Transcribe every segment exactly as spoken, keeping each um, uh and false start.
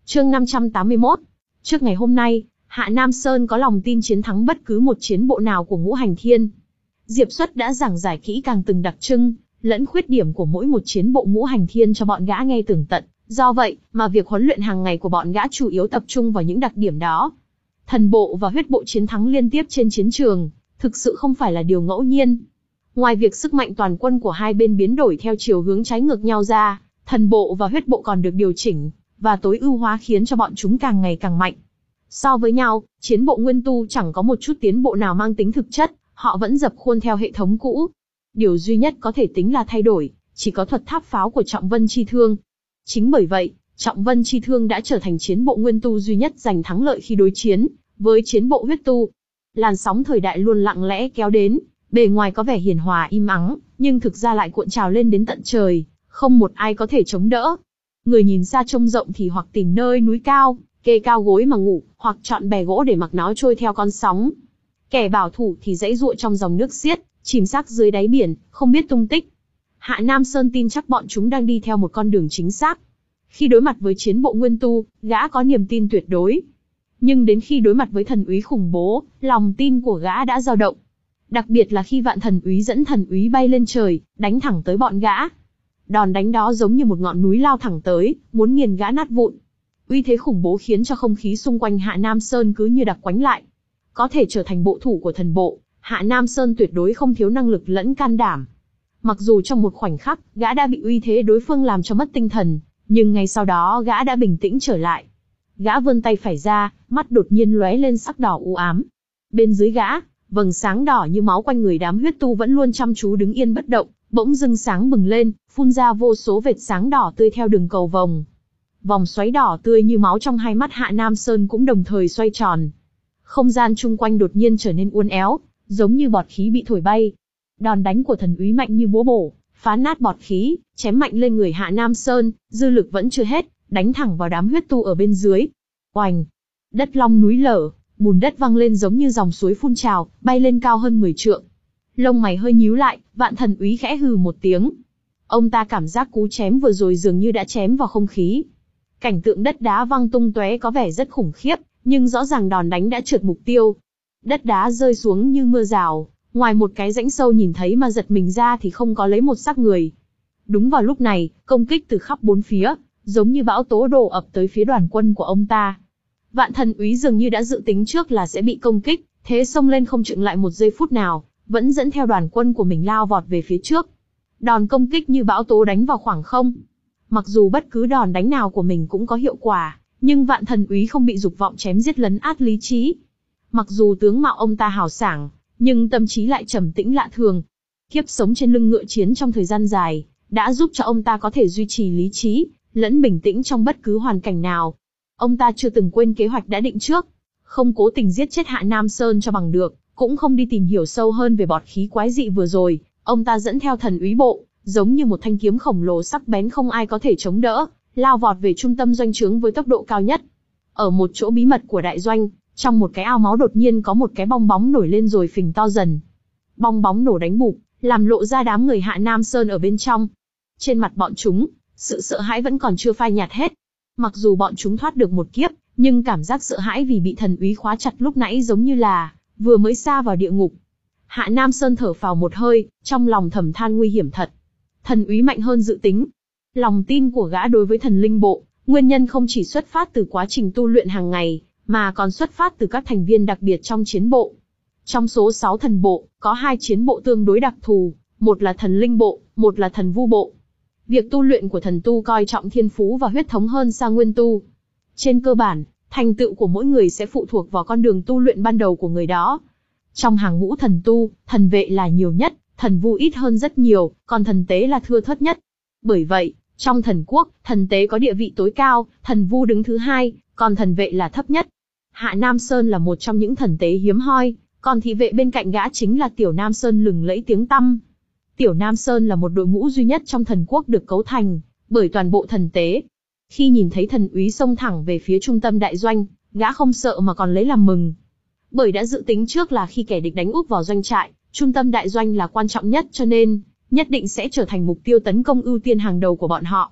Chương năm trăm tám mươi mốt. Trước ngày hôm nay, Hạ Nam Sơn có lòng tin chiến thắng bất cứ một chiến bộ nào của Ngũ Hành Thiên. Diệp Xuất đã giảng giải kỹ càng từng đặc trưng, lẫn khuyết điểm của mỗi một chiến bộ Ngũ Hành Thiên cho bọn gã nghe tường tận. Do vậy, mà việc huấn luyện hàng ngày của bọn gã chủ yếu tập trung vào những đặc điểm đó. Thần bộ và huyết bộ chiến thắng liên tiếp trên chiến trường, thực sự không phải là điều ngẫu nhiên. Ngoài việc sức mạnh toàn quân của hai bên biến đổi theo chiều hướng trái ngược nhau ra, thần bộ và huyết bộ còn được điều chỉnh và tối ưu hóa khiến cho bọn chúng càng ngày càng mạnh. So với nhau, chiến bộ Nguyên Tu chẳng có một chút tiến bộ nào mang tính thực chất, họ vẫn dập khuôn theo hệ thống cũ. Điều duy nhất có thể tính là thay đổi, chỉ có thuật tháp pháo của Trọng Vân Chi Thương. Chính bởi vậy, Trọng Vân Chi Thương đã trở thành chiến bộ Nguyên Tu duy nhất giành thắng lợi khi đối chiến với chiến bộ Huyết Tu. Làn sóng thời đại luôn lặng lẽ kéo đến, bề ngoài có vẻ hiền hòa im ắng, nhưng thực ra lại cuộn trào lên đến tận trời, không một ai có thể chống đỡ. Người nhìn xa trông rộng thì hoặc tìm nơi núi cao, kê cao gối mà ngủ, hoặc chọn bè gỗ để mặc nó trôi theo con sóng. Kẻ bảo thủ thì giãy giụa trong dòng nước xiết, chìm xác dưới đáy biển, không biết tung tích. Hạ Nam Sơn tin chắc bọn chúng đang đi theo một con đường chính xác. Khi đối mặt với chiến bộ Nguyên Tu, gã có niềm tin tuyệt đối. Nhưng đến khi đối mặt với thần úy khủng bố, lòng tin của gã đã dao động. Đặc biệt là khi vạn thần úy dẫn thần úy bay lên trời, đánh thẳng tới bọn gã. Đòn đánh đó giống như một ngọn núi lao thẳng tới, muốn nghiền gã nát vụn. Uy thế khủng bố khiến cho không khí xung quanh Hạ Nam Sơn cứ như đặc quánh lại. Có thể trở thành bộ thủ của thần bộ, Hạ Nam Sơn tuyệt đối không thiếu năng lực lẫn can đảm. Mặc dù trong một khoảnh khắc, gã đã bị uy thế đối phương làm cho mất tinh thần, nhưng ngay sau đó gã đã bình tĩnh trở lại. Gã vươn tay phải ra, mắt đột nhiên lóe lên sắc đỏ u ám. Bên dưới gã, vầng sáng đỏ như máu quanh người đám huyết tu vẫn luôn chăm chú đứng yên bất động, bỗng dưng sáng bừng lên, phun ra vô số vệt sáng đỏ tươi theo đường cầu vòng. Vòng xoáy đỏ tươi như máu trong hai mắt Hạ Nam Sơn cũng đồng thời xoay tròn. Không gian chung quanh đột nhiên trở nên uốn éo, giống như bọt khí bị thổi bay. Đòn đánh của thần úy mạnh như búa bổ, phá nát bọt khí, chém mạnh lên người Hạ Nam Sơn, dư lực vẫn chưa hết, đánh thẳng vào đám huyết tu ở bên dưới. Oành! Đất long núi lở, bùn đất văng lên giống như dòng suối phun trào, bay lên cao hơn mười trượng. Lông mày hơi nhíu lại, vạn thần úy khẽ hừ một tiếng. Ông ta cảm giác cú chém vừa rồi dường như đã chém vào không khí. Cảnh tượng đất đá văng tung tóe có vẻ rất khủng khiếp, nhưng rõ ràng đòn đánh đã trượt mục tiêu. Đất đá rơi xuống như mưa rào, ngoài một cái rãnh sâu nhìn thấy mà giật mình ra thì không có lấy một xác người. Đúng vào lúc này, công kích từ khắp bốn phía, giống như bão tố đổ ập tới phía đoàn quân của ông ta. Vạn thần úy dường như đã dự tính trước là sẽ bị công kích, thế xông lên không chững lại một giây phút nào, vẫn dẫn theo đoàn quân của mình lao vọt về phía trước. Đòn công kích như bão tố đánh vào khoảng không. Mặc dù bất cứ đòn đánh nào của mình cũng có hiệu quả, nhưng vạn thần úy không bị dục vọng chém giết lấn át lý trí. Mặc dù tướng mạo ông ta hào sảng, nhưng tâm trí lại trầm tĩnh lạ thường. Kiếp sống trên lưng ngựa chiến trong thời gian dài, đã giúp cho ông ta có thể duy trì lý trí, lẫn bình tĩnh trong bất cứ hoàn cảnh nào. Ông ta chưa từng quên kế hoạch đã định trước, không cố tình giết chết Hạ Nam Sơn cho bằng được, cũng không đi tìm hiểu sâu hơn về bọt khí quái dị vừa rồi. Ông ta dẫn theo thần úy bộ, giống như một thanh kiếm khổng lồ sắc bén không ai có thể chống đỡ, lao vọt về trung tâm doanh trướng với tốc độ cao nhất. Ở một chỗ bí mật của đại doanh, trong một cái ao máu đột nhiên có một cái bong bóng nổi lên rồi phình to dần. Bong bóng nổ đánh bụp, làm lộ ra đám người Hạ Nam Sơn ở bên trong. Trên mặt bọn chúng, sự sợ hãi vẫn còn chưa phai nhạt hết. Mặc dù bọn chúng thoát được một kiếp, nhưng cảm giác sợ hãi vì bị thần úy khóa chặt lúc nãy giống như là vừa mới sa vào địa ngục. Hạ Nam Sơn thở phào một hơi, trong lòng thầm than nguy hiểm thật. Thần úy mạnh hơn dự tính. Lòng tin của gã đối với thần linh bộ, nguyên nhân không chỉ xuất phát từ quá trình tu luyện hàng ngày, mà còn xuất phát từ các thành viên đặc biệt trong chiến bộ. Trong số sáu thần bộ, có hai chiến bộ tương đối đặc thù, một là thần linh bộ, một là thần vu bộ. Việc tu luyện của thần tu coi trọng thiên phú và huyết thống hơn sang nguyên tu. Trên cơ bản, thành tựu của mỗi người sẽ phụ thuộc vào con đường tu luyện ban đầu của người đó. Trong hàng ngũ thần tu, thần vệ là nhiều nhất, thần vu ít hơn rất nhiều, còn thần tế là thưa thớt nhất. Bởi vậy, trong thần quốc, thần tế có địa vị tối cao, thần vu đứng thứ hai, còn thần vệ là thấp nhất. Hạ Nam Sơn là một trong những thần tế hiếm hoi, còn thị vệ bên cạnh gã chính là Tiểu Nam Sơn lừng lẫy tiếng tăm. Tiểu Nam Sơn là một đội ngũ duy nhất trong thần quốc được cấu thành bởi toàn bộ thần tế. Khi nhìn thấy thần úy xông thẳng về phía trung tâm đại doanh, gã không sợ mà còn lấy làm mừng. Bởi đã dự tính trước là khi kẻ địch đánh úp vào doanh trại, trung tâm đại doanh là quan trọng nhất cho nên, nhất định sẽ trở thành mục tiêu tấn công ưu tiên hàng đầu của bọn họ.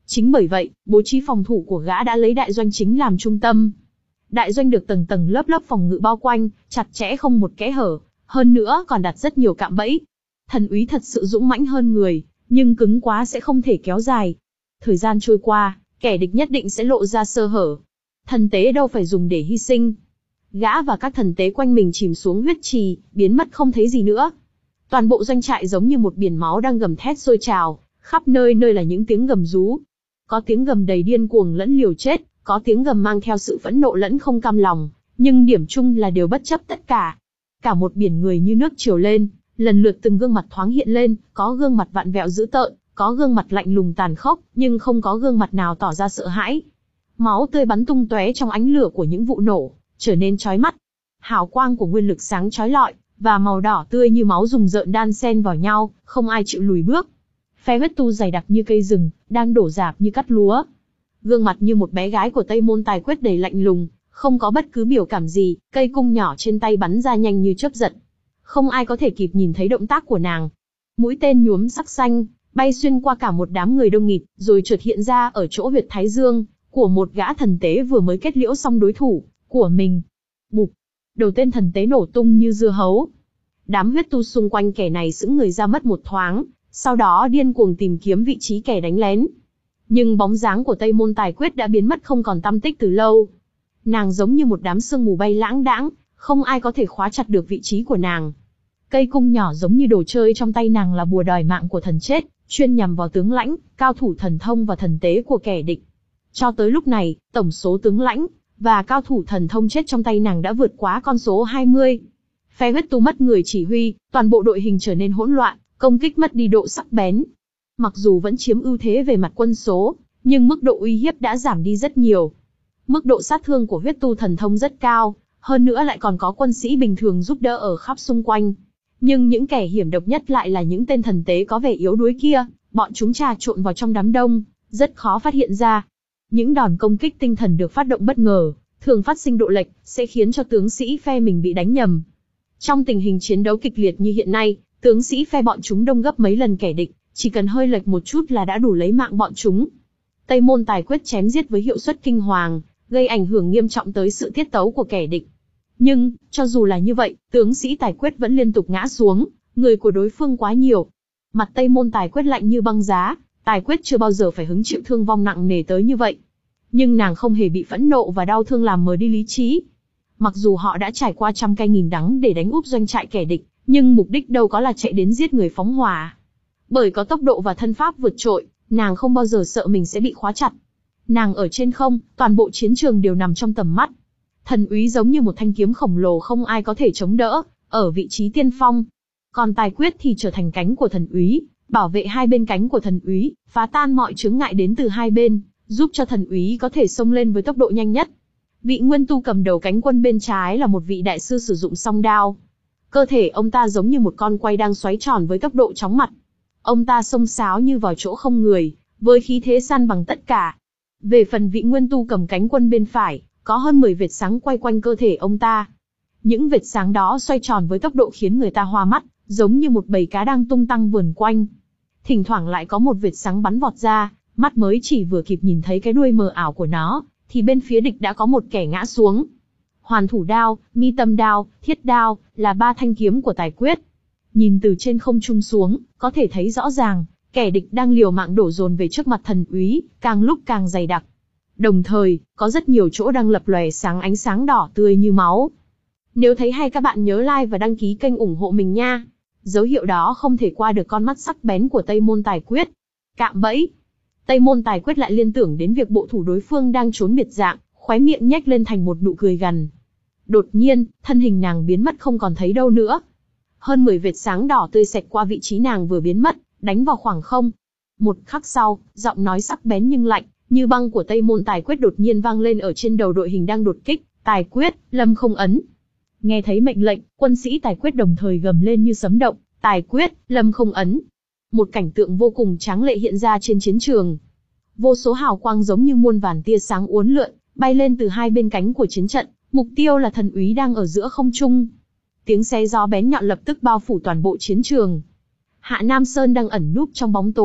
Chính bởi vậy, bố trí phòng thủ của gã đã lấy đại doanh chính làm trung tâm. Đại doanh được tầng tầng lớp lớp phòng ngự bao quanh, chặt chẽ không một kẽ hở, hơn nữa còn đặt rất nhiều cạm bẫy. Thần úy thật sự dũng mãnh hơn người, nhưng cứng quá sẽ không thể kéo dài. Thời gian trôi qua, kẻ địch nhất định sẽ lộ ra sơ hở. Thần tế đâu phải dùng để hy sinh. Gã và các thần tế quanh mình chìm xuống huyết trì, biến mất không thấy gì nữa. Toàn bộ doanh trại giống như một biển máu đang gầm thét sôi trào, khắp nơi nơi là những tiếng gầm rú. Có tiếng gầm đầy điên cuồng lẫn liều chết, có tiếng gầm mang theo sự phẫn nộ lẫn không cam lòng, nhưng điểm chung là đều bất chấp tất cả. Cả một biển người như nước trào lên, lần lượt từng gương mặt thoáng hiện lên, có gương mặt vặn vẹo dữ tợn, có gương mặt lạnh lùng tàn khốc, nhưng không có gương mặt nào tỏ ra sợ hãi. Máu tươi bắn tung tóe trong ánh lửa của những vụ nổ, trở nên chói mắt. Hào quang của nguyên lực sáng chói lọi, và màu đỏ tươi như máu rùng rợn đan xen vào nhau, không ai chịu lùi bước. Phe huyết tu dày đặc như cây rừng, đang đổ rạp như cắt lúa. Gương mặt như một bé gái của Tây Môn Tài Quyết đầy lạnh lùng, không có bất cứ biểu cảm gì, cây cung nhỏ trên tay bắn ra nhanh như chớp giật. Không ai có thể kịp nhìn thấy động tác của nàng. Mũi tên nhuốm sắc xanh, bay xuyên qua cả một đám người đông nghịt, rồi chợt hiện ra ở chỗ huyệt thái dương của một gã thần tế vừa mới kết liễu xong đối thủ của mình. Bụp, đầu tên thần tế nổ tung như dưa hấu. Đám huyết tu xung quanh kẻ này sững người ra mất một thoáng, sau đó điên cuồng tìm kiếm vị trí kẻ đánh lén. Nhưng bóng dáng của Tây Môn Tài Quyết đã biến mất không còn tăm tích từ lâu. Nàng giống như một đám sương mù bay lãng đãng, không ai có thể khóa chặt được vị trí của nàng. Cây cung nhỏ giống như đồ chơi trong tay nàng là bùa đòi mạng của thần chết, chuyên nhằm vào tướng lãnh, cao thủ thần thông và thần tế của kẻ địch. Cho tới lúc này, tổng số tướng lãnh và cao thủ thần thông chết trong tay nàng đã vượt quá con số hai mươi. Phe huyết tu mất người chỉ huy, toàn bộ đội hình trở nên hỗn loạn, công kích mất đi độ sắc bén. Mặc dù vẫn chiếm ưu thế về mặt quân số, nhưng mức độ uy hiếp đã giảm đi rất nhiều. Mức độ sát thương của huyết tu thần thông rất cao, hơn nữa lại còn có quân sĩ bình thường giúp đỡ ở khắp xung quanh. Nhưng những kẻ hiểm độc nhất lại là những tên thần tế có vẻ yếu đuối kia, bọn chúng trà trộn vào trong đám đông, rất khó phát hiện ra. Những đòn công kích tinh thần được phát động bất ngờ, thường phát sinh độ lệch, sẽ khiến cho tướng sĩ phe mình bị đánh nhầm. Trong tình hình chiến đấu kịch liệt như hiện nay, tướng sĩ phe bọn chúng đông gấp mấy lần kẻ địch, chỉ cần hơi lệch một chút là đã đủ lấy mạng bọn chúng. Tây Môn Tài Quyết chém giết với hiệu suất kinh hoàng, gây ảnh hưởng nghiêm trọng tới sự tiết tấu của kẻ địch. Nhưng, cho dù là như vậy, tướng sĩ Tài Quyết vẫn liên tục ngã xuống, người của đối phương quá nhiều. Mặt Tây Môn Tài Quyết lạnh như băng giá, Tài Quyết chưa bao giờ phải hứng chịu thương vong nặng nề tới như vậy. Nhưng nàng không hề bị phẫn nộ và đau thương làm mờ đi lý trí. Mặc dù họ đã trải qua trăm cay nghìn đắng để đánh úp doanh trại kẻ địch, nhưng mục đích đâu có là chạy đến giết người phóng hỏa. Bởi có tốc độ và thân pháp vượt trội, nàng không bao giờ sợ mình sẽ bị khóa chặt. Nàng ở trên không, toàn bộ chiến trường đều nằm trong tầm mắt. Thần úy giống như một thanh kiếm khổng lồ không ai có thể chống đỡ, ở vị trí tiên phong. Còn Tài Quyết thì trở thành cánh của thần úy, bảo vệ hai bên cánh của thần úy, phá tan mọi chướng ngại đến từ hai bên, giúp cho thần úy có thể xông lên với tốc độ nhanh nhất. Vị nguyên tu cầm đầu cánh quân bên trái là một vị đại sư sử dụng song đao. Cơ thể ông ta giống như một con quay đang xoáy tròn với tốc độ chóng mặt. Ông ta xông xáo như vào chỗ không người, với khí thế san bằng tất cả. Về phần vị nguyên tu cầm cánh quân bên phải, có hơn mười vệt sáng quay quanh cơ thể ông ta. Những vệt sáng đó xoay tròn với tốc độ khiến người ta hoa mắt, giống như một bầy cá đang tung tăng vườn quanh. Thỉnh thoảng lại có một vệt sáng bắn vọt ra, mắt mới chỉ vừa kịp nhìn thấy cái đuôi mờ ảo của nó, thì bên phía địch đã có một kẻ ngã xuống. Hoàn thủ đao, mi tâm đao, thiết đao, là ba thanh kiếm của Tài Quyết. Nhìn từ trên không trung xuống, có thể thấy rõ ràng, kẻ địch đang liều mạng đổ dồn về trước mặt thần úy, càng lúc càng dày đặc. Đồng thời, có rất nhiều chỗ đang lập lòe sáng ánh sáng đỏ tươi như máu. Nếu thấy hay các bạn nhớ like và đăng ký kênh ủng hộ mình nha. Dấu hiệu đó không thể qua được con mắt sắc bén của Tây Môn Tài Quyết. Cạm bẫy. Tây Môn Tài Quyết lại liên tưởng đến việc bộ thủ đối phương đang trốn biệt dạng, khóe miệng nhếch lên thành một nụ cười gằn. Đột nhiên, thân hình nàng biến mất không còn thấy đâu nữa. Hơn mười vệt sáng đỏ tươi xẹt qua vị trí nàng vừa biến mất, đánh vào khoảng không. Một khắc sau, giọng nói sắc bén nhưng lạnh, như băng của Tây Môn Tài Quyết đột nhiên vang lên ở trên đầu đội hình đang đột kích. Tài Quyết, lâm không ấn. Nghe thấy mệnh lệnh, quân sĩ Tài Quyết đồng thời gầm lên như sấm động. Tài Quyết, lâm không ấn. Một cảnh tượng vô cùng tráng lệ hiện ra trên chiến trường. Vô số hào quang giống như muôn vàn tia sáng uốn lượn, bay lên từ hai bên cánh của chiến trận, mục tiêu là thần úy đang ở giữa không trung. Tiếng xé gió bén nhọn lập tức bao phủ toàn bộ chiến trường. Hạ Nam Sơn đang ẩn núp trong bóng tối,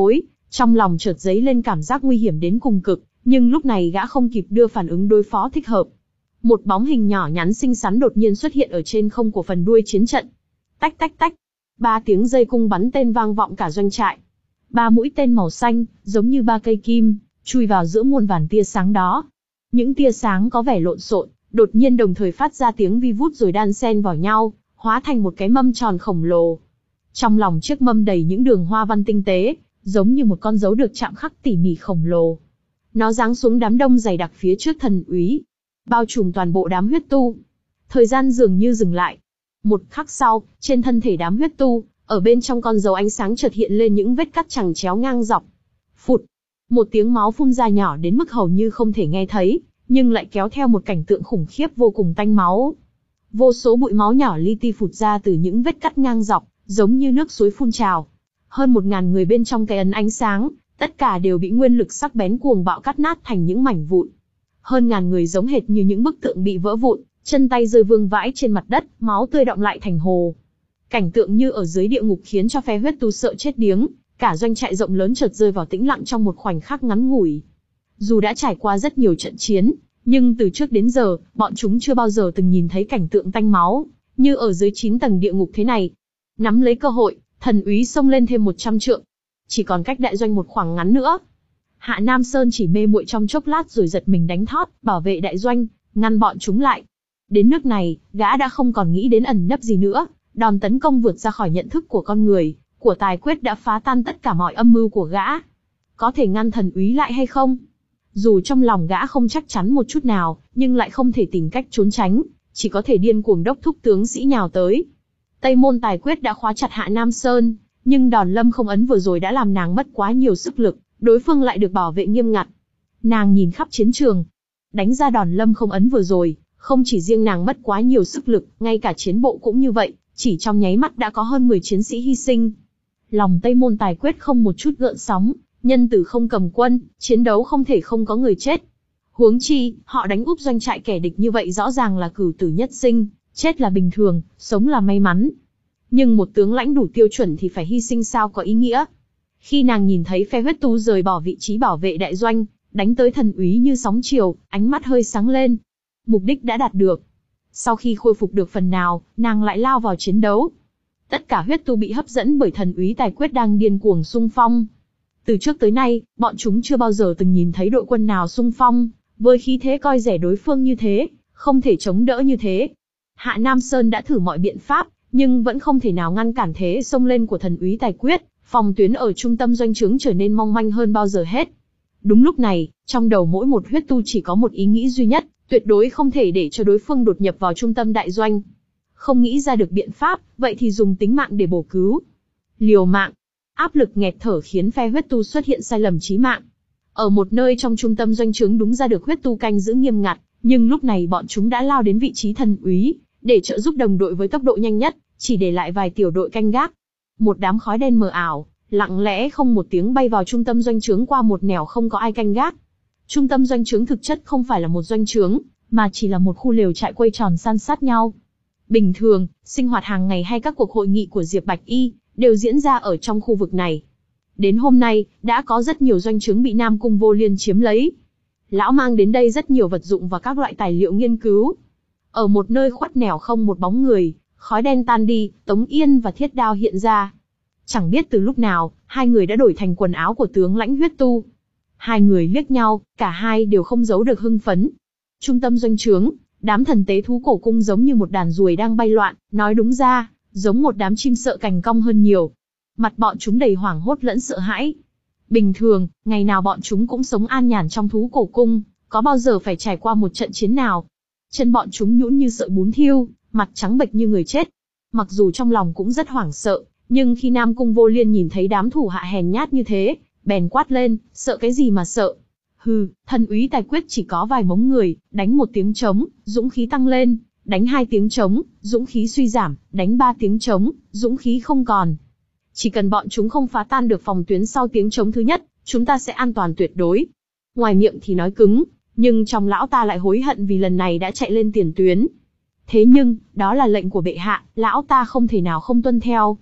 Trong lòng chợt dấy lên cảm giác nguy hiểm đến cùng cực, nhưng lúc này gã không kịp đưa phản ứng đối phó thích hợp. Một bóng hình nhỏ nhắn xinh xắn đột nhiên xuất hiện ở trên không của phần đuôi chiến trận. Tách tách tách, ba tiếng dây cung bắn tên vang vọng cả doanh trại. Ba mũi tên màu xanh, giống như ba cây kim, chui vào giữa muôn vàn tia sáng đó. Những tia sáng có vẻ lộn xộn, đột nhiên đồng thời phát ra tiếng vi vút rồi đan xen vào nhau, hóa thành một cái mâm tròn khổng lồ. Trong lòng chiếc mâm đầy những đường hoa văn tinh tế, giống như một con dấu được chạm khắc tỉ mỉ khổng lồ. Nó giáng xuống đám đông dày đặc phía trước thần úy, bao trùm toàn bộ đám huyết tu. Thời gian dường như dừng lại. Một khắc sau, trên thân thể đám huyết tu, ở bên trong con dấu ánh sáng chợt hiện lên những vết cắt chằng chéo ngang dọc. Phụt! Một tiếng máu phun ra nhỏ đến mức hầu như không thể nghe thấy, nhưng lại kéo theo một cảnh tượng khủng khiếp vô cùng tanh máu. Vô số bụi máu nhỏ li ti phụt ra từ những vết cắt ngang dọc, giống như nước suối phun trào. Hơn một ngàn người bên trong cái ấn ánh sáng, tất cả đều bị nguyên lực sắc bén cuồng bạo cắt nát thành những mảnh vụn. Hơn ngàn người giống hệt như những bức tượng bị vỡ vụn, chân tay rơi vương vãi trên mặt đất, máu tươi đọng lại thành hồ. Cảnh tượng như ở dưới địa ngục khiến cho phe huyết tu sợ chết điếng, cả doanh trại rộng lớn chợt rơi vào tĩnh lặng trong một khoảnh khắc ngắn ngủi. Dù đã trải qua rất nhiều trận chiến, nhưng từ trước đến giờ, bọn chúng chưa bao giờ từng nhìn thấy cảnh tượng tanh máu, như ở dưới chín tầng địa ngục thế này. Nắm lấy cơ hội, thần úy xông lên thêm một trăm trượng. Chỉ còn cách đại doanh một khoảng ngắn nữa. Hạ Nam Sơn chỉ mê muội trong chốc lát rồi giật mình đánh thót, bảo vệ đại doanh, ngăn bọn chúng lại. Đến nước này, gã đã không còn nghĩ đến ẩn nấp gì nữa, đòn tấn công vượt ra khỏi nhận thức của con người, của tài quyết đã phá tan tất cả mọi âm mưu của gã. Có thể ngăn thần úy lại hay không? Dù trong lòng gã không chắc chắn một chút nào, nhưng lại không thể tìm cách trốn tránh, chỉ có thể điên cuồng đốc thúc tướng sĩ nhào tới. Tây môn tài quyết đã khóa chặt Hạ Nam Sơn, nhưng đòn lâm không ấn vừa rồi đã làm nàng mất quá nhiều sức lực, đối phương lại được bảo vệ nghiêm ngặt. Nàng nhìn khắp chiến trường, đánh ra đòn lâm không ấn vừa rồi, không chỉ riêng nàng mất quá nhiều sức lực, ngay cả chiến bộ cũng như vậy, chỉ trong nháy mắt đã có hơn mười chiến sĩ hy sinh. Lòng Tây môn tài quyết không một chút gợn sóng, nhân tử không cầm quân, chiến đấu không thể không có người chết. Huống chi, họ đánh úp doanh trại kẻ địch như vậy rõ ràng là cửu tử nhất sinh, chết là bình thường, sống là may mắn. Nhưng một tướng lãnh đủ tiêu chuẩn thì phải hy sinh sao có ý nghĩa. Khi nàng nhìn thấy phe huyết tu rời bỏ vị trí bảo vệ đại doanh, đánh tới thần úy như sóng chiều, ánh mắt hơi sáng lên. Mục đích đã đạt được. Sau khi khôi phục được phần nào, nàng lại lao vào chiến đấu. Tất cả huyết tu bị hấp dẫn bởi thần úy tài quyết đang điên cuồng xung phong. Từ trước tới nay, bọn chúng chưa bao giờ từng nhìn thấy đội quân nào xung phong, với khí thế coi rẻ đối phương như thế, không thể chống đỡ như thế. Hạ Nam Sơn đã thử mọi biện pháp, nhưng vẫn không thể nào ngăn cản thế xông lên của thần úy tài quyết, phòng tuyến ở trung tâm doanh trướng trở nên mong manh hơn bao giờ hết. Đúng lúc này, trong đầu mỗi một huyết tu chỉ có một ý nghĩ duy nhất, tuyệt đối không thể để cho đối phương đột nhập vào trung tâm đại doanh. Không nghĩ ra được biện pháp, vậy thì dùng tính mạng để bổ cứu. Liều mạng. Áp lực nghẹt thở khiến phe huyết tu xuất hiện sai lầm chí mạng. Ở một nơi trong trung tâm doanh trướng đúng ra được huyết tu canh giữ nghiêm ngặt, nhưng lúc này bọn chúng đã lao đến vị trí thần úy, để trợ giúp đồng đội với tốc độ nhanh nhất, chỉ để lại vài tiểu đội canh gác. Một đám khói đen mờ ảo, lặng lẽ không một tiếng bay vào trung tâm doanh trướng qua một nẻo không có ai canh gác. Trung tâm doanh trướng thực chất không phải là một doanh trướng, mà chỉ là một khu lều trại quay tròn san sát nhau. Bình thường, sinh hoạt hàng ngày hay các cuộc hội nghị của Diệp Bạch Y đều diễn ra ở trong khu vực này. Đến hôm nay, đã có rất nhiều doanh trướng bị Nam Cung Vô Liên chiếm lấy. Lão mang đến đây rất nhiều vật dụng và các loại tài liệu nghiên cứu. Ở một nơi khuất nẻo không một bóng người, khói đen tan đi, Tống Yên và Thiết Đao hiện ra. Chẳng biết từ lúc nào, hai người đã đổi thành quần áo của tướng lãnh huyết tu. Hai người liếc nhau, cả hai đều không giấu được hưng phấn. Trung tâm doanh trướng, đám thần tế thú cổ cung giống như một đàn ruồi đang bay loạn, nói đúng ra, giống một đám chim sợ cành cong hơn nhiều. Mặt bọn chúng đầy hoảng hốt lẫn sợ hãi. Bình thường, ngày nào bọn chúng cũng sống an nhàn trong thú cổ cung, có bao giờ phải trải qua một trận chiến nào. Chân bọn chúng nhũn như sợi bún thiêu, mặt trắng bệch như người chết. Mặc dù trong lòng cũng rất hoảng sợ, nhưng khi Nam Cung Vô Liên nhìn thấy đám thủ hạ hèn nhát như thế, bèn quát lên, sợ cái gì mà sợ. Hừ, thần úy tài quyết chỉ có vài mống người, đánh một tiếng trống, dũng khí tăng lên, đánh hai tiếng trống, dũng khí suy giảm, đánh ba tiếng trống, dũng khí không còn. Chỉ cần bọn chúng không phá tan được phòng tuyến sau tiếng trống thứ nhất, chúng ta sẽ an toàn tuyệt đối. Ngoài miệng thì nói cứng, nhưng trong lão ta lại hối hận vì lần này đã chạy lên tiền tuyến. Thế nhưng, đó là lệnh của bệ hạ, lão ta không thể nào không tuân theo.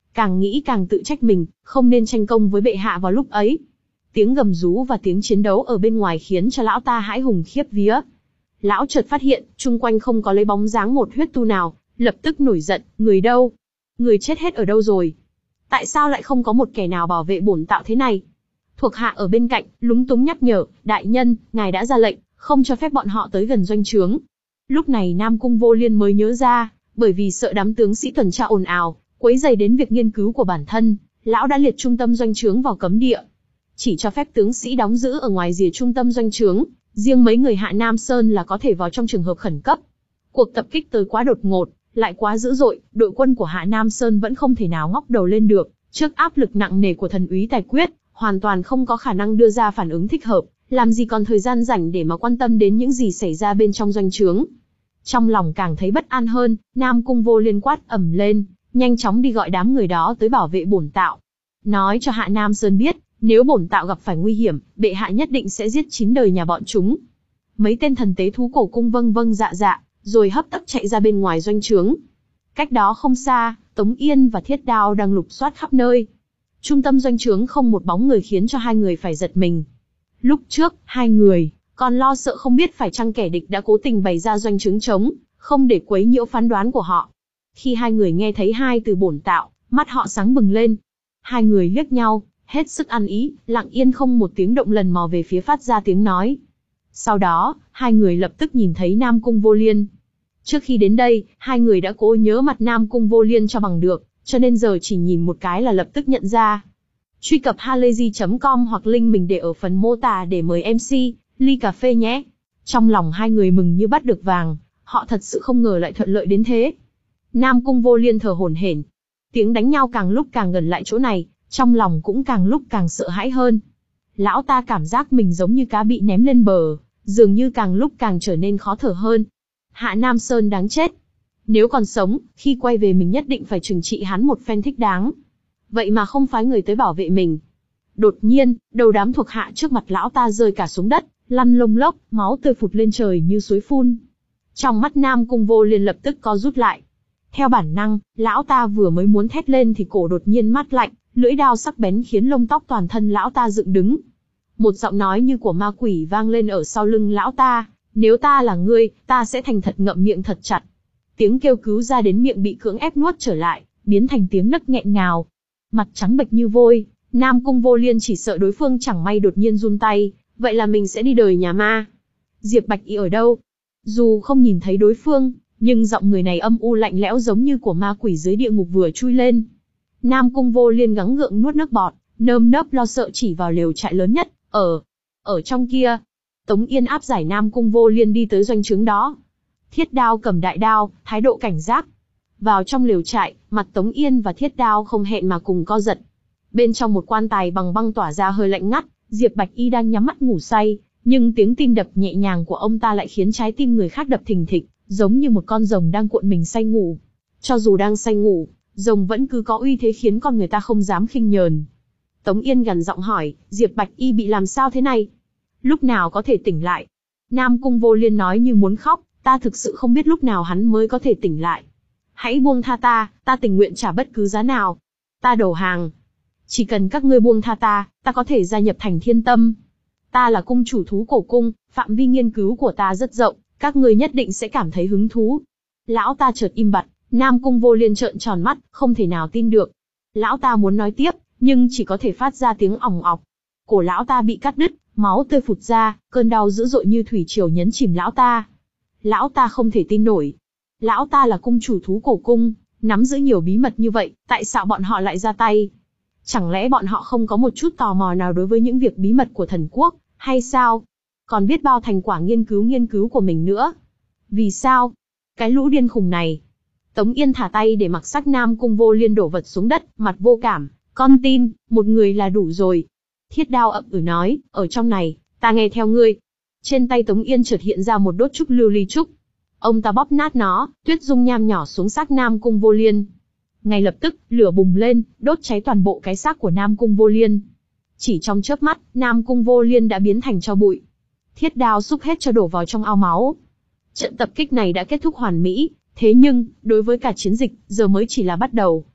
càng nghĩ càng tự trách mình, không nên tranh công với bệ hạ vào lúc ấy. Tiếng gầm rú và tiếng chiến đấu ở bên ngoài khiến cho lão ta hãi hùng khiếp vía. Lão chợt phát hiện, chung quanh không có lấy bóng dáng một huyết tu nào, lập tức nổi giận, người đâu? Người chết hết ở đâu rồi? Tại sao lại không có một kẻ nào bảo vệ bổn tạo thế này? Thuộc hạ ở bên cạnh, lúng túng nhắc nhở, đại nhân, ngài đã ra lệnh, không cho phép bọn họ tới gần doanh trướng. Lúc này Nam Cung Vô Liên mới nhớ ra, bởi vì sợ đám tướng sĩ tuần tra ồn ào, quấy rầy đến việc nghiên cứu của bản thân, lão đã liệt trung tâm doanh trướng vào cấm địa. Chỉ cho phép tướng sĩ đóng giữ ở ngoài rìa trung tâm doanh trướng, riêng mấy người Hạ Nam Sơn là có thể vào trong trường hợp khẩn cấp. Cuộc tập kích tới quá đột ngột, lại quá dữ dội, đội quân của Hạ Nam Sơn vẫn không thể nào ngóc đầu lên được, trước áp lực nặng nề của thần úy tài quyết, hoàn toàn không có khả năng đưa ra phản ứng thích hợp, làm gì còn thời gian rảnh để mà quan tâm đến những gì xảy ra bên trong doanh trướng. Trong lòng càng thấy bất an hơn, Nam Cung Vô Liên quát ầm lên, nhanh chóng đi gọi đám người đó tới bảo vệ bổn tạo. Nói cho Hạ Nam Sơn biết, nếu bổn tạo gặp phải nguy hiểm, bệ hạ nhất định sẽ giết chín đời nhà bọn chúng. Mấy tên thần tế thú cổ cung vâng vâng dạ dạ, rồi hấp tấp chạy ra bên ngoài doanh trướng. Cách đó không xa, Tống Yên và Thiết Đao đang lục soát khắp nơi. Trung tâm doanh trướng không một bóng người khiến cho hai người phải giật mình. Lúc trước, hai người còn lo sợ không biết phải chăng kẻ địch đã cố tình bày ra doanh trướng trống, không để quấy nhiễu phán đoán của họ. Khi hai người nghe thấy hai từ bổn tạo, mắt họ sáng bừng lên. Hai người liếc nhau, hết sức ăn ý, lặng yên không một tiếng động lần mò về phía phát ra tiếng nói. Sau đó, hai người lập tức nhìn thấy Nam Cung Vô Liên. Trước khi đến đây, hai người đã cố nhớ mặt Nam Cung Vô Liên cho bằng được, cho nên giờ chỉ nhìn một cái là lập tức nhận ra. Truy cập halayzi chấm com hoặc link mình để ở phần mô tả để mời em xê, ly cà phê nhé. Trong lòng hai người mừng như bắt được vàng, họ thật sự không ngờ lại thuận lợi đến thế. Nam Cung Vô Liên thở hổn hển. Tiếng đánh nhau càng lúc càng gần lại chỗ này, trong lòng cũng càng lúc càng sợ hãi hơn. Lão ta cảm giác mình giống như cá bị ném lên bờ, dường như càng lúc càng trở nên khó thở hơn. Hạ Nam Sơn đáng chết. Nếu còn sống, khi quay về mình nhất định phải trừng trị hắn một phen thích đáng. Vậy mà không phái người tới bảo vệ mình. Đột nhiên, đầu đám thuộc hạ trước mặt lão ta rơi cả xuống đất, lăn lông lốc, máu tươi phụt lên trời như suối phun. Trong mắt Nam Cung Vô Liên lập tức co rút lại. Theo bản năng, lão ta vừa mới muốn thét lên thì cổ đột nhiên mát lạnh, lưỡi đao sắc bén khiến lông tóc toàn thân lão ta dựng đứng. Một giọng nói như của ma quỷ vang lên ở sau lưng lão ta, nếu ta là ngươi, ta sẽ thành thật ngậm miệng thật chặt. Tiếng kêu cứu ra đến miệng bị cưỡng ép nuốt trở lại, biến thành tiếng nấc nghẹn ngào. Mặt trắng bệch như vôi, Nam Cung Vô Liên chỉ sợ đối phương chẳng may đột nhiên run tay, vậy là mình sẽ đi đời nhà ma. Diệp Bạch Y ở đâu? Dù không nhìn thấy đối phương, nhưng giọng người này âm u lạnh lẽo giống như của ma quỷ dưới địa ngục vừa chui lên. Nam Cung Vô Liên gắng gượng nuốt nước bọt, nơm nớp lo sợ chỉ vào lều trại lớn nhất, ở, ở trong kia. Tống Yên áp giải Nam Cung Vô Liên đi tới doanh trướng đó. Thiết Đao cầm đại đao, thái độ cảnh giác. Vào trong lều trại, mặt Tống Yên và Thiết Đao không hẹn mà cùng co giật. Bên trong một quan tài bằng băng tỏa ra hơi lạnh ngắt, Diệp Bạch Y đang nhắm mắt ngủ say, nhưng tiếng tim đập nhẹ nhàng của ông ta lại khiến trái tim người khác đập thình thịch, giống như một con rồng đang cuộn mình say ngủ. Cho dù đang say ngủ, rồng vẫn cứ có uy thế khiến con người ta không dám khinh nhờn. Tống Yên gằn giọng hỏi, Diệp Bạch Y bị làm sao thế này? Lúc nào có thể tỉnh lại? Nam Cung Vô Liên nói như muốn khóc, ta thực sự không biết lúc nào hắn mới có thể tỉnh lại. Hãy buông tha ta, ta tình nguyện trả bất cứ giá nào. Ta đầu hàng. Chỉ cần các ngươi buông tha ta, ta có thể gia nhập thành Thiên Tâm. Ta là cung chủ thú cổ cung, phạm vi nghiên cứu của ta rất rộng, các ngươi nhất định sẽ cảm thấy hứng thú. Lão ta chợt im bặt, Nam Cung Vô Liên trợn tròn mắt, không thể nào tin được. Lão ta muốn nói tiếp, nhưng chỉ có thể phát ra tiếng ỏng ọc. Cổ lão ta bị cắt đứt, máu tươi phụt ra, cơn đau dữ dội như thủy triều nhấn chìm lão ta. Lão ta không thể tin nổi. Lão ta là cung chủ thú cổ cung, nắm giữ nhiều bí mật như vậy, tại sao bọn họ lại ra tay? Chẳng lẽ bọn họ không có một chút tò mò nào đối với những việc bí mật của thần quốc, hay sao? Còn biết bao thành quả nghiên cứu nghiên cứu của mình nữa. Vì sao? Cái lũ điên khùng này. Tống Yên thả tay để mặc sắc Nam Cung Vô Liên đổ vật xuống đất, mặt vô cảm. Con tin, một người là đủ rồi. Thiết Đao ậm ừ nói, ở trong này, ta nghe theo ngươi. Trên tay Tống Yên chợt hiện ra một đốt trúc lưu ly trúc. Ông ta bóp nát nó, tuyết dung nham nhỏ xuống xác Nam Cung Vô Liên. Ngay lập tức, lửa bùng lên, đốt cháy toàn bộ cái xác của Nam Cung Vô Liên. Chỉ trong chớp mắt, Nam Cung Vô Liên đã biến thành tro bụi. Thiết Đao xúc hết cho đổ vào trong ao máu. Trận tập kích này đã kết thúc hoàn mỹ, thế nhưng, đối với cả chiến dịch, giờ mới chỉ là bắt đầu.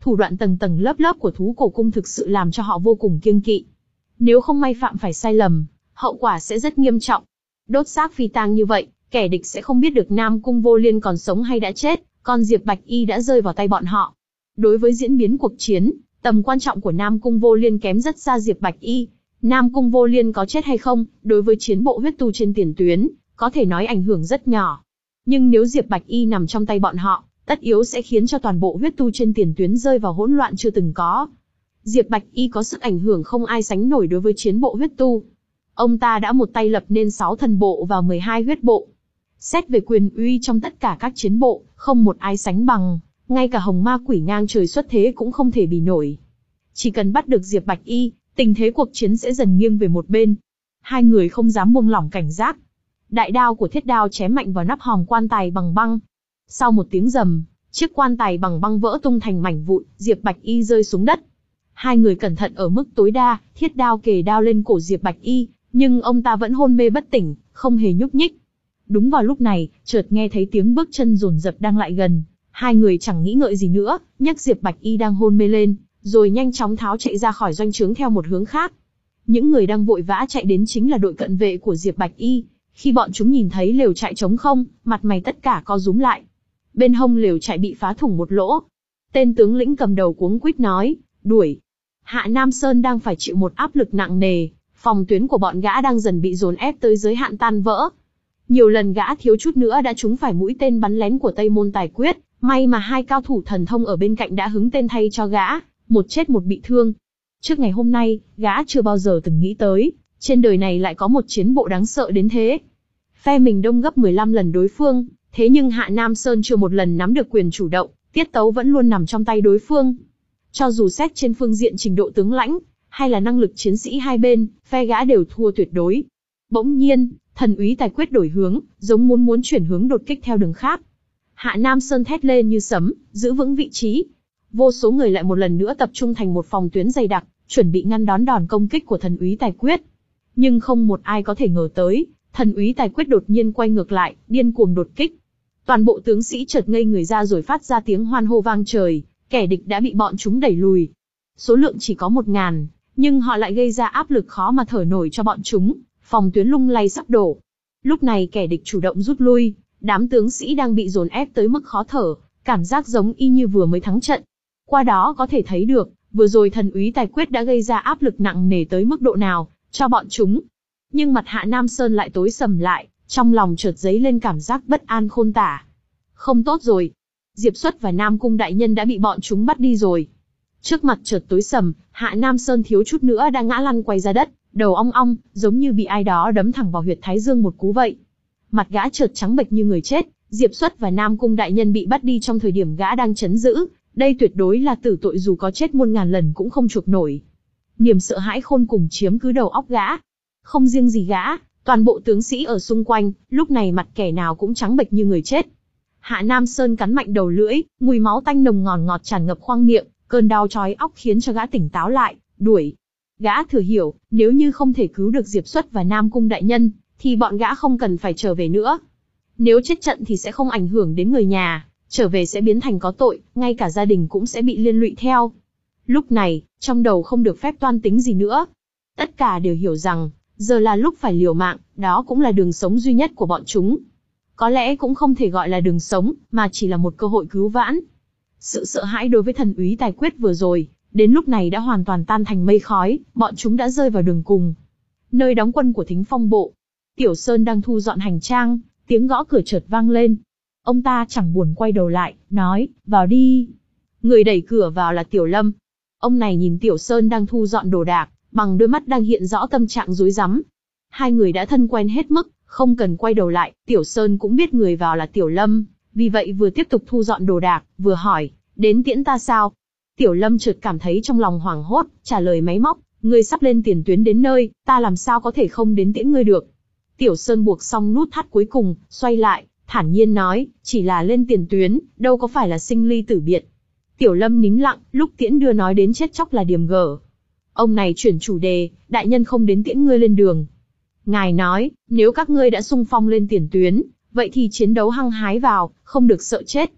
thủ đoạn tầng tầng lớp lớp của thú cổ cung thực sự làm cho họ vô cùng kiêng kỵ. Nếu không may phạm phải sai lầm, hậu quả sẽ rất nghiêm trọng. Đốt xác phi tang như vậy, kẻ địch sẽ không biết được Nam Cung Vô Liên còn sống hay đã chết, còn Diệp Bạch Y đã rơi vào tay bọn họ. Đối với diễn biến cuộc chiến, tầm quan trọng của Nam Cung Vô Liên kém rất xa Diệp Bạch Y. Nam Cung Vô Liên có chết hay không, đối với chiến bộ huyết tu trên tiền tuyến, có thể nói ảnh hưởng rất nhỏ. Nhưng nếu Diệp Bạch Y nằm trong tay bọn họ, tất yếu sẽ khiến cho toàn bộ huyết tu trên tiền tuyến rơi vào hỗn loạn chưa từng có. Diệp Bạch Y có sức ảnh hưởng không ai sánh nổi đối với chiến bộ huyết tu. Ông ta đã một tay lập nên sáu thần bộ và mười hai huyết bộ. Xét về quyền uy trong tất cả các chiến bộ, không một ai sánh bằng, ngay cả hồng ma quỷ ngang trời xuất thế cũng không thể bì nổi. Chỉ cần bắt được Diệp Bạch Y, tình thế cuộc chiến sẽ dần nghiêng về một bên. Hai người không dám buông lỏng cảnh giác. Đại đao của thiết đao chém mạnh vào nắp hòm quan tài bằng băng. Sau một tiếng rầm, chiếc quan tài bằng băng vỡ tung thành mảnh vụn, Diệp Bạch Y rơi xuống đất. Hai người cẩn thận ở mức tối đa, thiết đao kề đao lên cổ Diệp Bạch Y, nhưng ông ta vẫn hôn mê bất tỉnh, không hề nhúc nhích. Đúng vào lúc này, chợt nghe thấy tiếng bước chân dồn dập đang lại gần. Hai người chẳng nghĩ ngợi gì nữa, nhấc Diệp Bạch Y đang hôn mê lên, rồi nhanh chóng tháo chạy ra khỏi doanh trướng theo một hướng khác. Những người đang vội vã chạy đến chính là đội cận vệ của Diệp Bạch Y. Khi bọn chúng nhìn thấy lều trại trống không, mặt mày tất cả co rúm lại. Bên hông lều trại bị phá thủng một lỗ. Tên tướng lĩnh cầm đầu cuống quýt nói, đuổi. Hạ Nam Sơn đang phải chịu một áp lực nặng nề, phòng tuyến của bọn gã đang dần bị dồn ép tới giới hạn tan vỡ. Nhiều lần gã thiếu chút nữa đã trúng phải mũi tên bắn lén của Tây Môn Tài Quyết, may mà hai cao thủ thần thông ở bên cạnh đã hứng tên thay cho gã, một chết một bị thương. Trước ngày hôm nay, gã chưa bao giờ từng nghĩ tới, trên đời này lại có một chiến bộ đáng sợ đến thế. Phe mình đông gấp mười lăm lần đối phương, thế nhưng Hạ Nam Sơn chưa một lần nắm được quyền chủ động, tiết tấu vẫn luôn nằm trong tay đối phương. Cho dù xét trên phương diện trình độ tướng lãnh, hay là năng lực chiến sĩ hai bên, phe gã đều thua tuyệt đối. Bỗng nhiên, thần úy Tài Quyết đổi hướng, giống muốn muốn chuyển hướng đột kích theo đường khác. Hạ Nam Sơn thét lên như sấm, giữ vững vị trí. Vô số người lại một lần nữa tập trung thành một phòng tuyến dày đặc, chuẩn bị ngăn đón đòn công kích của thần úy Tài Quyết. Nhưng không một ai có thể ngờ tới, thần úy Tài Quyết đột nhiên quay ngược lại, điên cuồng đột kích. Toàn bộ tướng sĩ chợt ngây người ra rồi phát ra tiếng hoan hô vang trời, kẻ địch đã bị bọn chúng đẩy lùi. Số lượng chỉ có một ngàn, nhưng họ lại gây ra áp lực khó mà thở nổi cho bọn chúng, phòng tuyến lung lay sắp đổ. Lúc này kẻ địch chủ động rút lui, đám tướng sĩ đang bị dồn ép tới mức khó thở, cảm giác giống y như vừa mới thắng trận. Qua đó có thể thấy được, vừa rồi thần úy Tài Quyết đã gây ra áp lực nặng nề tới mức độ nào cho bọn chúng. Nhưng mặt Hạ Nam Sơn lại tối sầm lại, trong lòng chợt dấy lên cảm giác bất an khôn tả. Không tốt rồi, Diệp Xuất và Nam Cung đại nhân đã bị bọn chúng bắt đi rồi. Trước mặt chợt tối sầm, Hạ Nam Sơn thiếu chút nữa đã ngã lăn quay ra đất, đầu ong ong, giống như bị ai đó đấm thẳng vào huyệt thái dương một cú vậy. Mặt gã chợt trắng bệch như người chết, Diệp Xuất và Nam Cung đại nhân bị bắt đi trong thời điểm gã đang trấn giữ, đây tuyệt đối là tử tội, dù có chết muôn ngàn lần cũng không chuộc nổi. Niềm sợ hãi khôn cùng chiếm cứ đầu óc gã. Không riêng gì gã, toàn bộ tướng sĩ ở xung quanh, lúc này mặt kẻ nào cũng trắng bệch như người chết. Hạ Nam Sơn cắn mạnh đầu lưỡi, mùi máu tanh nồng ngọt ngọt tràn ngập khoang miệng, cơn đau chói óc khiến cho gã tỉnh táo lại, đuổi. Gã thừa hiểu, nếu như không thể cứu được Diệp Xuất và Nam Cung đại nhân, thì bọn gã không cần phải trở về nữa. Nếu chết trận thì sẽ không ảnh hưởng đến người nhà, trở về sẽ biến thành có tội, ngay cả gia đình cũng sẽ bị liên lụy theo. Lúc này, trong đầu không được phép toan tính gì nữa. Tất cả đều hiểu rằng, giờ là lúc phải liều mạng, đó cũng là đường sống duy nhất của bọn chúng. Có lẽ cũng không thể gọi là đường sống, mà chỉ là một cơ hội cứu vãn. Sự sợ hãi đối với thần úy Tài Quyết vừa rồi, đến lúc này đã hoàn toàn tan thành mây khói, bọn chúng đã rơi vào đường cùng. Nơi đóng quân của Thính Phong Bộ, Tiểu Sơn đang thu dọn hành trang, tiếng gõ cửa chợt vang lên. Ông ta chẳng buồn quay đầu lại, nói, vào đi. Người đẩy cửa vào là Tiểu Lâm. Ông này nhìn Tiểu Sơn đang thu dọn đồ đạc, bằng đôi mắt đang hiện rõ tâm trạng rối rắm. Hai người đã thân quen hết mức, không cần quay đầu lại, Tiểu Sơn cũng biết người vào là Tiểu Lâm, vì vậy vừa tiếp tục thu dọn đồ đạc, vừa hỏi, đến tiễn ta sao? Tiểu Lâm chợt cảm thấy trong lòng hoảng hốt, trả lời máy móc, ngươi sắp lên tiền tuyến đến nơi, ta làm sao có thể không đến tiễn ngươi được. Tiểu Sơn buộc xong nút thắt cuối cùng, xoay lại, thản nhiên nói, chỉ là lên tiền tuyến, đâu có phải là sinh ly tử biệt. Tiểu Lâm nín lặng, lúc tiễn đưa nói đến chết chóc là điềm gở. Ông này chuyển chủ đề, đại nhân không đến tiễn ngươi lên đường. Ngài nói, nếu các ngươi đã xung phong lên tiền tuyến, vậy thì chiến đấu hăng hái vào, không được sợ chết.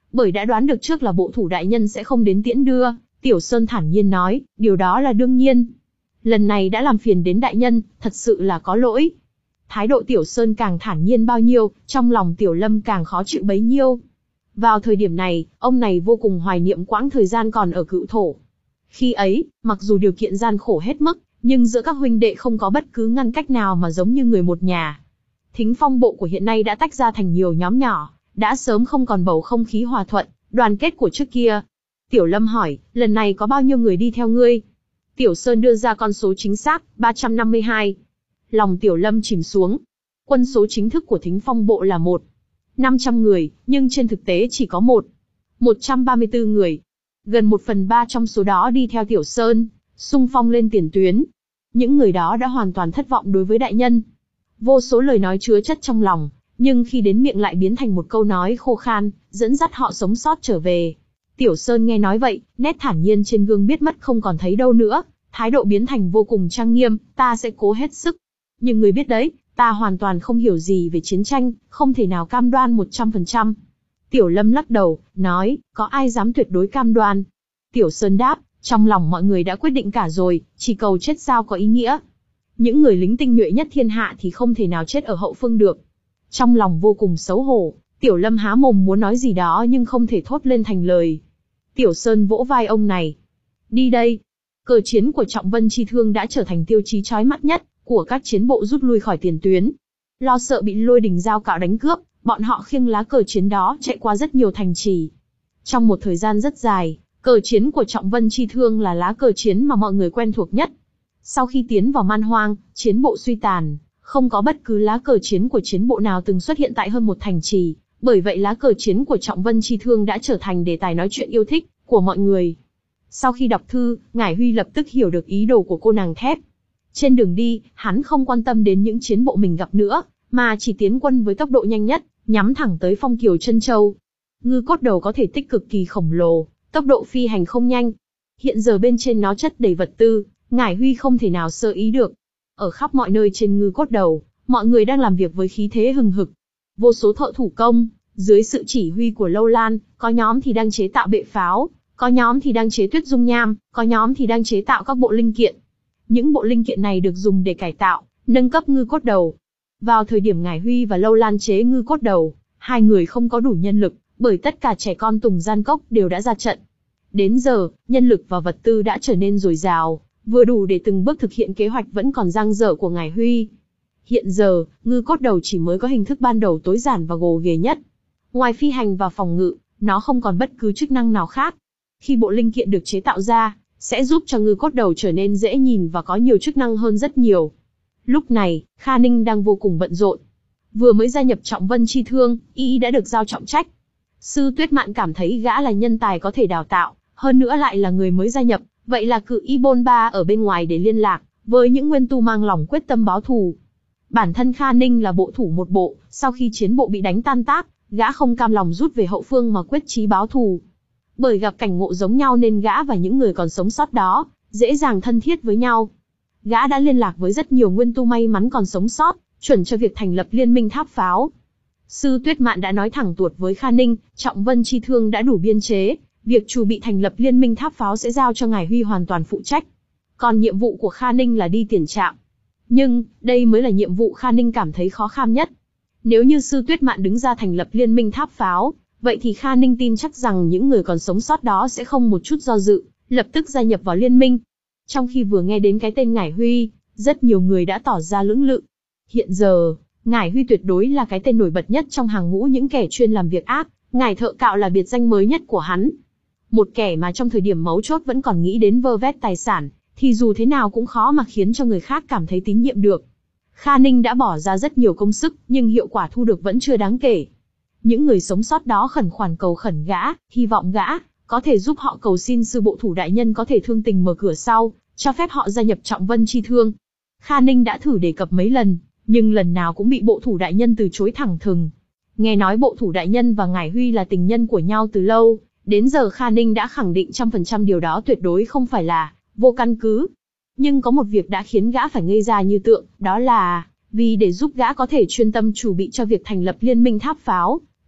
bởi đã đoán được trước là bộ thủ đại nhân sẽ không đến tiễn đưa. Tiểu Sơn thản nhiên nói, điều đó là đương nhiên. Lần này đã làm phiền đến đại nhân, thật sự là có lỗi. Thái độ Tiểu Sơn càng thản nhiên bao nhiêu, trong lòng Tiểu Lâm càng khó chịu bấy nhiêu. Vào thời điểm này, ông này vô cùng hoài niệm quãng thời gian còn ở Cựu Thổ. Khi ấy, mặc dù điều kiện gian khổ hết mức, nhưng giữa các huynh đệ không có bất cứ ngăn cách nào mà giống như người một nhà. Thính Phong bộ của hiện nay đã tách ra thành nhiều nhóm nhỏ, đã sớm không còn bầu không khí hòa thuận, đoàn kết của trước kia. Tiểu Lâm hỏi, lần này có bao nhiêu người đi theo ngươi? Tiểu Sơn đưa ra con số chính xác, ba trăm năm mươi hai. Lòng Tiểu Lâm chìm xuống. Quân số chính thức của Thính Phong bộ là một năm trăm người, nhưng trên thực tế chỉ có một một trăm ba mươi tư người. Gần một phần ba trong số đó đi theo Tiểu Sơn, xung phong lên tiền tuyến. Những người đó đã hoàn toàn thất vọng đối với đại nhân. Vô số lời nói chứa chất trong lòng, nhưng khi đến miệng lại biến thành một câu nói khô khan, dẫn dắt họ sống sót trở về. Tiểu Sơn nghe nói vậy, nét thản nhiên trên gương biết mất không còn thấy đâu nữa, thái độ biến thành vô cùng trang nghiêm, ta sẽ cố hết sức. Nhưng người biết đấy, ta hoàn toàn không hiểu gì về chiến tranh, không thể nào cam đoan một trăm phần trăm. Tiểu Lâm lắc đầu, nói, có ai dám tuyệt đối cam đoan? Tiểu Sơn đáp, trong lòng mọi người đã quyết định cả rồi, chỉ cầu chết sao có ý nghĩa. Những người lính tinh nhuệ nhất thiên hạ thì không thể nào chết ở hậu phương được. Trong lòng vô cùng xấu hổ, Tiểu Lâm há mồm muốn nói gì đó nhưng không thể thốt lên thành lời. Tiểu Sơn vỗ vai ông này. Đi đây. Cờ chiến của Trọng Vân Chi Thương đã trở thành tiêu chí chói mắt nhất của các chiến bộ rút lui khỏi tiền tuyến. Lo sợ bị Lôi Đình Dao Cạo đánh cướp, bọn họ khiêng lá cờ chiến đó chạy qua rất nhiều thành trì. Trong một thời gian rất dài, cờ chiến của Trọng Vân Chi Thương là lá cờ chiến mà mọi người quen thuộc nhất. Sau khi tiến vào Man Hoang, chiến bộ suy tàn, không có bất cứ lá cờ chiến của chiến bộ nào từng xuất hiện tại hơn một thành trì, bởi vậy lá cờ chiến của Trọng Vân Chi Thương đã trở thành đề tài nói chuyện yêu thích của mọi người. Sau khi đọc thư, Ngải Huy lập tức hiểu được ý đồ của cô nàng thép. Trên đường đi, hắn không quan tâm đến những chiến bộ mình gặp nữa, mà chỉ tiến quân với tốc độ nhanh nhất, nhắm thẳng tới Phong Kiều Trân Châu. Ngư cốt đầu có thể tích cực kỳ khổng lồ, tốc độ phi hành không nhanh. Hiện giờ bên trên nó chất đầy vật tư, Ngải Huy không thể nào sơ ý được. Ở khắp mọi nơi trên ngư cốt đầu, mọi người đang làm việc với khí thế hừng hực. Vô số thợ thủ công, dưới sự chỉ huy của Lâu Lan, có nhóm thì đang chế tạo bệ pháo, có nhóm thì đang chế tuyết dung nham, có nhóm thì đang chế tạo các bộ linh kiện. Những bộ linh kiện này được dùng để cải tạo, nâng cấp ngư cốt đầu. Vào thời điểm Ngải Huy và Lâu Lan chế ngư cốt đầu, hai người không có đủ nhân lực, bởi tất cả trẻ con Tùng Gian Cốc đều đã ra trận. Đến giờ, nhân lực và vật tư đã trở nên dồi dào, vừa đủ để từng bước thực hiện kế hoạch vẫn còn dang dở của Ngải Huy. Hiện giờ, ngư cốt đầu chỉ mới có hình thức ban đầu tối giản và gồ ghề nhất. Ngoài phi hành và phòng ngự, nó không còn bất cứ chức năng nào khác. Khi bộ linh kiện được chế tạo ra, sẽ giúp cho ngư cốt đầu trở nên dễ nhìn và có nhiều chức năng hơn rất nhiều. Lúc này, Kha Ninh đang vô cùng bận rộn. Vừa mới gia nhập Trọng Vân Chi Thương, y đã được giao trọng trách. Sư Tuyết Mạn cảm thấy gã là nhân tài có thể đào tạo, hơn nữa lại là người mới gia nhập, vậy là cự y bôn ba ở bên ngoài để liên lạc với những nguyên tu mang lòng quyết tâm báo thù. Bản thân Kha Ninh là bộ thủ một bộ, sau khi chiến bộ bị đánh tan tác, gã không cam lòng rút về hậu phương mà quyết chí báo thù. Bởi gặp cảnh ngộ giống nhau nên gã và những người còn sống sót đó dễ dàng thân thiết với nhau. Gã đã liên lạc với rất nhiều nguyên tu may mắn còn sống sót, chuẩn cho việc thành lập liên minh tháp pháo. Sư Tuyết Mạn đã nói thẳng tuột với Kha Ninh, Trọng Vân Chi Thương đã đủ biên chế, việc chủ bị thành lập liên minh tháp pháo sẽ giao cho Ngải Huy hoàn toàn phụ trách. Còn nhiệm vụ của Kha Ninh là đi tiền trạm. Nhưng, đây mới là nhiệm vụ Kha Ninh cảm thấy khó khăn nhất. Nếu như Sư Tuyết Mạn đứng ra thành lập liên minh tháp pháo, vậy thì Kha Ninh tin chắc rằng những người còn sống sót đó sẽ không một chút do dự, lập tức gia nhập vào liên minh. Trong khi vừa nghe đến cái tên Ngải Huy, rất nhiều người đã tỏ ra lưỡng lự. Hiện giờ, Ngải Huy tuyệt đối là cái tên nổi bật nhất trong hàng ngũ những kẻ chuyên làm việc ác, Ngải Thợ Cạo là biệt danh mới nhất của hắn. Một kẻ mà trong thời điểm mấu chốt vẫn còn nghĩ đến vơ vét tài sản, thì dù thế nào cũng khó mà khiến cho người khác cảm thấy tín nhiệm được. Kha Ninh đã bỏ ra rất nhiều công sức, nhưng hiệu quả thu được vẫn chưa đáng kể. Những người sống sót đó khẩn khoản cầu khẩn gã, hy vọng gã có thể giúp họ cầu xin sư bộ thủ đại nhân có thể thương tình mở cửa sau, cho phép họ gia nhập Trọng Vân Chi Thương. Kha Ninh đã thử đề cập mấy lần, nhưng lần nào cũng bị bộ thủ đại nhân từ chối thẳng thừng. Nghe nói bộ thủ đại nhân và Ngải Huy là tình nhân của nhau từ lâu, đến giờ Kha Ninh đã khẳng định trăm phần trăm điều đó tuyệt đối không phải là vô căn cứ. Nhưng có một việc đã khiến gã phải ngây ra như tượng, đó là vì để giúp gã có thể chuyên tâm chuẩn bị cho việc thành lập liên minh tháp pháo,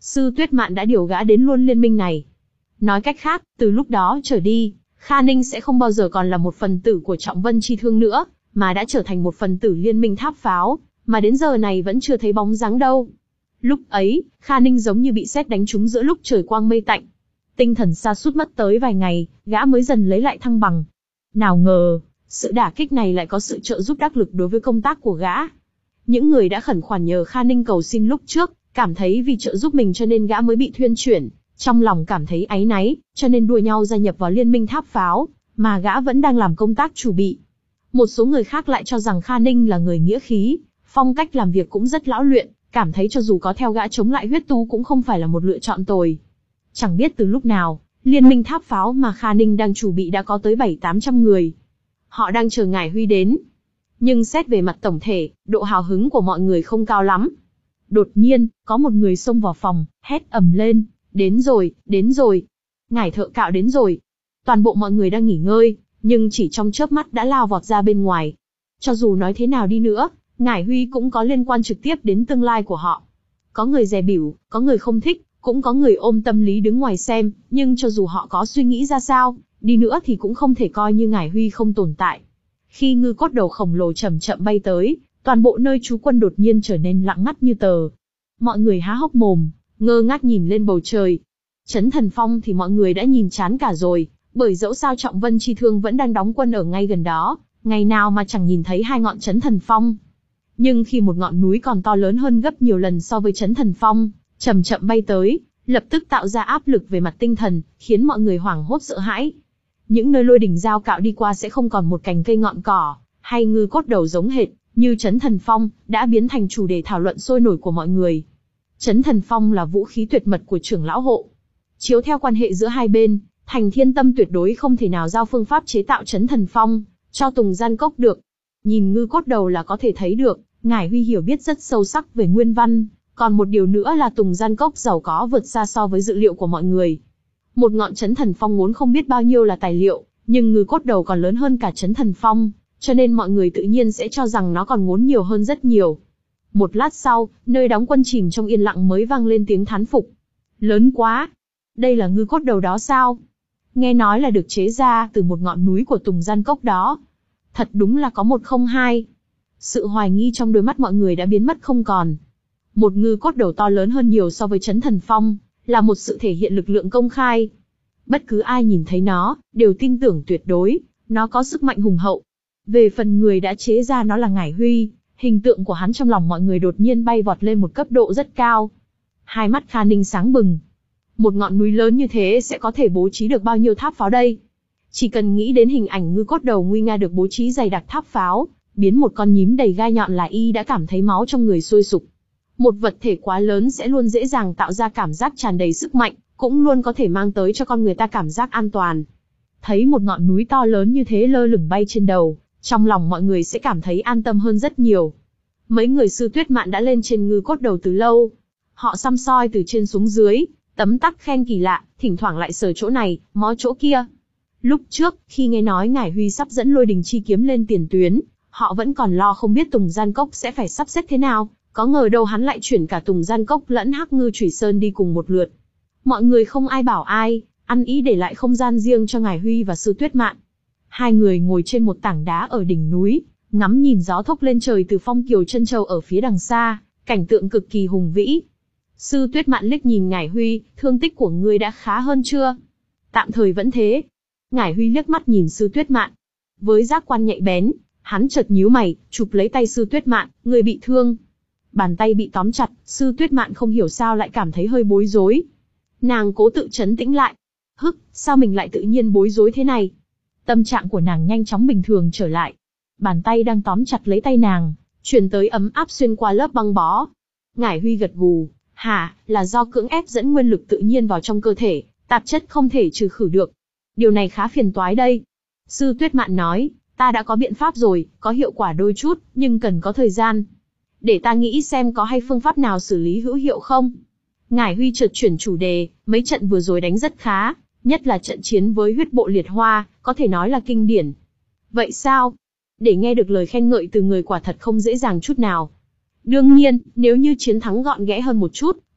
Sư Tuyết Mạn đã điều gã đến luôn liên minh này. Nói cách khác, từ lúc đó trở đi, Kha Ninh sẽ không bao giờ còn là một phần tử của Trọng Vân Chi Thương nữa, mà đã trở thành một phần tử liên minh tháp pháo, mà đến giờ này vẫn chưa thấy bóng dáng đâu. Lúc ấy, Kha Ninh giống như bị sét đánh trúng giữa lúc trời quang mây tạnh. Tinh thần sa sút mất tới vài ngày, gã mới dần lấy lại thăng bằng. Nào ngờ, sự đả kích này lại có sự trợ giúp đắc lực đối với công tác của gã. Những người đã khẩn khoản nhờ Kha Ninh cầu xin lúc trước, cảm thấy vì trợ giúp mình cho nên gã mới bị thuyên chuyển, trong lòng cảm thấy áy náy, cho nên đua nhau gia nhập vào liên minh tháp pháo, mà gã vẫn đang làm công tác chủ bị. Một số người khác lại cho rằng Kha Ninh là người nghĩa khí, phong cách làm việc cũng rất lão luyện, cảm thấy cho dù có theo gã chống lại huyết tu cũng không phải là một lựa chọn tồi. Chẳng biết từ lúc nào, liên minh tháp pháo mà Kha Ninh đang chủ bị đã có tới bảy tám trăm người. Họ đang chờ Ngải Huy đến. Nhưng xét về mặt tổng thể, độ hào hứng của mọi người không cao lắm. Đột nhiên, có một người xông vào phòng, hét ầm lên, đến rồi, đến rồi. Ngải thợ cạo đến rồi. Toàn bộ mọi người đang nghỉ ngơi, nhưng chỉ trong chớp mắt đã lao vọt ra bên ngoài. Cho dù nói thế nào đi nữa, Ngải Huy cũng có liên quan trực tiếp đến tương lai của họ. Có người dè bỉu, có người không thích, cũng có người ôm tâm lý đứng ngoài xem, nhưng cho dù họ có suy nghĩ ra sao, đi nữa thì cũng không thể coi như Ngải Huy không tồn tại. Khi ngư cốt đầu khổng lồ chậm chậm bay tới, toàn bộ nơi trú quân đột nhiên trở nên lặng ngắt như tờ. Mọi người há hốc mồm, ngơ ngác nhìn lên bầu trời. Trấn Thần Phong thì mọi người đã nhìn chán cả rồi, bởi dẫu sao Trọng Vân Chi Thương vẫn đang đóng quân ở ngay gần đó, ngày nào mà chẳng nhìn thấy hai ngọn Trấn Thần Phong. Nhưng khi một ngọn núi còn to lớn hơn gấp nhiều lần so với Trấn Thần Phong, chậm chậm bay tới, lập tức tạo ra áp lực về mặt tinh thần, khiến mọi người hoảng hốt sợ hãi. Những nơi lôi đỉnh dao cạo đi qua sẽ không còn một cành cây ngọn cỏ, hay ngư cốt đầu giống hệt, như Trấn Thần Phong, đã biến thành chủ đề thảo luận sôi nổi của mọi người. Trấn Thần Phong là vũ khí tuyệt mật của trưởng lão hộ. Chiếu theo quan hệ giữa hai bên, Thành Thiên Tâm tuyệt đối không thể nào giao phương pháp chế tạo Trấn Thần Phong cho Tùng Gian Cốc được. Nhìn ngư cốt đầu là có thể thấy được, Ngải Huy hiểu biết rất sâu sắc về nguyên văn, còn một điều nữa là Tùng Gian Cốc giàu có vượt xa so với dự liệu của mọi người. Một ngọn Trấn Thần Phong vốn không biết bao nhiêu là tài liệu, nhưng ngư cốt đầu còn lớn hơn cả Trấn Thần Phong, cho nên mọi người tự nhiên sẽ cho rằng nó còn ngốn nhiều hơn rất nhiều. Một lát sau, nơi đóng quân chìm trong yên lặng mới vang lên tiếng thán phục. Lớn quá! Đây là ngư cốt đầu đó sao? Nghe nói là được chế ra từ một ngọn núi của Tùng Gian Cốc đó. Thật đúng là có một không hai. Sự hoài nghi trong đôi mắt mọi người đã biến mất không còn. Một ngư cốt đầu to lớn hơn nhiều so với Trấn Thần Phong, là một sự thể hiện lực lượng công khai. Bất cứ ai nhìn thấy nó, đều tin tưởng tuyệt đối, nó có sức mạnh hùng hậu. Về phần người đã chế ra nó là Ngải Huy, hình tượng của hắn trong lòng mọi người đột nhiên bay vọt lên một cấp độ rất cao. Hai mắt Kha Ninh sáng bừng. Một ngọn núi lớn như thế sẽ có thể bố trí được bao nhiêu tháp pháo đây? Chỉ cần nghĩ đến hình ảnh ngư cốt đầu nguy nga được bố trí dày đặc tháp pháo, biến một con nhím đầy gai nhọn là y đã cảm thấy máu trong người sôi sục. Một vật thể quá lớn sẽ luôn dễ dàng tạo ra cảm giác tràn đầy sức mạnh, cũng luôn có thể mang tới cho con người ta cảm giác an toàn. Thấy một ngọn núi to lớn như thế lơ lửng bay trên đầu, trong lòng mọi người sẽ cảm thấy an tâm hơn rất nhiều. Mấy người Sư Tuyết Mạn đã lên trên ngư cốt đầu từ lâu. Họ săm soi từ trên xuống dưới, tấm tắc khen kỳ lạ, thỉnh thoảng lại sờ chỗ này, mó chỗ kia. Lúc trước, khi nghe nói Ngải Huy sắp dẫn lôi đình chi kiếm lên tiền tuyến, họ vẫn còn lo không biết Tùng Gian Cốc sẽ phải sắp xếp thế nào, có ngờ đâu hắn lại chuyển cả Tùng Gian Cốc lẫn Hắc Ngư Chủy Sơn đi cùng một lượt. Mọi người không ai bảo ai, ăn ý để lại không gian riêng cho Ngải Huy và Sư Tuyết Mạn. Hai người ngồi trên một tảng đá ở đỉnh núi, ngắm nhìn gió thốc lên trời từ Phong Kiều Chân Châu ở phía đằng xa, cảnh tượng cực kỳ hùng vĩ. Sư Tuyết Mạn liếc nhìn Ngải Huy, thương tích của ngươi đã khá hơn chưa? Tạm thời vẫn thế. Ngải Huy liếc mắt nhìn Sư Tuyết Mạn. Với giác quan nhạy bén, hắn chợt nhíu mày, chụp lấy tay Sư Tuyết Mạn, ngươi bị thương. Bàn tay bị tóm chặt, Sư Tuyết Mạn không hiểu sao lại cảm thấy hơi bối rối. Nàng cố tự trấn tĩnh lại. Hức, sao mình lại tự nhiên bối rối thế này? Tâm trạng của nàng nhanh chóng bình thường trở lại. Bàn tay đang tóm chặt lấy tay nàng, truyền tới ấm áp xuyên qua lớp băng bó. Ngải Huy gật gù, hả, là do cưỡng ép dẫn nguyên lực tự nhiên vào trong cơ thể, tạp chất không thể trừ khử được. Điều này khá phiền toái đây. Sư Tuyết Mạn nói, ta đã có biện pháp rồi, có hiệu quả đôi chút, nhưng cần có thời gian. Để ta nghĩ xem có hay phương pháp nào xử lý hữu hiệu không. Ngải Huy chợt chuyển chủ đề, mấy trận vừa rồi đánh rất khá, nhất là trận chiến với huyết bộ liệt hoa, có thể nói là kinh điển. Vậy sao? Để nghe được lời khen ngợi từ người quả thật không dễ dàng chút nào. Đương nhiên, nếu như chiến thắng gọn ghẽ hơn một chút,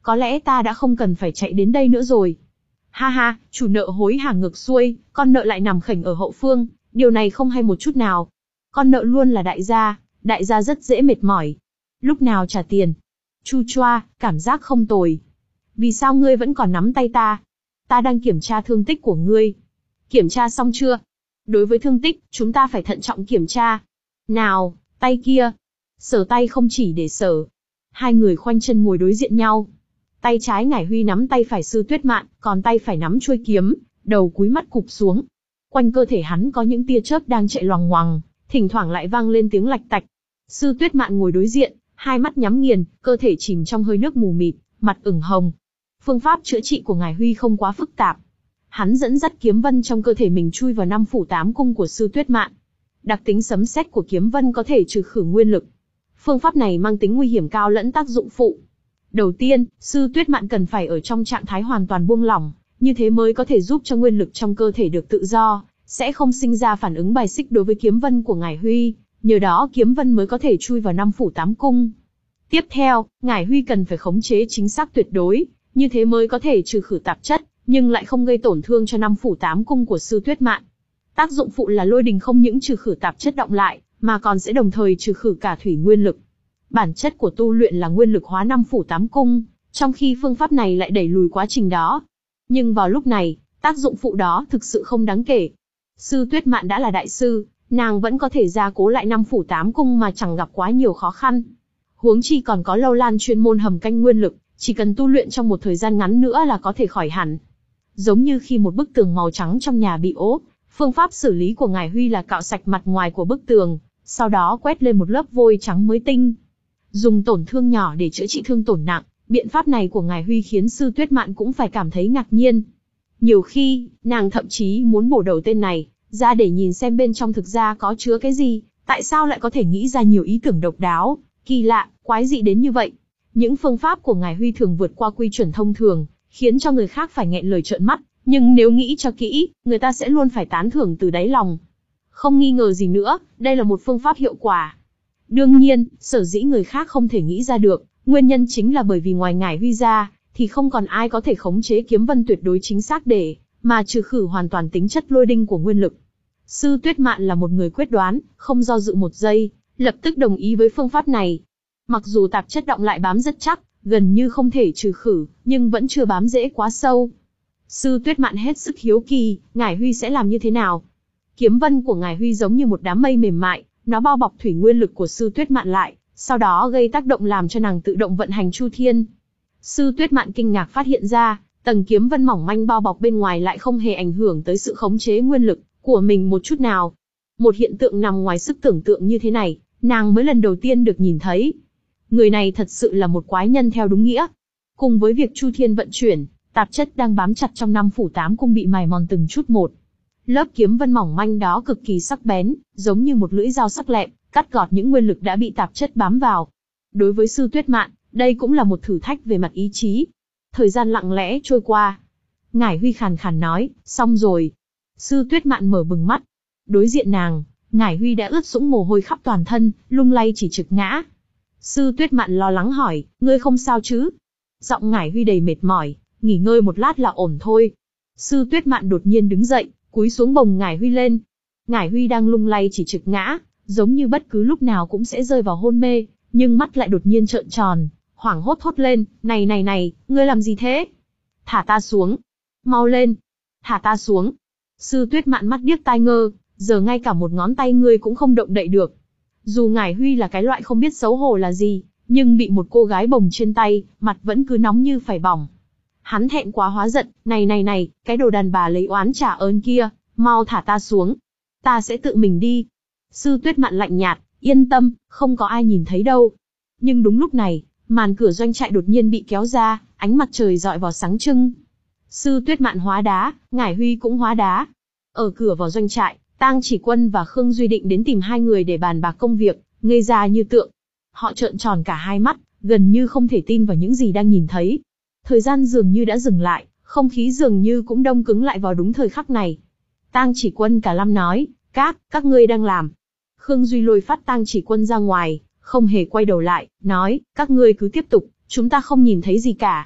có lẽ ta đã không cần phải chạy đến đây nữa rồi. Ha ha, chủ nợ hối hả ngược xuôi, con nợ lại nằm khểnh ở hậu phương, điều này không hay một chút nào. Con nợ luôn là đại gia, đại gia rất dễ mệt mỏi. Lúc nào trả tiền? Chu choa, cảm giác không tồi. Vì sao ngươi vẫn còn nắm tay ta? Ta đang kiểm tra thương tích của ngươi. Kiểm tra xong chưa? Đối với thương tích, chúng ta phải thận trọng kiểm tra. Nào, tay kia. Sờ tay không chỉ để sờ. Hai người khoanh chân ngồi đối diện nhau. Tay trái Ngải Huy nắm tay phải Sư Tuyết Mạn, còn tay phải nắm chuôi kiếm, đầu cúi mắt cụp xuống. Quanh cơ thể hắn có những tia chớp đang chạy loằng ngoằng, thỉnh thoảng lại vang lên tiếng lạch tạch. Sư Tuyết Mạn ngồi đối diện, hai mắt nhắm nghiền, cơ thể chìm trong hơi nước mù mịt, mặt ửng hồng. Phương pháp chữa trị của Ngải Huy không quá phức tạp. Hắn dẫn dắt kiếm vân trong cơ thể mình chui vào năm phủ tám cung của Sư Tuyết Mạn. Đặc tính sấm sét của kiếm vân có thể trừ khử nguyên lực. Phương pháp này mang tính nguy hiểm cao lẫn tác dụng phụ. Đầu tiên, Sư Tuyết Mạn cần phải ở trong trạng thái hoàn toàn buông lỏng, như thế mới có thể giúp cho nguyên lực trong cơ thể được tự do, sẽ không sinh ra phản ứng bài xích đối với kiếm vân của Ngải Huy, nhờ đó kiếm vân mới có thể chui vào năm phủ tám cung. Tiếp theo, Ngải Huy cần phải khống chế chính xác tuyệt đối, như thế mới có thể trừ khử tạp chất, nhưng lại không gây tổn thương cho năm phủ tám cung của Sư Tuyết Mạn. Tác dụng phụ là lôi đình không những trừ khử tạp chất đọng lại, mà còn sẽ đồng thời trừ khử cả thủy nguyên lực. Bản chất của tu luyện là nguyên lực hóa năm phủ tám cung, trong khi phương pháp này lại đẩy lùi quá trình đó. Nhưng vào lúc này, tác dụng phụ đó thực sự không đáng kể. Sư Tuyết Mạn đã là đại sư, nàng vẫn có thể gia cố lại năm phủ tám cung mà chẳng gặp quá nhiều khó khăn. Huống chi còn có Lâu Lan chuyên môn hầm canh nguyên lực, chỉ cần tu luyện trong một thời gian ngắn nữa là có thể khỏi hẳn. Giống như khi một bức tường màu trắng trong nhà bị ố, phương pháp xử lý của Ngải Huy là cạo sạch mặt ngoài của bức tường, sau đó quét lên một lớp vôi trắng mới tinh. Dùng tổn thương nhỏ để chữa trị thương tổn nặng, biện pháp này của Ngải Huy khiến Sư Tuyết Mạn cũng phải cảm thấy ngạc nhiên. Nhiều khi, nàng thậm chí muốn bổ đầu tên này ra để nhìn xem bên trong thực ra có chứa cái gì, tại sao lại có thể nghĩ ra nhiều ý tưởng độc đáo, kỳ lạ, quái dị đến như vậy. Những phương pháp của Ngải Huy thường vượt qua quy chuẩn thông thường, khiến cho người khác phải nghẹn lời trợn mắt, nhưng nếu nghĩ cho kỹ, người ta sẽ luôn phải tán thưởng từ đáy lòng. Không nghi ngờ gì nữa, đây là một phương pháp hiệu quả. Đương nhiên, sở dĩ người khác không thể nghĩ ra được, nguyên nhân chính là bởi vì ngoài Ngải Huy ra, thì không còn ai có thể khống chế kiếm vân tuyệt đối chính xác để mà trừ khử hoàn toàn tính chất lôi đinh của nguyên lực. Sư Tuyết Mạn là một người quyết đoán, không do dự một giây, lập tức đồng ý với phương pháp này. Mặc dù tạp chất đọng lại bám rất chắc, gần như không thể trừ khử, nhưng vẫn chưa bám rễ quá sâu. Sư Tuyết Mạn hết sức hiếu kỳ, Ngải Huy sẽ làm như thế nào? Kiếm vân của Ngải Huy giống như một đám mây mềm mại, nó bao bọc thủy nguyên lực của Sư Tuyết Mạn lại, sau đó gây tác động làm cho nàng tự động vận hành chu thiên. Sư Tuyết Mạn kinh ngạc phát hiện ra, tầng kiếm vân mỏng manh bao bọc bên ngoài lại không hề ảnh hưởng tới sự khống chế nguyên lực của mình một chút nào. Một hiện tượng nằm ngoài sức tưởng tượng như thế này, nàng mới lần đầu tiên được nhìn thấy. Người này thật sự là một quái nhân theo đúng nghĩa. Cùng với việc chu thiên vận chuyển, tạp chất đang bám chặt trong năm phủ tám cung bị mài mòn từng chút một. Lớp kiếm vân mỏng manh đó cực kỳ sắc bén, giống như một lưỡi dao sắc lẹm, cắt gọt những nguyên lực đã bị tạp chất bám vào. Đối với Sư Tuyết Mạn, đây cũng là một thử thách về mặt ý chí. Thời gian lặng lẽ trôi qua. Ngải Huy khàn khàn nói, xong rồi. Sư Tuyết Mạn mở bừng mắt. Đối diện nàng, Ngải Huy đã ướt sũng mồ hôi khắp toàn thân, lung lay chỉ trực ngã. Sư Tuyết Mạn lo lắng hỏi, ngươi không sao chứ? Giọng Ngải Huy đầy mệt mỏi, nghỉ ngơi một lát là ổn thôi. Sư Tuyết Mạn đột nhiên đứng dậy, cúi xuống bồng Ngải Huy lên. Ngải Huy đang lung lay chỉ trực ngã, giống như bất cứ lúc nào cũng sẽ rơi vào hôn mê, nhưng mắt lại đột nhiên trợn tròn, hoảng hốt thốt lên, này này này, ngươi làm gì thế? Thả ta xuống. Mau lên. Thả ta xuống. Sư Tuyết Mạn mắt điếc tai ngơ, giờ ngay cả một ngón tay ngươi cũng không động đậy được. Dù Ngải Huy là cái loại không biết xấu hổ là gì, nhưng bị một cô gái bồng trên tay, mặt vẫn cứ nóng như phải bỏng. Hắn thẹn quá hóa giận, này này này, cái đồ đàn bà lấy oán trả ơn kia, mau thả ta xuống. Ta sẽ tự mình đi. Sư Tuyết Mạn lạnh nhạt, yên tâm, không có ai nhìn thấy đâu. Nhưng đúng lúc này, màn cửa doanh trại đột nhiên bị kéo ra, ánh mặt trời rọi vào sáng trưng. Sư Tuyết Mạn hóa đá, Ngải Huy cũng hóa đá. Ở cửa vào doanh trại, Tang Chỉ Quân và Khương Duy định đến tìm hai người để bàn bạc công việc, ngây ra như tượng. Họ trợn tròn cả hai mắt, gần như không thể tin vào những gì đang nhìn thấy. Thời gian dường như đã dừng lại, không khí dường như cũng đông cứng lại vào đúng thời khắc này. Tang Chỉ Quân cả lâm nói, các, các ngươi đang làm. Khương Duy lôi phát Tang Chỉ Quân ra ngoài, không hề quay đầu lại, nói, các ngươi cứ tiếp tục, chúng ta không nhìn thấy gì cả.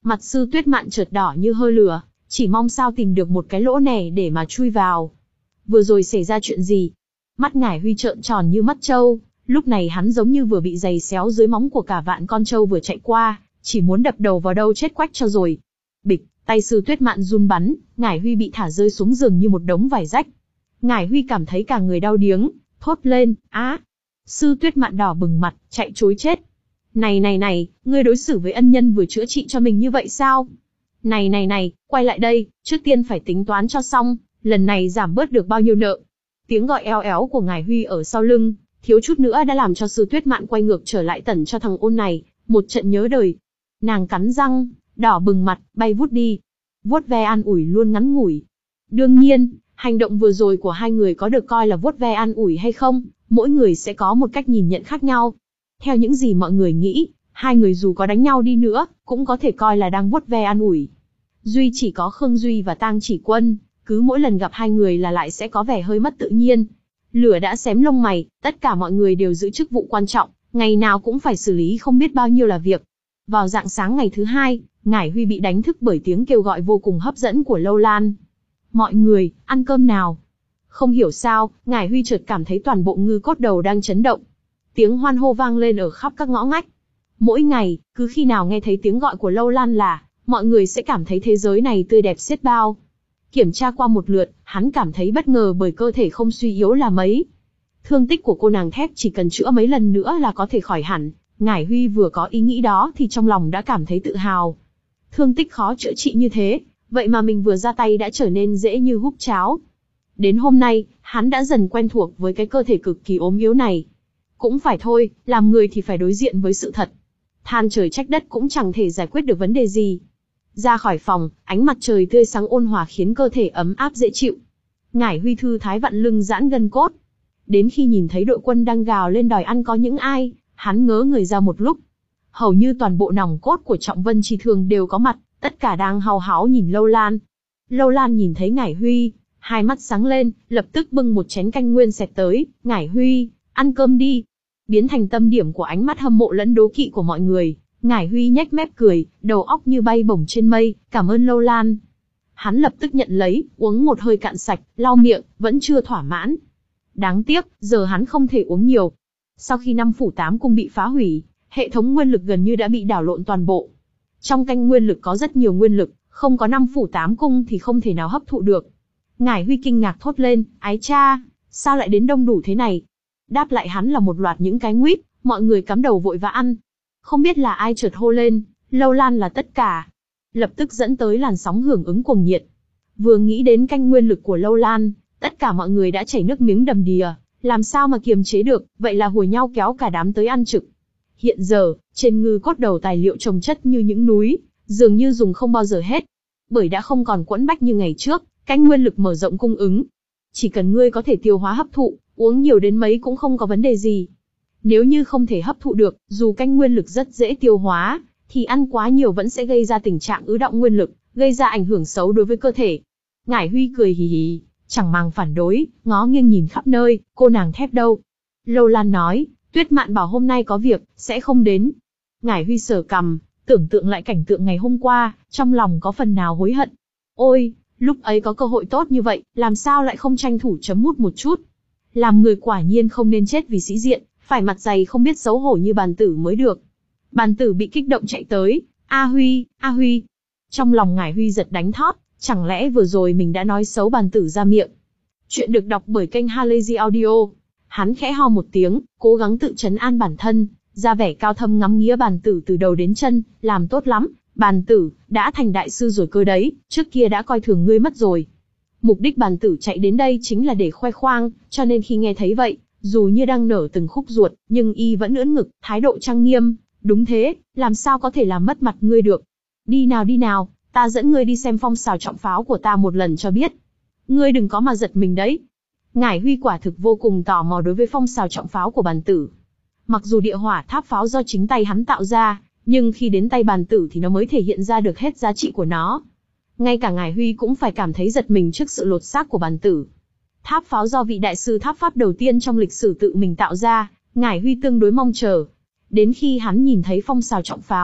Mặt Sư Tuyết Mạn chợt đỏ như hơi lửa, chỉ mong sao tìm được một cái lỗ nẻ để mà chui vào. Vừa rồi xảy ra chuyện gì? Mắt Ngải Huy trợn tròn như mắt trâu, lúc này hắn giống như vừa bị giày xéo dưới móng của cả vạn con trâu vừa chạy qua, chỉ muốn đập đầu vào đâu chết quách cho rồi. Bịch, tay Sư Tuyết Mạn run bắn, Ngải Huy bị thả rơi xuống giường như một đống vải rách. Ngải Huy cảm thấy cả người đau điếng, thốt lên, á. Sư Tuyết Mạn đỏ bừng mặt, chạy trối chết. Này này này, ngươi đối xử với ân nhân vừa chữa trị cho mình như vậy sao? Này này này, quay lại đây, trước tiên phải tính toán cho xong, lần này giảm bớt được bao nhiêu nợ. Tiếng gọi eo éo của Ngải Huy ở sau lưng, thiếu chút nữa đã làm cho Sư Tuyết Mạn quay ngược trở lại tẩn cho thằng ôn này, một trận nhớ đời. Nàng cắn răng, đỏ bừng mặt, bay vút đi. Vuốt ve an ủi luôn ngắn ngủi. Đương nhiên, hành động vừa rồi của hai người có được coi là vuốt ve an ủi hay không, mỗi người sẽ có một cách nhìn nhận khác nhau. Theo những gì mọi người nghĩ, hai người dù có đánh nhau đi nữa, cũng có thể coi là đang vuốt ve an ủi. Duy chỉ có Khương Duy và Tang Chỉ Quân, cứ mỗi lần gặp hai người là lại sẽ có vẻ hơi mất tự nhiên. Lửa đã xém lông mày, tất cả mọi người đều giữ chức vụ quan trọng, ngày nào cũng phải xử lý không biết bao nhiêu là việc. Vào rạng sáng ngày thứ hai, Ngải Huy bị đánh thức bởi tiếng kêu gọi vô cùng hấp dẫn của Lâu Lan. Mọi người, ăn cơm nào. Không hiểu sao, Ngải Huy chợt cảm thấy toàn bộ ngư cốt đầu đang chấn động. Tiếng hoan hô vang lên ở khắp các ngõ ngách. Mỗi ngày, cứ khi nào nghe thấy tiếng gọi của Lâu Lan là, mọi người sẽ cảm thấy thế giới này tươi đẹp xiết bao. Kiểm tra qua một lượt, hắn cảm thấy bất ngờ bởi cơ thể không suy yếu là mấy. Thương tích của cô nàng thép chỉ cần chữa mấy lần nữa là có thể khỏi hẳn. Ngải Huy vừa có ý nghĩ đó thì trong lòng đã cảm thấy tự hào. Thương tích khó chữa trị như thế, vậy mà mình vừa ra tay đã trở nên dễ như húp cháo. Đến hôm nay, hắn đã dần quen thuộc với cái cơ thể cực kỳ ốm yếu này. Cũng phải thôi, làm người thì phải đối diện với sự thật. Than trời trách đất cũng chẳng thể giải quyết được vấn đề gì. Ra khỏi phòng, ánh mặt trời tươi sáng ôn hòa khiến cơ thể ấm áp dễ chịu. Ngải Huy thư thái vặn lưng giãn gân cốt. Đến khi nhìn thấy đội quân đang gào lên đòi ăn có những ai, hắn ngớ người ra một lúc. Hầu như toàn bộ nòng cốt của Trọng Vân Chi Thương đều có mặt, tất cả đang hào háo nhìn Lâu Lan. Lâu Lan nhìn thấy Ngải Huy, hai mắt sáng lên, lập tức bưng một chén canh nguyên xẹt tới. Ngải Huy, ăn cơm đi. Biến thành tâm điểm của ánh mắt hâm mộ lẫn đố kỵ của mọi người. Ngải Huy nhếch mép cười, đầu óc như bay bổng trên mây, cảm ơn Lâu Lan. Hắn lập tức nhận lấy, uống một hơi cạn sạch, lau miệng, vẫn chưa thỏa mãn. Đáng tiếc, giờ hắn không thể uống nhiều. Sau khi năm phủ tám cung bị phá hủy, hệ thống nguyên lực gần như đã bị đảo lộn toàn bộ. Trong canh nguyên lực có rất nhiều nguyên lực, không có năm phủ tám cung thì không thể nào hấp thụ được. Ngải Huy kinh ngạc thốt lên, ái cha, sao lại đến đông đủ thế này? Đáp lại hắn là một loạt những cái nguýt, mọi người cắm đầu vội vã ăn. Không biết là ai chợt hô lên, Lâu Lan là tất cả. Lập tức dẫn tới làn sóng hưởng ứng cuồng nhiệt. Vừa nghĩ đến canh nguyên lực của Lâu Lan, tất cả mọi người đã chảy nước miếng đầm đìa, làm sao mà kiềm chế được, vậy là hùa nhau kéo cả đám tới ăn trực. Hiện giờ, trên ngư cốt đầu tài liệu chồng chất như những núi, dường như dùng không bao giờ hết. Bởi đã không còn quẫn bách như ngày trước, canh nguyên lực mở rộng cung ứng. Chỉ cần ngươi có thể tiêu hóa hấp thụ, uống nhiều đến mấy cũng không có vấn đề gì. Nếu như không thể hấp thụ được, dù canh nguyên lực rất dễ tiêu hóa, thì ăn quá nhiều vẫn sẽ gây ra tình trạng ứ đọng nguyên lực, gây ra ảnh hưởng xấu đối với cơ thể. Ngải Huy cười hì hì, chẳng màng phản đối, ngó nghiêng nhìn khắp nơi, cô nàng thép đâu? Lâu Lan nói, Tuyết Mạn bảo hôm nay có việc, sẽ không đến. Ngải Huy sờ cằm, tưởng tượng lại cảnh tượng ngày hôm qua, trong lòng có phần nào hối hận. Ôi, lúc ấy có cơ hội tốt như vậy, làm sao lại không tranh thủ chấm mút một chút? Làm người quả nhiên không nên chết vì sĩ diện, phải mặt dày không biết xấu hổ như Bàn Tử mới được. Bàn Tử bị kích động chạy tới, A Huy, A Huy. Trong lòng Ngải Huy giật đánh thót, chẳng lẽ vừa rồi mình đã nói xấu Bàn Tử ra miệng? Chuyện được đọc bởi kênh Halazy Audio. Hắn khẽ ho một tiếng, cố gắng tự trấn an bản thân, ra vẻ cao thâm ngắm nghía Bàn Tử từ đầu đến chân, làm tốt lắm, Bàn Tử, đã thành đại sư rồi cơ đấy, trước kia đã coi thường ngươi mất rồi. Mục đích Bàn Tử chạy đến đây chính là để khoe khoang, cho nên khi nghe thấy vậy, dù như đang nở từng khúc ruột, nhưng y vẫn ưỡn ngực, thái độ trang nghiêm, đúng thế, làm sao có thể làm mất mặt ngươi được. Đi nào đi nào, ta dẫn ngươi đi xem phong sào trọng pháo của ta một lần cho biết. Ngươi đừng có mà giật mình đấy. Ngải Huy quả thực vô cùng tò mò đối với phong sào trọng pháo của Bàn Tử. Mặc dù địa hỏa tháp pháo do chính tay hắn tạo ra, nhưng khi đến tay Bàn Tử thì nó mới thể hiện ra được hết giá trị của nó. Ngay cả Ngải Huy cũng phải cảm thấy giật mình trước sự lột xác của Bàn Tử. Tháp pháo do vị đại sư tháp pháp đầu tiên trong lịch sử tự mình tạo ra, Ngải Huy tương đối mong chờ. Đến khi hắn nhìn thấy phong sào trọng pháo,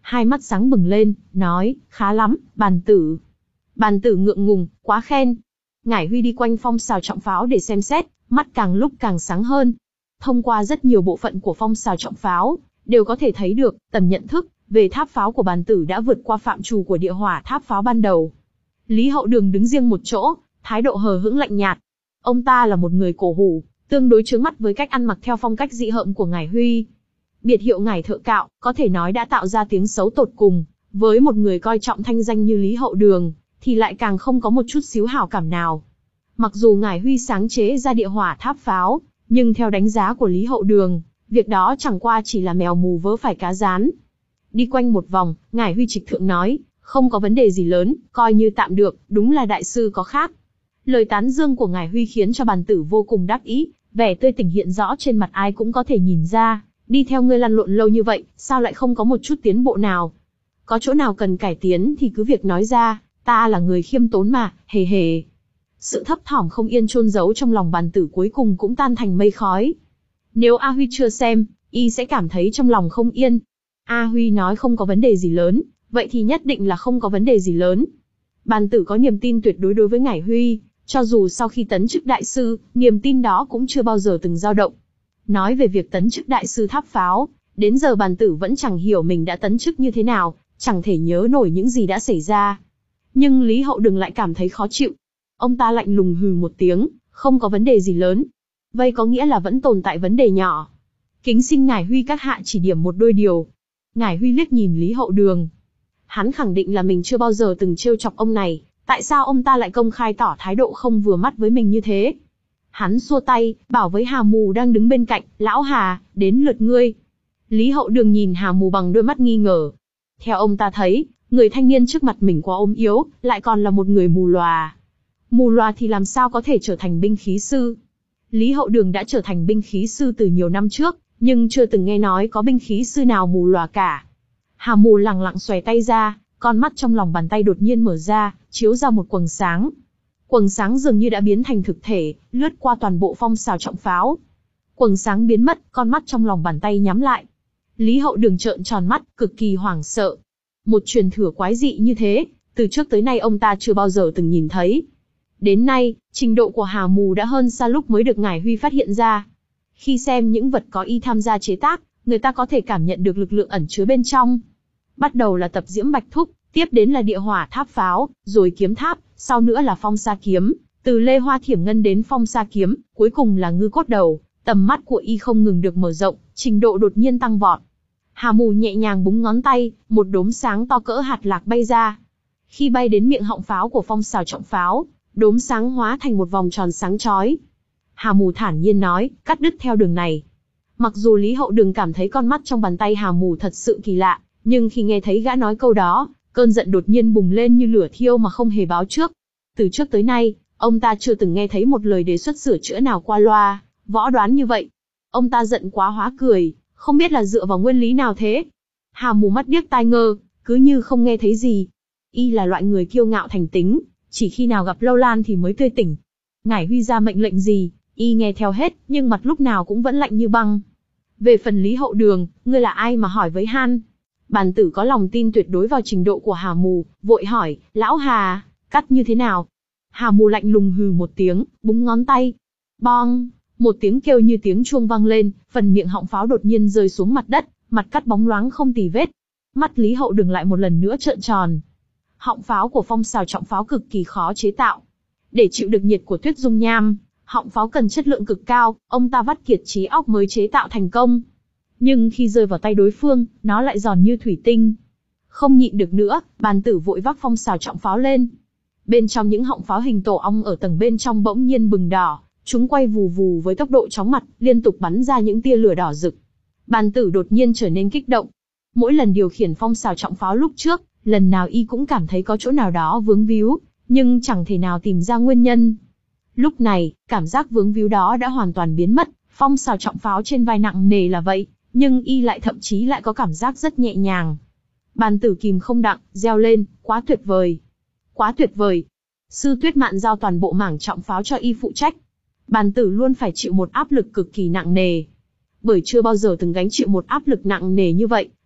hai mắt sáng bừng lên, nói, khá lắm, bàn tử. Bàn tử ngượng ngùng, quá khen. Ngải Huy đi quanh phong xào trọng pháo để xem xét, mắt càng lúc càng sáng hơn. Thông qua rất nhiều bộ phận của phong xào trọng pháo, đều có thể thấy được, tầm nhận thức về tháp pháo của bàn tử đã vượt qua phạm trù của địa hỏa tháp pháo ban đầu. Lý Hậu Đường đứng riêng một chỗ, thái độ hờ hững lạnh nhạt. Ông ta là một người cổ hủ, tương đối chướng mắt với cách ăn mặc theo phong cách dị hợm của Ngải Huy. Biệt hiệu Ngải Thợ Cạo, có thể nói đã tạo ra tiếng xấu tột cùng, với một người coi trọng thanh danh như Lý Hậu Đường, thì lại càng không có một chút xíu hảo cảm nào. Mặc dù Ngải Huy sáng chế ra địa hỏa tháp pháo, nhưng theo đánh giá của Lý Hậu Đường, việc đó chẳng qua chỉ là mèo mù vớ phải cá rán. Đi quanh một vòng, Ngải Huy trịch thượng nói, không có vấn đề gì lớn, coi như tạm được, đúng là đại sư có khác. Lời tán dương của Ngải Huy khiến cho bàn tử vô cùng đắc ý, vẻ tươi tỉnh hiện rõ trên mặt ai cũng có thể nhìn ra, đi theo ngươi lăn lộn lâu như vậy, sao lại không có một chút tiến bộ nào? Có chỗ nào cần cải tiến thì cứ việc nói ra, ta là người khiêm tốn mà, hề hề. Sự thấp thỏm không yên chôn giấu trong lòng bàn tử cuối cùng cũng tan thành mây khói. Nếu A Huy chưa xem, y sẽ cảm thấy trong lòng không yên. A Huy nói không có vấn đề gì lớn, vậy thì nhất định là không có vấn đề gì lớn. Bàn tử có niềm tin tuyệt đối đối với Ngải Huy, cho dù sau khi tấn chức đại sư, niềm tin đó cũng chưa bao giờ từng dao động. Nói về việc tấn chức đại sư tháp pháo, đến giờ bàn tử vẫn chẳng hiểu mình đã tấn chức như thế nào, chẳng thể nhớ nổi những gì đã xảy ra. Nhưng Lý Hậu Đường lại cảm thấy khó chịu. Ông ta lạnh lùng hừ một tiếng, không có vấn đề gì lớn. Vậy có nghĩa là vẫn tồn tại vấn đề nhỏ. Kính xin Ngải Huy các hạ chỉ điểm một đôi điều. Ngải Huy liếc nhìn Lý Hậu Đường. Hắn khẳng định là mình chưa bao giờ từng trêu chọc ông này, tại sao ông ta lại công khai tỏ thái độ không vừa mắt với mình như thế? Hắn xua tay, bảo với Hà Mù đang đứng bên cạnh, lão Hà, đến lượt ngươi. Lý Hậu Đường nhìn Hà Mù bằng đôi mắt nghi ngờ. Theo ông ta thấy, người thanh niên trước mặt mình quá ốm yếu, lại còn là một người mù lòa. Mù lòa thì làm sao có thể trở thành binh khí sư? Lý Hậu Đường đã trở thành binh khí sư từ nhiều năm trước, nhưng chưa từng nghe nói có binh khí sư nào mù lòa cả. Hà Mù lẳng lặng xòe tay ra, con mắt trong lòng bàn tay đột nhiên mở ra, chiếu ra một quầng sáng. Quầng sáng dường như đã biến thành thực thể, lướt qua toàn bộ phong xào trọng pháo. Quầng sáng biến mất, con mắt trong lòng bàn tay nhắm lại. Lý Hậu Đường trợn tròn mắt, cực kỳ hoảng sợ. Một truyền thừa quái dị như thế, từ trước tới nay ông ta chưa bao giờ từng nhìn thấy. Đến nay, trình độ của Hà Mù đã hơn xa lúc mới được Ngải Huy phát hiện ra. Khi xem những vật có y tham gia chế tác, người ta có thể cảm nhận được lực lượng ẩn chứa bên trong. Bắt đầu là tập diễm bạch thúc, tiếp đến là địa hỏa tháp pháo, rồi kiếm tháp, sau nữa là phong sa kiếm, từ lê hoa thiểm ngân đến phong sa kiếm, cuối cùng là ngư cốt đầu. Tầm mắt của y không ngừng được mở rộng, trình độ đột nhiên tăng vọt. Hà Mù nhẹ nhàng búng ngón tay, một đốm sáng to cỡ hạt lạc bay ra. Khi bay đến miệng họng pháo của phong xào trọng pháo, đốm sáng hóa thành một vòng tròn sáng chói. Hà Mù thản nhiên nói, cắt đứt theo đường này. Mặc dù Lý Hậu Đường cảm thấy con mắt trong bàn tay Hà Mù thật sự kỳ lạ, nhưng khi nghe thấy gã nói câu đó, cơn giận đột nhiên bùng lên như lửa thiêu mà không hề báo trước. Từ trước tới nay, ông ta chưa từng nghe thấy một lời đề xuất sửa chữa nào qua loa, võ đoán như vậy. Ông ta giận quá hóa cười, không biết là dựa vào nguyên lý nào thế. Hà Mù mắt điếc tai ngơ, cứ như không nghe thấy gì. Y là loại người kiêu ngạo thành tính, chỉ khi nào gặp Lâu Lan thì mới tươi tỉnh. Ngải Huy ra mệnh lệnh gì, y nghe theo hết, nhưng mặt lúc nào cũng vẫn lạnh như băng. Về phần Lý Hậu Đường, ngươi là ai mà hỏi với han? Bàn tử có lòng tin tuyệt đối vào trình độ của Hà Mù, vội hỏi, lão Hà, cắt như thế nào? Hà Mù lạnh lùng hừ một tiếng, búng ngón tay. Bong, một tiếng kêu như tiếng chuông vang lên, phần miệng họng pháo đột nhiên rơi xuống mặt đất, mặt cắt bóng loáng không tì vết. Mắt Lý Hậu Đường lại một lần nữa trợn tròn. Họng pháo của phong xào trọng pháo cực kỳ khó chế tạo. Để chịu được nhiệt của tuyết dung nham, họng pháo cần chất lượng cực cao, ông ta vắt kiệt trí óc mới chế tạo thành công. Nhưng khi rơi vào tay đối phương, nó lại giòn như thủy tinh. Không nhịn được nữa, bàn tử vội vác phong xào trọng pháo lên. Bên trong những họng pháo hình tổ ong ở tầng bên trong bỗng nhiên bừng đỏ, chúng quay vù vù với tốc độ chóng mặt, liên tục bắn ra những tia lửa đỏ rực. Bàn tử đột nhiên trở nên kích động. Mỗi lần điều khiển phong xào trọng pháo lúc trước, lần nào y cũng cảm thấy có chỗ nào đó vướng víu, nhưng chẳng thể nào tìm ra nguyên nhân. Lúc này, cảm giác vướng víu đó đã hoàn toàn biến mất, phong xào trọng pháo trên vai nặng nề là vậy, nhưng y lại thậm chí lại có cảm giác rất nhẹ nhàng. Bàn tử kìm không đặng, reo lên, quá tuyệt vời. Quá tuyệt vời. Sư Tuyết Mạn giao toàn bộ mảng trọng pháo cho y phụ trách. Bàn tử luôn phải chịu một áp lực cực kỳ nặng nề. Bởi chưa bao giờ từng gánh chịu một áp lực nặng nề như vậy,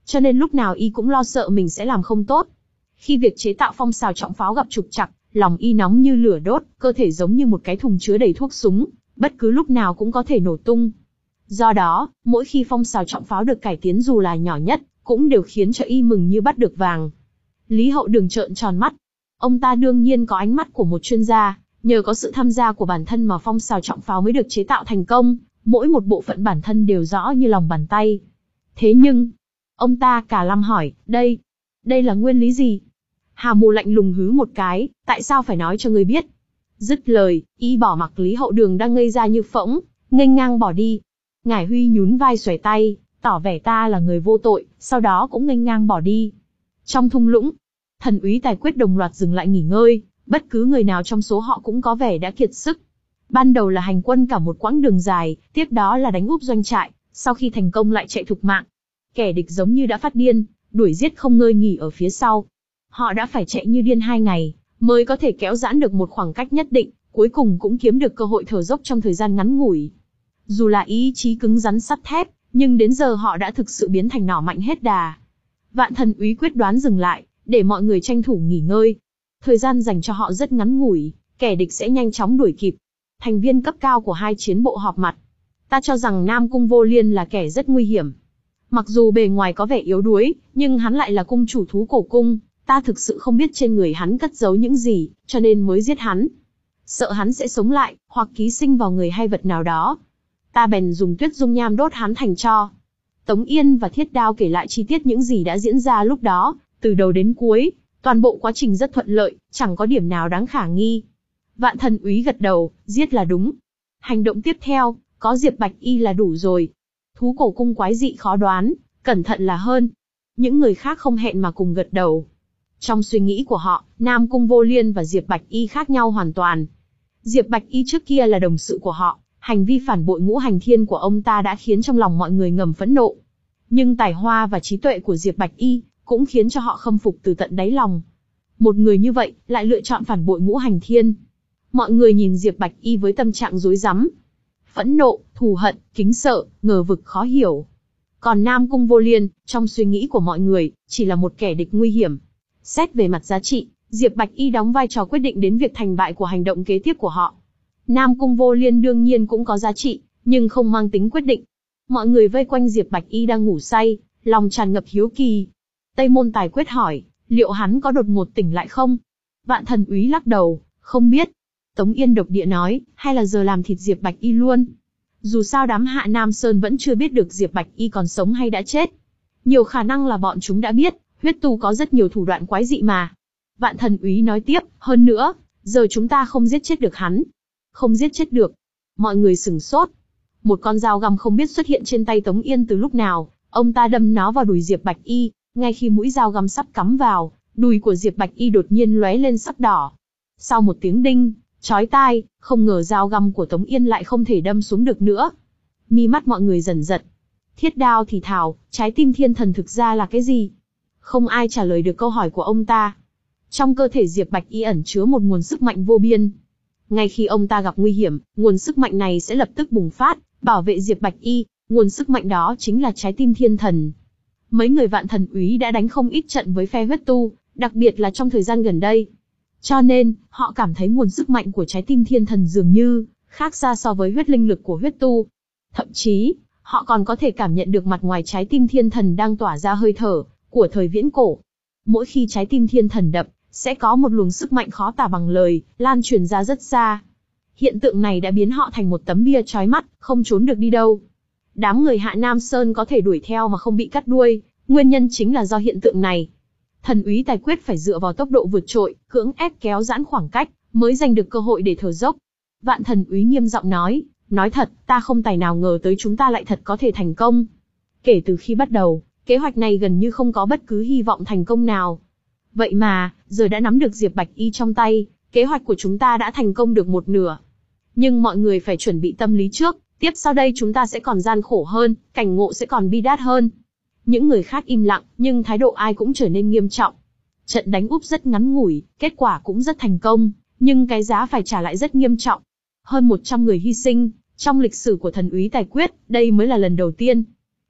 cho nên lúc nào y cũng lo sợ mình sẽ làm không tốt. Khi việc chế tạo phong sào trọng pháo gặp trục trặc, lòng y nóng như lửa đốt, cơ thể giống như một cái thùng chứa đầy thuốc súng, bất cứ lúc nào cũng có thể nổ tung. Do đó, mỗi khi phong sào trọng pháo được cải tiến dù là nhỏ nhất, cũng đều khiến cho y mừng như bắt được vàng. Lý Hậu Đường trợn tròn mắt. Ông ta đương nhiên có ánh mắt của một chuyên gia, nhờ có sự tham gia của bản thân mà phong sào trọng pháo mới được chế tạo thành công, mỗi một bộ phận bản thân đều rõ như lòng bàn tay. Thế nhưng, ông ta cả lâm hỏi, đây, đây là nguyên lý gì? Hà Mù lạnh lùng hứ một cái, tại sao phải nói cho ngươi biết? Dứt lời, y bỏ mặc Lý Hậu Đường đang ngây ra như phỗng, nghênh ngang bỏ đi. Ngải Huy nhún vai xuề tay, tỏ vẻ ta là người vô tội, sau đó cũng nghênh ngang bỏ đi. Trong thung lũng, thần úy Tài Quyết đồng loạt dừng lại nghỉ ngơi, bất cứ người nào trong số họ cũng có vẻ đã kiệt sức. Ban đầu là hành quân cả một quãng đường dài, tiếp đó là đánh úp doanh trại, sau khi thành công lại chạy thục mạng. Kẻ địch giống như đã phát điên, đuổi giết không ngơi nghỉ ở phía sau. Họ đã phải chạy như điên hai ngày, mới có thể kéo giãn được một khoảng cách nhất định, cuối cùng cũng kiếm được cơ hội thở dốc trong thời gian ngắn ngủi. Dù là ý chí cứng rắn sắt thép, nhưng đến giờ họ đã thực sự biến thành nỏ mạnh hết đà. Vạn thần úy quyết đoán dừng lại, để mọi người tranh thủ nghỉ ngơi. Thời gian dành cho họ rất ngắn ngủi, kẻ địch sẽ nhanh chóng đuổi kịp. Thành viên cấp cao của hai chiến bộ họp mặt. Ta cho rằng Nam Cung Vô Liên là kẻ rất nguy hiểm. Mặc dù bề ngoài có vẻ yếu đuối, nhưng hắn lại là cung chủ thú cổ cung. Ta thực sự không biết trên người hắn cất giấu những gì, cho nên mới giết hắn. Sợ hắn sẽ sống lại, hoặc ký sinh vào người hay vật nào đó. Ta bèn dùng tuyết dung nham đốt hắn thành tro. Tống Yên và Thiết Đao kể lại chi tiết những gì đã diễn ra lúc đó, từ đầu đến cuối. Toàn bộ quá trình rất thuận lợi, chẳng có điểm nào đáng khả nghi. Vạn thần úy gật đầu, giết là đúng. Hành động tiếp theo, có Diệp Bạch Y là đủ rồi. Thú cổ cung quái dị khó đoán, cẩn thận là hơn. Những người khác không hẹn mà cùng gật đầu. Trong suy nghĩ của họ, Nam Cung Vô Liên và Diệp Bạch Y khác nhau hoàn toàn. Diệp Bạch Y trước kia là đồng sự của họ, hành vi phản bội Ngũ Hành Thiên của ông ta đã khiến trong lòng mọi người ngầm phẫn nộ. Nhưng tài hoa và trí tuệ của Diệp Bạch Y cũng khiến cho họ khâm phục từ tận đáy lòng. Một người như vậy lại lựa chọn phản bội Ngũ Hành Thiên. Mọi người nhìn Diệp Bạch Y với tâm trạng rối rắm, phẫn nộ, thù hận, kính sợ, ngờ vực khó hiểu. Còn Nam Cung Vô Liên, trong suy nghĩ của mọi người, chỉ là một kẻ địch nguy hiểm. Xét về mặt giá trị, Diệp Bạch Y đóng vai trò quyết định đến việc thành bại của hành động kế tiếp của họ. Nam Cung Vô Liên đương nhiên cũng có giá trị, nhưng không mang tính quyết định. Mọi người vây quanh Diệp Bạch Y đang ngủ say, lòng tràn ngập hiếu kỳ. Tây Môn Tài Quyết hỏi, liệu hắn có đột ngột tỉnh lại không? Vạn thần úy lắc đầu, không biết. Tống Yên độc địa nói, hay là giờ làm thịt Diệp Bạch Y luôn? Dù sao đám Hạ Nam Sơn vẫn chưa biết được Diệp Bạch Y còn sống hay đã chết. Nhiều khả năng là bọn chúng đã biết, huyết tu có rất nhiều thủ đoạn quái dị mà. Vạn thần úy nói tiếp, hơn nữa, giờ chúng ta không giết chết được hắn. Không giết chết được. Mọi người sửng sốt. Một con dao găm không biết xuất hiện trên tay Tống Yên từ lúc nào, ông ta đâm nó vào đùi Diệp Bạch Y, ngay khi mũi dao găm sắp cắm vào, đùi của Diệp Bạch Y đột nhiên lóe lên sắc đỏ. Sau một tiếng đinh chói tai, không ngờ dao găm của Tống Yên lại không thể đâm xuống được nữa. Mi mắt mọi người dần giật. Thiết Đao thì thào, trái tim thiên thần thực ra là cái gì? Không ai trả lời được câu hỏi của ông ta. Trong cơ thể Diệp Bạch Y ẩn chứa một nguồn sức mạnh vô biên. Ngay khi ông ta gặp nguy hiểm, nguồn sức mạnh này sẽ lập tức bùng phát, bảo vệ Diệp Bạch Y. Nguồn sức mạnh đó chính là trái tim thiên thần. Mấy người Vạn thần úy đã đánh không ít trận với phe huyết tu, đặc biệt là trong thời gian gần đây. Cho nên, họ cảm thấy nguồn sức mạnh của trái tim thiên thần dường như khác xa so với huyết linh lực của huyết tu. Thậm chí, họ còn có thể cảm nhận được mặt ngoài trái tim thiên thần đang tỏa ra hơi thở của thời viễn cổ. Mỗi khi trái tim thiên thần đập, sẽ có một luồng sức mạnh khó tả bằng lời, lan truyền ra rất xa. Hiện tượng này đã biến họ thành một tấm bia chói mắt, không trốn được đi đâu. Đám người Hạ Nam Sơn có thể đuổi theo mà không bị cắt đuôi, nguyên nhân chính là do hiện tượng này. Thần úy Tài Quyết phải dựa vào tốc độ vượt trội, cưỡng ép kéo giãn khoảng cách, mới giành được cơ hội để thở dốc. Vạn thần úy nghiêm giọng nói, nói thật, ta không tài nào ngờ tới chúng ta lại thật có thể thành công. Kể từ khi bắt đầu, kế hoạch này gần như không có bất cứ hy vọng thành công nào. Vậy mà, giờ đã nắm được Diệp Bạch Y trong tay, kế hoạch của chúng ta đã thành công được một nửa. Nhưng mọi người phải chuẩn bị tâm lý trước, tiếp sau đây chúng ta sẽ còn gian khổ hơn, cảnh ngộ sẽ còn bi đát hơn. Những người khác im lặng, nhưng thái độ ai cũng trở nên nghiêm trọng. Trận đánh úp rất ngắn ngủi, kết quả cũng rất thành công, nhưng cái giá phải trả lại rất nghiêm trọng. Hơn một trăm người hy sinh, trong lịch sử của thần úy Tài Quyết, đây mới là lần đầu tiên.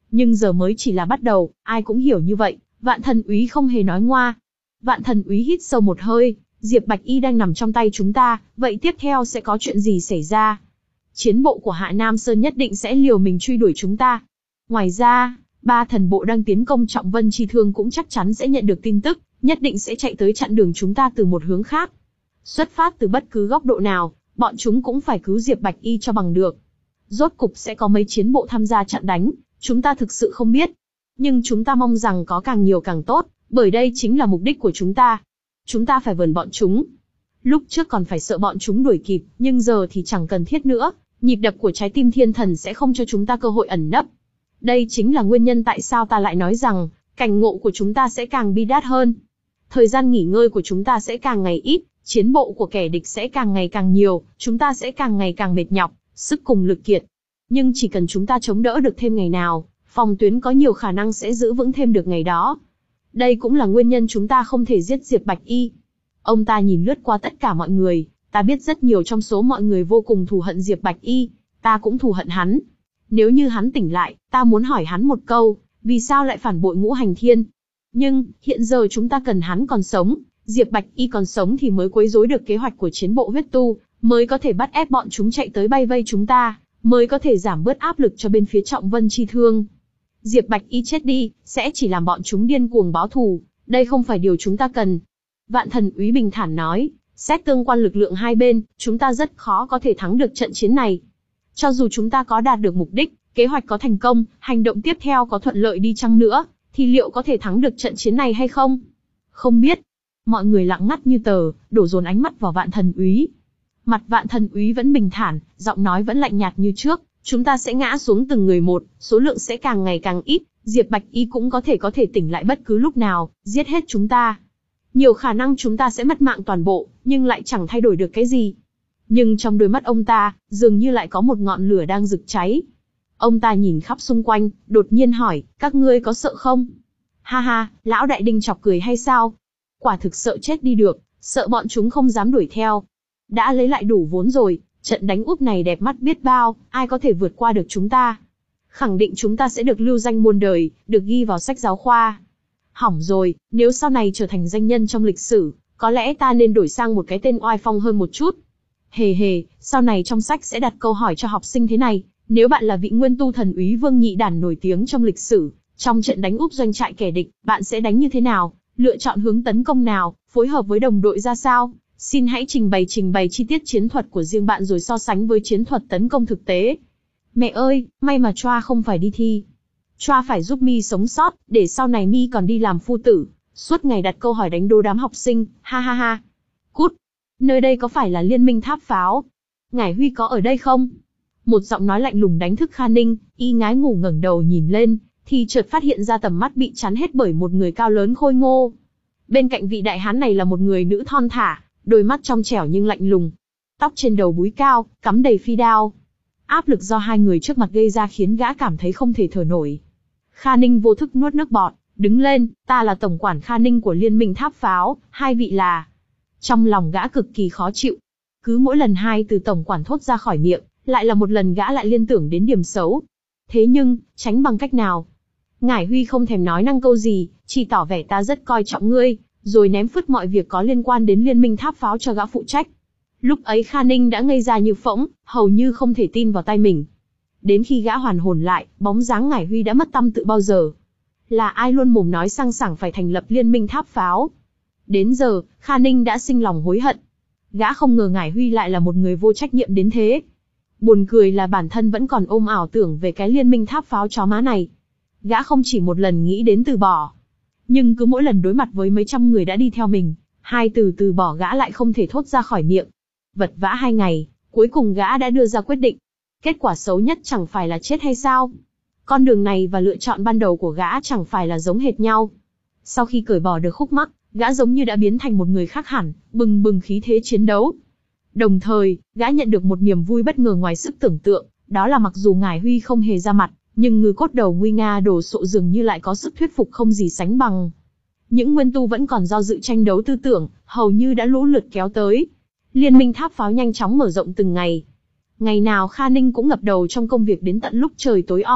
Nhưng giờ mới chỉ là bắt đầu, ai cũng hiểu như vậy, Vạn Thần Úy không hề nói ngoa. Vạn Thần Úy hít sâu một hơi, Diệp Bạch Y đang nằm trong tay chúng ta, vậy tiếp theo sẽ có chuyện gì xảy ra? Chiến bộ của Hạ Nam Sơn nhất định sẽ liều mình truy đuổi chúng ta. Ngoài ra, ba thần bộ đang tiến công Trọng Vân Chi Thương cũng chắc chắn sẽ nhận được tin tức, nhất định sẽ chạy tới chặn đường chúng ta từ một hướng khác. Xuất phát từ bất cứ góc độ nào, bọn chúng cũng phải cứu Diệp Bạch Y cho bằng được. Rốt cục sẽ có mấy chiến bộ tham gia chặn đánh, chúng ta thực sự không biết. Nhưng chúng ta mong rằng có càng nhiều càng tốt, bởi đây chính là mục đích của chúng ta. Chúng ta phải vờn bọn chúng. Lúc trước còn phải sợ bọn chúng đuổi kịp, nhưng giờ thì chẳng cần thiết nữa, nhịp đập của trái tim thiên thần sẽ không cho chúng ta cơ hội ẩn nấp. Đây chính là nguyên nhân tại sao ta lại nói rằng, cảnh ngộ của chúng ta sẽ càng bi đát hơn. Thời gian nghỉ ngơi của chúng ta sẽ càng ngày ít, chiến bộ của kẻ địch sẽ càng ngày càng nhiều, chúng ta sẽ càng ngày càng mệt nhọc, sức cùng lực kiệt. Nhưng chỉ cần chúng ta chống đỡ được thêm ngày nào, phòng tuyến có nhiều khả năng sẽ giữ vững thêm được ngày đó. Đây cũng là nguyên nhân chúng ta không thể giết Diệp Bạch Y. Ông ta nhìn lướt qua tất cả mọi người, ta biết rất nhiều trong số mọi người vô cùng thù hận Diệp Bạch Y, ta cũng thù hận hắn. Nếu như hắn tỉnh lại, ta muốn hỏi hắn một câu, vì sao lại phản bội Ngũ Hành Thiên? Nhưng, hiện giờ chúng ta cần hắn còn sống, Diệp Bạch Y còn sống thì mới quấy rối được kế hoạch của chiến bộ huyết tu, mới có thể bắt ép bọn chúng chạy tới bay vây chúng ta, mới có thể giảm bớt áp lực cho bên phía Trọng Vân Chi Thương. Diệp Bạch Y chết đi, sẽ chỉ làm bọn chúng điên cuồng báo thù, đây không phải điều chúng ta cần. Vạn Thần Úy bình thản nói, xét tương quan lực lượng hai bên, chúng ta rất khó có thể thắng được trận chiến này. Cho dù chúng ta có đạt được mục đích, kế hoạch có thành công, hành động tiếp theo có thuận lợi đi chăng nữa, thì liệu có thể thắng được trận chiến này hay không? Không biết. Mọi người lặng ngắt như tờ, đổ dồn ánh mắt vào Vạn Thần Úy. Mặt Vạn Thần Úy vẫn bình thản, giọng nói vẫn lạnh nhạt như trước. Chúng ta sẽ ngã xuống từng người một, số lượng sẽ càng ngày càng ít, Diệp Bạch Y cũng có thể có thể tỉnh lại bất cứ lúc nào, giết hết chúng ta. Nhiều khả năng chúng ta sẽ mất mạng toàn bộ, nhưng lại chẳng thay đổi được cái gì. Nhưng trong đôi mắt ông ta, dường như lại có một ngọn lửa đang rực cháy. Ông ta nhìn khắp xung quanh, đột nhiên hỏi, các ngươi có sợ không? Ha ha, lão đại đinh chọc cười hay sao? Quả thực sợ chết đi được, sợ bọn chúng không dám đuổi theo. Đã lấy lại đủ vốn rồi, trận đánh úp này đẹp mắt biết bao, ai có thể vượt qua được chúng ta? Khẳng định chúng ta sẽ được lưu danh muôn đời, được ghi vào sách giáo khoa. Hỏng rồi, nếu sau này trở thành danh nhân trong lịch sử, có lẽ ta nên đổi sang một cái tên oai phong hơn một chút. Hề hề, sau này trong sách sẽ đặt câu hỏi cho học sinh thế này, nếu bạn là vị nguyên tu thần úy Vương Nhị Đản nổi tiếng trong lịch sử, trong trận đánh úp doanh trại kẻ địch, bạn sẽ đánh như thế nào? Lựa chọn hướng tấn công nào, phối hợp với đồng đội ra sao? Xin hãy trình bày trình bày chi tiết chiến thuật của riêng bạn rồi so sánh với chiến thuật tấn công thực tế. Mẹ ơi, may mà Choa không phải đi thi. Choa phải giúp Mi sống sót, để sau này Mi còn đi làm phu tử, suốt ngày đặt câu hỏi đánh đố đám học sinh, ha ha ha. Cút! Nơi đây có phải là Liên Minh Tháp Pháo? Ngải Huy có ở đây không? Một giọng nói lạnh lùng đánh thức Kha Ninh, y ngái ngủ ngẩng đầu nhìn lên, thì chợt phát hiện ra tầm mắt bị chắn hết bởi một người cao lớn khôi ngô. Bên cạnh vị đại hán này là một người nữ thon thả, đôi mắt trong trẻo nhưng lạnh lùng. Tóc trên đầu búi cao, cắm đầy phi đao. Áp lực do hai người trước mặt gây ra khiến gã cảm thấy không thể thở nổi. Kha Ninh vô thức nuốt nước bọt, đứng lên, ta là tổng quản Kha Ninh của Liên Minh Tháp Pháo, hai vị là... Trong lòng gã cực kỳ khó chịu. Cứ mỗi lần hai từ tổng quản thốt ra khỏi miệng, lại là một lần gã lại liên tưởng đến điểm xấu. Thế nhưng, tránh bằng cách nào? Ngải Huy không thèm nói năng câu gì, chỉ tỏ vẻ ta rất coi trọng ngươi, rồi ném phứt mọi việc có liên quan đến Liên Minh Tháp Pháo cho gã phụ trách. Lúc ấy Kha Ninh đã ngây ra như phỗng, hầu như không thể tin vào tai mình. Đến khi gã hoàn hồn lại, bóng dáng Ngải Huy đã mất tăm tự bao giờ. Là ai luôn mồm nói sang sảng phải thành lập Liên Minh Tháp Pháo? Đến giờ, Kha Ninh đã sinh lòng hối hận. Gã không ngờ Ngải Huy lại là một người vô trách nhiệm đến thế. Buồn cười là bản thân vẫn còn ôm ảo tưởng về cái Liên Minh Tháp Pháo chó má này. Gã không chỉ một lần nghĩ đến từ bỏ. Nhưng cứ mỗi lần đối mặt với mấy trăm người đã đi theo mình, hai từ từ bỏ gã lại không thể thốt ra khỏi miệng. Vật vã hai ngày, cuối cùng gã đã đưa ra quyết định. Kết quả xấu nhất chẳng phải là chết hay sao? Con đường này và lựa chọn ban đầu của gã chẳng phải là giống hệt nhau. Sau khi cởi bỏ được khúc mắc, gã giống như đã biến thành một người khác hẳn, bừng bừng khí thế chiến đấu. Đồng thời, gã nhận được một niềm vui bất ngờ ngoài sức tưởng tượng, đó là mặc dù Ngải Huy không hề ra mặt, nhưng ngư cốt đầu nguy nga đồ sộ dường như lại có sức thuyết phục không gì sánh bằng. Những nguyên tu vẫn còn do dự tranh đấu tư tưởng, hầu như đã lũ lượt kéo tới. Liên Minh Tháp Pháo nhanh chóng mở rộng từng ngày. Ngày nào Kha Ninh cũng ngập đầu trong công việc đến tận lúc trời tối om,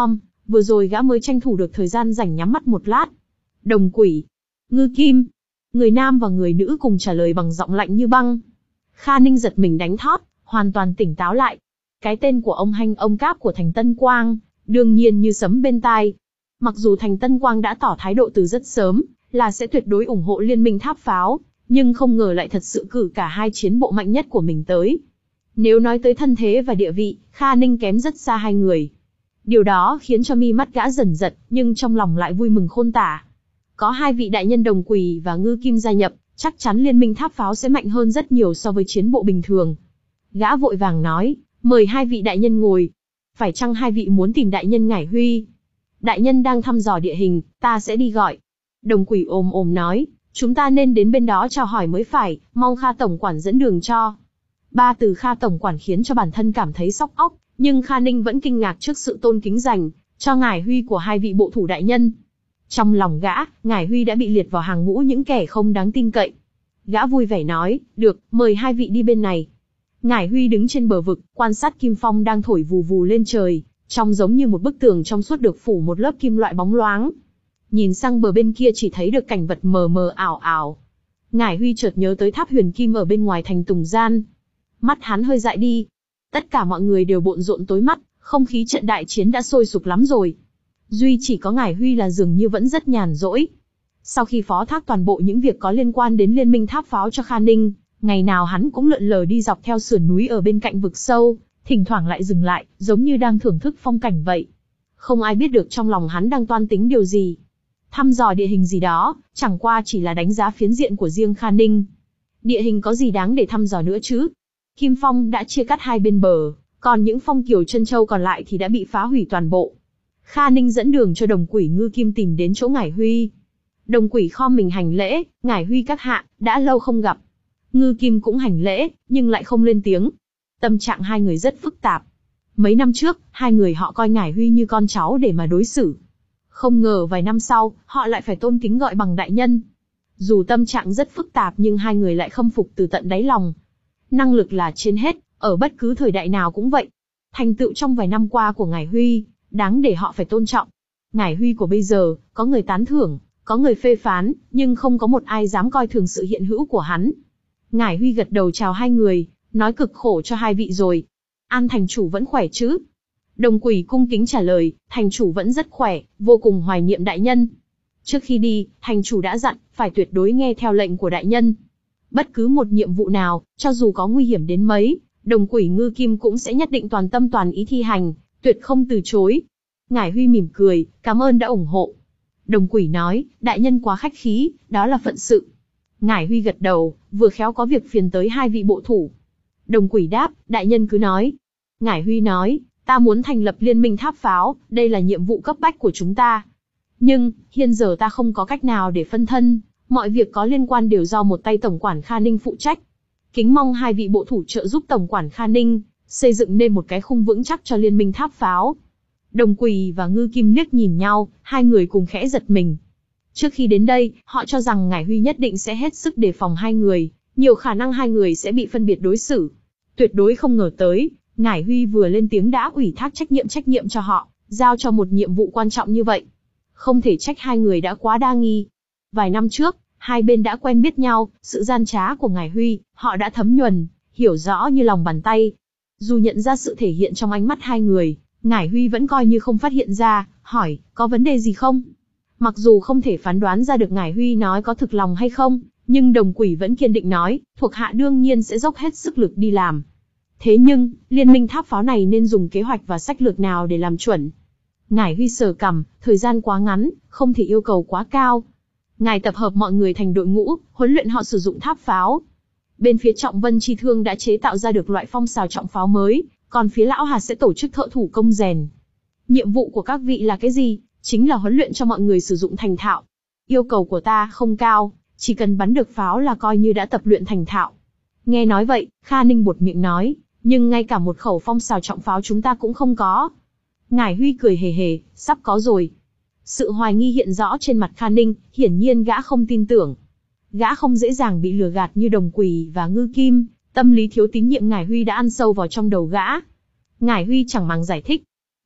vừa rồi gã mới tranh thủ được thời gian rảnh nhắm mắt một lát. Đồng Quỷ, Ngư Kim. Người nam và người nữ cùng trả lời bằng giọng lạnh như băng. Kha Ninh giật mình đánh thót, hoàn toàn tỉnh táo lại. Cái tên của ông Hanh ông Cáp của Thành Tân Quang, đương nhiên như sấm bên tai. Mặc dù Thành Tân Quang đã tỏ thái độ từ rất sớm, là sẽ tuyệt đối ủng hộ liên minh tháp pháo, nhưng không ngờ lại thật sự cử cả hai chiến bộ mạnh nhất của mình tới. Nếu nói tới thân thế và địa vị, Kha Ninh kém rất xa hai người. Điều đó khiến cho mi mắt gã dần giật, nhưng trong lòng lại vui mừng khôn tả. Có hai vị đại nhân Đồng Quỷ và Ngư Kim gia nhập, chắc chắn liên minh tháp pháo sẽ mạnh hơn rất nhiều so với chiến bộ bình thường. Gã vội vàng nói, mời hai vị đại nhân ngồi. Phải chăng hai vị muốn tìm đại nhân Ngải Huy? Đại nhân đang thăm dò địa hình, ta sẽ đi gọi. Đồng Quỷ ồm ồm nói, chúng ta nên đến bên đó chào hỏi mới phải, mong Kha tổng quản dẫn đường cho. Ba từ Kha tổng quản khiến cho bản thân cảm thấy sốc óc, nhưng Kha Ninh vẫn kinh ngạc trước sự tôn kính dành cho Ngải Huy của hai vị bộ thủ đại nhân. Trong lòng gã, Ngải Huy đã bị liệt vào hàng ngũ những kẻ không đáng tin cậy. Gã vui vẻ nói, được, mời hai vị đi bên này. Ngải Huy đứng trên bờ vực, quan sát kim phong đang thổi vù vù lên trời, trông giống như một bức tường trong suốt được phủ một lớp kim loại bóng loáng. Nhìn sang bờ bên kia chỉ thấy được cảnh vật mờ mờ ảo ảo. Ngải Huy chợt nhớ tới tháp huyền kim ở bên ngoài thành Tùng Gian. Mắt hắn hơi dại đi. Tất cả mọi người đều bộn rộn tối mắt, không khí trận đại chiến đã sôi sục lắm rồi. Duy chỉ có Ngải Huy là dường như vẫn rất nhàn rỗi. Sau khi phó thác toàn bộ những việc có liên quan đến liên minh tháp pháo cho Kha Ninh, ngày nào hắn cũng lượn lờ đi dọc theo sườn núi ở bên cạnh vực sâu, thỉnh thoảng lại dừng lại, giống như đang thưởng thức phong cảnh vậy. Không ai biết được trong lòng hắn đang toan tính điều gì. Thăm dò địa hình gì đó, chẳng qua chỉ là đánh giá phiến diện của riêng Kha Ninh. Địa hình có gì đáng để thăm dò nữa chứ? Kim phong đã chia cắt hai bên bờ, còn những phong kiều chân châu còn lại thì đã bị phá hủy toàn bộ. Kha Ninh dẫn đường cho Đồng Quỷ Ngư Kim tìm đến chỗ Ngải Huy. Đồng Quỷ khom mình hành lễ, Ngải Huy các hạ, đã lâu không gặp. Ngư Kim cũng hành lễ, nhưng lại không lên tiếng. Tâm trạng hai người rất phức tạp. Mấy năm trước, hai người họ coi Ngải Huy như con cháu để mà đối xử. Không ngờ vài năm sau, họ lại phải tôn kính gọi bằng đại nhân. Dù tâm trạng rất phức tạp nhưng hai người lại khâm phục từ tận đáy lòng. Năng lực là trên hết, ở bất cứ thời đại nào cũng vậy. Thành tựu trong vài năm qua của Ngải Huy, đáng để họ phải tôn trọng. Ngải Huy của bây giờ, có người tán thưởng, có người phê phán, nhưng không có một ai dám coi thường sự hiện hữu của hắn. Ngải Huy gật đầu chào hai người, nói cực khổ cho hai vị rồi. An thành chủ vẫn khỏe chứ? Đồng Quỷ cung kính trả lời, thành chủ vẫn rất khỏe, vô cùng hoài niệm đại nhân. Trước khi đi, thành chủ đã dặn, phải tuyệt đối nghe theo lệnh của đại nhân. Bất cứ một nhiệm vụ nào, cho dù có nguy hiểm đến mấy, Đồng Quỷ Ngư Kim cũng sẽ nhất định toàn tâm toàn ý thi hành, tuyệt không từ chối. Ngải Huy mỉm cười, cảm ơn đã ủng hộ. Đồng Quỷ nói, đại nhân quá khách khí, đó là phận sự. Ngải Huy gật đầu, vừa khéo có việc phiền tới hai vị bộ thủ. Đồng Quỷ đáp, đại nhân cứ nói. Ngải Huy nói, ta muốn thành lập liên minh tháp pháo, đây là nhiệm vụ cấp bách của chúng ta. Nhưng, hiện giờ ta không có cách nào để phân thân, mọi việc có liên quan đều do một tay tổng quản Kha Ninh phụ trách. Kính mong hai vị bộ thủ trợ giúp tổng quản Kha Ninh, xây dựng nên một cái khung vững chắc cho liên minh tháp pháo. Đồng Quỷ và Ngư Kim liếc nhìn nhau, hai người cùng khẽ giật mình. Trước khi đến đây, họ cho rằng Ngải Huy nhất định sẽ hết sức đề phòng hai người, nhiều khả năng hai người sẽ bị phân biệt đối xử. Tuyệt đối không ngờ tới, Ngải Huy vừa lên tiếng đã ủy thác trách nhiệm trách nhiệm cho họ, giao cho một nhiệm vụ quan trọng như vậy. Không thể trách hai người đã quá đa nghi. Vài năm trước, hai bên đã quen biết nhau, sự gian trá của Ngải Huy, họ đã thấm nhuần, hiểu rõ như lòng bàn tay. Dù nhận ra sự thể hiện trong ánh mắt hai người, Ngải Huy vẫn coi như không phát hiện ra, hỏi, có vấn đề gì không? Mặc dù không thể phán đoán ra được Ngải Huy nói có thực lòng hay không, nhưng Đồng Quỷ vẫn kiên định nói, thuộc hạ đương nhiên sẽ dốc hết sức lực đi làm. Thế nhưng, liên minh tháp pháo này nên dùng kế hoạch và sách lược nào để làm chuẩn? Ngải Huy sờ cằm, thời gian quá ngắn, không thể yêu cầu quá cao. Ngài tập hợp mọi người thành đội ngũ, huấn luyện họ sử dụng tháp pháo. Bên phía Trọng Vân Chi Thương đã chế tạo ra được loại phong xào trọng pháo mới, còn phía Lão Hà sẽ tổ chức thợ thủ công rèn. Nhiệm vụ của các vị là cái gì? Chính là huấn luyện cho mọi người sử dụng thành thạo. Yêu cầu của ta không cao, chỉ cần bắn được pháo là coi như đã tập luyện thành thạo. Nghe nói vậy, Kha Ninh buột miệng nói, nhưng ngay cả một khẩu phong xào trọng pháo chúng ta cũng không có. Ngải Huy cười hề hề, sắp có rồi. Sự hoài nghi hiện rõ trên mặt Kha Ninh, hiển nhiên gã không tin tưởng. Gã không dễ dàng bị lừa gạt như Đồng Quỷ và Ngư Kim, tâm lý thiếu tín nhiệm Ngải Huy đã ăn sâu vào trong đầu gã. Ngải Huy chẳng màng giải thích.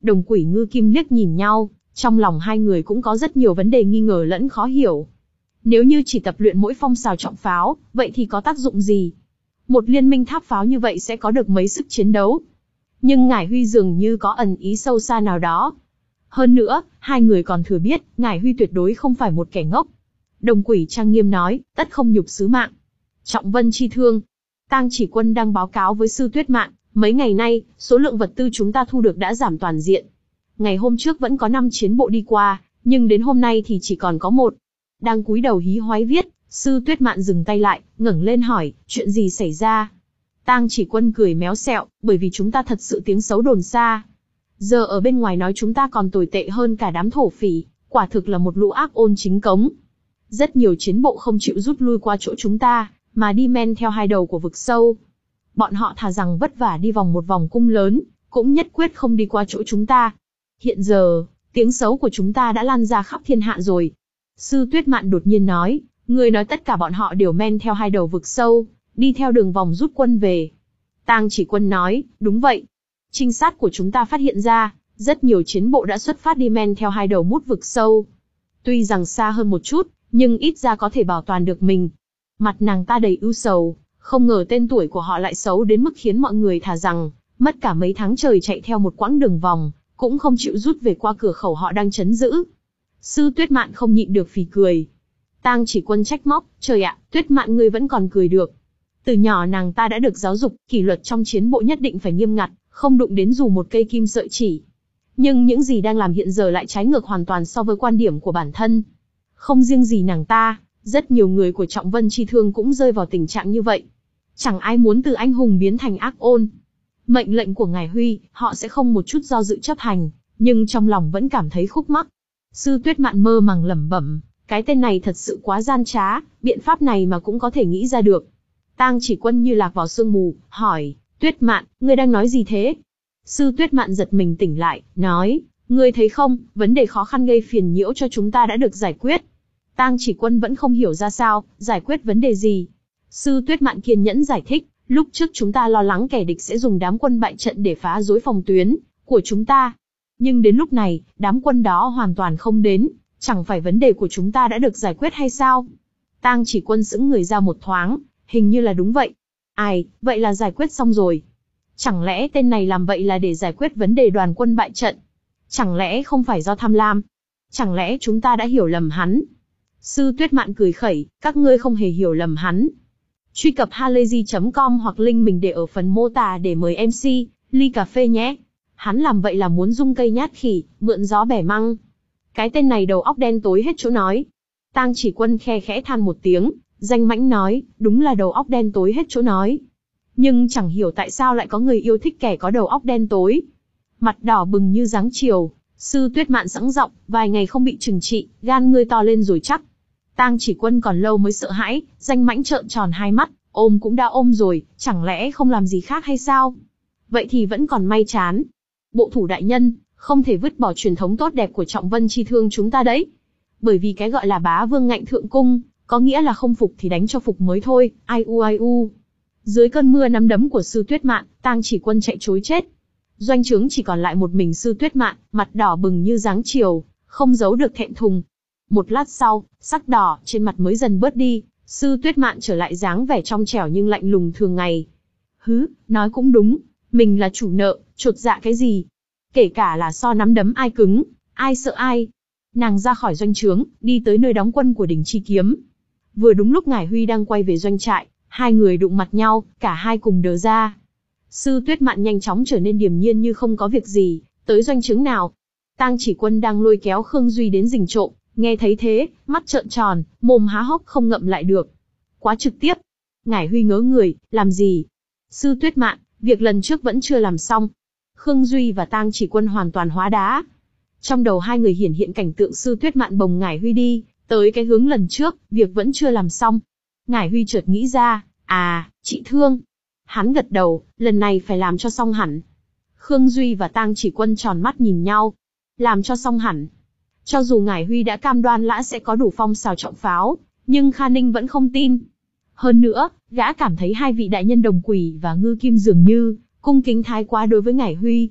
Đồng Quỷ Ngư Kim liếc nhìn nhau, trong lòng hai người cũng có rất nhiều vấn đề nghi ngờ lẫn khó hiểu. Nếu như chỉ tập luyện mỗi phong xào trọng pháo, vậy thì có tác dụng gì? Một liên minh tháp pháo như vậy sẽ có được mấy sức chiến đấu? Nhưng Ngải Huy dường như có ẩn ý sâu xa nào đó. Hơn nữa, hai người còn thừa biết, Ngải Huy tuyệt đối không phải một kẻ ngốc. Đồng Quỷ trang nghiêm nói, tất không nhục sứ mạng. Trọng Vân chi thương. Tang Chỉ Quân đang báo cáo với Sư Tuyết Mạn, mấy ngày nay, số lượng vật tư chúng ta thu được đã giảm toàn diện. Ngày hôm trước vẫn có năm chiến bộ đi qua, nhưng đến hôm nay thì chỉ còn có một. Đang cúi đầu hí hoáy viết, Sư Tuyết Mạn dừng tay lại, ngẩng lên hỏi, chuyện gì xảy ra? Tang Chỉ Quân cười méo xẹo, bởi vì chúng ta thật sự tiếng xấu đồn xa. Giờ ở bên ngoài nói chúng ta còn tồi tệ hơn cả đám thổ phỉ, quả thực là một lũ ác ôn chính cống. Rất nhiều chiến bộ không chịu rút lui qua chỗ chúng ta, mà đi men theo hai đầu của vực sâu. Bọn họ thà rằng vất vả đi vòng một vòng cung lớn, cũng nhất quyết không đi qua chỗ chúng ta. Hiện giờ, tiếng xấu của chúng ta đã lan ra khắp thiên hạ rồi. Sư Tuyết Mạn đột nhiên nói, người nói tất cả bọn họ đều men theo hai đầu vực sâu, đi theo đường vòng rút quân về. Tang Chỉ Quân nói, đúng vậy. Trinh sát của chúng ta phát hiện ra, rất nhiều chiến bộ đã xuất phát đi men theo hai đầu mút vực sâu. Tuy rằng xa hơn một chút, nhưng ít ra có thể bảo toàn được mình. Mặt nàng ta đầy ưu sầu, không ngờ tên tuổi của họ lại xấu đến mức khiến mọi người thà rằng, mất cả mấy tháng trời chạy theo một quãng đường vòng, cũng không chịu rút về qua cửa khẩu họ đang trấn giữ. Sư Tuyết Mạn không nhịn được phì cười. Tang Chỉ Quân trách móc, trời ạ, Tuyết Mạn ngươi vẫn còn cười được. Từ nhỏ nàng ta đã được giáo dục, kỷ luật trong chiến bộ nhất định phải nghiêm ngặt, không đụng đến dù một cây kim sợi chỉ. Nhưng những gì đang làm hiện giờ lại trái ngược hoàn toàn so với quan điểm của bản thân. Không riêng gì nàng ta, rất nhiều người của Trọng Vân Chi Thương cũng rơi vào tình trạng như vậy. Chẳng ai muốn từ anh hùng biến thành ác ôn. Mệnh lệnh của Ngải Huy, họ sẽ không một chút do dự chấp hành, nhưng trong lòng vẫn cảm thấy khúc mắc. Sư Tuyết Mạn mơ màng lẩm bẩm, cái tên này thật sự quá gian trá, biện pháp này mà cũng có thể nghĩ ra được. Tang Chỉ Quân như lạc vào sương mù, hỏi, Tuyết Mạn, ngươi đang nói gì thế? Sư Tuyết Mạn giật mình tỉnh lại, nói, ngươi thấy không, vấn đề khó khăn gây phiền nhiễu cho chúng ta đã được giải quyết. Tang Chỉ Quân vẫn không hiểu ra sao, giải quyết vấn đề gì. Sư Tuyết Mạn kiên nhẫn giải thích, lúc trước chúng ta lo lắng kẻ địch sẽ dùng đám quân bại trận để phá rối phòng tuyến của chúng ta. Nhưng đến lúc này, đám quân đó hoàn toàn không đến, chẳng phải vấn đề của chúng ta đã được giải quyết hay sao? Tang Chỉ Quân sững người ra một thoáng, hình như là đúng vậy. Ai, vậy là giải quyết xong rồi. Chẳng lẽ tên này làm vậy là để giải quyết vấn đề đoàn quân bại trận? Chẳng lẽ không phải do tham lam? Chẳng lẽ chúng ta đã hiểu lầm hắn? Sư Tuyết Mạn cười khẩy, các ngươi không hề hiểu lầm hắn. Truy cập halayzi chấm com hoặc link mình để ở phần mô tả để mời em xê, ly cà phê nhé. Hắn làm vậy là muốn dung cây nhát khỉ, mượn gió bẻ măng. Cái tên này đầu óc đen tối hết chỗ nói. Tang Chỉ Quân khe khẽ than một tiếng, danh mãnh nói, đúng là đầu óc đen tối hết chỗ nói. Nhưng chẳng hiểu tại sao lại có người yêu thích kẻ có đầu óc đen tối. Mặt đỏ bừng như dáng chiều, Sư Tuyết Mạn sẵn giọng, vài ngày không bị trừng trị, gan ngươi to lên rồi chắc. Tang Chỉ Quân còn lâu mới sợ hãi, danh mãnh trợn tròn hai mắt, ôm cũng đã ôm rồi, chẳng lẽ không làm gì khác hay sao? Vậy thì vẫn còn may chán. Bộ thủ đại nhân, không thể vứt bỏ truyền thống tốt đẹp của Trọng Vân Chi Thương chúng ta đấy. Bởi vì cái gọi là bá vương ngạnh thượng cung, có nghĩa là không phục thì đánh cho phục mới thôi, ai u ai u. Dưới cơn mưa nắm đấm của Sư Tuyết Mạn, Tang Chỉ Quân chạy trối chết. Doanh trướng chỉ còn lại một mình Sư Tuyết Mạn, mặt đỏ bừng như dáng chiều, không giấu được thẹn thùng. Một lát sau, sắc đỏ trên mặt mới dần bớt đi, Sư Tuyết Mạn trở lại dáng vẻ trong trẻo nhưng lạnh lùng thường ngày. Hứ, nói cũng đúng, mình là chủ nợ, chột dạ cái gì? Kể cả là so nắm đấm ai cứng, ai sợ ai. Nàng ra khỏi doanh trướng, đi tới nơi đóng quân của Đình Chi Kiếm. Vừa đúng lúc Ngải Huy đang quay về doanh trại, hai người đụng mặt nhau, cả hai cùng đờ ra. Sư Tuyết Mạn nhanh chóng trở nên điềm nhiên như không có việc gì, tới doanh trướng nào. Tang Chỉ Quân đang lôi kéo Khương Duy đến rình trộm, nghe thấy thế, mắt trợn tròn, mồm há hốc không ngậm lại được. Quá trực tiếp. Ngải Huy ngớ người, làm gì? Sư Tuyết Mạn, việc lần trước vẫn chưa làm xong. Khương Duy và Tang Chỉ Quân hoàn toàn hóa đá. Trong đầu hai người hiển hiện cảnh tượng Sư Tuyết Mạn bồng Ngải Huy đi, tới cái hướng lần trước, việc vẫn chưa làm xong. Ngải Huy chợt nghĩ ra, à, chị Thương. Hắn gật đầu, lần này phải làm cho xong hẳn. Khương Duy và Tang Chỉ Quân tròn mắt nhìn nhau. Làm cho xong hẳn. Cho dù Ngải Huy đã cam đoan lã sẽ có đủ phong xào trọng pháo, nhưng Kha Ninh vẫn không tin. Hơn nữa, gã cảm thấy hai vị đại nhân Đồng Quỷ và Ngư Kim dường như cung kính thái quá đối với Ngải Huy.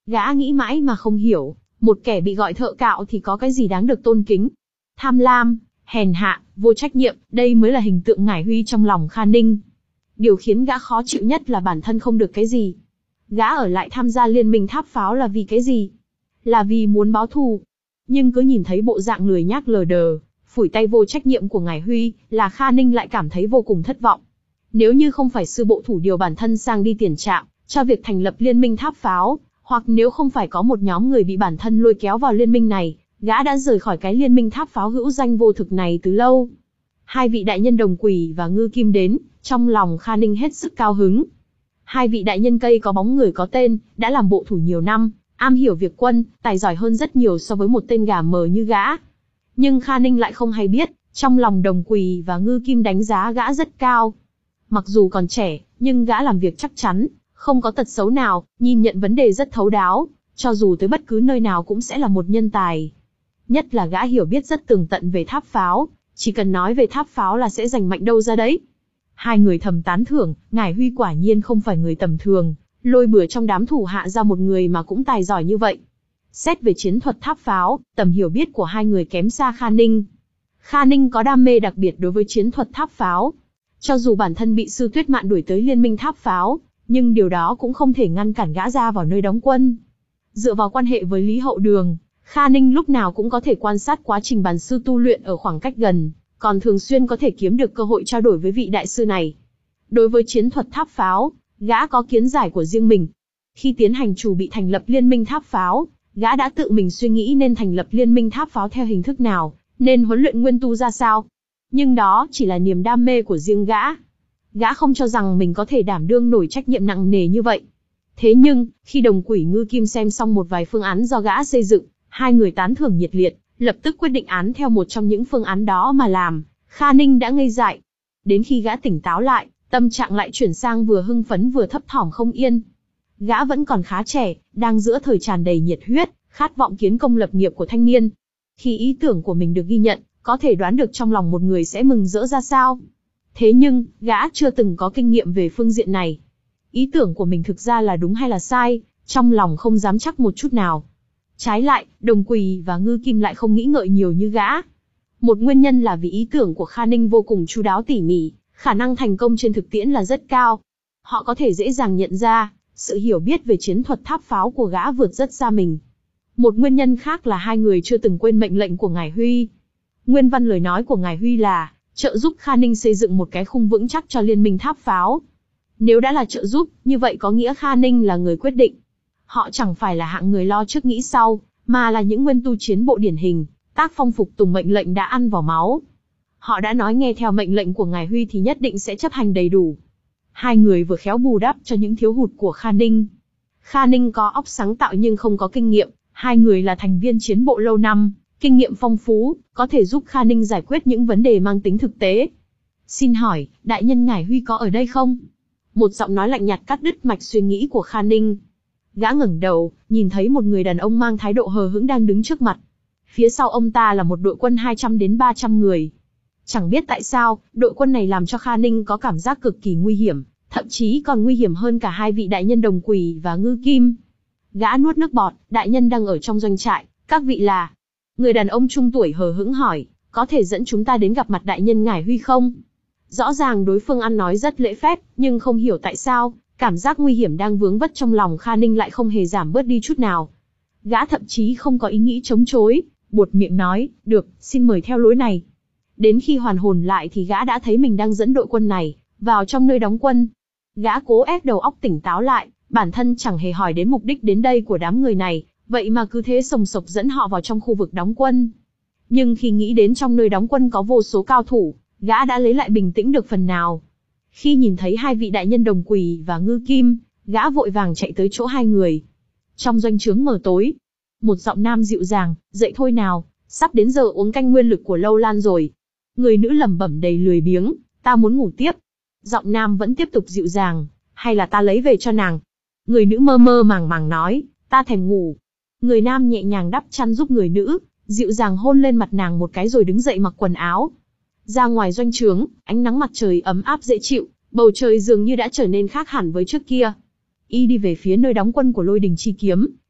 Gã nghĩ mãi mà không hiểu, một kẻ bị gọi thợ cạo thì có cái gì đáng được tôn kính. Tham lam, hèn hạ, vô trách nhiệm, đây mới là hình tượng Ngải Huy trong lòng Kha Ninh. Điều khiến gã khó chịu nhất là bản thân không được cái gì. Gã ở lại tham gia liên minh tháp pháo là vì cái gì? Là vì muốn báo thù. Nhưng cứ nhìn thấy bộ dạng lười nhác lờ đờ, phủi tay vô trách nhiệm của Ngải Huy, là Kha Ninh lại cảm thấy vô cùng thất vọng. Nếu như không phải sư bộ thủ điều bản thân sang đi tiền trạm, cho việc thành lập liên minh tháp pháo, hoặc nếu không phải có một nhóm người bị bản thân lôi kéo vào liên minh này, gã đã rời khỏi cái liên minh tháp pháo hữu danh vô thực này từ lâu. Hai vị đại nhân Đồng Quỷ và Ngư Kim đến, trong lòng Kha Ninh hết sức cao hứng. Hai vị đại nhân cây có bóng người có tên, đã làm bộ thủ nhiều năm, am hiểu việc quân, tài giỏi hơn rất nhiều so với một tên gà mờ như gã. Nhưng Kha Ninh lại không hay biết, trong lòng Đồng Quỷ và Ngư Kim đánh giá gã rất cao. Mặc dù còn trẻ, nhưng gã làm việc chắc chắn, không có tật xấu nào, nhìn nhận vấn đề rất thấu đáo, cho dù tới bất cứ nơi nào cũng sẽ là một nhân tài. Nhất là gã hiểu biết rất tường tận về tháp pháo, chỉ cần nói về tháp pháo là sẽ giành mạnh đâu ra đấy. Hai người thầm tán thưởng, Ngải Huy quả nhiên không phải người tầm thường, lôi bừa trong đám thủ hạ ra một người mà cũng tài giỏi như vậy. Xét về chiến thuật tháp pháo, tầm hiểu biết của hai người kém xa Kha Ninh. Kha Ninh có đam mê đặc biệt đối với chiến thuật tháp pháo. Cho dù bản thân bị Sư Tuyết Mạn đuổi tới liên minh tháp pháo, nhưng điều đó cũng không thể ngăn cản gã ra vào nơi đóng quân. Dựa vào quan hệ với Lý Hậu Đường, Kha Ninh lúc nào cũng có thể quan sát quá trình bản sư tu luyện ở khoảng cách gần, còn thường xuyên có thể kiếm được cơ hội trao đổi với vị đại sư này. Đối với chiến thuật tháp pháo, gã có kiến giải của riêng mình. Khi tiến hành chủ bị thành lập liên minh tháp pháo, gã đã tự mình suy nghĩ nên thành lập liên minh tháp pháo theo hình thức nào, nên huấn luyện nguyên tu ra sao. Nhưng đó chỉ là niềm đam mê của riêng gã. Gã không cho rằng mình có thể đảm đương nổi trách nhiệm nặng nề như vậy. Thế nhưng, khi Đồng Quỷ Ngư Kim xem xong một vài phương án do gã xây dựng, hai người tán thưởng nhiệt liệt, lập tức quyết định án theo một trong những phương án đó mà làm. Kha Ninh đã ngây dại. Đến khi gã tỉnh táo lại, tâm trạng lại chuyển sang vừa hưng phấn vừa thấp thỏm không yên. Gã vẫn còn khá trẻ, đang giữa thời tràn đầy nhiệt huyết, khát vọng kiến công lập nghiệp của thanh niên. Khi ý tưởng của mình được ghi nhận, có thể đoán được trong lòng một người sẽ mừng rỡ ra sao. Thế nhưng, gã chưa từng có kinh nghiệm về phương diện này. Ý tưởng của mình thực ra là đúng hay là sai, trong lòng không dám chắc một chút nào. Trái lại, Đồng Quỷ và Ngư Kim lại không nghĩ ngợi nhiều như gã. Một nguyên nhân là vì ý tưởng của Kha Ninh vô cùng chu đáo tỉ mỉ, khả năng thành công trên thực tiễn là rất cao. Họ có thể dễ dàng nhận ra, sự hiểu biết về chiến thuật tháp pháo của gã vượt rất xa mình. Một nguyên nhân khác là hai người chưa từng quên mệnh lệnh của Ngải Huy. Nguyên văn lời nói của Ngải Huy là trợ giúp Kha Ninh xây dựng một cái khung vững chắc cho liên minh tháp pháo. Nếu đã là trợ giúp, như vậy có nghĩa Kha Ninh là người quyết định. Họ chẳng phải là hạng người lo trước nghĩ sau, mà là những nguyên tu chiến bộ điển hình, tác phong phục tùng mệnh lệnh đã ăn vào máu. Họ đã nói nghe theo mệnh lệnh của Ngải Huy thì nhất định sẽ chấp hành đầy đủ. Hai người vừa khéo bù đắp cho những thiếu hụt của Kha Ninh. Kha Ninh có óc sáng tạo nhưng không có kinh nghiệm, hai người là thành viên chiến bộ lâu năm, kinh nghiệm phong phú, có thể giúp Kha Ninh giải quyết những vấn đề mang tính thực tế. Xin hỏi, đại nhân Ngải Huy có ở đây không? Một giọng nói lạnh nhạt cắt đứt mạch suy nghĩ của Kha Ninh. Gã ngẩng đầu, nhìn thấy một người đàn ông mang thái độ hờ hững đang đứng trước mặt. Phía sau ông ta là một đội quân hai trăm đến ba trăm người. Chẳng biết tại sao, đội quân này làm cho Kha Ninh có cảm giác cực kỳ nguy hiểm, thậm chí còn nguy hiểm hơn cả hai vị đại nhân Đồng Quỷ và Ngư Kim. Gã nuốt nước bọt, đại nhân đang ở trong doanh trại, các vị là... Người đàn ông trung tuổi hờ hững hỏi, có thể dẫn chúng ta đến gặp mặt đại nhân Ngải Huy không? Rõ ràng đối phương ăn nói rất lễ phép, nhưng không hiểu tại sao, cảm giác nguy hiểm đang vướng vất trong lòng Kha Ninh lại không hề giảm bớt đi chút nào. Gã thậm chí không có ý nghĩ chống chối, buột miệng nói, được, xin mời theo lối này. Đến khi hoàn hồn lại thì gã đã thấy mình đang dẫn đội quân này vào trong nơi đóng quân. Gã cố ép đầu óc tỉnh táo lại, bản thân chẳng hề hỏi đến mục đích đến đây của đám người này, vậy mà cứ thế sồng sộc dẫn họ vào trong khu vực đóng quân. Nhưng khi nghĩ đến trong nơi đóng quân có vô số cao thủ, gã đã lấy lại bình tĩnh được phần nào. Khi nhìn thấy hai vị đại nhân Đồng Quỷ và Ngư Kim, gã vội vàng chạy tới chỗ hai người. Trong doanh trướng mờ tối, một giọng nam dịu dàng, dậy thôi nào, sắp đến giờ uống canh nguyên lực của Lâu Lan rồi. Người nữ lẩm bẩm đầy lười biếng, ta muốn ngủ tiếp. Giọng nam vẫn tiếp tục dịu dàng, hay là ta lấy về cho nàng. Người nữ mơ mơ màng màng nói, ta thèm ngủ. Người nam nhẹ nhàng đắp chăn giúp người nữ, dịu dàng hôn lên mặt nàng một cái rồi đứng dậy mặc quần áo. Ra ngoài doanh trướng, ánh nắng mặt trời ấm áp dễ chịu, bầu trời dường như đã trở nên khác hẳn với trước kia. Y đi về phía nơi đóng quân của Lôi Đình Chi Kiếm,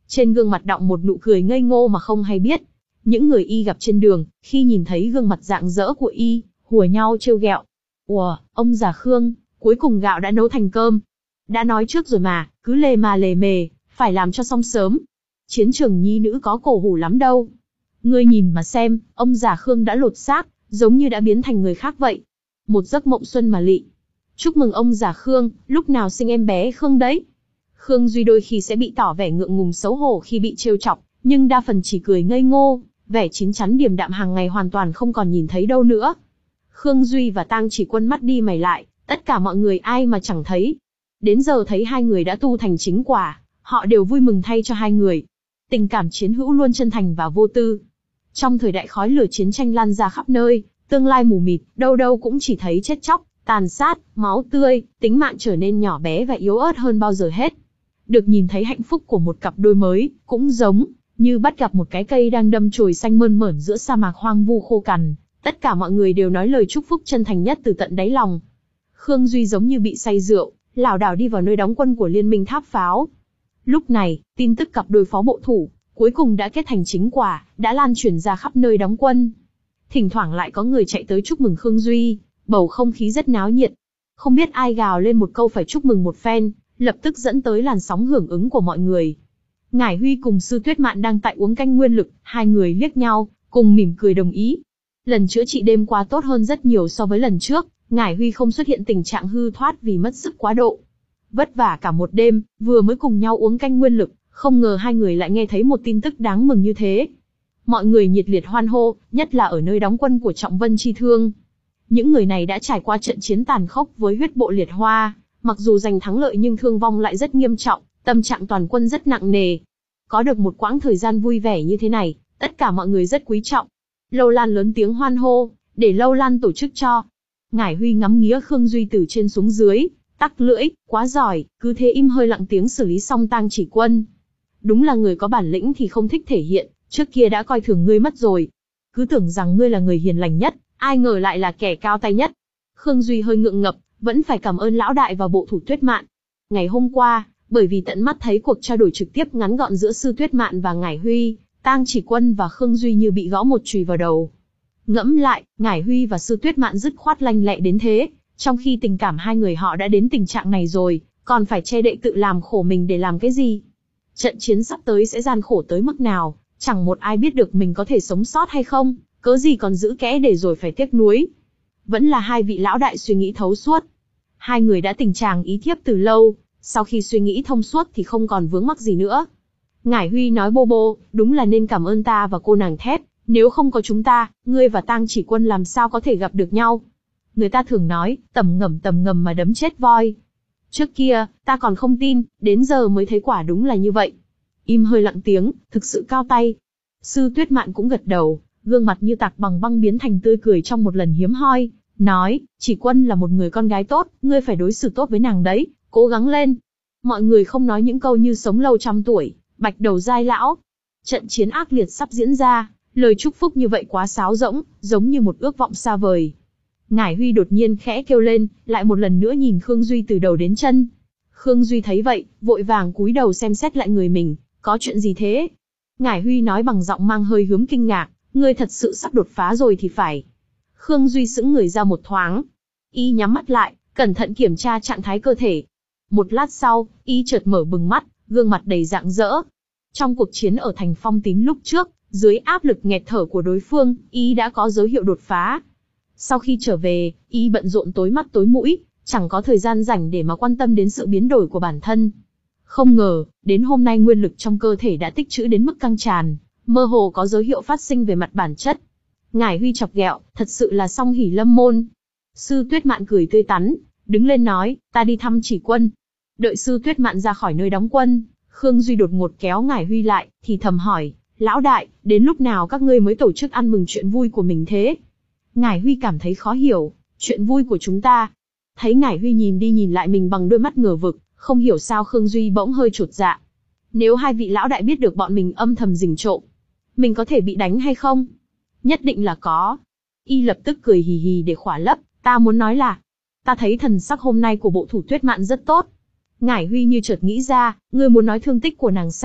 Trên gương mặt đọng một nụ cười ngây ngô mà không hay biết. Những người y gặp trên đường, khi nhìn thấy gương mặt rạng rỡ của y, hùa nhau trêu ghẹo. Ủa, ông già Khương, cuối cùng gạo đã nấu thành cơm. Đã nói trước rồi mà, cứ lề mà lề mề, phải làm cho xong sớm. Chiến trường nhi nữ có cổ hủ lắm đâu. Ngươi nhìn mà xem, ông già Khương đã lột xác, giống như đã biến thành người khác vậy. Một giấc mộng xuân mà lị. Chúc mừng ông già Khương, lúc nào sinh em bé Khương đấy. Khương Duy đôi khi sẽ bị tỏ vẻ ngượng ngùng xấu hổ khi bị trêu chọc, nhưng đa phần chỉ cười ngây ngô, vẻ chín chắn điềm đạm hàng ngày hoàn toàn không còn nhìn thấy đâu nữa. Khương Duy và Tang Chỉ Quân mắt đi mày lại, tất cả mọi người ai mà chẳng thấy. Đến giờ thấy hai người đã tu thành chính quả, họ đều vui mừng thay cho hai người. Tình cảm chiến hữu luôn chân thành và vô tư. Trong thời đại khói lửa chiến tranh lan ra khắp nơi, tương lai mù mịt, đâu đâu cũng chỉ thấy chết chóc, tàn sát, máu tươi, tính mạng trở nên nhỏ bé và yếu ớt hơn bao giờ hết. Được nhìn thấy hạnh phúc của một cặp đôi mới, cũng giống như bắt gặp một cái cây đang đâm chồi xanh mơn mởn giữa sa mạc hoang vu khô cằn. Tất cả mọi người đều nói lời chúc phúc chân thành nhất từ tận đáy lòng. Khương Duy giống như bị say rượu, lảo đảo đi vào nơi đóng quân của Liên minh Tháp Pháo. Lúc này, tin tức cặp đôi phó bộ thủ, cuối cùng đã kết thành chính quả, đã lan truyền ra khắp nơi đóng quân. Thỉnh thoảng lại có người chạy tới chúc mừng Khương Duy, bầu không khí rất náo nhiệt. Không biết ai gào lên một câu phải chúc mừng một phen, lập tức dẫn tới làn sóng hưởng ứng của mọi người. Ngải Huy cùng Sư Tuyết Mạn đang tại uống canh nguyên lực, hai người liếc nhau, cùng mỉm cười đồng ý. Lần chữa trị đêm qua tốt hơn rất nhiều so với lần trước, Ngải Huy không xuất hiện tình trạng hư thoát vì mất sức quá độ. Vất vả cả một đêm, vừa mới cùng nhau uống canh nguyên lực, không ngờ hai người lại nghe thấy một tin tức đáng mừng như thế. Mọi người nhiệt liệt hoan hô, nhất là ở nơi đóng quân của Trọng Vân Chi Thương. Những người này đã trải qua trận chiến tàn khốc với huyết bộ liệt hoa, mặc dù giành thắng lợi nhưng thương vong lại rất nghiêm trọng, tâm trạng toàn quân rất nặng nề. Có được một quãng thời gian vui vẻ như thế này, tất cả mọi người rất quý trọng. Lâu Lan lớn tiếng hoan hô, để Lâu Lan tổ chức cho. Ngải Huy ngắm nghía Khương Duy từ trên xuống dưới, tắc lưỡi, quá giỏi, cứ thế im hơi lặng tiếng xử lý xong Tang Chỉ Quân. Đúng là người có bản lĩnh thì không thích thể hiện, trước kia đã coi thường ngươi mất rồi. Cứ tưởng rằng ngươi là người hiền lành nhất, ai ngờ lại là kẻ cao tay nhất. Khương Duy hơi ngượng ngập, vẫn phải cảm ơn lão đại và bộ thủ Tuyết Mạn. Ngày hôm qua, bởi vì tận mắt thấy cuộc trao đổi trực tiếp ngắn gọn giữa Sư Tuyết Mạn và Ngải Huy, Tang Chỉ Quân và Khương Duy như bị gõ một chùy vào đầu. Ngẫm lại, Ngải Huy và Sư Tuyết Mạn dứt khoát lanh lẹ đến thế, trong khi tình cảm hai người họ đã đến tình trạng này rồi, còn phải che đậy tự làm khổ mình để làm cái gì? Trận chiến sắp tới sẽ gian khổ tới mức nào, chẳng một ai biết được mình có thể sống sót hay không, cớ gì còn giữ kẽ để rồi phải tiếc nuối. Vẫn là hai vị lão đại suy nghĩ thấu suốt. Hai người đã tình trạng ý thiếp từ lâu, sau khi suy nghĩ thông suốt thì không còn vướng mắc gì nữa. Ngải Huy nói bô bô, đúng là nên cảm ơn ta và cô nàng thép, nếu không có chúng ta, ngươi và Tang Chỉ Quân làm sao có thể gặp được nhau. Người ta thường nói, tầm ngầm tầm ngầm mà đấm chết voi. Trước kia, ta còn không tin, đến giờ mới thấy quả đúng là như vậy. Im hơi lặng tiếng, thực sự cao tay. Sư Tuyết Mạn cũng gật đầu, gương mặt như tạc bằng băng biến thành tươi cười trong một lần hiếm hoi, nói, Chỉ Quân là một người con gái tốt, ngươi phải đối xử tốt với nàng đấy, cố gắng lên. Mọi người không nói những câu như sống lâu trăm tuổi, bạch đầu giai lão. Trận chiến ác liệt sắp diễn ra, lời chúc phúc như vậy quá sáo rỗng, giống như một ước vọng xa vời. Ngải Huy đột nhiên khẽ kêu lên, lại một lần nữa nhìn Khương Duy từ đầu đến chân. Khương Duy thấy vậy, vội vàng cúi đầu xem xét lại người mình, có chuyện gì thế? Ngải Huy nói bằng giọng mang hơi hướng kinh ngạc, ngươi thật sự sắp đột phá rồi thì phải. Khương Duy sững người ra một thoáng. Y nhắm mắt lại, cẩn thận kiểm tra trạng thái cơ thể. Một lát sau, Y chợt mở bừng mắt, gương mặt đầy rạng rỡ. Trong cuộc chiến ở thành Phong Tín lúc trước, dưới áp lực nghẹt thở của đối phương, Y đã có dấu hiệu đột phá. Sau khi trở về, Y bận rộn tối mắt tối mũi, chẳng có thời gian rảnh để mà quan tâm đến sự biến đổi của bản thân. Không ngờ, đến hôm nay nguyên lực trong cơ thể đã tích trữ đến mức căng tràn, mơ hồ có dấu hiệu phát sinh về mặt bản chất. Ngải Huy chọc ghẹo, thật sự là song hỷ lâm môn. Sư Tuyết Mạn cười tươi tắn, đứng lên nói, ta đi thăm Chỉ Quân. Đợi Sư Tuyết Mạn ra khỏi nơi đóng quân, Khương Duy đột ngột kéo Ngải Huy lại, thì thầm hỏi, lão đại, đến lúc nào các ngươi mới tổ chức ăn mừng chuyện vui của mình thế? Ngải Huy cảm thấy khó hiểu, chuyện vui của chúng ta. Thấy Ngải Huy nhìn đi nhìn lại mình bằng đôi mắt ngờ vực, không hiểu sao Khương Duy bỗng hơi chột dạ. Nếu hai vị lão đại biết được bọn mình âm thầm rình trộm, mình có thể bị đánh hay không? Nhất định là có. Y lập tức cười hì hì để khỏa lấp, ta muốn nói là, ta thấy thần sắc hôm nay của bộ thủ Tuyết Mạn rất tốt. Ngải Huy như chợt nghĩ ra, ngươi muốn nói thương tích của nàng sao?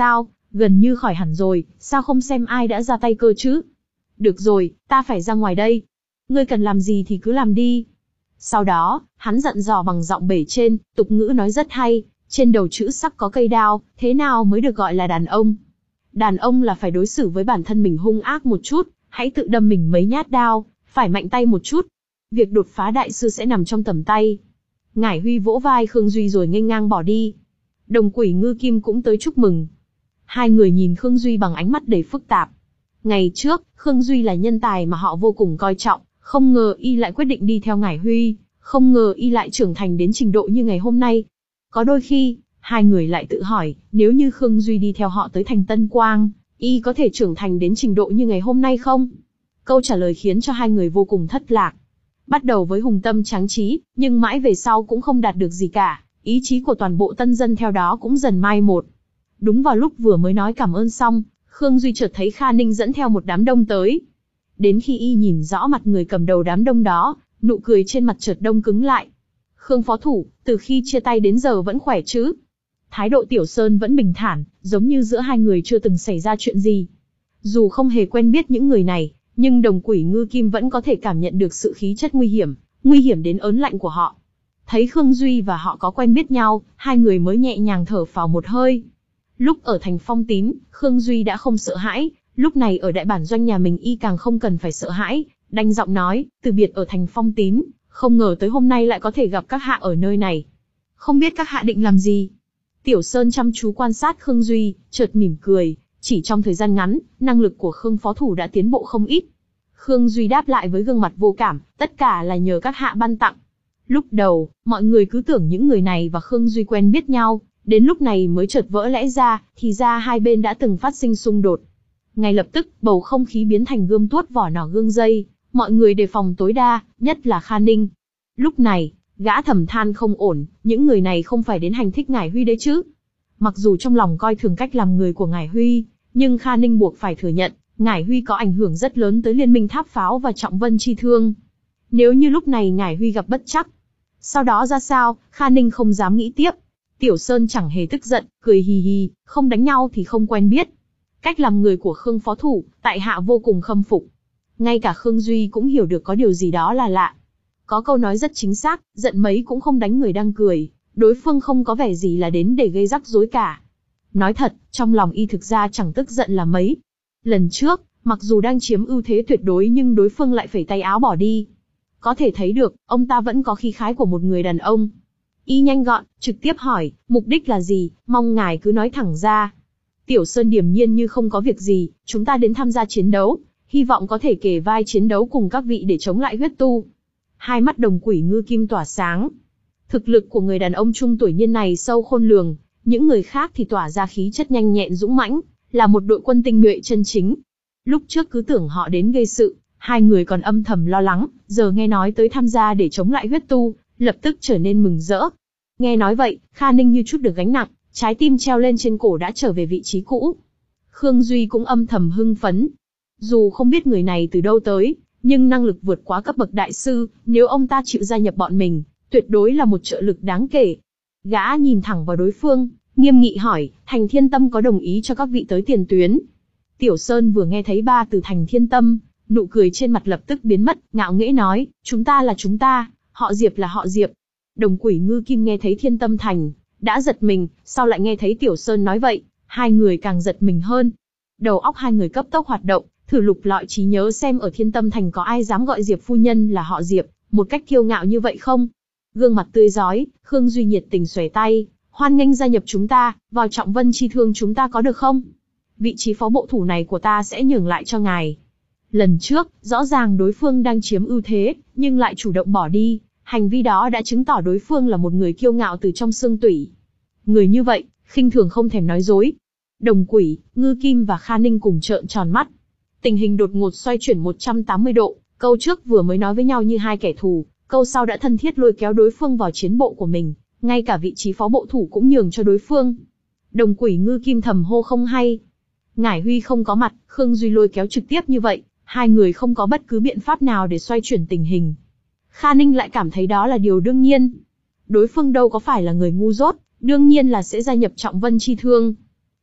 gần như khỏi hẳn rồi, sao không xem ai đã ra tay cơ chứ? Được rồi, ta phải ra ngoài đây. Ngươi cần làm gì thì cứ làm đi. Sau đó, hắn dặn dò bằng giọng bể trên, tục ngữ nói rất hay, trên đầu chữ sắc có cây đao, thế nào mới được gọi là đàn ông? Đàn ông là phải đối xử với bản thân mình hung ác một chút, hãy tự đâm mình mấy nhát đao, phải mạnh tay một chút. Việc đột phá đại sư sẽ nằm trong tầm tay. Ngải Huy vỗ vai Khương Duy rồi nghênh ngang bỏ đi. Đồng Quỷ Ngư Kim cũng tới chúc mừng. Hai người nhìn Khương Duy bằng ánh mắt đầy phức tạp. Ngày trước, Khương Duy là nhân tài mà họ vô cùng coi trọng, không ngờ y lại quyết định đi theo Ngải Huy, không ngờ y lại trưởng thành đến trình độ như ngày hôm nay. Có đôi khi, hai người lại tự hỏi, nếu như Khương Duy đi theo họ tới thành Tân Quang, y có thể trưởng thành đến trình độ như ngày hôm nay không? Câu trả lời khiến cho hai người vô cùng thất lạc. Bắt đầu với hùng tâm tráng trí, nhưng mãi về sau cũng không đạt được gì cả, ý chí của toàn bộ tân dân theo đó cũng dần mai một. Đúng vào lúc vừa mới nói cảm ơn xong, Khương Duy chợt thấy Kha Ninh dẫn theo một đám đông tới. Đến khi y nhìn rõ mặt người cầm đầu đám đông đó, nụ cười trên mặt chợt đông cứng lại. Khương phó thủ, từ khi chia tay đến giờ vẫn khỏe chứ? Thái độ Tiểu Sơn vẫn bình thản, giống như giữa hai người chưa từng xảy ra chuyện gì. Dù không hề quen biết những người này, nhưng Đồng Quỷ Ngư Kim vẫn có thể cảm nhận được sự khí chất nguy hiểm, nguy hiểm đến ớn lạnh của họ. Thấy Khương Duy và họ có quen biết nhau, hai người mới nhẹ nhàng thở phào một hơi. Lúc ở thành Phong Tín, Khương Duy đã không sợ hãi, lúc này ở đại bản doanh nhà mình y càng không cần phải sợ hãi, đanh giọng nói, từ biệt ở thành Phong Tín, không ngờ tới hôm nay lại có thể gặp các hạ ở nơi này. Không biết các hạ định làm gì? Tiểu Sơn chăm chú quan sát Khương Duy, chợt mỉm cười, chỉ trong thời gian ngắn, năng lực của Khương phó thủ đã tiến bộ không ít. Khương Duy đáp lại với gương mặt vô cảm, tất cả là nhờ các hạ ban tặng. Lúc đầu, mọi người cứ tưởng những người này và Khương Duy quen biết nhau, đến lúc này mới chợt vỡ lẽ ra, thì ra hai bên đã từng phát sinh xung đột. Ngay lập tức, bầu không khí biến thành gươm tuốt vỏ nỏ gương dây, mọi người đề phòng tối đa, nhất là Kha Ninh. Lúc này, gã thầm than không ổn, những người này không phải đến hành thích Ngải Huy đấy chứ? Mặc dù trong lòng coi thường cách làm người của Ngải Huy, nhưng Kha Ninh buộc phải thừa nhận, Ngải Huy có ảnh hưởng rất lớn tới Liên minh Tháp Pháo và Trọng Vân Chi Thương. Nếu như lúc này Ngải Huy gặp bất trắc, sau đó ra sao, Kha Ninh không dám nghĩ tiếp. Tiểu Sơn chẳng hề tức giận, cười hì hì, không đánh nhau thì không quen biết. Cách làm người của Khương phó thủ, tại hạ vô cùng khâm phục. Ngay cả Khương Duy cũng hiểu được có điều gì đó là lạ. Có câu nói rất chính xác, giận mấy cũng không đánh người đang cười, đối phương không có vẻ gì là đến để gây rắc rối cả. Nói thật, trong lòng y thực ra chẳng tức giận là mấy. Lần trước, mặc dù đang chiếm ưu thế tuyệt đối nhưng đối phương lại phẩy tay áo bỏ đi. Có thể thấy được, ông ta vẫn có khí khái của một người đàn ông. Y nhanh gọn, trực tiếp hỏi, mục đích là gì, mong ngài cứ nói thẳng ra. Tiểu Sơn điềm nhiên như không có việc gì, chúng ta đến tham gia chiến đấu, hy vọng có thể kề vai chiến đấu cùng các vị để chống lại huyết tu. Hai mắt Đồng Quỷ Ngư Kim tỏa sáng. Thực lực của người đàn ông trung tuổi niên này sâu khôn lường, những người khác thì tỏa ra khí chất nhanh nhẹn dũng mãnh, là một đội quân tinh nhuệ chân chính. Lúc trước cứ tưởng họ đến gây sự, hai người còn âm thầm lo lắng, giờ nghe nói tới tham gia để chống lại huyết tu, lập tức trở nên mừng rỡ. Nghe nói vậy, Kha Ninh như chút được gánh nặng, trái tim treo lên trên cổ đã trở về vị trí cũ. Khương Duy cũng âm thầm hưng phấn. Dù không biết người này từ đâu tới, nhưng năng lực vượt quá cấp bậc đại sư, nếu ông ta chịu gia nhập bọn mình, tuyệt đối là một trợ lực đáng kể. Gã nhìn thẳng vào đối phương, nghiêm nghị hỏi, Thành Thiên Tâm có đồng ý cho các vị tới tiền tuyến? Tiểu Sơn vừa nghe thấy ba từ Thành Thiên Tâm, nụ cười trên mặt lập tức biến mất, ngạo nghễ nói, chúng ta là chúng ta, họ Diệp là họ Diệp. Đồng Quỷ Ngư Kim nghe thấy Thiên Tâm Thành, đã giật mình, sau lại nghe thấy Tiểu Sơn nói vậy, hai người càng giật mình hơn. Đầu óc hai người cấp tốc hoạt động, thử lục lọi trí nhớ xem ở Thiên Tâm Thành có ai dám gọi Diệp phu nhân là họ Diệp, một cách kiêu ngạo như vậy không? Gương mặt tươi rói, Khương Duy nhiệt tình xuề tay, hoan nghênh gia nhập chúng ta, vào Trọng Vân Chi Thương chúng ta có được không? Vị trí phó bộ thủ này của ta sẽ nhường lại cho ngài. Lần trước, rõ ràng đối phương đang chiếm ưu thế, nhưng lại chủ động bỏ đi, hành vi đó đã chứng tỏ đối phương là một người kiêu ngạo từ trong xương tủy. Người như vậy, khinh thường không thèm nói dối. Đồng Quỷ, Ngư Kim và Kha Ninh cùng trợn tròn mắt. Tình hình đột ngột xoay chuyển một trăm tám mươi độ, câu trước vừa mới nói với nhau như hai kẻ thù, câu sau đã thân thiết lôi kéo đối phương vào chiến bộ của mình, ngay cả vị trí phó bộ thủ cũng nhường cho đối phương. Đồng Quỷ Ngư Kim thầm hô không hay. Ngải Huy không có mặt, Khương Duy lôi kéo trực tiếp như vậy, hai người không có bất cứ biện pháp nào để xoay chuyển tình hình. Kha Ninh lại cảm thấy đó là điều đương nhiên. Đối phương đâu có phải là người ngu dốt, đương nhiên là sẽ gia nhập Trọng Vân Chi Thương.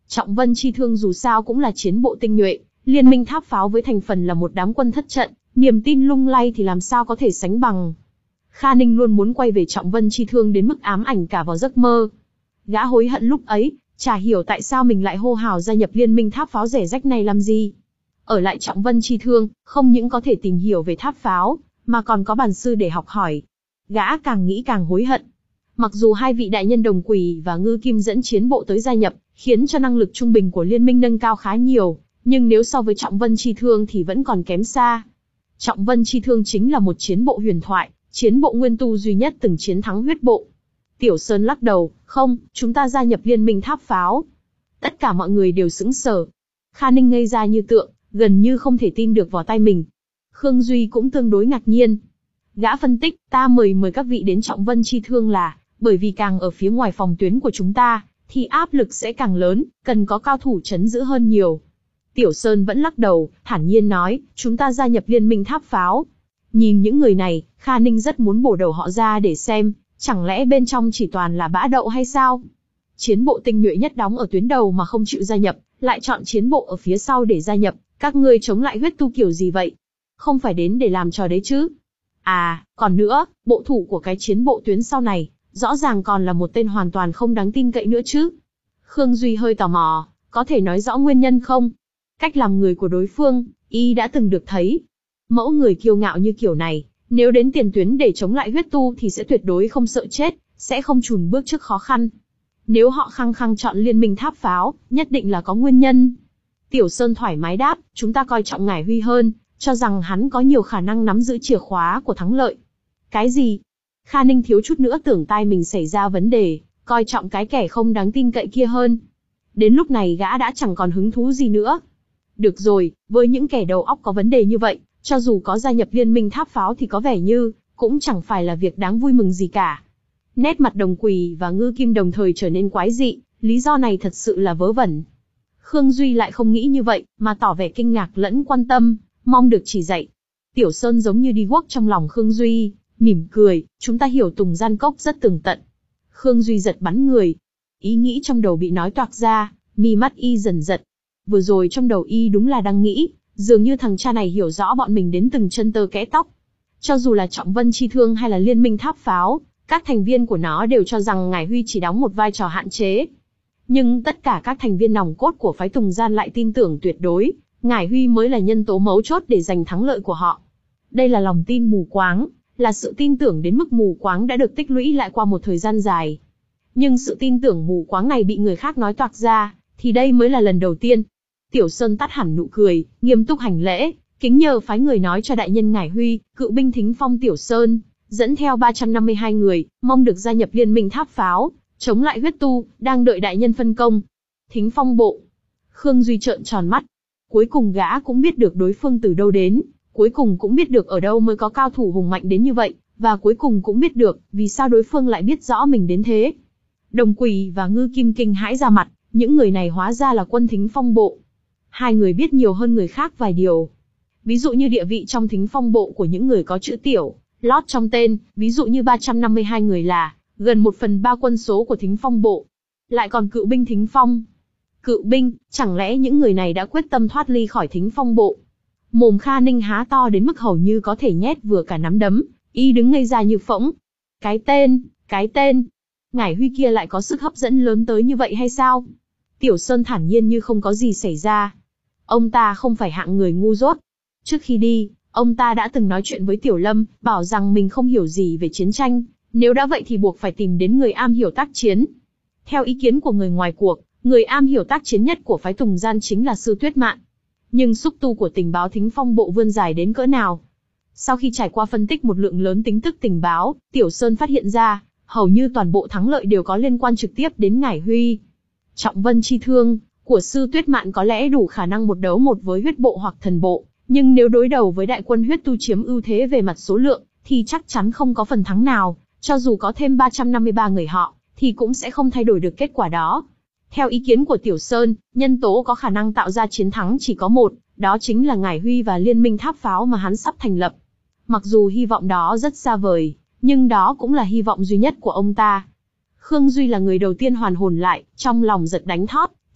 Trọng Vân Chi Thương dù sao cũng là chiến bộ tinh nhuệ, liên minh tháp pháo với thành phần là một đám quân thất trận, niềm tin lung lay thì làm sao có thể sánh bằng. Kha Ninh luôn muốn quay về Trọng Vân Chi Thương đến mức ám ảnh cả vào giấc mơ. Gã hối hận lúc ấy, chả hiểu tại sao mình lại hô hào gia nhập liên minh tháp pháo rẻ rách này làm gì. Ở lại Trọng Vân Chi Thương, không những có thể tìm hiểu về tháp pháo, mà còn có bản sư để học hỏi. Gã càng nghĩ càng hối hận. Mặc dù hai vị đại nhân Đồng Quỳ và Ngư Kim dẫn chiến bộ tới gia nhập, khiến cho năng lực trung bình của liên minh nâng cao khá nhiều, nhưng nếu so với Trọng Vân Chi Thương thì vẫn còn kém xa. Trọng Vân Chi Thương chính là một chiến bộ huyền thoại, chiến bộ nguyên tu duy nhất từng chiến thắng huyết bộ. Tiểu Sơn lắc đầu, không, chúng ta gia nhập liên minh tháp pháo. Tất cả mọi người đều sững sờ. Kha Ninh ngây ra như tượng, gần như không thể tin được vào tai mình. Khương Duy cũng tương đối ngạc nhiên. Gã phân tích, ta mời mời các vị đến Trọng Vân Chi Thương là, bởi vì càng ở phía ngoài phòng tuyến của chúng ta, thì áp lực sẽ càng lớn, cần có cao thủ trấn giữ hơn nhiều. Tiểu Sơn vẫn lắc đầu, thản nhiên nói, chúng ta gia nhập liên minh tháp pháo. Nhìn những người này, Kha Ninh rất muốn bổ đầu họ ra để xem, chẳng lẽ bên trong chỉ toàn là bã đậu hay sao? Chiến bộ tinh nhuệ nhất đóng ở tuyến đầu mà không chịu gia nhập, lại chọn chiến bộ ở phía sau để gia nhập, các ngươi chống lại huyết tu kiểu gì vậy? Không phải đến để làm trò đấy chứ? À, còn nữa, bộ thủ của cái chiến bộ tuyến sau này, rõ ràng còn là một tên hoàn toàn không đáng tin cậy nữa chứ. Khương Duy hơi tò mò, có thể nói rõ nguyên nhân không? Cách làm người của đối phương, y đã từng được thấy. Mẫu người kiêu ngạo như kiểu này, nếu đến tiền tuyến để chống lại huyết tu thì sẽ tuyệt đối không sợ chết, sẽ không chùn bước trước khó khăn. Nếu họ khăng khăng chọn liên minh tháp pháo, nhất định là có nguyên nhân. Tiểu Sơn thoải mái đáp, chúng ta coi trọng Ngải Huy hơn, cho rằng hắn có nhiều khả năng nắm giữ chìa khóa của thắng lợi. Cái gì? Kha Ninh thiếu chút nữa tưởng tai mình xảy ra vấn đề, coi trọng cái kẻ không đáng tin cậy kia hơn. Đến lúc này gã đã chẳng còn hứng thú gì nữa. Được rồi, với những kẻ đầu óc có vấn đề như vậy, cho dù có gia nhập liên minh tháp pháo thì có vẻ như, cũng chẳng phải là việc đáng vui mừng gì cả. Nét mặt Đồng Quỳ và Ngư Kim đồng thời trở nên quái dị, lý do này thật sự là vớ vẩn. Khương Duy lại không nghĩ như vậy, mà tỏ vẻ kinh ngạc lẫn quan tâm, mong được chỉ dạy. Tiểu Sơn giống như đi guốc trong lòng Khương Duy, mỉm cười, chúng ta hiểu Tùng Gian Cốc rất tường tận. Khương Duy giật bắn người. Ý nghĩ trong đầu bị nói toạc ra, mi mắt y dần giật. Vừa rồi trong đầu y đúng là đang nghĩ, dường như thằng cha này hiểu rõ bọn mình đến từng chân tơ kẽ tóc. Cho dù là Trọng Vân Chi Thương hay là liên minh tháp pháo, các thành viên của nó đều cho rằng Ngải Huy chỉ đóng một vai trò hạn chế. Nhưng tất cả các thành viên nòng cốt của phái Tùng Gian lại tin tưởng tuyệt đối, Ngải Huy mới là nhân tố mấu chốt để giành thắng lợi của họ. Đây là lòng tin mù quáng, là sự tin tưởng đến mức mù quáng đã được tích lũy lại qua một thời gian dài. Nhưng sự tin tưởng mù quáng này bị người khác nói toạc ra, thì đây mới là lần đầu tiên. Tiểu Sơn tắt hẳn nụ cười, nghiêm túc hành lễ, kính nhờ phái người nói cho đại nhân Ngải Huy, cự binh Thính Phong Tiểu Sơn, dẫn theo ba trăm năm mươi hai người, mong được gia nhập liên minh tháp pháo, chống lại huyết tu, đang đợi đại nhân phân công. Thính Phong bộ. Khương Duy trợn tròn mắt. Cuối cùng gã cũng biết được đối phương từ đâu đến, cuối cùng cũng biết được ở đâu mới có cao thủ hùng mạnh đến như vậy, và cuối cùng cũng biết được vì sao đối phương lại biết rõ mình đến thế. Đồng Quỳ và Ngư Kim kinh hãi ra mặt, những người này hóa ra là quân Thính Phong bộ. Hai người biết nhiều hơn người khác vài điều. Ví dụ như địa vị trong Thính Phong bộ của những người có chữ tiểu, lót trong tên, ví dụ như ba trăm năm mươi hai người là gần một phần ba quân số của Thính Phong bộ. Lại còn cự binh Thính Phong. Cự binh, chẳng lẽ những người này đã quyết tâm thoát ly khỏi Thính Phong bộ? Mồm Kha Ninh há to đến mức hầu như có thể nhét vừa cả nắm đấm, y đứng ngây ra như phỗng. Cái tên, cái tên, Ngải Huy kia lại có sức hấp dẫn lớn tới như vậy hay sao? Tiểu Sơn thản nhiên như không có gì xảy ra. Ông ta không phải hạng người ngu dốt. Trước khi đi, ông ta đã từng nói chuyện với Tiểu Lâm, bảo rằng mình không hiểu gì về chiến tranh, nếu đã vậy thì buộc phải tìm đến người am hiểu tác chiến. Theo ý kiến của người ngoài cuộc, người am hiểu tác chiến nhất của phái Tùng Gian chính là Sư Tuyết Mạn. Nhưng xúc tu của tình báo Thính Phong bộ vươn dài đến cỡ nào? Sau khi trải qua phân tích một lượng lớn tin tức tình báo, Tiểu Sơn phát hiện ra, hầu như toàn bộ thắng lợi đều có liên quan trực tiếp đến Ngải Huy. Trọng Vân Chi Thương của Sư Tuyết Mạn có lẽ đủ khả năng một đấu một với huyết bộ hoặc thần bộ, nhưng nếu đối đầu với đại quân huyết tu chiếm ưu thế về mặt số lượng, thì chắc chắn không có phần thắng nào, cho dù có thêm ba trăm năm mươi ba người họ, thì cũng sẽ không thay đổi được kết quả đó. Theo ý kiến của Tiểu Sơn, nhân tố có khả năng tạo ra chiến thắng chỉ có một, đó chính là Ngải Huy và liên minh tháp pháo mà hắn sắp thành lập. Mặc dù hy vọng đó rất xa vời, nhưng đó cũng là hy vọng duy nhất của ông ta. Khương Duy là người đầu tiên hoàn hồn lại, trong lòng giật đánh thót,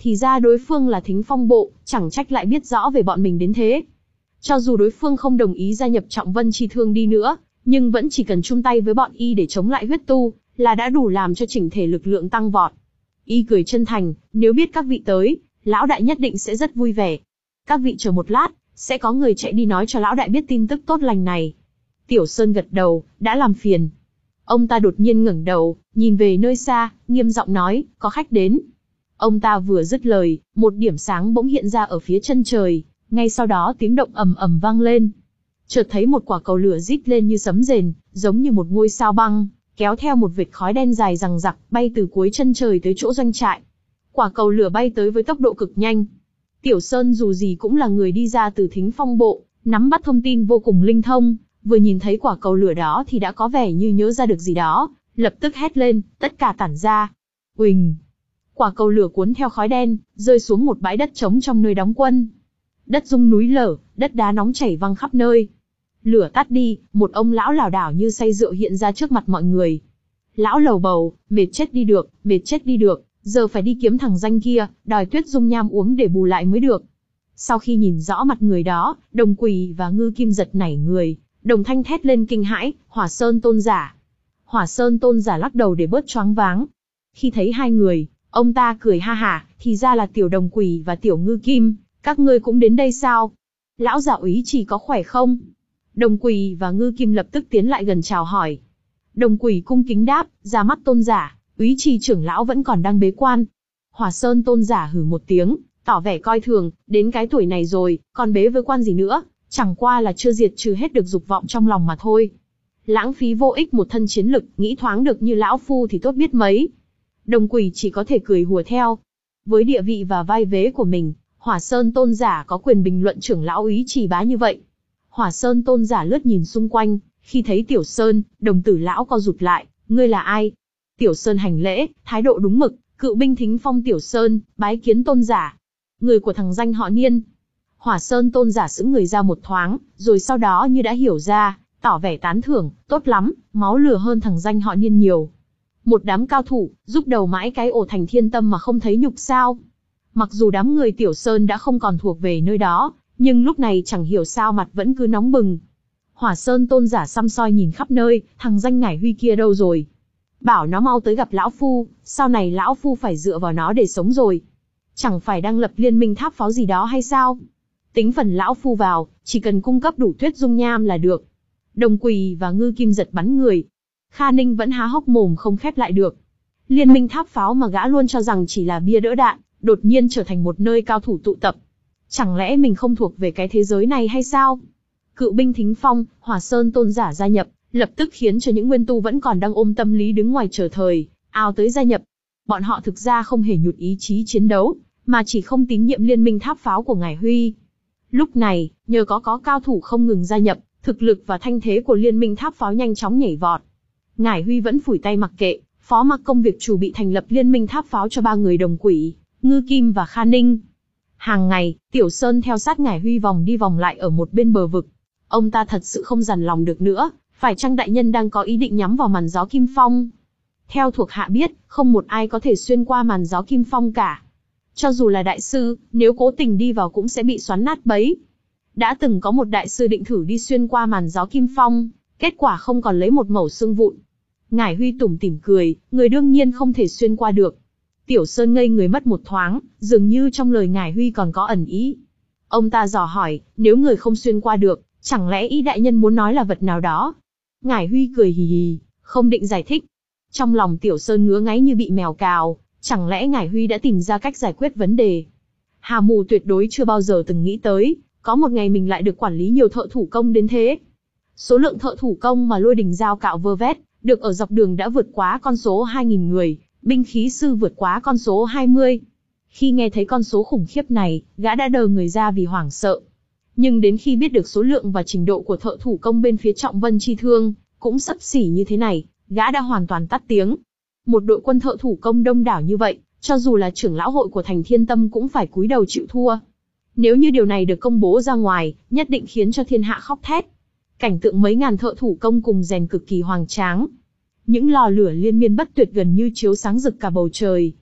thì ra đối phương là Thính Phong Bộ, chẳng trách lại biết rõ về bọn mình đến thế. Cho dù đối phương không đồng ý gia nhập Trọng Vân Chi Thương đi nữa, nhưng vẫn chỉ cần chung tay với bọn y để chống lại huyết tu, là đã đủ làm cho chỉnh thể lực lượng tăng vọt. Y cười chân thành, nếu biết các vị tới, lão đại nhất định sẽ rất vui vẻ. Các vị chờ một lát, sẽ có người chạy đi nói cho lão đại biết tin tức tốt lành này. Tiểu Sơn gật đầu, đã làm phiền. Ông ta đột nhiên ngẩng đầu, nhìn về nơi xa, nghiêm giọng nói, có khách đến. Ông ta vừa dứt lời, một điểm sáng bỗng hiện ra ở phía chân trời, ngay sau đó tiếng động ầm ầm vang lên. Chợt thấy một quả cầu lửa rít lên như sấm rền, giống như một ngôi sao băng, kéo theo một vệt khói đen dài rằng rặc, bay từ cuối chân trời tới chỗ doanh trại. Quả cầu lửa bay tới với tốc độ cực nhanh. Tiểu Sơn dù gì cũng là người đi ra từ Thính Phong Bộ, nắm bắt thông tin vô cùng linh thông, vừa nhìn thấy quả cầu lửa đó thì đã có vẻ như nhớ ra được gì đó, lập tức hét lên, tất cả tản ra. Uỳnh! Quả cầu lửa cuốn theo khói đen, rơi xuống một bãi đất trống trong nơi đóng quân. Đất rung núi lở, đất đá nóng chảy văng khắp nơi. Lửa tắt đi, một ông lão lảo đảo như say rượu hiện ra trước mặt mọi người. Lão lầu bầu, mệt chết đi được, mệt chết đi được, giờ phải đi kiếm thằng danh kia, đòi Tuyết Dung Nham uống để bù lại mới được. Sau khi nhìn rõ mặt người đó, Đồng Quỳ và Ngư Kim giật nảy người, đồng thanh thét lên kinh hãi, Hỏa Sơn tôn giả. Hỏa Sơn tôn giả lắc đầu để bớt choáng váng. Khi thấy hai người, ông ta cười ha hả, thì ra là tiểu Đồng Quỳ và tiểu Ngư Kim, các ngươi cũng đến đây sao? Lão giả úy chỉ có khỏe không? Đồng Quỳ và Ngư Kim lập tức tiến lại gần chào hỏi. Đồng Quỳ cung kính đáp, ra mắt tôn giả, úy trì trưởng lão vẫn còn đang bế quan. Hỏa Sơn tôn giả hừ một tiếng, tỏ vẻ coi thường, đến cái tuổi này rồi, còn bế với quan gì nữa, chẳng qua là chưa diệt trừ hết được dục vọng trong lòng mà thôi. Lãng phí vô ích một thân chiến lực, nghĩ thoáng được như lão phu thì tốt biết mấy. Đồng Quỳ chỉ có thể cười hùa theo. Với địa vị và vai vế của mình, Hỏa Sơn tôn giả có quyền bình luận trưởng lão úy trì bá như vậy. Hỏa Sơn tôn giả lướt nhìn xung quanh, khi thấy Tiểu Sơn, đồng tử lão co rụt lại, ngươi là ai? Tiểu Sơn hành lễ, thái độ đúng mực, cựu binh Thính Phong Tiểu Sơn, bái kiến tôn giả. Người của thằng danh họ Niên. Hỏa Sơn tôn giả sững người ra một thoáng, rồi sau đó như đã hiểu ra, tỏ vẻ tán thưởng, tốt lắm, máu lửa hơn thằng danh họ Niên nhiều. Một đám cao thủ, giúp đầu mãi cái ổ thành thiên tâm mà không thấy nhục sao. Mặc dù đám người Tiểu Sơn đã không còn thuộc về nơi đó, nhưng lúc này chẳng hiểu sao mặt vẫn cứ nóng bừng. Hỏa Sơn tôn giả săm soi nhìn khắp nơi, thằng danh Ngải Huy kia đâu rồi? Bảo nó mau tới gặp lão phu, sau này lão phu phải dựa vào nó để sống rồi. Chẳng phải đang lập liên minh tháp pháo gì đó hay sao? Tính phần lão phu vào, chỉ cần cung cấp đủ Tuyết Dung Nham là được. Đồng Quỳ và Ngư Kim giật bắn người. Kha Ninh vẫn há hốc mồm không khép lại được. Liên minh tháp pháo mà gã luôn cho rằng chỉ là bia đỡ đạn, đột nhiên trở thành một nơi cao thủ tụ tập. Chẳng lẽ mình không thuộc về cái thế giới này hay sao? Cựu binh Thính Phong, Hỏa Sơn tôn giả gia nhập, lập tức khiến cho những nguyên tu vẫn còn đang ôm tâm lý đứng ngoài chờ thời, ào tới gia nhập. Bọn họ thực ra không hề nhụt ý chí chiến đấu, mà chỉ không tín nhiệm liên minh tháp pháo của Ngải Huy. Lúc này, nhờ có có cao thủ không ngừng gia nhập, thực lực và thanh thế của liên minh tháp pháo nhanh chóng nhảy vọt. Ngải Huy vẫn phủi tay mặc kệ, phó mặc công việc chủ bị thành lập liên minh tháp pháo cho ba người Đồng Quỷ, Ngư Kim và Kha Ninh. Hàng ngày, Tiểu Sơn theo sát Ngải Huy vòng đi vòng lại ở một bên bờ vực. Ông ta thật sự không dằn lòng được nữa, phải chăng đại nhân đang có ý định nhắm vào màn gió Kim Phong? Theo thuộc hạ biết, không một ai có thể xuyên qua màn gió Kim Phong cả. Cho dù là đại sư, nếu cố tình đi vào cũng sẽ bị xoắn nát bấy. Đã từng có một đại sư định thử đi xuyên qua màn gió Kim Phong, kết quả không còn lấy một mẩu xương vụn. Ngải Huy tủm tỉm cười, người đương nhiên không thể xuyên qua được. Tiểu Sơn ngây người mất một thoáng, dường như trong lời Ngải Huy còn có ẩn ý. Ông ta dò hỏi, nếu người không xuyên qua được, chẳng lẽ ý đại nhân muốn nói là vật nào đó? Ngải Huy cười hì hì, không định giải thích. Trong lòng Tiểu Sơn ngứa ngáy như bị mèo cào, chẳng lẽ Ngải Huy đã tìm ra cách giải quyết vấn đề? Hà Mù tuyệt đối chưa bao giờ từng nghĩ tới, có một ngày mình lại được quản lý nhiều thợ thủ công đến thế. Số lượng thợ thủ công mà Lôi Đình Giao cạo vơ vét, được ở dọc đường đã vượt quá con số hai nghìn người, binh khí sư vượt quá con số hai mươi. Khi nghe thấy con số khủng khiếp này, gã đã đờ người ra vì hoảng sợ. Nhưng đến khi biết được số lượng và trình độ của thợ thủ công bên phía Trọng Vân Chi Thương, cũng xấp xỉ như thế này, gã đã hoàn toàn tắt tiếng. Một đội quân thợ thủ công đông đảo như vậy, cho dù là trưởng lão hội của thành Thiên Tâm cũng phải cúi đầu chịu thua. Nếu như điều này được công bố ra ngoài, nhất định khiến cho thiên hạ khóc thét. Cảnh tượng mấy ngàn thợ thủ công cùng rèn cực kỳ hoành tráng. Những lò lửa liên miên bất tuyệt gần như chiếu sáng rực cả bầu trời.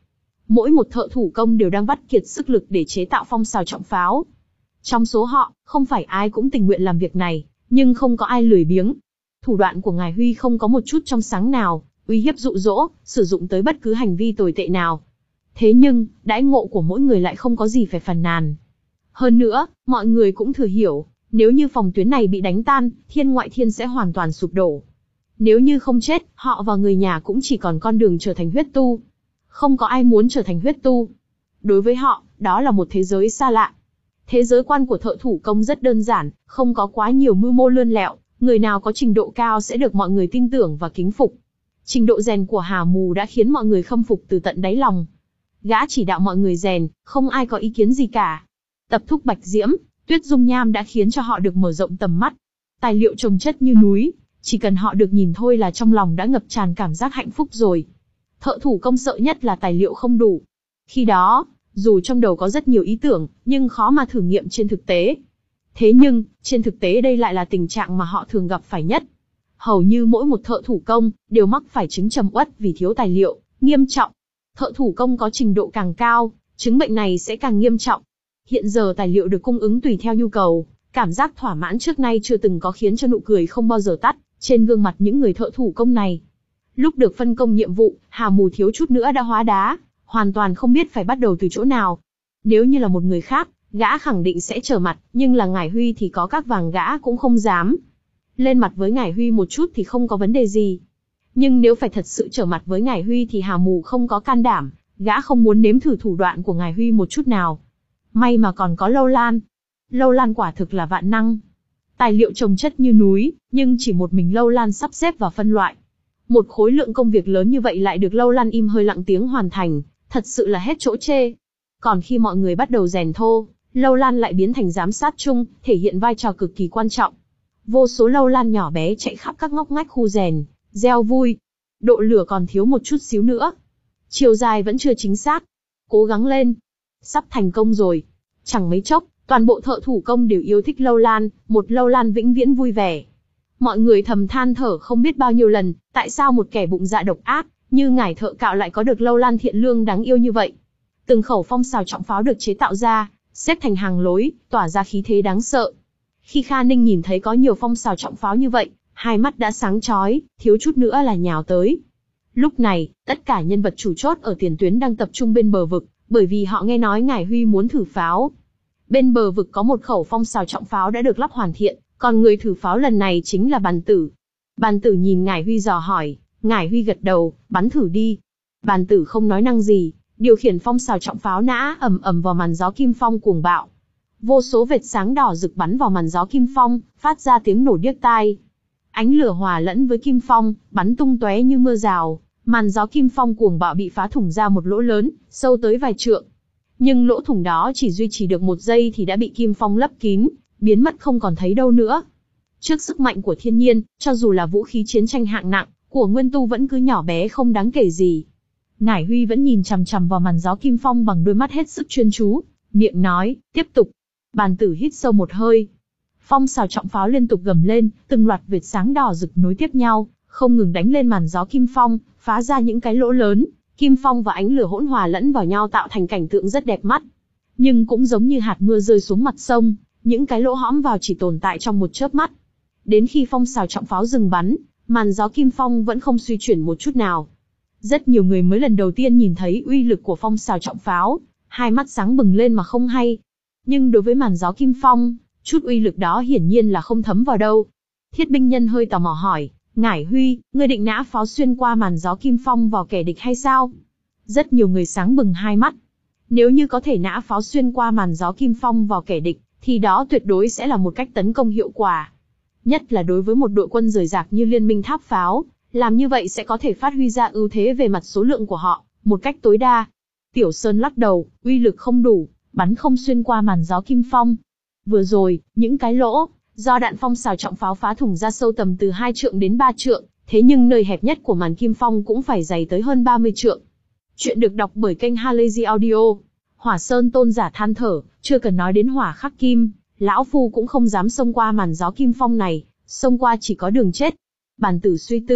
Mỗi một thợ thủ công đều đang vắt kiệt sức lực để chế tạo phong sào trọng pháo. Trong số họ, không phải ai cũng tình nguyện làm việc này, nhưng không có ai lười biếng. Thủ đoạn của ngài Huy không có một chút trong sáng nào, uy hiếp dụ dỗ, sử dụng tới bất cứ hành vi tồi tệ nào. Thế nhưng, đãi ngộ của mỗi người lại không có gì phải phàn nàn. Hơn nữa, mọi người cũng thừa hiểu, nếu như phòng tuyến này bị đánh tan, thiên ngoại thiên sẽ hoàn toàn sụp đổ. Nếu như không chết, họ và người nhà cũng chỉ còn con đường trở thành huyết tu. Không có ai muốn trở thành huyết tu. Đối với họ, đó là một thế giới xa lạ. Thế giới quan của thợ thủ công rất đơn giản, không có quá nhiều mưu mô lươn lẹo, người nào có trình độ cao sẽ được mọi người tin tưởng và kính phục. Trình độ rèn của Hà Mù đã khiến mọi người khâm phục từ tận đáy lòng. Gã chỉ đạo mọi người rèn, không ai có ý kiến gì cả. Tập thúc Bạch Diễm, Tuyết Dung Nham đã khiến cho họ được mở rộng tầm mắt. Tài liệu chồng chất như núi, chỉ cần họ được nhìn thôi là trong lòng đã ngập tràn cảm giác hạnh phúc rồi. Thợ thủ công sợ nhất là tài liệu không đủ. Khi đó, dù trong đầu có rất nhiều ý tưởng, nhưng khó mà thử nghiệm trên thực tế. Thế nhưng, trên thực tế đây lại là tình trạng mà họ thường gặp phải nhất. Hầu như mỗi một thợ thủ công đều mắc phải chứng trầm uất vì thiếu tài liệu, nghiêm trọng. Thợ thủ công có trình độ càng cao, chứng bệnh này sẽ càng nghiêm trọng. Hiện giờ tài liệu được cung ứng tùy theo nhu cầu, cảm giác thỏa mãn trước nay chưa từng có khiến cho nụ cười không bao giờ tắt trên gương mặt những người thợ thủ công này. Lúc được phân công nhiệm vụ, Hà Mù thiếu chút nữa đã hóa đá, hoàn toàn không biết phải bắt đầu từ chỗ nào. Nếu như là một người khác, gã khẳng định sẽ trở mặt, nhưng là ngài Huy thì có các vàng gã cũng không dám. Lên mặt với ngài Huy một chút thì không có vấn đề gì. Nhưng nếu phải thật sự trở mặt với ngài Huy thì Hà Mù không có can đảm, gã không muốn nếm thử thủ đoạn của ngài Huy một chút nào. May mà còn có Lâu Lan. Lâu Lan quả thực là vạn năng. Tài liệu chồng chất như núi, nhưng chỉ một mình Lâu Lan sắp xếp và phân loại. Một khối lượng công việc lớn như vậy lại được Lâu Lan im hơi lặng tiếng hoàn thành, thật sự là hết chỗ chê. Còn khi mọi người bắt đầu rèn thô, Lâu Lan lại biến thành giám sát chung, thể hiện vai trò cực kỳ quan trọng. Vô số Lâu Lan nhỏ bé chạy khắp các ngóc ngách khu rèn, reo vui. Độ lửa còn thiếu một chút xíu nữa. Chiều dài vẫn chưa chính xác. Cố gắng lên. Sắp thành công rồi. Chẳng mấy chốc, toàn bộ thợ thủ công đều yêu thích Lâu Lan, một Lâu Lan vĩnh viễn vui vẻ. Mọi người thầm than thở không biết bao nhiêu lần, tại sao một kẻ bụng dạ độc ác, như ngải thợ cạo lại có được Lâu Lan thiện lương đáng yêu như vậy. Từng khẩu phong sào trọng pháo được chế tạo ra, xếp thành hàng lối, tỏa ra khí thế đáng sợ. Khi Kha Ninh nhìn thấy có nhiều phong sào trọng pháo như vậy, hai mắt đã sáng chói, thiếu chút nữa là nhào tới. Lúc này, tất cả nhân vật chủ chốt ở tiền tuyến đang tập trung bên bờ vực, bởi vì họ nghe nói ngải Huy muốn thử pháo. Bên bờ vực có một khẩu phong sào trọng pháo đã được lắp hoàn thiện, còn người thử pháo lần này chính là Bàn Tử. Bàn Tử nhìn ngải Huy dò hỏi, ngải Huy gật đầu, bắn thử đi. Bàn Tử không nói năng gì, điều khiển phong sào trọng pháo nã ầm ầm vào màn gió kim phong cuồng bạo. Vô số vệt sáng đỏ rực bắn vào màn gió kim phong, phát ra tiếng nổ điếc tai. Ánh lửa hòa lẫn với kim phong, bắn tung tóe như mưa rào, màn gió kim phong cuồng bạo bị phá thủng ra một lỗ lớn, sâu tới vài trượng. Nhưng lỗ thủng đó chỉ duy trì được một giây thì đã bị kim phong lấp kín, biến mất không còn thấy đâu nữa. Trước sức mạnh của thiên nhiên, cho dù là vũ khí chiến tranh hạng nặng, của Nguyên Tu vẫn cứ nhỏ bé không đáng kể gì. Ngải Huy vẫn nhìn chằm chằm vào màn gió kim phong bằng đôi mắt hết sức chuyên chú, miệng nói, tiếp tục. Bàn Tử hít sâu một hơi. Phong sào trọng pháo liên tục gầm lên, từng loạt vệt sáng đỏ rực nối tiếp nhau, không ngừng đánh lên màn gió kim phong, phá ra những cái lỗ lớn. Kim phong và ánh lửa hỗn hòa lẫn vào nhau tạo thành cảnh tượng rất đẹp mắt. Nhưng cũng giống như hạt mưa rơi xuống mặt sông, những cái lỗ hõm vào chỉ tồn tại trong một chớp mắt. Đến khi phong sào trọng pháo dừng bắn, màn gió kim phong vẫn không suy chuyển một chút nào. Rất nhiều người mới lần đầu tiên nhìn thấy uy lực của phong sào trọng pháo, hai mắt sáng bừng lên mà không hay. Nhưng đối với màn gió kim phong, chút uy lực đó hiển nhiên là không thấm vào đâu. Thiết binh nhân hơi tò mò hỏi, ngải Huy, ngươi định nã pháo xuyên qua màn gió kim phong vào kẻ địch hay sao? Rất nhiều người sáng bừng hai mắt. Nếu như có thể nã pháo xuyên qua màn gió kim phong vào kẻ địch, thì đó tuyệt đối sẽ là một cách tấn công hiệu quả. Nhất là đối với một đội quân rời rạc như liên minh tháp pháo, làm như vậy sẽ có thể phát huy ra ưu thế về mặt số lượng của họ, một cách tối đa. Tiểu Sơn lắc đầu, uy lực không đủ, bắn không xuyên qua màn gió kim phong. Vừa rồi, những cái lỗ, do đạn phong sào trọng pháo phá thủng ra sâu tầm từ hai trượng đến ba trượng, thế nhưng nơi hẹp nhất của màn kim phong cũng phải dày tới hơn ba mươi trượng. Chuyện được đọc bởi kênh Halazy Audio. Hỏa Sơn tôn giả than thở, chưa cần nói đến hỏa khắc kim, lão phu cũng không dám xông qua màn gió kim phong này, xông qua chỉ có đường chết. Bàn Tử suy tư,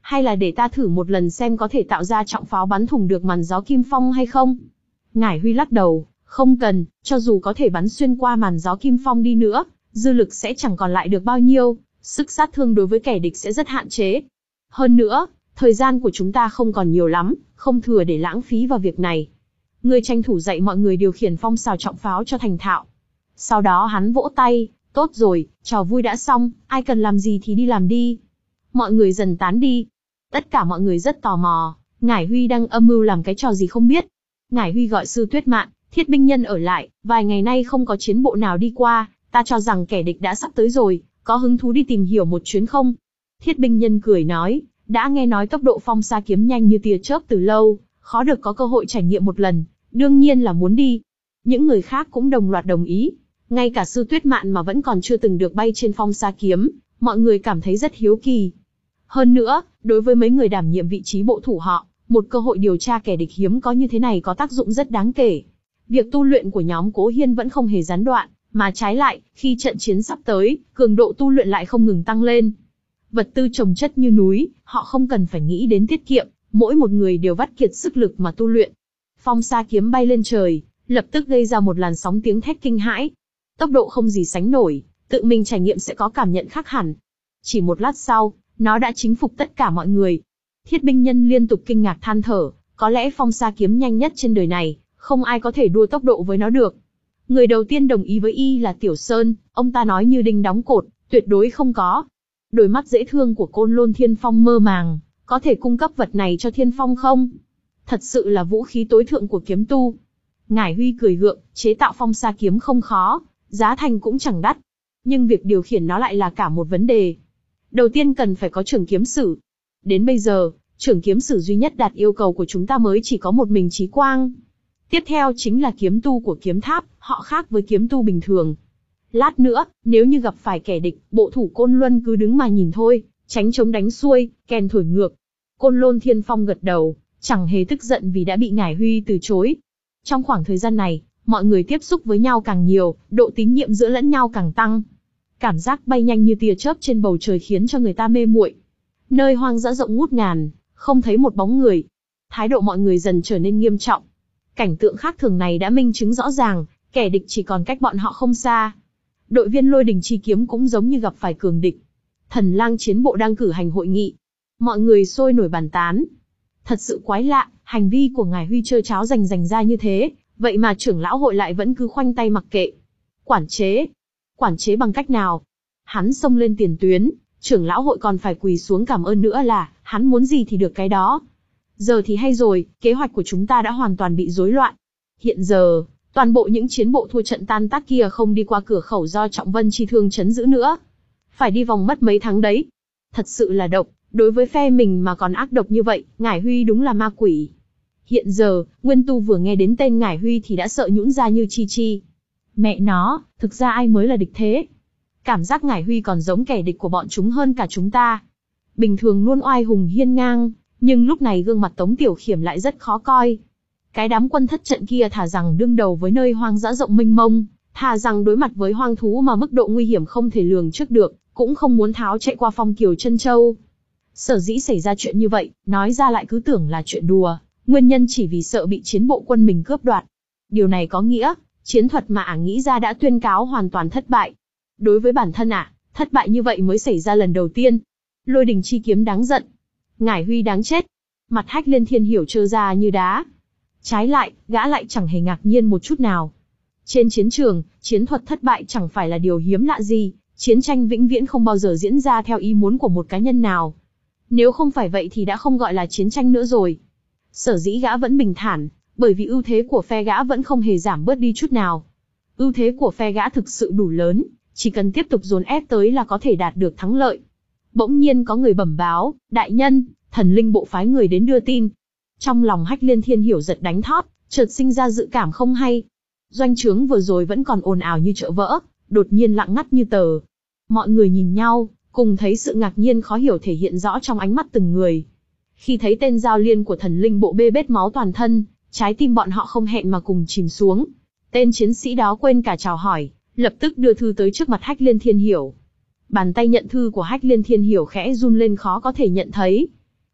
hay là để ta thử một lần xem có thể tạo ra trọng pháo bắn thủng được màn gió kim phong hay không? Ngải Huy lắc đầu, không cần, cho dù có thể bắn xuyên qua màn gió kim phong đi nữa, dư lực sẽ chẳng còn lại được bao nhiêu, sức sát thương đối với kẻ địch sẽ rất hạn chế. Hơn nữa, thời gian của chúng ta không còn nhiều lắm, không thừa để lãng phí vào việc này. Ngươi tranh thủ dạy mọi người điều khiển phong xào trọng pháo cho thành thạo. Sau đó hắn vỗ tay, tốt rồi, trò vui đã xong, ai cần làm gì thì đi làm đi. Mọi người dần tán đi. Tất cả mọi người rất tò mò, Ngải Huy đang âm mưu làm cái trò gì không biết. Ngải Huy gọi Sư Tuyết Mạn, Thiết binh nhân ở lại, vài ngày nay không có chiến bộ nào đi qua, ta cho rằng kẻ địch đã sắp tới rồi, có hứng thú đi tìm hiểu một chuyến không? Thiết binh nhân cười nói, đã nghe nói tốc độ phong sa kiếm nhanh như tia chớp từ lâu, khó được có cơ hội trải nghiệm một lần, đương nhiên là muốn đi. Những người khác cũng đồng loạt đồng ý, ngay cả Sư Tuyết Mạn mà vẫn còn chưa từng được bay trên phong sa kiếm, mọi người cảm thấy rất hiếu kỳ. Hơn nữa, đối với mấy người đảm nhiệm vị trí bộ thủ họ, một cơ hội điều tra kẻ địch hiếm có như thế này có tác dụng rất đáng kể. Việc tu luyện của nhóm Cố Hiên vẫn không hề gián đoạn, mà trái lại, khi trận chiến sắp tới, cường độ tu luyện lại không ngừng tăng lên. Vật tư chồng chất như núi, họ không cần phải nghĩ đến tiết kiệm, mỗi một người đều vắt kiệt sức lực mà tu luyện. Phong sa kiếm bay lên trời, lập tức gây ra một làn sóng tiếng thét kinh hãi. Tốc độ không gì sánh nổi, tự mình trải nghiệm sẽ có cảm nhận khác hẳn. Chỉ một lát sau, nó đã chinh phục tất cả mọi người. Thiết binh nhân liên tục kinh ngạc than thở, có lẽ phong sa kiếm nhanh nhất trên đời này, không ai có thể đua tốc độ với nó được. Người đầu tiên đồng ý với y là Tiểu Sơn, ông ta nói như đinh đóng cột, tuyệt đối không có. Đôi mắt dễ thương của Côn Lôn Thiên Phong mơ màng, có thể cung cấp vật này cho Thiên Phong không? Thật sự là vũ khí tối thượng của kiếm tu. Ngải Huy cười gượng, chế tạo phong sa kiếm không khó, giá thành cũng chẳng đắt. Nhưng việc điều khiển nó lại là cả một vấn đề. Đầu tiên cần phải có trưởng kiếm sử. Đến bây giờ, trưởng kiếm sử duy nhất đạt yêu cầu của chúng ta mới chỉ có một mình Chí Quang. Tiếp theo chính là kiếm tu của kiếm tháp, họ khác với kiếm tu bình thường. Lát nữa, nếu như gặp phải kẻ địch, bộ thủ Côn Luân cứ đứng mà nhìn thôi, tránh chống đánh xuôi, kèn thổi ngược. Côn Lôn Thiên Phong gật đầu, chẳng hề tức giận vì đã bị Ngải Huy từ chối. Trong khoảng thời gian này, mọi người tiếp xúc với nhau càng nhiều, độ tín nhiệm giữa lẫn nhau càng tăng. Cảm giác bay nhanh như tia chớp trên bầu trời khiến cho người ta mê muội. Nơi hoang dã rộng ngút ngàn, không thấy một bóng người. Thái độ mọi người dần trở nên nghiêm trọng. Cảnh tượng khác thường này đã minh chứng rõ ràng, kẻ địch chỉ còn cách bọn họ không xa. Đội viên Lôi Đình Chi Kiếm cũng giống như gặp phải cường địch. Thần Lang chiến bộ đang cử hành hội nghị. Mọi người sôi nổi bàn tán. Thật sự quái lạ, hành vi của Ngải Huy trơ tráo rành rành ra như thế, vậy mà trưởng lão hội lại vẫn cứ khoanh tay mặc kệ. Quản chế. Quản chế bằng cách nào? Hắn xông lên tiền tuyến, trưởng lão hội còn phải quỳ xuống cảm ơn nữa là, hắn muốn gì thì được cái đó. Giờ thì hay rồi, kế hoạch của chúng ta đã hoàn toàn bị rối loạn. Hiện giờ, toàn bộ những chiến bộ thua trận tan tác kia không đi qua cửa khẩu do Trọng Vân Chi Thương trấn giữ nữa. Phải đi vòng mất mấy tháng đấy. Thật sự là độc, đối với phe mình mà còn ác độc như vậy, Ngải Huy đúng là ma quỷ. Hiện giờ, Nguyên Tu vừa nghe đến tên Ngải Huy thì đã sợ nhũn ra như chi chi. Mẹ nó, thực ra ai mới là địch thế? Cảm giác Ngải Huy còn giống kẻ địch của bọn chúng hơn cả chúng ta. Bình thường luôn oai hùng hiên ngang, nhưng lúc này gương mặt Tống Tiểu Khiểm lại rất khó coi. Cái đám quân thất trận kia thà rằng đương đầu với nơi hoang dã rộng mênh mông, thà rằng đối mặt với hoang thú mà mức độ nguy hiểm không thể lường trước được, cũng không muốn tháo chạy qua Phong Kiều Chân Châu. Sở dĩ xảy ra chuyện như vậy, nói ra lại cứ tưởng là chuyện đùa, nguyên nhân chỉ vì sợ bị chiến bộ quân mình cướp đoạt. Điều này có nghĩa, chiến thuật mà ả nghĩ ra đã tuyên cáo hoàn toàn thất bại. Đối với bản thân ả, thất bại như vậy mới xảy ra lần đầu tiên. Lôi Đình Chi Kiếm đáng giận. Ngải Huy đáng chết. Mặt Hách Liên Thiên Hiểu trơ ra như đá. Trái lại, gã lại chẳng hề ngạc nhiên một chút nào. Trên chiến trường, chiến thuật thất bại chẳng phải là điều hiếm lạ gì, chiến tranh vĩnh viễn không bao giờ diễn ra theo ý muốn của một cá nhân nào. Nếu không phải vậy thì đã không gọi là chiến tranh nữa rồi. Sở dĩ gã vẫn bình thản, bởi vì ưu thế của phe gã vẫn không hề giảm bớt đi chút nào. Ưu thế của phe gã thực sự đủ lớn, chỉ cần tiếp tục dồn ép tới là có thể đạt được thắng lợi. Bỗng nhiên có người bẩm báo, đại nhân, thần linh bộ phái người đến đưa tin. Trong lòng Hách Liên Thiên Hiểu giật đánh thót, chợt sinh ra dự cảm không hay. Doanh trướng vừa rồi vẫn còn ồn ào như chợ vỡ, đột nhiên lặng ngắt như tờ. Mọi người nhìn nhau, cùng thấy sự ngạc nhiên khó hiểu thể hiện rõ trong ánh mắt từng người. Khi thấy tên Giao Liên của thần linh bộ bê bết máu toàn thân, trái tim bọn họ không hẹn mà cùng chìm xuống. Tên chiến sĩ đó quên cả chào hỏi, lập tức đưa thư tới trước mặt Hách Liên Thiên Hiểu. Bàn tay nhận thư của Hách Liên Thiên Hiểu khẽ run lên khó có thể nhận thấy.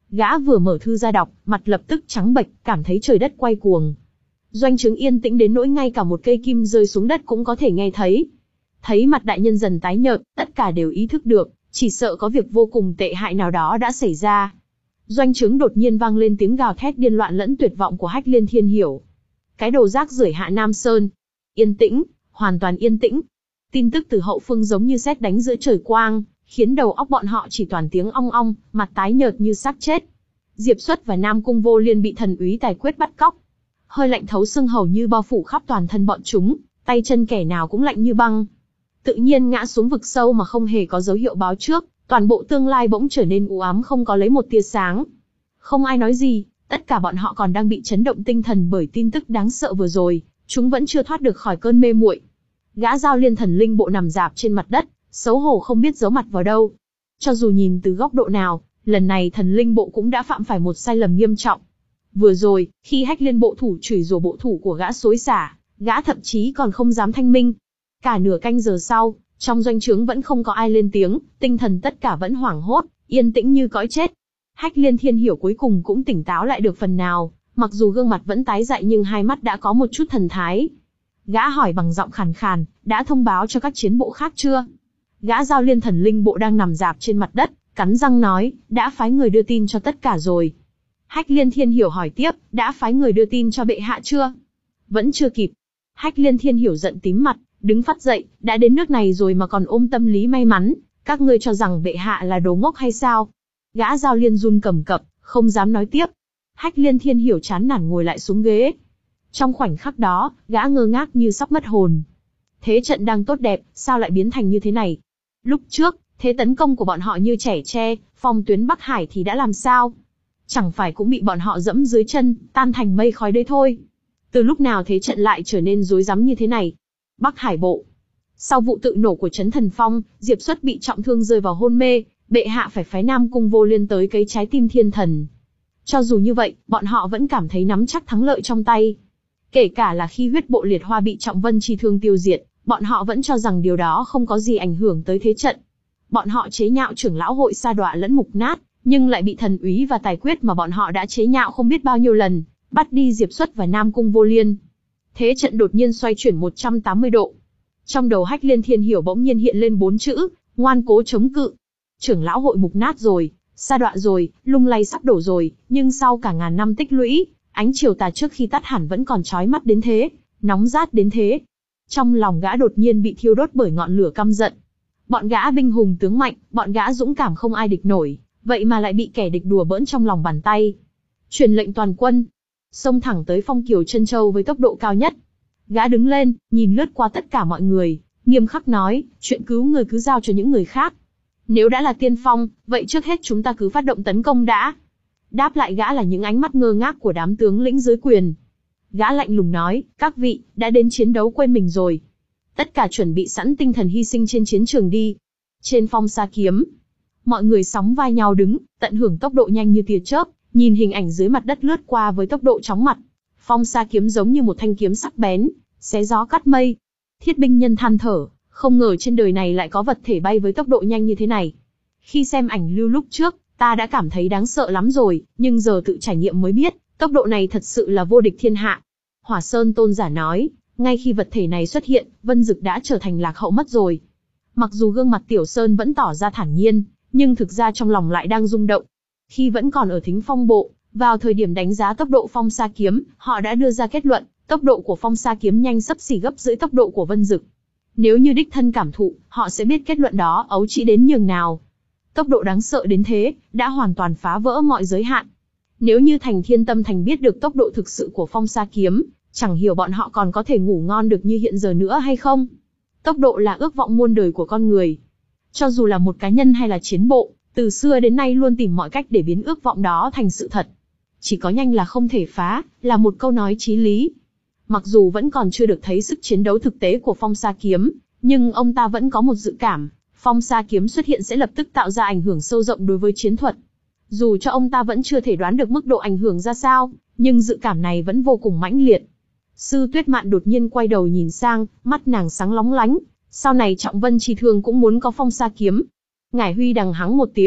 Gã vừa mở thư ra đọc, mặt lập tức trắng bệch, cảm thấy trời đất quay cuồng. Doanh trướng yên tĩnh đến nỗi ngay cả một cây kim rơi xuống đất cũng có thể nghe thấy. Thấy mặt đại nhân dần tái nhợt, tất cả đều ý thức được, chỉ sợ có việc vô cùng tệ hại nào đó đã xảy ra. Doanh trướng đột nhiên vang lên tiếng gào thét điên loạn lẫn tuyệt vọng của Hách Liên Thiên Hiểu. Cái đồ rác rưởi Hạ Nam Sơn. Yên tĩnh, hoàn toàn yên tĩnh. Tin tức từ hậu phương giống như sét đánh giữa trời quang, khiến đầu óc bọn họ chỉ toàn tiếng ong ong, mặt tái nhợt như xác chết. Diệp Xuất và Nam Cung Vô Liên bị thần úy tài quyết bắt cóc. Hơi lạnh thấu xương hầu như bao phủ khắp toàn thân bọn chúng, tay chân kẻ nào cũng lạnh như băng. Tự nhiên ngã xuống vực sâu mà không hề có dấu hiệu báo trước, toàn bộ tương lai bỗng trở nên u ám không có lấy một tia sáng. Không ai nói gì, tất cả bọn họ còn đang bị chấn động tinh thần bởi tin tức đáng sợ vừa rồi, chúng vẫn chưa thoát được khỏi cơn mê muội. Gã Giao Liên thần linh bộ nằm rạp trên mặt đất, xấu hổ không biết giấu mặt vào đâu. Cho dù nhìn từ góc độ nào, lần này thần linh bộ cũng đã phạm phải một sai lầm nghiêm trọng. Vừa rồi, khi Hách Liên bộ thủ chửi rủa bộ thủ của gã xối xả, gã thậm chí còn không dám thanh minh. Cả nửa canh giờ sau, trong doanh trướng vẫn không có ai lên tiếng, tinh thần tất cả vẫn hoảng hốt, yên tĩnh như cõi chết. Hách Liên Thiên Hiểu cuối cùng cũng tỉnh táo lại được phần nào, mặc dù gương mặt vẫn tái dại nhưng hai mắt đã có một chút thần thái. Gã hỏi bằng giọng khàn khàn, đã thông báo cho các chiến bộ khác chưa? Gã Giao Liên thần linh bộ đang nằm rạp trên mặt đất, cắn răng nói, đã phái người đưa tin cho tất cả rồi. Hách Liên Thiên Hiểu hỏi tiếp, đã phái người đưa tin cho bệ hạ chưa? Vẫn chưa kịp. Hách Liên Thiên Hiểu giận tím mặt, đứng phắt dậy, đã đến nước này rồi mà còn ôm tâm lý may mắn, các ngươi cho rằng bệ hạ là đồ ngốc hay sao? Gã Giao Liên run cầm cập, không dám nói tiếp. Hách Liên Thiên Hiểu chán nản ngồi lại xuống ghế. Trong khoảnh khắc đó, gã ngơ ngác như sắp mất hồn. Thế trận đang tốt đẹp, sao lại biến thành như thế này? Lúc trước, thế tấn công của bọn họ như trẻ tre, phòng tuyến Bắc Hải thì đã làm sao? Chẳng phải cũng bị bọn họ dẫm dưới chân, tan thành mây khói đấy thôi. Từ lúc nào thế trận lại trở nên rối rắm như thế này? Bắc Hải bộ. Sau vụ tự nổ của Trấn Thần Phong, Diệp Xuất bị trọng thương rơi vào hôn mê, bệ hạ phải phái Nam Cung Vô Liên tới cấy trái tim thiên thần. Cho dù như vậy, bọn họ vẫn cảm thấy nắm chắc thắng lợi trong tay. Kể cả là khi huyết bộ liệt hoa bị Trọng Vân Chi thương tiêu diệt, bọn họ vẫn cho rằng điều đó không có gì ảnh hưởng tới thế trận. Bọn họ chế nhạo trưởng lão hội Sa Đọa lẫn Mục Nát, nhưng lại bị thần úy và tài quyết mà bọn họ đã chế nhạo không biết bao nhiêu lần, bắt đi Diệp Xuất và Nam Cung Vô Liên. Thế trận đột nhiên xoay chuyển một trăm tám mươi độ. Trong đầu Hách Liên Thiên Hiểu bỗng nhiên hiện lên bốn chữ, ngoan cố chống cự. Trưởng lão hội Mục Nát rồi, Sa Đọa rồi, lung lay sắp đổ rồi, nhưng sau cả ngàn năm tích lũy, ánh chiều tà trước khi tắt hẳn vẫn còn chói mắt đến thế, nóng rát đến thế. Trong lòng gã đột nhiên bị thiêu đốt bởi ngọn lửa căm giận. Bọn gã binh hùng tướng mạnh, bọn gã dũng cảm không ai địch nổi, vậy mà lại bị kẻ địch đùa bỡn trong lòng bàn tay. Truyền lệnh toàn quân, xông thẳng tới Phong Kiều Trân Châu với tốc độ cao nhất. Gã đứng lên, nhìn lướt qua tất cả mọi người, nghiêm khắc nói, chuyện cứu người cứ giao cho những người khác. Nếu đã là tiên phong, vậy trước hết chúng ta cứ phát động tấn công đã. Đáp lại gã là những ánh mắt ngơ ngác của đám tướng lĩnh dưới quyền. Gã lạnh lùng nói, các vị, đã đến chiến đấu quên mình rồi. Tất cả chuẩn bị sẵn tinh thần hy sinh trên chiến trường đi. Trên Phong Sa Kiếm, mọi người sóng vai nhau đứng, tận hưởng tốc độ nhanh như tia chớp, nhìn hình ảnh dưới mặt đất lướt qua với tốc độ chóng mặt. Phong Sa Kiếm giống như một thanh kiếm sắc bén, xé gió cắt mây. Thiết binh nhân than thở, không ngờ trên đời này lại có vật thể bay với tốc độ nhanh như thế này. Khi xem ảnh lưu lúc trước, ta đã cảm thấy đáng sợ lắm rồi, nhưng giờ tự trải nghiệm mới biết, tốc độ này thật sự là vô địch thiên hạ. Hỏa Sơn Tôn giả nói, ngay khi vật thể này xuất hiện, Vân Dực đã trở thành lạc hậu mất rồi. Mặc dù gương mặt Tiểu Sơn vẫn tỏ ra thản nhiên, nhưng thực ra trong lòng lại đang rung động. Khi vẫn còn ở Thính Phong Bộ, vào thời điểm đánh giá tốc độ Phong Sa Kiếm, họ đã đưa ra kết luận, tốc độ của Phong Sa Kiếm nhanh xấp xỉ gấp rưỡi tốc độ của Vân Dực. Nếu như đích thân cảm thụ, họ sẽ biết kết luận đó ấu trĩ đến nhường nào. Tốc độ đáng sợ đến thế, đã hoàn toàn phá vỡ mọi giới hạn. Nếu như Thành Thiên Tâm Thành biết được tốc độ thực sự của Phong Sa Kiếm, chẳng hiểu bọn họ còn có thể ngủ ngon được như hiện giờ nữa hay không. Tốc độ là ước vọng muôn đời của con người. Cho dù là một cá nhân hay là chiến bộ, từ xưa đến nay luôn tìm mọi cách để biến ước vọng đó thành sự thật. Chỉ có nhanh là không thể phá, là một câu nói chí lý. Mặc dù vẫn còn chưa được thấy sức chiến đấu thực tế của Phong Sa Kiếm, nhưng ông ta vẫn có một dự cảm, Phong Sa Kiếm xuất hiện sẽ lập tức tạo ra ảnh hưởng sâu rộng đối với chiến thuật. Dù cho ông ta vẫn chưa thể đoán được mức độ ảnh hưởng ra sao, nhưng dự cảm này vẫn vô cùng mãnh liệt. Sư Tuyết Mạn đột nhiên quay đầu nhìn sang, mắt nàng sáng lóng lánh, sau này Trọng Vân Chi Thương cũng muốn có Phong Sa Kiếm. Ngải Huy đằng hắng một tiếng,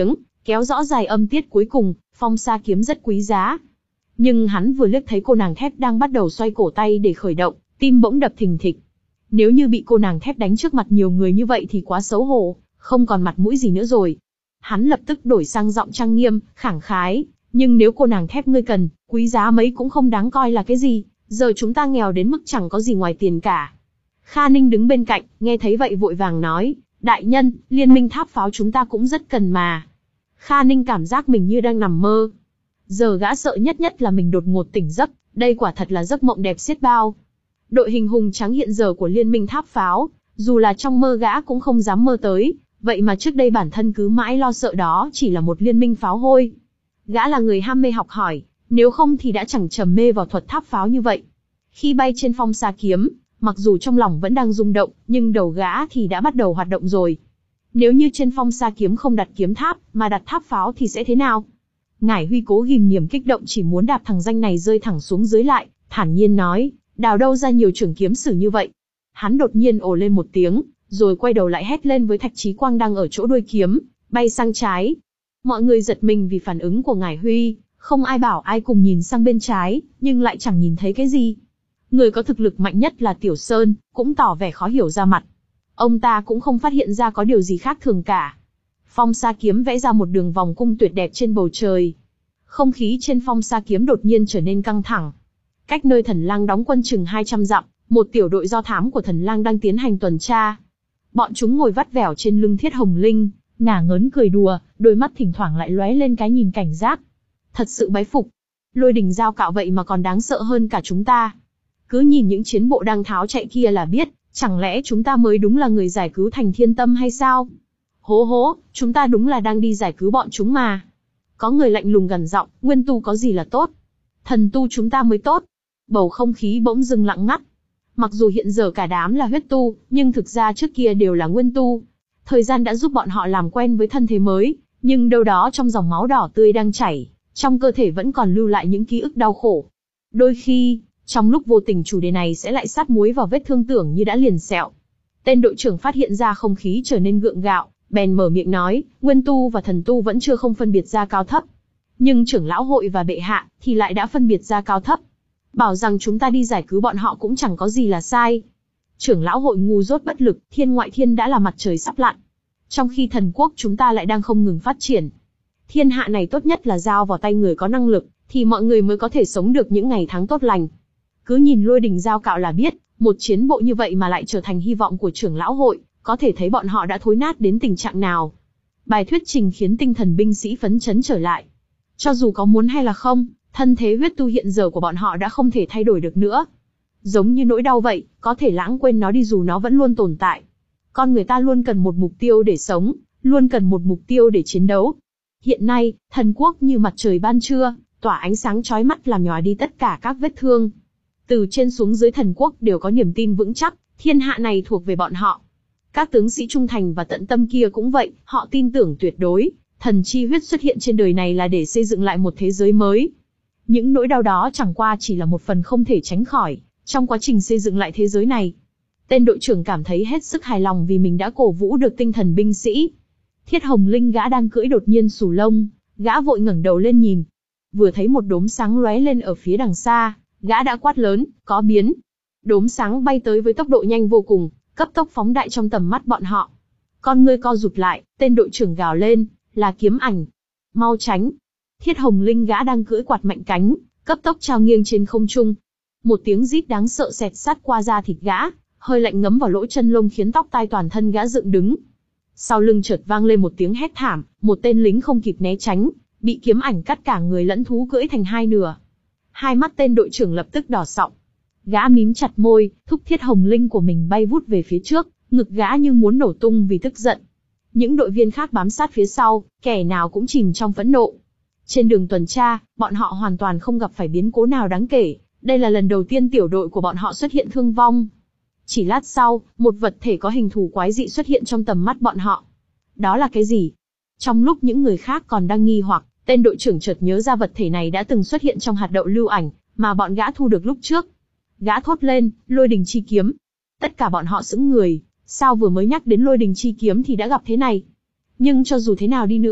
kéo rõ dài âm tiết cuối cùng, phong sa kiếm rất quý giá. Nhưng hắn vừa liếc thấy cô nàng thép đang bắt đầu xoay cổ tay để khởi động, tim bỗng đập thình thịch. Nếu như bị cô nàng thép đánh trước mặt nhiều người như vậy thì quá xấu hổ, không còn mặt mũi gì nữa rồi. Hắn lập tức đổi sang giọng trang nghiêm, khẳng khái, nhưng nếu cô nàng thép ngươi cần, quý giá mấy cũng không đáng coi là cái gì, giờ chúng ta nghèo đến mức chẳng có gì ngoài tiền cả. Kha Ninh đứng bên cạnh, nghe thấy vậy vội vàng nói, đại nhân, liên minh tháp pháo chúng ta cũng rất cần mà. Kha Ninh cảm giác mình như đang nằm mơ. Giờ gã sợ nhất nhất là mình đột ngột tỉnh giấc, đây quả thật là giấc mộng đẹp xiết bao. Đội hình hùng tráng hiện giờ của liên minh tháp pháo, dù là trong mơ gã cũng không dám mơ tới, vậy mà trước đây bản thân cứ mãi lo sợ đó chỉ là một liên minh pháo hôi. Gã là người ham mê học hỏi, nếu không thì đã chẳng trầm mê vào thuật tháp pháo như vậy. Khi bay trên phong sa kiếm, mặc dù trong lòng vẫn đang rung động, nhưng đầu gã thì đã bắt đầu hoạt động rồi. Nếu như trên phong sa kiếm không đặt kiếm tháp, mà đặt tháp pháo thì sẽ thế nào? Ngải Huy cố ghìm niềm kích động chỉ muốn đạp thằng danh này rơi thẳng xuống dưới lại, thản nhiên nói, đào đâu ra nhiều trưởng kiếm sử như vậy. Hắn đột nhiên ồ lên một tiếng, rồi quay đầu lại hét lên với Thạch Chí Quang đang ở chỗ đuôi kiếm, bay sang trái. Mọi người giật mình vì phản ứng của Ngải Huy, không ai bảo ai cùng nhìn sang bên trái, nhưng lại chẳng nhìn thấy cái gì. Người có thực lực mạnh nhất là Tiểu Sơn, cũng tỏ vẻ khó hiểu ra mặt. Ông ta cũng không phát hiện ra có điều gì khác thường cả. Phong sa kiếm vẽ ra một đường vòng cung tuyệt đẹp trên bầu trời. Không khí trên phong sa kiếm đột nhiên trở nên căng thẳng. Cách nơi Thần Lang đóng quân chừng hai trăm dặm, một tiểu đội do thám của Thần Lang đang tiến hành tuần tra. Bọn chúng ngồi vắt vẻo trên lưng Thiết Hồng Linh, ngả ngớn cười đùa, đôi mắt thỉnh thoảng lại lóe lên cái nhìn cảnh giác. Thật sự bái phục. Lôi Đình Giao Cạo vậy mà còn đáng sợ hơn cả chúng ta. Cứ nhìn những chiến bộ đang tháo chạy kia là biết, chẳng lẽ chúng ta mới đúng là người giải cứu Thành Thiên Tâm hay sao? Hố hố, chúng ta đúng là đang đi giải cứu bọn chúng mà. Có người lạnh lùng gằn giọng, nguyên tu có gì là tốt? Thần tu chúng ta mới tốt. Bầu không khí bỗng dưng lặng ngắt. Mặc dù hiện giờ cả đám là huyết tu, nhưng thực ra trước kia đều là nguyên tu. Thời gian đã giúp bọn họ làm quen với thân thế mới, nhưng đâu đó trong dòng máu đỏ tươi đang chảy, trong cơ thể vẫn còn lưu lại những ký ức đau khổ. Đôi khi, trong lúc vô tình chủ đề này sẽ lại sát muối vào vết thương tưởng như đã liền sẹo. Tên đội trưởng phát hiện ra không khí trở nên gượng gạo, bèn mở miệng nói, nguyên tu và thần tu vẫn chưa không phân biệt ra cao thấp. Nhưng trưởng lão hội và bệ hạ thì lại đã phân biệt ra cao thấp. Bảo rằng chúng ta đi giải cứu bọn họ cũng chẳng có gì là sai. Trưởng lão hội ngu dốt bất lực, thiên ngoại thiên đã là mặt trời sắp lặn. Trong khi thần quốc chúng ta lại đang không ngừng phát triển. Thiên hạ này tốt nhất là giao vào tay người có năng lực, thì mọi người mới có thể sống được những ngày tháng tốt lành. Cứ nhìn Lôi Đình Giao Cạo là biết, một chiến bộ như vậy mà lại trở thành hy vọng của trưởng lão hội, có thể thấy bọn họ đã thối nát đến tình trạng nào. Bài thuyết trình khiến tinh thần binh sĩ phấn chấn trở lại. Cho dù có muốn hay là không, thân thế huyết tu hiện giờ của bọn họ đã không thể thay đổi được nữa. Giống như nỗi đau vậy, có thể lãng quên nó đi dù nó vẫn luôn tồn tại. Con người ta luôn cần một mục tiêu để sống, luôn cần một mục tiêu để chiến đấu. Hiện nay, thần quốc như mặt trời ban trưa, tỏa ánh sáng chói mắt làm nhòa đi tất cả các vết thương. Từ trên xuống dưới thần quốc đều có niềm tin vững chắc, thiên hạ này thuộc về bọn họ. Các tướng sĩ trung thành và tận tâm kia cũng vậy, họ tin tưởng tuyệt đối, thần chi huyết xuất hiện trên đời này là để xây dựng lại một thế giới mới. Những nỗi đau đó chẳng qua chỉ là một phần không thể tránh khỏi, trong quá trình xây dựng lại thế giới này. Tên đội trưởng cảm thấy hết sức hài lòng vì mình đã cổ vũ được tinh thần binh sĩ. Thiết Hồng Linh gã đang cưỡi đột nhiên xù lông, gã vội ngẩng đầu lên nhìn. Vừa thấy một đốm sáng lóe lên ở phía đằng xa, gã đã quát lớn, có biến. Đốm sáng bay tới với tốc độ nhanh vô cùng, cấp tốc phóng đại trong tầm mắt bọn họ. Con ngươi co rụt lại, tên đội trưởng gào lên, là kiếm ảnh. Mau tránh. Thiết Hồng Linh gã đang cưỡi quạt mạnh cánh, cấp tốc trao nghiêng trên không trung. Một tiếng rít đáng sợ xẹt sát qua da thịt gã, hơi lạnh ngấm vào lỗ chân lông khiến tóc tai toàn thân gã dựng đứng. Sau lưng chợt vang lên một tiếng hét thảm, một tên lính không kịp né tránh, bị kiếm ảnh cắt cả người lẫn thú cưỡi thành hai nửa. Hai mắt tên đội trưởng lập tức đỏ sọng. Gã mím chặt môi, thúc Thiết Hồng Linh của mình bay vút về phía trước, ngực gã như muốn nổ tung vì tức giận. Những đội viên khác bám sát phía sau, kẻ nào cũng chìm trong phẫn nộ. Trên đường tuần tra, bọn họ hoàn toàn không gặp phải biến cố nào đáng kể, đây là lần đầu tiên tiểu đội của bọn họ xuất hiện thương vong. Chỉ lát sau, một vật thể có hình thù quái dị xuất hiện trong tầm mắt bọn họ. Đó là cái gì? Trong lúc những người khác còn đang nghi hoặc, tên đội trưởng chợt nhớ ra vật thể này đã từng xuất hiện trong hạt đậu lưu ảnh, mà bọn gã thu được lúc trước. Gã thốt lên, Lôi Đình chi kiếm. Tất cả bọn họ sững người, sao vừa mới nhắc đến Lôi Đình chi kiếm thì đã gặp thế này? Nhưng cho dù thế nào đi nữa,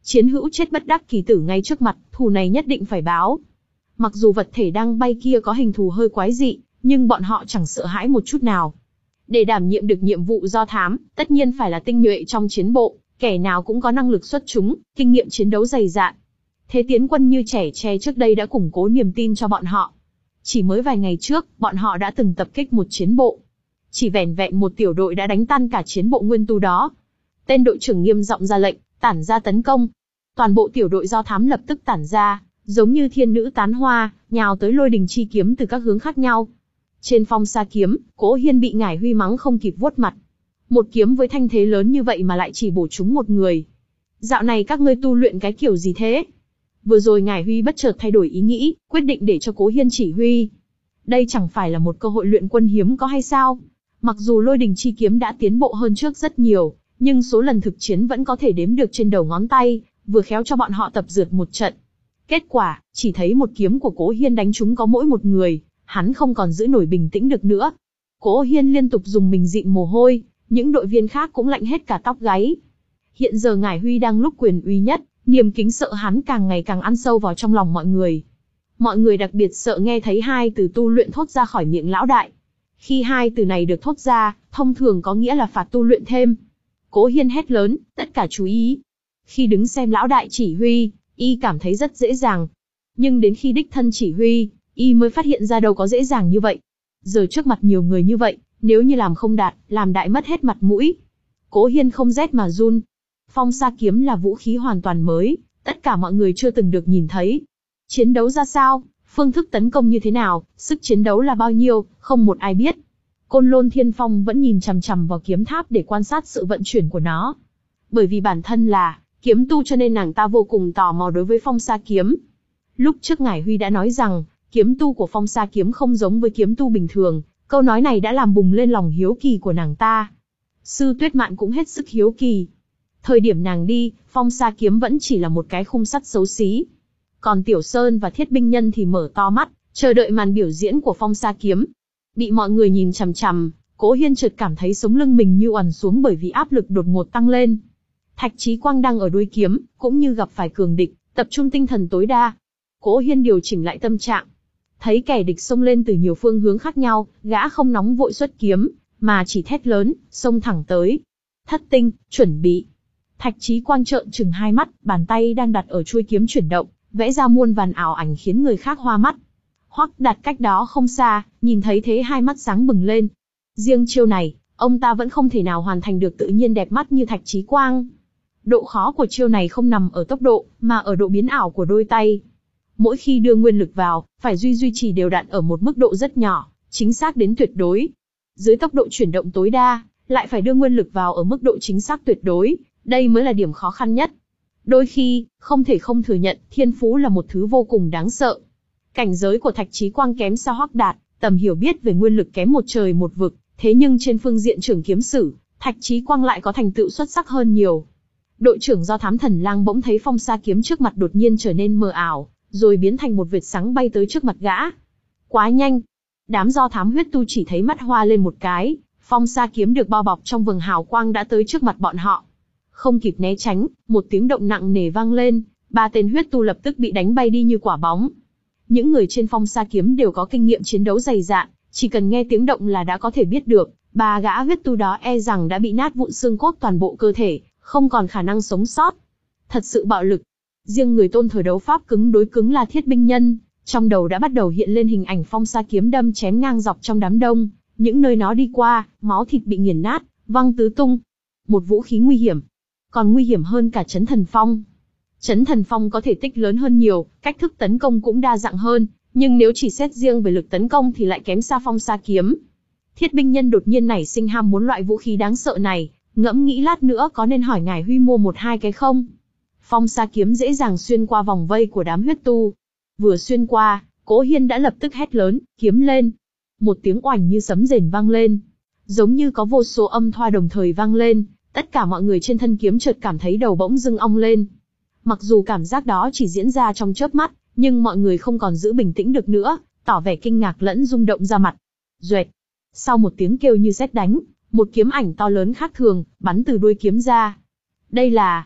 Chiến hữu chết bất đắc kỳ tử ngay trước mặt, thù này nhất định phải báo. Mặc dù vật thể đang bay kia có hình thù hơi quái dị, nhưng bọn họ chẳng sợ hãi một chút nào. Để đảm nhiệm được nhiệm vụ do thám, tất nhiên phải là tinh nhuệ trong chiến bộ, kẻ nào cũng có năng lực xuất chúng, kinh nghiệm chiến đấu dày dạn. Thế tiến quân như trẻ tre trước đây đã củng cố niềm tin cho bọn họ. Chỉ mới vài ngày trước, bọn họ đã từng tập kích một chiến bộ. Chỉ vẻn vẹn một tiểu đội đã đánh tan cả chiến bộ nguyên tu đó. Tên đội trưởng nghiêm giọng ra lệnh, tản ra tấn công. Toàn bộ tiểu đội do thám lập tức tản ra, giống như thiên nữ tán hoa, nhào tới lôi đình chi kiếm từ các hướng khác nhau. Trên phong sa kiếm, Cố Hiên bị Ngải Huy mắng không kịp vuốt mặt. Một kiếm với thanh thế lớn như vậy mà lại chỉ bổ trúng một người. Dạo này các ngươi tu luyện cái kiểu gì thế? Vừa rồi Ngải Huy bất chợt thay đổi ý nghĩ, quyết định để cho Cố Hiên chỉ huy. Đây chẳng phải là một cơ hội luyện quân hiếm có hay sao? Mặc dù lôi đình chi kiếm đã tiến bộ hơn trước rất nhiều, nhưng số lần thực chiến vẫn có thể đếm được trên đầu ngón tay, vừa khéo cho bọn họ tập dượt một trận. Kết quả, chỉ thấy một kiếm của Cố Hiên đánh trúng có mỗi một người, hắn không còn giữ nổi bình tĩnh được nữa. Cố Hiên liên tục dùng mình dịn mồ hôi, những đội viên khác cũng lạnh hết cả tóc gáy. Hiện giờ Ngải Huy đang lúc quyền uy nhất, niềm kính sợ hắn càng ngày càng ăn sâu vào trong lòng mọi người. Mọi người đặc biệt sợ nghe thấy hai từ tu luyện thốt ra khỏi miệng lão đại. Khi hai từ này được thốt ra, thông thường có nghĩa là phạt tu luyện thêm. Cố Hiên hét lớn, tất cả chú ý. Khi đứng xem lão đại chỉ huy, y cảm thấy rất dễ dàng. Nhưng đến khi đích thân chỉ huy, y mới phát hiện ra đâu có dễ dàng như vậy. Giờ trước mặt nhiều người như vậy, nếu như làm không đạt, làm đại mất hết mặt mũi. Cố Hiên không rét mà run. Phong sa kiếm là vũ khí hoàn toàn mới, tất cả mọi người chưa từng được nhìn thấy. Chiến đấu ra sao, phương thức tấn công như thế nào, sức chiến đấu là bao nhiêu, không một ai biết. Côn Lôn Thiên Phong vẫn nhìn chằm chằm vào kiếm tháp để quan sát sự vận chuyển của nó. Bởi vì bản thân là kiếm tu cho nên nàng ta vô cùng tò mò đối với phong sa kiếm. Lúc trước Ngải Huy đã nói rằng, kiếm tu của phong sa kiếm không giống với kiếm tu bình thường, câu nói này đã làm bùng lên lòng hiếu kỳ của nàng ta. Sư Tuyết Mạn cũng hết sức hiếu kỳ. Thời điểm nàng đi, phong sa kiếm vẫn chỉ là một cái khung sắt xấu xí. Còn Tiểu Sơn và Thiết Binh Nhân thì mở to mắt, chờ đợi màn biểu diễn của phong sa kiếm. Bị mọi người nhìn chằm chằm, Cố Hiên chợt cảm thấy sống lưng mình như oằn xuống bởi vì áp lực đột ngột tăng lên. Thạch Chí Quang đang ở đuôi kiếm, cũng như gặp phải cường địch, tập trung tinh thần tối đa. Cố Hiên điều chỉnh lại tâm trạng. Thấy kẻ địch xông lên từ nhiều phương hướng khác nhau, gã không nóng vội xuất kiếm, mà chỉ thét lớn, xông thẳng tới. Thất tinh, chuẩn bị. Thạch Chí Quang trợn trừng hai mắt, bàn tay đang đặt ở chuôi kiếm chuyển động, vẽ ra muôn vàn ảo ảnh khiến người khác hoa mắt. Hoắc Đạt cách đó không xa, nhìn thấy thế hai mắt sáng bừng lên. Riêng chiêu này, ông ta vẫn không thể nào hoàn thành được tự nhiên đẹp mắt như Thạch Chí Quang. Độ khó của chiêu này không nằm ở tốc độ, mà ở độ biến ảo của đôi tay. Mỗi khi đưa nguyên lực vào, phải duy duy trì đều đặn ở một mức độ rất nhỏ, chính xác đến tuyệt đối. Dưới tốc độ chuyển động tối đa, lại phải đưa nguyên lực vào ở mức độ chính xác tuyệt đối, đây mới là điểm khó khăn nhất. Đôi khi, không thể không thừa nhận, thiên phú là một thứ vô cùng đáng sợ. Cảnh giới của Thạch Chí Quang kém xa Hoắc Đạt, tầm hiểu biết về nguyên lực kém một trời một vực, thế nhưng trên phương diện trường kiếm sử, Thạch Chí Quang lại có thành tựu xuất sắc hơn nhiều. Đội trưởng do thám Thần Lang bỗng thấy phong sa kiếm trước mặt đột nhiên trở nên mờ ảo, rồi biến thành một vệt sáng bay tới trước mặt gã. Quá nhanh! Đám do thám huyết tu chỉ thấy mắt hoa lên một cái, phong sa kiếm được bao bọc trong vầng hào quang đã tới trước mặt bọn họ. Không kịp né tránh, một tiếng động nặng nề vang lên, ba tên huyết tu lập tức bị đánh bay đi như quả bóng. Những người trên phong sa kiếm đều có kinh nghiệm chiến đấu dày dạn, chỉ cần nghe tiếng động là đã có thể biết được, ba gã huyết tu đó e rằng đã bị nát vụn xương cốt toàn bộ cơ thể, không còn khả năng sống sót. Thật sự bạo lực. Riêng người tôn thờ đấu pháp cứng đối cứng là Thiết Binh Nhân, trong đầu đã bắt đầu hiện lên hình ảnh phong sa kiếm đâm chém ngang dọc trong đám đông, những nơi nó đi qua, máu thịt bị nghiền nát, văng tứ tung. Một vũ khí nguy hiểm, còn nguy hiểm hơn cả Chấn Thần Phong. Chấn Thần Phong có thể tích lớn hơn nhiều, cách thức tấn công cũng đa dạng hơn, nhưng nếu chỉ xét riêng về lực tấn công thì lại kém xa phong sa kiếm. Thiết Binh Nhân đột nhiên nảy sinh ham muốn loại vũ khí đáng sợ này, ngẫm nghĩ lát nữa có nên hỏi Ngải Huy mua một hai cái không. Phong sa kiếm dễ dàng xuyên qua vòng vây của đám huyết tu. Vừa xuyên qua, Cố Hiên đã lập tức hét lớn, kiếm lên. Một tiếng oành như sấm rền vang lên, giống như có vô số âm thoa đồng thời vang lên, tất cả mọi người trên thân kiếm chợt cảm thấy đầu bỗng dưng ong lên. Mặc dù cảm giác đó chỉ diễn ra trong chớp mắt, nhưng mọi người không còn giữ bình tĩnh được nữa, tỏ vẻ kinh ngạc lẫn rung động ra mặt. Duệt! Sau một tiếng kêu như sét đánh, một kiếm ảnh to lớn khác thường, bắn từ đuôi kiếm ra. Đây là...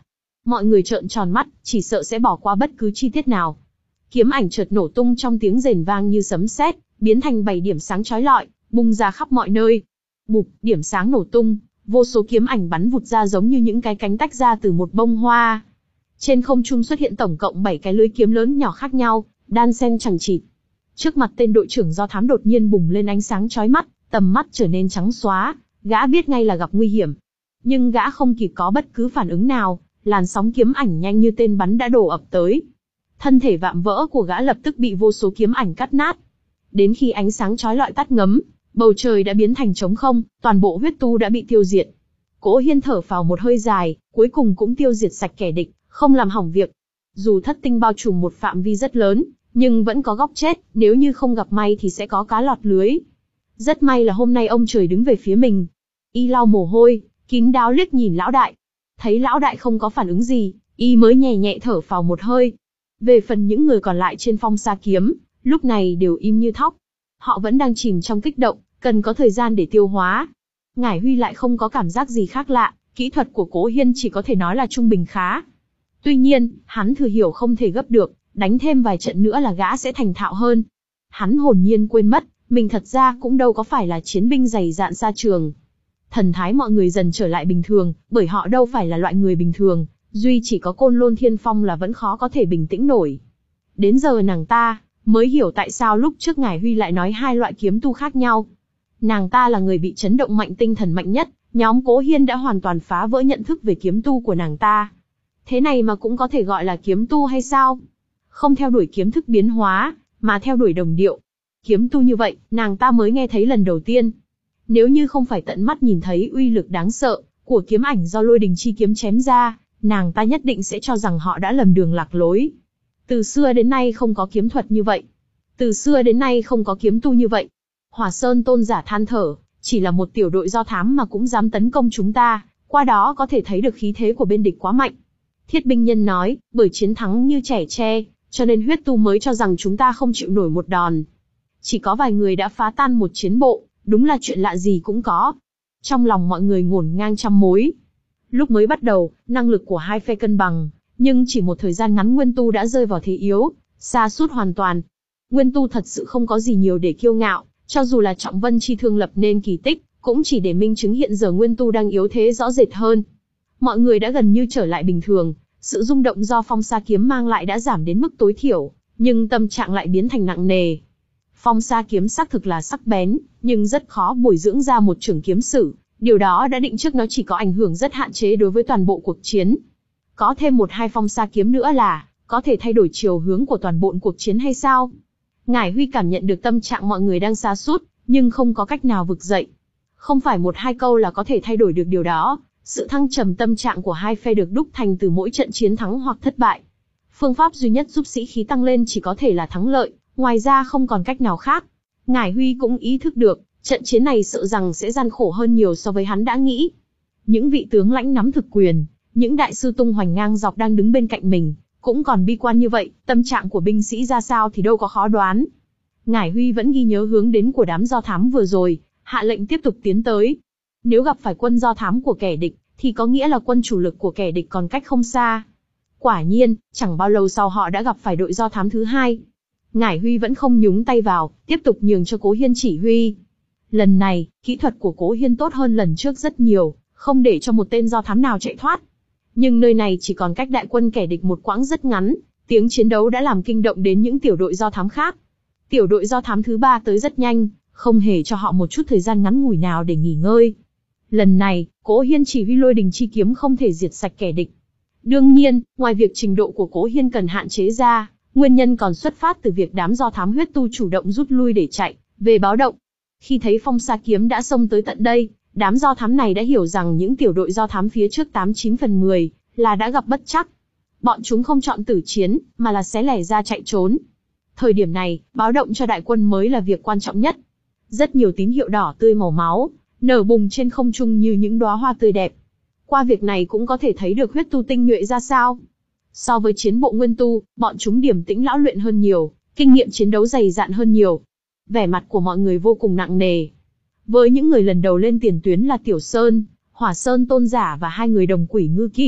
Mọi người trợn tròn mắt, chỉ sợ sẽ bỏ qua bất cứ chi tiết nào. Kiếm ảnh chợt nổ tung trong tiếng rền vang như sấm sét, biến thành bảy điểm sáng chói lọi, bung ra khắp mọi nơi. Bụp, điểm sáng nổ tung, vô số kiếm ảnh bắn vụt ra giống như những cái cánh tách ra từ một bông hoa. Trên không trung xuất hiện tổng cộng bảy cái lưới kiếm lớn nhỏ khác nhau, đan xen chằng chịt. Trước mặt tên đội trưởng do thám đột nhiên bùng lên ánh sáng chói mắt, tầm mắt trở nên trắng xóa, gã biết ngay là gặp nguy hiểm. Nhưng gã không kịp có bất cứ phản ứng nào, làn sóng kiếm ảnh nhanh như tên bắn đã đổ ập tới. Thân thể vạm vỡ của gã lập tức bị vô số kiếm ảnh cắt nát. Đến khi ánh sáng chói lọi tắt ngấm, bầu trời đã biến thành trống không, toàn bộ huyết tu đã bị tiêu diệt. Cố Hiên thở phào một hơi dài, cuối cùng cũng tiêu diệt sạch kẻ địch, không làm hỏng việc. Dù thất tinh bao trùm một phạm vi rất lớn, nhưng vẫn có góc chết, nếu như không gặp may thì sẽ có cá lọt lưới. Rất may là hôm nay ông trời đứng về phía mình. Y lau mồ hôi, kín đáo liếc nhìn lão đại. Thấy lão đại không có phản ứng gì, y mới nhẹ nhẹ thở phào một hơi. Về phần những người còn lại trên phong sa kiếm, lúc này đều im như thóc. Họ vẫn đang chìm trong kích động, cần có thời gian để tiêu hóa. Ngải Huy lại không có cảm giác gì khác lạ, kỹ thuật của Cố Hiên chỉ có thể nói là trung bình khá. Tuy nhiên, hắn thừa hiểu không thể gấp được, đánh thêm vài trận nữa là gã sẽ thành thạo hơn. Hắn hồn nhiên quên mất, mình thật ra cũng đâu có phải là chiến binh dày dạn xa trường. Thần thái mọi người dần trở lại bình thường, bởi họ đâu phải là loại người bình thường, duy chỉ có Côn Lôn Thiên Phong là vẫn khó có thể bình tĩnh nổi. Đến giờ nàng ta mới hiểu tại sao lúc trước Ngải Huy lại nói hai loại kiếm tu khác nhau. Nàng ta là người bị chấn động mạnh tinh thần mạnh nhất, nhóm Cố Hiên đã hoàn toàn phá vỡ nhận thức về kiếm tu của nàng ta. Thế này mà cũng có thể gọi là kiếm tu hay sao? Không theo đuổi kiếm thức biến hóa, mà theo đuổi đồng điệu. Kiếm tu như vậy, nàng ta mới nghe thấy lần đầu tiên. Nếu như không phải tận mắt nhìn thấy uy lực đáng sợ của kiếm ảnh do Lôi Đình chi kiếm chém ra, nàng ta nhất định sẽ cho rằng họ đã lầm đường lạc lối. Từ xưa đến nay không có kiếm thuật như vậy. Từ xưa đến nay không có kiếm tu như vậy. Hỏa Sơn tôn giả than thở, chỉ là một tiểu đội do thám mà cũng dám tấn công chúng ta, qua đó có thể thấy được khí thế của bên địch quá mạnh. Thiết binh nhân nói, bởi chiến thắng như trẻ tre, cho nên huyết tu mới cho rằng chúng ta không chịu nổi một đòn. Chỉ có vài người đã phá tan một chiến bộ, đúng là chuyện lạ gì cũng có. Trong lòng mọi người ngổn ngang trăm mối. Lúc mới bắt đầu, năng lực của hai phe cân bằng, nhưng chỉ một thời gian ngắn Nguyên Tu đã rơi vào thế yếu, sa sút hoàn toàn. Nguyên Tu thật sự không có gì nhiều để kiêu ngạo, cho dù là Trọng Vân chi thương lập nên kỳ tích, cũng chỉ để minh chứng hiện giờ Nguyên Tu đang yếu thế rõ rệt hơn. Mọi người đã gần như trở lại bình thường, sự rung động do phong sa kiếm mang lại đã giảm đến mức tối thiểu, nhưng tâm trạng lại biến thành nặng nề. Phong sa kiếm xác thực là sắc bén, nhưng rất khó bồi dưỡng ra một trưởng kiếm sử. Điều đó đã định trước nó chỉ có ảnh hưởng rất hạn chế đối với toàn bộ cuộc chiến. Có thêm một hai phong sa kiếm nữa là có thể thay đổi chiều hướng của toàn bộ cuộc chiến hay sao? Ngải Huy cảm nhận được tâm trạng mọi người đang sa sút, nhưng không có cách nào vực dậy. Không phải một hai câu là có thể thay đổi được điều đó. Sự thăng trầm tâm trạng của hai phe được đúc thành từ mỗi trận chiến thắng hoặc thất bại. Phương pháp duy nhất giúp sĩ khí tăng lên chỉ có thể là thắng lợi, ngoài ra không còn cách nào khác. Ngải Huy cũng ý thức được, trận chiến này sợ rằng sẽ gian khổ hơn nhiều so với hắn đã nghĩ. Những vị tướng lãnh nắm thực quyền, những đại sư tung hoành ngang dọc đang đứng bên cạnh mình, cũng còn bi quan như vậy, tâm trạng của binh sĩ ra sao thì đâu có khó đoán. Ngải Huy vẫn ghi nhớ hướng đến của đám do thám vừa rồi, hạ lệnh tiếp tục tiến tới. Nếu gặp phải quân do thám của kẻ địch, thì có nghĩa là quân chủ lực của kẻ địch còn cách không xa. Quả nhiên, chẳng bao lâu sau họ đã gặp phải đội do thám thứ hai. Ngải Huy vẫn không nhúng tay vào, tiếp tục nhường cho Cố Hiên chỉ huy. Lần này, kỹ thuật của Cố Hiên tốt hơn lần trước rất nhiều, không để cho một tên do thám nào chạy thoát. Nhưng nơi này chỉ còn cách đại quân kẻ địch một quãng rất ngắn, tiếng chiến đấu đã làm kinh động đến những tiểu đội do thám khác. Tiểu đội do thám thứ ba tới rất nhanh, không hề cho họ một chút thời gian ngắn ngủi nào để nghỉ ngơi. Lần này, Cố Hiên chỉ huy Lôi Đình chi kiếm không thể diệt sạch kẻ địch. Đương nhiên, ngoài việc trình độ của Cố Hiên cần hạn chế ra, nguyên nhân còn xuất phát từ việc đám do thám huyết tu chủ động rút lui để chạy về báo động. Khi thấy phong sa kiếm đã xông tới tận đây, đám do thám này đã hiểu rằng những tiểu đội do thám phía trước tám chín phần mười là đã gặp bất trắc. Bọn chúng không chọn tử chiến, mà là xé lẻ ra chạy trốn. Thời điểm này, báo động cho đại quân mới là việc quan trọng nhất. Rất nhiều tín hiệu đỏ tươi màu máu nở bùng trên không trung như những đóa hoa tươi đẹp. Qua việc này cũng có thể thấy được huyết tu tinh nhuệ ra sao. So với chiến bộ nguyên tu, bọn chúng điềm tĩnh lão luyện hơn nhiều, kinh nghiệm chiến đấu dày dạn hơn nhiều. Vẻ mặt của mọi người vô cùng nặng nề. Với những người lần đầu lên tiền tuyến là Tiểu Sơn, Hỏa Sơn tôn giả và hai người đồng quỷ ngư kim,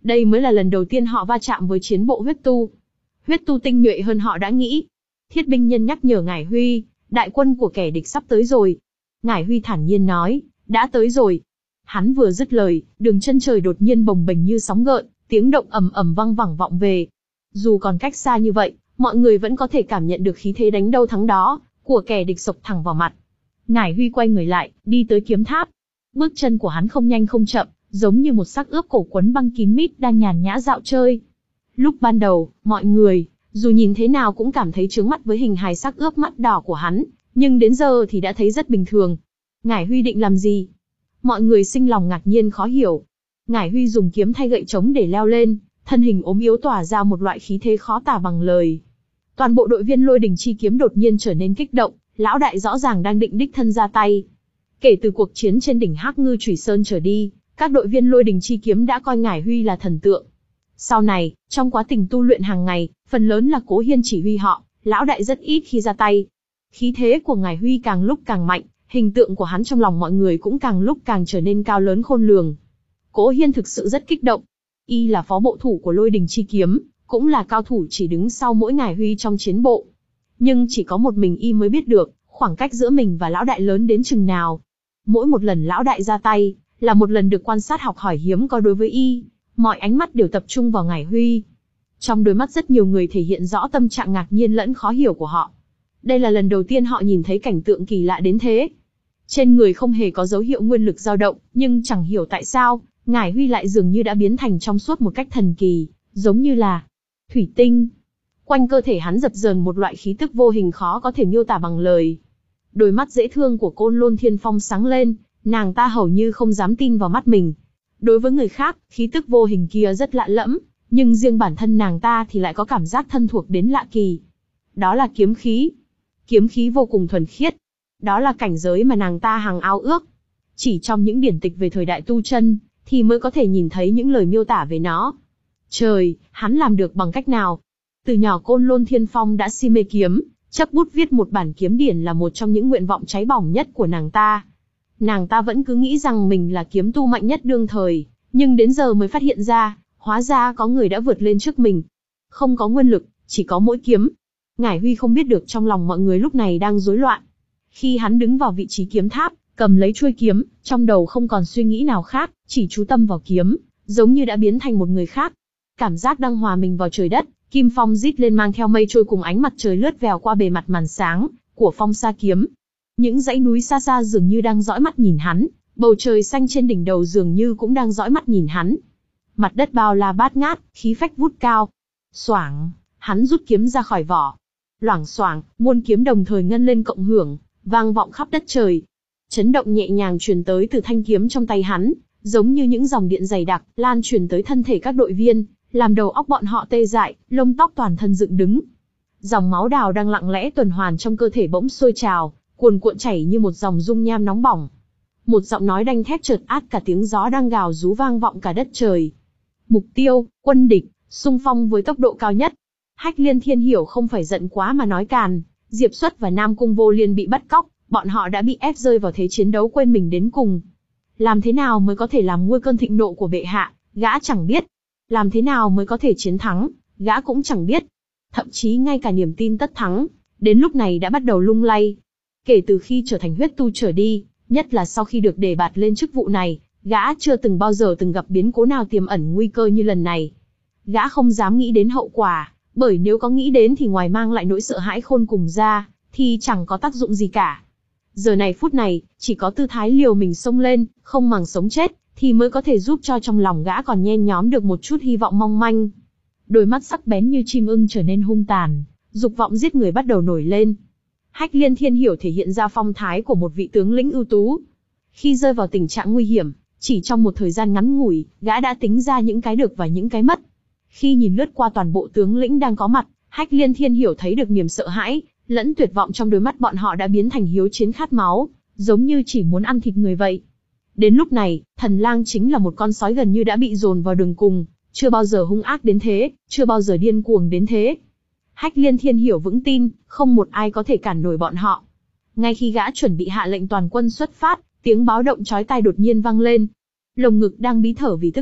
Đây mới là lần đầu tiên họ va chạm với chiến bộ huyết tu. Huyết tu tinh nhuệ hơn họ đã nghĩ. Thiết binh nhân nhắc nhở Ngải Huy, đại quân của kẻ địch sắp tới rồi. Ngải Huy thản nhiên nói, đã tới rồi. Hắn vừa dứt lời, đường chân trời đột nhiên bồng bềnh như sóng gợn, tiếng động ầm ầm vang vẳng vọng về. Dù còn cách xa như vậy, mọi người vẫn có thể cảm nhận được khí thế đánh đâu thắng đó của kẻ địch sộc thẳng vào mặt. Ngải Huy quay người lại, đi tới kiếm tháp. Bước chân của hắn không nhanh không chậm, giống như một xác ướp cổ quấn băng kín mít đang nhàn nhã dạo chơi. Lúc ban đầu, mọi người, dù nhìn thế nào cũng cảm thấy chướng mắt với hình hài xác ướp mắt đỏ của hắn, nhưng đến giờ thì đã thấy rất bình thường. Ngải Huy định làm gì? Mọi người sinh lòng ngạc nhiên khó hiểu. Ngải Huy dùng kiếm thay gậy trống để leo lên, thân hình ốm yếu tỏa ra một loại khí thế khó tả bằng lời. Toàn bộ đội viên Lôi Đình Chi Kiếm đột nhiên trở nên kích động, lão đại rõ ràng đang định đích thân ra tay. Kể từ cuộc chiến trên đỉnh Hắc Ngư Chủy Sơn trở đi, các đội viên Lôi Đình Chi Kiếm đã coi Ngải Huy là thần tượng. Sau này, trong quá trình tu luyện hàng ngày, phần lớn là Cố Hiên chỉ huy họ, lão đại rất ít khi ra tay. Khí thế của Ngải Huy càng lúc càng mạnh, hình tượng của hắn trong lòng mọi người cũng càng lúc càng trở nên cao lớn khôn lường. Cố Hiên thực sự rất kích động. Y là phó bộ thủ của Lôi Đình Chi Kiếm, cũng là cao thủ chỉ đứng sau mỗi Ngải Huy trong chiến bộ. Nhưng chỉ có một mình Y mới biết được, khoảng cách giữa mình và lão đại lớn đến chừng nào. Mỗi một lần lão đại ra tay, là một lần được quan sát học hỏi hiếm có đối với Y. Mọi ánh mắt đều tập trung vào Ngải Huy. Trong đôi mắt rất nhiều người thể hiện rõ tâm trạng ngạc nhiên lẫn khó hiểu của họ. Đây là lần đầu tiên họ nhìn thấy cảnh tượng kỳ lạ đến thế. Trên người không hề có dấu hiệu nguyên lực dao động, nhưng chẳng hiểu tại sao, Ngải Huy lại dường như đã biến thành trong suốt một cách thần kỳ, giống như là thủy tinh. Quanh cơ thể hắn dập dờn một loại khí tức vô hình khó có thể miêu tả bằng lời. Đôi mắt dễ thương của Côn Lôn Thiên Phong sáng lên, nàng ta hầu như không dám tin vào mắt mình. Đối với người khác, khí tức vô hình kia rất lạ lẫm, nhưng riêng bản thân nàng ta thì lại có cảm giác thân thuộc đến lạ kỳ. Đó là kiếm khí. Kiếm khí vô cùng thuần khiết. Đó là cảnh giới mà nàng ta hằng ao ước. Chỉ trong những điển tịch về thời đại tu chân, thì mới có thể nhìn thấy những lời miêu tả về nó. Trời, hắn làm được bằng cách nào? Từ nhỏ Côn Lôn Thiên Phong đã si mê kiếm, chấp bút viết một bản kiếm điển là một trong những nguyện vọng cháy bỏng nhất của nàng ta. Nàng ta vẫn cứ nghĩ rằng mình là kiếm tu mạnh nhất đương thời, nhưng đến giờ mới phát hiện ra, hóa ra có người đã vượt lên trước mình. Không có nguyên lực, chỉ có mỗi kiếm. Ngải Huy không biết được trong lòng mọi người lúc này đang rối loạn. Khi hắn đứng vào vị trí kiếm tháp, cầm lấy chuôi kiếm, trong đầu không còn suy nghĩ nào khác, chỉ chú tâm vào kiếm, giống như đã biến thành một người khác. Cảm giác đang hòa mình vào trời đất, kim phong rít lên mang theo mây trôi cùng ánh mặt trời lướt vèo qua bề mặt màn sáng của phong sa kiếm. Những dãy núi xa xa dường như đang dõi mắt nhìn hắn, bầu trời xanh trên đỉnh đầu dường như cũng đang dõi mắt nhìn hắn. Mặt đất bao la bát ngát, khí phách vút cao. Xoảng, hắn rút kiếm ra khỏi vỏ. Loảng xoảng, muôn kiếm đồng thời ngân lên cộng hưởng, vang vọng khắp đất trời. Chấn động nhẹ nhàng truyền tới từ thanh kiếm trong tay hắn, giống như những dòng điện dày đặc, lan truyền tới thân thể các đội viên, làm đầu óc bọn họ tê dại, lông tóc toàn thân dựng đứng. Dòng máu đào đang lặng lẽ tuần hoàn trong cơ thể bỗng sôi trào, cuồn cuộn chảy như một dòng dung nham nóng bỏng. Một giọng nói đanh thép chợt át cả tiếng gió đang gào rú vang vọng cả đất trời. Mục tiêu, quân địch, xung phong với tốc độ cao nhất. Hách Liên Thiên Hiểu không phải giận quá mà nói càn, Diệp Xuất và Nam Cung Vô Liên bị bắt cóc, bọn họ đã bị ép rơi vào thế chiến đấu quên mình đến cùng. Làm thế nào mới có thể làm nguôi cơn thịnh nộ của bệ hạ, gã chẳng biết. Làm thế nào mới có thể chiến thắng, gã cũng chẳng biết. Thậm chí ngay cả niềm tin tất thắng, đến lúc này đã bắt đầu lung lay. Kể từ khi trở thành huyết tu trở đi, nhất là sau khi được đề bạt lên chức vụ này, gã chưa từng bao giờ từng gặp biến cố nào tiềm ẩn nguy cơ như lần này. Gã không dám nghĩ đến hậu quả, bởi nếu có nghĩ đến thì ngoài mang lại nỗi sợ hãi khôn cùng ra, thì chẳng có tác dụng gì cả. Giờ này phút này, chỉ có tư thái liều mình xông lên, không màng sống chết, thì mới có thể giúp cho trong lòng gã còn nhen nhóm được một chút hy vọng mong manh. Đôi mắt sắc bén như chim ưng trở nên hung tàn, dục vọng giết người bắt đầu nổi lên. Hách Liên Thiên Hiểu thể hiện ra phong thái của một vị tướng lĩnh ưu tú. Khi rơi vào tình trạng nguy hiểm, chỉ trong một thời gian ngắn ngủi, gã đã tính ra những cái được và những cái mất. Khi nhìn lướt qua toàn bộ tướng lĩnh đang có mặt, Hách Liên Thiên Hiểu thấy được niềm sợ hãi, lẫn tuyệt vọng trong đôi mắt bọn họ đã biến thành hiếu chiến khát máu, giống như chỉ muốn ăn thịt người vậy. Đến lúc này, Thần Lang chính là một con sói gần như đã bị dồn vào đường cùng, chưa bao giờ hung ác đến thế, chưa bao giờ điên cuồng đến thế. Hách Liên Thiên Hiểu vững tin, không một ai có thể cản nổi bọn họ. Ngay khi gã chuẩn bị hạ lệnh toàn quân xuất phát, tiếng báo động chói tai đột nhiên vang lên. Lồng ngực đang bí thở vì tức giận,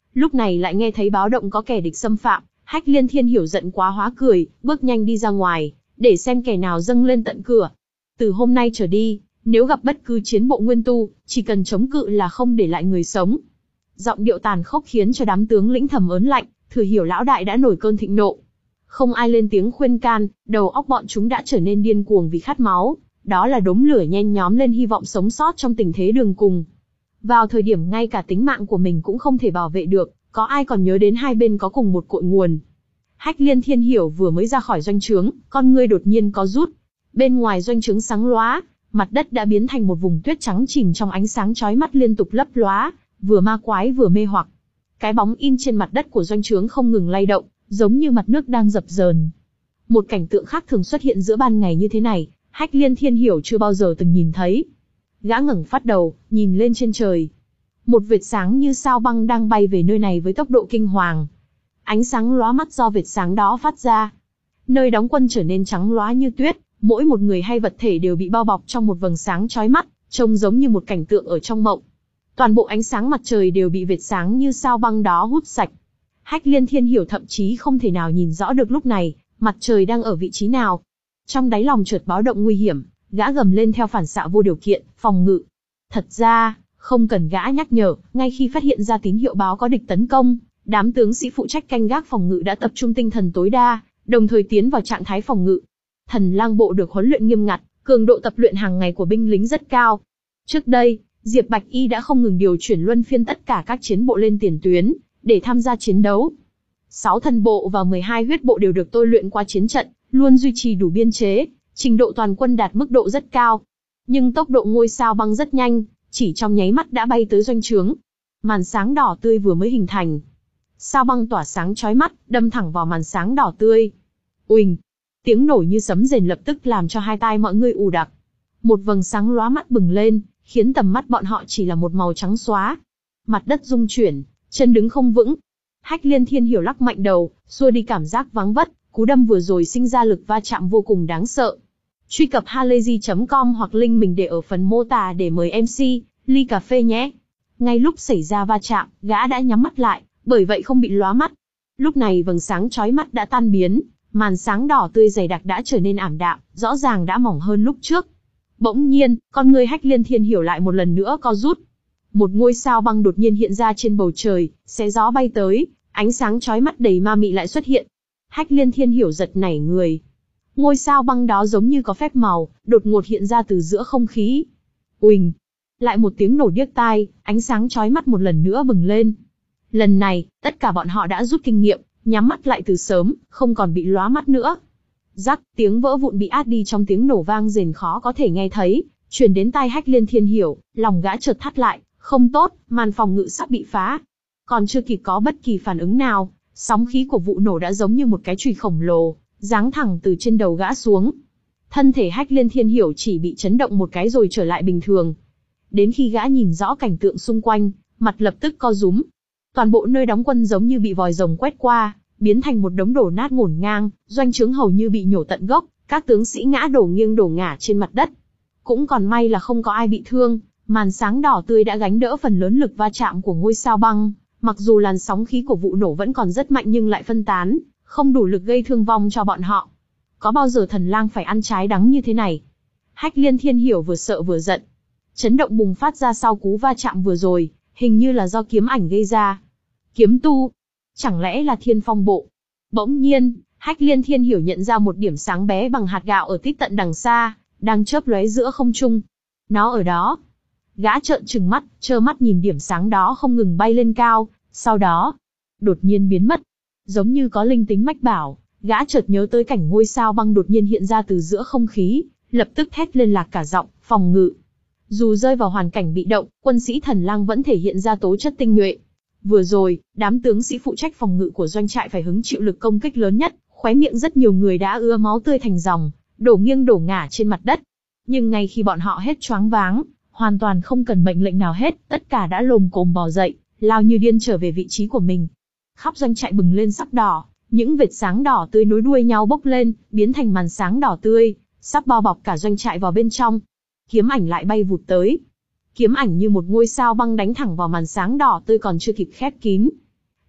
Lúc này lại nghe thấy báo động có kẻ địch xâm phạm, Hách Liên Thiên Hiểu giận quá hóa cười, bước nhanh đi ra ngoài, để xem kẻ nào dâng lên tận cửa. Từ hôm nay trở đi, nếu gặp bất cứ chiến bộ nguyên tu, chỉ cần chống cự là không để lại người sống. Giọng điệu tàn khốc khiến cho đám tướng lĩnh thầm ớn lạnh, Thừa Hiểu lão đại đã nổi cơn thịnh nộ. Không ai lên tiếng khuyên can, đầu óc bọn chúng đã trở nên điên cuồng vì khát máu, đó là đốm lửa nhen nhóm lên hy vọng sống sót trong tình thế đường cùng. Vào thời điểm ngay cả tính mạng của mình cũng không thể bảo vệ được, có ai còn nhớ đến hai bên có cùng một cội nguồn. Hách Liên Thiên Hiểu vừa mới ra khỏi doanh trướng, con ngươi đột nhiên có rút. Bên ngoài doanh trướng sáng lóa, mặt đất đã biến thành một vùng tuyết trắng chìm trong ánh sáng chói mắt liên tục lấp lóa, vừa ma quái vừa mê hoặc. Cái bóng in trên mặt đất của doanh trướng không ngừng lay động, giống như mặt nước đang dập dờn. Một cảnh tượng khác thường xuất hiện giữa ban ngày như thế này, Hách Liên Thiên Hiểu chưa bao giờ từng nhìn thấy. Gã ngẩng phát đầu, nhìn lên trên trời. Một vệt sáng như sao băng đang bay về nơi này với tốc độ kinh hoàng. Ánh sáng lóa mắt do vệt sáng đó phát ra. Nơi đóng quân trở nên trắng lóa như tuyết, mỗi một người hay vật thể đều bị bao bọc trong một vầng sáng chói mắt, trông giống như một cảnh tượng ở trong mộng. Toàn bộ ánh sáng mặt trời đều bị vệt sáng như sao băng đó hút sạch. Hách Liên Thiên Hiểu thậm chí không thể nào nhìn rõ được lúc này, mặt trời đang ở vị trí nào. Trong đáy lòng chợt báo động nguy hiểm, gã gầm lên theo phản xạ vô điều kiện, phòng ngự. Thật ra, không cần gã nhắc nhở, ngay khi phát hiện ra tín hiệu báo có địch tấn công, đám tướng sĩ phụ trách canh gác phòng ngự đã tập trung tinh thần tối đa, đồng thời tiến vào trạng thái phòng ngự. Thần lang bộ được huấn luyện nghiêm ngặt, cường độ tập luyện hàng ngày của binh lính rất cao. Trước đây, Diệp Bạch Y đã không ngừng điều chuyển luân phiên tất cả các chiến bộ lên tiền tuyến, để tham gia chiến đấu. Sáu thần bộ và mười hai huyết bộ đều được tôi luyện qua chiến trận, luôn duy trì đủ biên chế, trình độ toàn quân đạt mức độ rất cao. Nhưng tốc độ ngôi sao băng rất nhanh, chỉ trong nháy mắt đã bay tới doanh trướng. Màn sáng đỏ tươi vừa mới hình thành. Sao băng tỏa sáng chói mắt, đâm thẳng vào màn sáng đỏ tươi. Uỳnh! Tiếng nổ như sấm rền lập tức làm cho hai tai mọi người ù đặc. Một vầng sáng lóa mắt bừng lên, khiến tầm mắt bọn họ chỉ là một màu trắng xóa. Mặt đất rung chuyển, chân đứng không vững. Hách Liên Thiên Hiểu lắc mạnh đầu, xua đi cảm giác vắng vất, cú đâm vừa rồi sinh ra lực va chạm vô cùng đáng sợ. Truy cập halayzi chấm com hoặc link mình để ở phần mô tả để mời em xê, ly cà phê nhé. Ngay lúc xảy ra va chạm, gã đã nhắm mắt lại, bởi vậy không bị lóa mắt. Lúc này vầng sáng chói mắt đã tan biến, màn sáng đỏ tươi dày đặc đã trở nên ảm đạm, rõ ràng đã mỏng hơn lúc trước. Bỗng nhiên, con người Hách Liên Thiên Hiểu lại một lần nữa co rút. Một ngôi sao băng đột nhiên hiện ra trên bầu trời, xé gió bay tới, ánh sáng chói mắt đầy ma mị lại xuất hiện. Hách Liên Thiên Hiểu giật nảy người. Ngôi sao băng đó giống như có phép màu, đột ngột hiện ra từ giữa không khí. Uỳnh! Lại một tiếng nổ điếc tai, ánh sáng chói mắt một lần nữa bừng lên. Lần này, tất cả bọn họ đã rút kinh nghiệm, nhắm mắt lại từ sớm, không còn bị lóa mắt nữa. Rắc, tiếng vỡ vụn bị át đi trong tiếng nổ vang rền khó có thể nghe thấy, truyền đến tai Hách Liên Thiên Hiểu, lòng gã chợt thắt lại, không tốt, màn phòng ngự sắp bị phá. Còn chưa kịp có bất kỳ phản ứng nào, sóng khí của vụ nổ đã giống như một cái chùy khổng lồ, giáng thẳng từ trên đầu gã xuống. Thân thể Hách Liên Thiên Hiểu chỉ bị chấn động một cái rồi trở lại bình thường. Đến khi gã nhìn rõ cảnh tượng xung quanh, mặt lập tức co rúm. Toàn bộ nơi đóng quân giống như bị vòi rồng quét qua, biến thành một đống đổ nát ngổn ngang, doanh trướng hầu như bị nhổ tận gốc, các tướng sĩ ngã đổ nghiêng đổ ngả trên mặt đất. Cũng còn may là không có ai bị thương, màn sáng đỏ tươi đã gánh đỡ phần lớn lực va chạm của ngôi sao băng, mặc dù làn sóng khí của vụ nổ vẫn còn rất mạnh nhưng lại phân tán, không đủ lực gây thương vong cho bọn họ. Có bao giờ thần lang phải ăn trái đắng như thế này? Hách Liên Thiên Hiểu vừa sợ vừa giận. Chấn động bùng phát ra sau cú va chạm vừa rồi, hình như là do kiếm ảnh gây ra. Kiếm tu? Chẳng lẽ là Thiên Phong bộ? Bỗng nhiên, Hách Liên Thiên Hiểu nhận ra một điểm sáng bé bằng hạt gạo ở tít tận đằng xa, đang chớp lóe giữa không trung. Nó ở đó. Gã trợn trừng mắt, trơ mắt nhìn điểm sáng đó không ngừng bay lên cao, sau đó, đột nhiên biến mất. Giống như có linh tính mách bảo, gã chợt nhớ tới cảnh ngôi sao băng đột nhiên hiện ra từ giữa không khí, lập tức thét lên lạc cả giọng, phòng ngự. Dù rơi vào hoàn cảnh bị động, quân sĩ thần lang vẫn thể hiện ra tố chất tinh nhuệ. Vừa rồi, đám tướng sĩ phụ trách phòng ngự của doanh trại phải hứng chịu lực công kích lớn nhất, khóe miệng rất nhiều người đã ứa máu tươi thành dòng, đổ nghiêng đổ ngả trên mặt đất. Nhưng ngay khi bọn họ hết choáng váng, hoàn toàn không cần mệnh lệnh nào hết, tất cả đã lồm cồm bò dậy, lao như điên trở về vị trí của mình. Khắp doanh trại bừng lên sắc đỏ, những vệt sáng đỏ tươi nối đuôi nhau bốc lên, biến thành màn sáng đỏ tươi, sắp bao bọc cả doanh trại vào bên trong. Kiếm ảnh lại bay vụt tới. Kiếm ảnh như một ngôi sao băng đánh thẳng vào màn sáng đỏ tươi còn chưa kịp khép kín.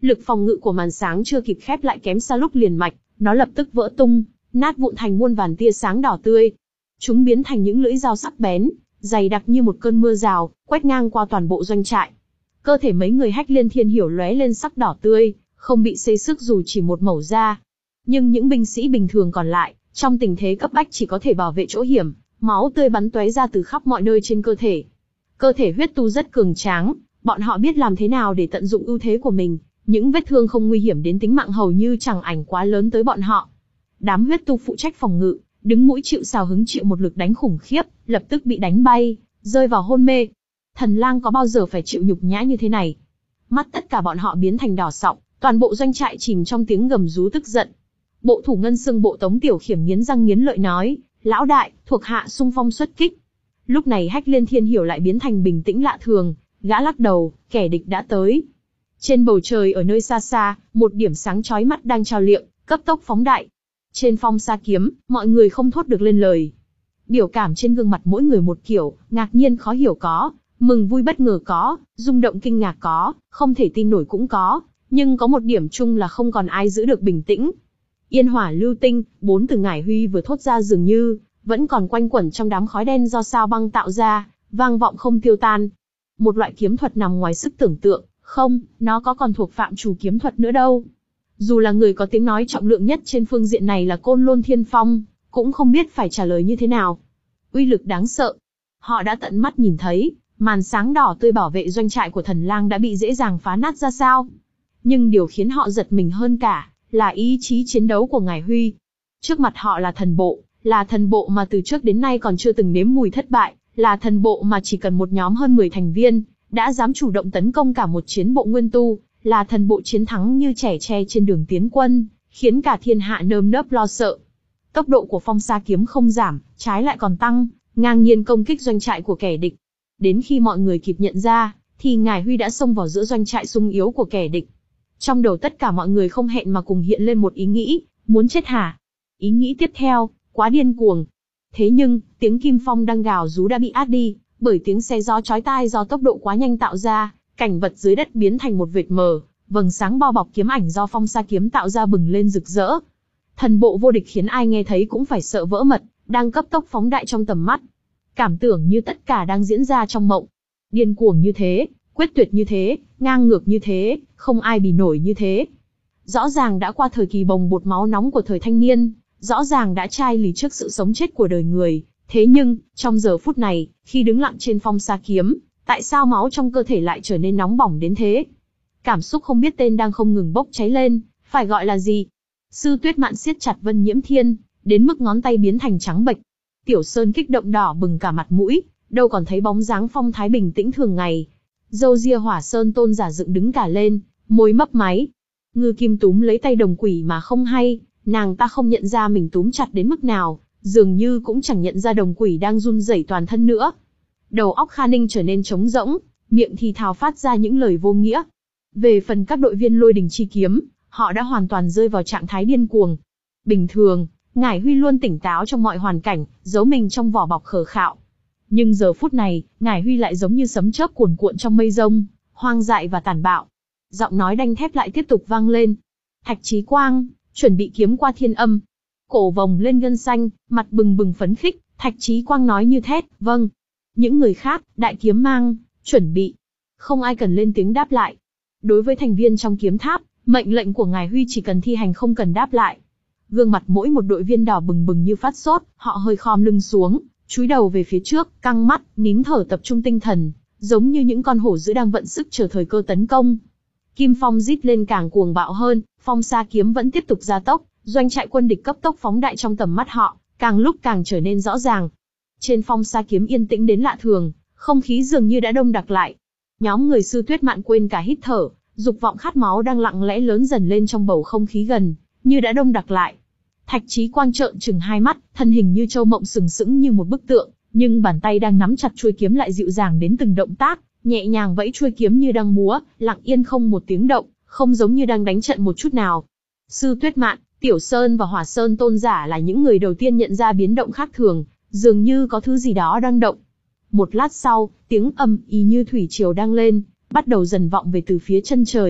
Lực phòng ngự của màn sáng chưa kịp khép lại kém xa lúc liền mạch, nó lập tức vỡ tung, nát vụn thành muôn vàn tia sáng đỏ tươi. Chúng biến thành những lưỡi dao sắc bén, dày đặc như một cơn mưa rào, quét ngang qua toàn bộ doanh trại. Cơ thể mấy người Hách Liên Thiên Hiểu lóe lên sắc đỏ tươi, không bị xây xước dù chỉ một mẩu da. Nhưng những binh sĩ bình thường còn lại, trong tình thế cấp bách chỉ có thể bảo vệ chỗ hiểm, máu tươi bắn tóe ra từ khắp mọi nơi trên cơ thể. Cơ thể huyết tu rất cường tráng, bọn họ biết làm thế nào để tận dụng ưu thế của mình, những vết thương không nguy hiểm đến tính mạng hầu như chẳng ảnh quá lớn tới bọn họ. Đám huyết tu phụ trách phòng ngự, đứng mũi chịu sào hứng chịu một lực đánh khủng khiếp, lập tức bị đánh bay, rơi vào hôn mê. Thần Lang có bao giờ phải chịu nhục nhã như thế này? Mắt tất cả bọn họ biến thành đỏ sọng, toàn bộ doanh trại chìm trong tiếng gầm rú tức giận. Bộ thủ ngân xương bộ Tống Tiểu Khiểm nghiến răng nghiến lợi nói, lão đại, thuộc hạ xung phong xuất kích. Lúc này Hách Liên Thiên Hiểu lại biến thành bình tĩnh lạ thường, gã lắc đầu, kẻ địch đã tới. Trên bầu trời ở nơi xa xa, một điểm sáng chói mắt đang trao liệng, cấp tốc phóng đại. Trên phong sa kiếm, mọi người không thốt được lên lời. Biểu cảm trên gương mặt mỗi người một kiểu, ngạc nhiên khó hiểu có, mừng vui bất ngờ có, rung động kinh ngạc có, không thể tin nổi cũng có, nhưng có một điểm chung là không còn ai giữ được bình tĩnh. Yên hỏa lưu tinh, bốn từ Ngải Huy vừa thốt ra dường như vẫn còn quanh quẩn trong đám khói đen do sao băng tạo ra, vang vọng không tiêu tan. Một loại kiếm thuật nằm ngoài sức tưởng tượng, không, nó có còn thuộc phạm trù kiếm thuật nữa đâu. Dù là người có tiếng nói trọng lượng nhất trên phương diện này là Côn Lôn Thiên Phong, cũng không biết phải trả lời như thế nào. Uy lực đáng sợ. Họ đã tận mắt nhìn thấy, màn sáng đỏ tươi bảo vệ doanh trại của Thần Lang đã bị dễ dàng phá nát ra sao. Nhưng điều khiến họ giật mình hơn cả, là ý chí chiến đấu của Ngải Huy. Trước mặt họ là thần bộ, là thần bộ mà từ trước đến nay còn chưa từng nếm mùi thất bại, là thần bộ mà chỉ cần một nhóm hơn mười thành viên, đã dám chủ động tấn công cả một chiến bộ nguyên tu, là thần bộ chiến thắng như trẻ tre trên đường tiến quân, khiến cả thiên hạ nơm nớp lo sợ. Tốc độ của phong sa kiếm không giảm, trái lại còn tăng, ngang nhiên công kích doanh trại của kẻ địch. Đến khi mọi người kịp nhận ra, thì Ngải Huy đã xông vào giữa doanh trại sung yếu của kẻ địch. Trong đầu tất cả mọi người không hẹn mà cùng hiện lên một ý nghĩ, muốn chết hả? Ý nghĩ tiếp theo, quá điên cuồng. Thế nhưng, tiếng kim phong đang gào rú đã bị át đi, bởi tiếng xe gió chói tai do tốc độ quá nhanh tạo ra, cảnh vật dưới đất biến thành một vệt mờ, vầng sáng bao bọc kiếm ảnh do phong sa kiếm tạo ra bừng lên rực rỡ. Thần bộ vô địch khiến ai nghe thấy cũng phải sợ vỡ mật, đang cấp tốc phóng đại trong tầm mắt. Cảm tưởng như tất cả đang diễn ra trong mộng. Điên cuồng như thế, quyết tuyệt như thế, ngang ngược như thế, không ai bì nổi như thế. Rõ ràng đã qua thời kỳ bồng bột máu nóng của thời thanh niên, rõ ràng đã chai lì trước sự sống chết của đời người, thế nhưng, trong giờ phút này, khi đứng lặng trên phong sa kiếm, tại sao máu trong cơ thể lại trở nên nóng bỏng đến thế? Cảm xúc không biết tên đang không ngừng bốc cháy lên, phải gọi là gì? Sư Tuyết Mạn siết chặt Vân Nhiễm Thiên, đến mức ngón tay biến thành trắng bệch. Tiểu Sơn kích động đỏ bừng cả mặt mũi, đâu còn thấy bóng dáng phong thái bình tĩnh thường ngày. Râu ria Hỏa Sơn Tôn giả dựng đứng cả lên, môi mấp máy. Ngư Kim túm lấy tay Đồng Quỷ mà không hay, nàng ta không nhận ra mình túm chặt đến mức nào, dường như cũng chẳng nhận ra Đồng Quỷ đang run rẩy toàn thân nữa. Đầu óc Kha Ninh trở nên trống rỗng, miệng thì thào phát ra những lời vô nghĩa. Về phần các đội viên Lôi Đình Chi Kiếm, họ đã hoàn toàn rơi vào trạng thái điên cuồng. Bình thường, Ngải Huy luôn tỉnh táo trong mọi hoàn cảnh, giấu mình trong vỏ bọc khờ khạo. Nhưng giờ phút này, Ngải Huy lại giống như sấm chớp cuồn cuộn trong mây rông, hoang dại và tàn bạo. Giọng nói đanh thép lại tiếp tục vang lên. Thạch Chí Quang, chuẩn bị kiếm qua thiên âm. Cổ vồng lên gân xanh, mặt bừng bừng phấn khích, Thạch Chí Quang nói như thét, vâng. Những người khác, đại kiếm mang, chuẩn bị. Không ai cần lên tiếng đáp lại. Đối với thành viên trong kiếm tháp, mệnh lệnh của Ngải Huy chỉ cần thi hành không cần đáp lại. Gương mặt mỗi một đội viên đỏ bừng bừng như phát sốt, họ hơi khom lưng xuống, chúi đầu về phía trước, căng mắt, nín thở tập trung tinh thần, giống như những con hổ dữ đang vận sức chờ thời cơ tấn công. Kim phong rít lên càng cuồng bạo hơn, phong sa kiếm vẫn tiếp tục gia tốc, doanh trại quân địch cấp tốc phóng đại trong tầm mắt họ, càng lúc càng trở nên rõ ràng. Trên phong sa kiếm yên tĩnh đến lạ thường, không khí dường như đã đông đặc lại. Nhóm người Sư Tuyết Mạn quên cả hít thở, dục vọng khát máu đang lặng lẽ lớn dần lên trong bầu không khí gần, như đã đông đặc lại. Thạch Chí Quang trợn trừng hai mắt, thân hình như châu mộng sừng sững như một bức tượng, nhưng bàn tay đang nắm chặt chuôi kiếm lại dịu dàng đến từng động tác, nhẹ nhàng vẫy chuôi kiếm như đang múa, lặng yên không một tiếng động, không giống như đang đánh trận một chút nào. Sư Tuyết Mạn, Tiểu Sơn và Hỏa Sơn Tôn giả là những người đầu tiên nhận ra biến động khác thường, dường như có thứ gì đó đang động. Một lát sau, tiếng âm ì như thủy triều đang lên, bắt đầu dần vọng về từ phía chân trời.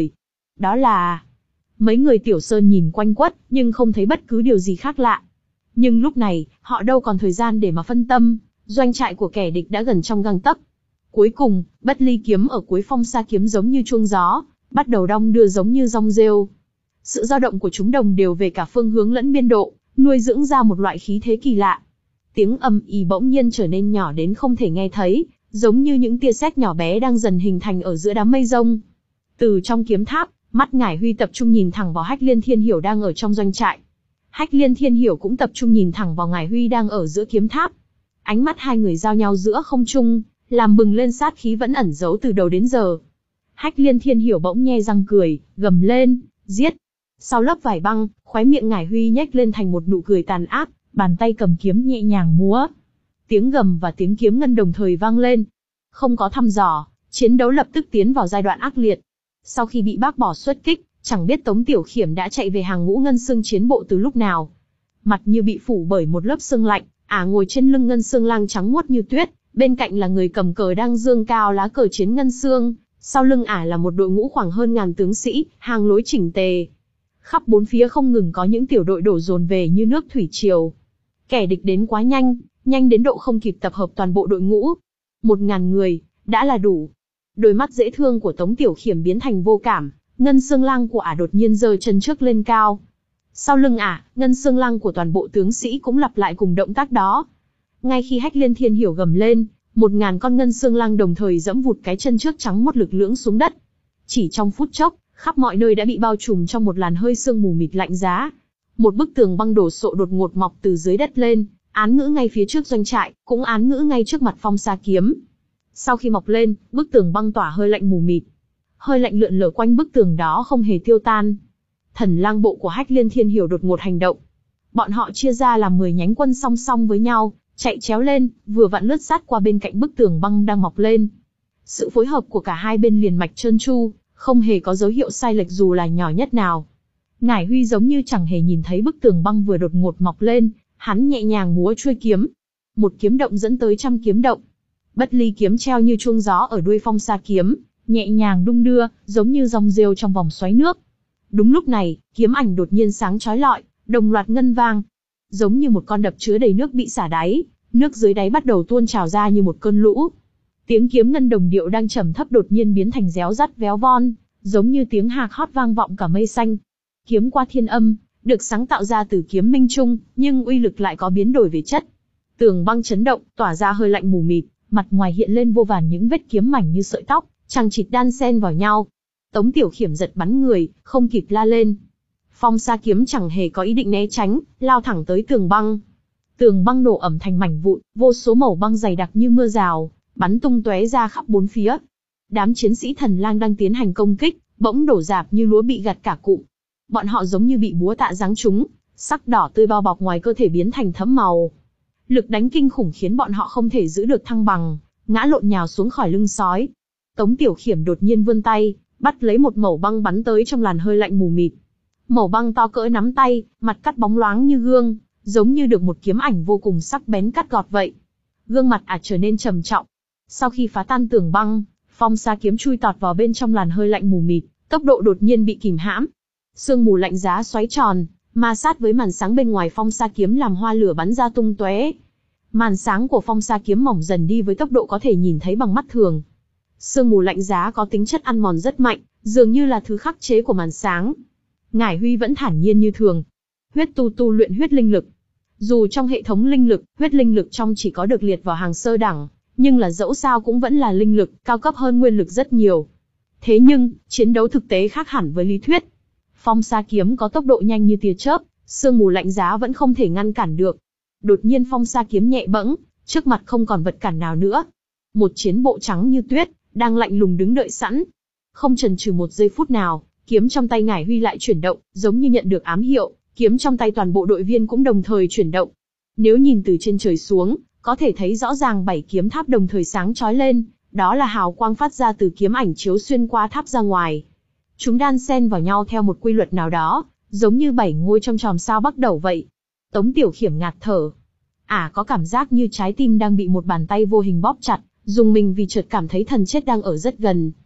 Đó là... Mấy người Tiểu Sơn nhìn quanh quất, nhưng không thấy bất cứ điều gì khác lạ. Nhưng lúc này, họ đâu còn thời gian để mà phân tâm, doanh trại của kẻ địch đã gần trong gang tấc. Cuối cùng, bất ly kiếm ở cuối phong sa kiếm giống như chuông gió, bắt đầu đong đưa giống như rong rêu. Sự dao động của chúng đồng đều về cả phương hướng lẫn biên độ, nuôi dưỡng ra một loại khí thế kỳ lạ. Tiếng ầm ĩ bỗng nhiên trở nên nhỏ đến không thể nghe thấy, giống như những tia sét nhỏ bé đang dần hình thành ở giữa đám mây rông. Từ trong kiếm tháp, mắt Ngải Huy tập trung nhìn thẳng vào Hách Liên Thiên Hiểu đang ở trong doanh trại. Hách Liên Thiên Hiểu cũng tập trung nhìn thẳng vào Ngải Huy đang ở giữa kiếm tháp. Ánh mắt hai người giao nhau giữa không trung, làm bừng lên sát khí vẫn ẩn giấu từ đầu đến giờ. Hách Liên Thiên Hiểu bỗng nhe răng cười, gầm lên, giết. Sau lớp vải băng, khóe miệng Ngải Huy nhếch lên thành một nụ cười tàn ác, bàn tay cầm kiếm nhẹ nhàng múa. Tiếng gầm và tiếng kiếm ngân đồng thời vang lên. Không có thăm dò, chiến đấu lập tức tiến vào giai đoạn ác liệt. Sau khi bị bác bỏ xuất kích, chẳng biết Tống Tiểu Khiểm đã chạy về hàng ngũ ngân xương chiến bộ từ lúc nào. Mặt như bị phủ bởi một lớp sương lạnh, ả ngồi trên lưng ngân xương lang trắng muốt như tuyết, bên cạnh là người cầm cờ đang dương cao lá cờ chiến ngân xương, sau lưng ả là một đội ngũ khoảng hơn ngàn tướng sĩ, hàng lối chỉnh tề. Khắp bốn phía không ngừng có những tiểu đội đổ dồn về như nước thủy triều. Kẻ địch đến quá nhanh, nhanh đến độ không kịp tập hợp toàn bộ đội ngũ. Một ngàn người, đã là đủ. Đôi mắt dễ thương của Tống Tiểu Khiểm biến thành vô cảm, ngân xương lang của ả đột nhiên giơ chân trước lên cao. Sau lưng ả, ngân xương lang của toàn bộ tướng sĩ cũng lặp lại cùng động tác đó. Ngay khi Hách Liên Thiên Hiểu gầm lên, một ngàn con ngân xương lang đồng thời giẫm vụt cái chân trước trắng một lực lưỡng xuống đất. Chỉ trong phút chốc, khắp mọi nơi đã bị bao trùm trong một làn hơi sương mù mịt lạnh giá. Một bức tường băng đổ sộ đột ngột mọc từ dưới đất lên, án ngữ ngay phía trước doanh trại, cũng án ngữ ngay trước mặt phong sa kiếm. Sau khi mọc lên, bức tường băng tỏa hơi lạnh mù mịt. Hơi lạnh lượn lờ quanh bức tường đó không hề tiêu tan. Thần lang bộ của Hách Liên Thiên Hiểu đột ngột hành động. Bọn họ chia ra làm mười nhánh quân song song với nhau, chạy chéo lên, vừa vặn lướt sát qua bên cạnh bức tường băng đang mọc lên. Sự phối hợp của cả hai bên liền mạch trơn tru, không hề có dấu hiệu sai lệch dù là nhỏ nhất nào. Ngải Huy giống như chẳng hề nhìn thấy bức tường băng vừa đột ngột mọc lên, hắn nhẹ nhàng múa chuôi kiếm. Một kiếm động dẫn tới trăm kiếm động. Bất ly kiếm treo như chuông gió ở đuôi phong sa kiếm, nhẹ nhàng đung đưa, giống như rong rêu trong vòng xoáy nước. Đúng lúc này, kiếm ảnh đột nhiên sáng chói lọi, đồng loạt ngân vang. Giống như một con đập chứa đầy nước bị xả đáy, nước dưới đáy bắt đầu tuôn trào ra như một cơn lũ. Tiếng kiếm ngân đồng điệu đang trầm thấp đột nhiên biến thành réo rắt véo von, giống như tiếng hạc hót vang vọng cả mây xanh. Kiếm qua thiên âm, được sáng tạo ra từ kiếm minh trung, nhưng uy lực lại có biến đổi về chất. Tường băng chấn động, tỏa ra hơi lạnh mù mịt, mặt ngoài hiện lên vô vàn những vết kiếm mảnh như sợi tóc, chằng chịt đan xen vào nhau. Tống Tiểu Khiểm giật bắn người, không kịp la lên. Phong sa kiếm chẳng hề có ý định né tránh, lao thẳng tới tường băng. Tường băng nổ ẩm thành mảnh vụn, vô số mẩu băng dày đặc như mưa rào, bắn tung tóe ra khắp bốn phía. Đám chiến sĩ thần lang đang tiến hành công kích, bỗng đổ rạp như lúa bị gặt cả cụm. Bọn họ giống như bị búa tạ giáng trúng, sắc đỏ tươi bao bọc ngoài cơ thể biến thành thẫm màu. Lực đánh kinh khủng khiến bọn họ không thể giữ được thăng bằng, ngã lộn nhào xuống khỏi lưng sói. Tống Tiểu Khiểm đột nhiên vươn tay, bắt lấy một mẩu băng bắn tới trong làn hơi lạnh mù mịt. Mẩu băng to cỡ nắm tay, mặt cắt bóng loáng như gương, giống như được một kiếm ảnh vô cùng sắc bén cắt gọt vậy. Gương mặt ả trở nên trầm trọng. Sau khi phá tan tường băng, phong sa kiếm chui tọt vào bên trong làn hơi lạnh mù mịt, tốc độ đột nhiên bị kìm hãm. Sương mù lạnh giá xoáy tròn, ma sát với màn sáng bên ngoài phong sa kiếm làm hoa lửa bắn ra tung tóe. Màn sáng của phong sa kiếm mỏng dần đi với tốc độ có thể nhìn thấy bằng mắt thường. Sương mù lạnh giá có tính chất ăn mòn rất mạnh, dường như là thứ khắc chế của màn sáng. Ngải Huy vẫn thản nhiên như thường. Huyết tu tu luyện huyết linh lực. Dù trong hệ thống linh lực, huyết linh lực trong chỉ có được liệt vào hàng sơ đẳng, nhưng là dẫu sao cũng vẫn là linh lực, cao cấp hơn nguyên lực rất nhiều. Thế nhưng, chiến đấu thực tế khác hẳn với lý thuyết. Phong sa kiếm có tốc độ nhanh như tia chớp, sương mù lạnh giá vẫn không thể ngăn cản được. Đột nhiên phong sa kiếm nhẹ bẫng, trước mặt không còn vật cản nào nữa. Một chiến bộ trắng như tuyết, đang lạnh lùng đứng đợi sẵn. Không chần chừ một giây phút nào, kiếm trong tay Ngải Huy lại chuyển động, giống như nhận được ám hiệu, kiếm trong tay toàn bộ đội viên cũng đồng thời chuyển động. Nếu nhìn từ trên trời xuống, có thể thấy rõ ràng bảy kiếm tháp đồng thời sáng chói lên, đó là hào quang phát ra từ kiếm ảnh chiếu xuyên qua tháp ra ngoài. Chúng đan xen vào nhau theo một quy luật nào đó, giống như bảy ngôi trong chòm sao Bắc Đẩu vậy. Tống Tiểu Khiểm ngạt thở. À có cảm giác như trái tim đang bị một bàn tay vô hình bóp chặt, dùng mình vì chợt cảm thấy thần chết đang ở rất gần.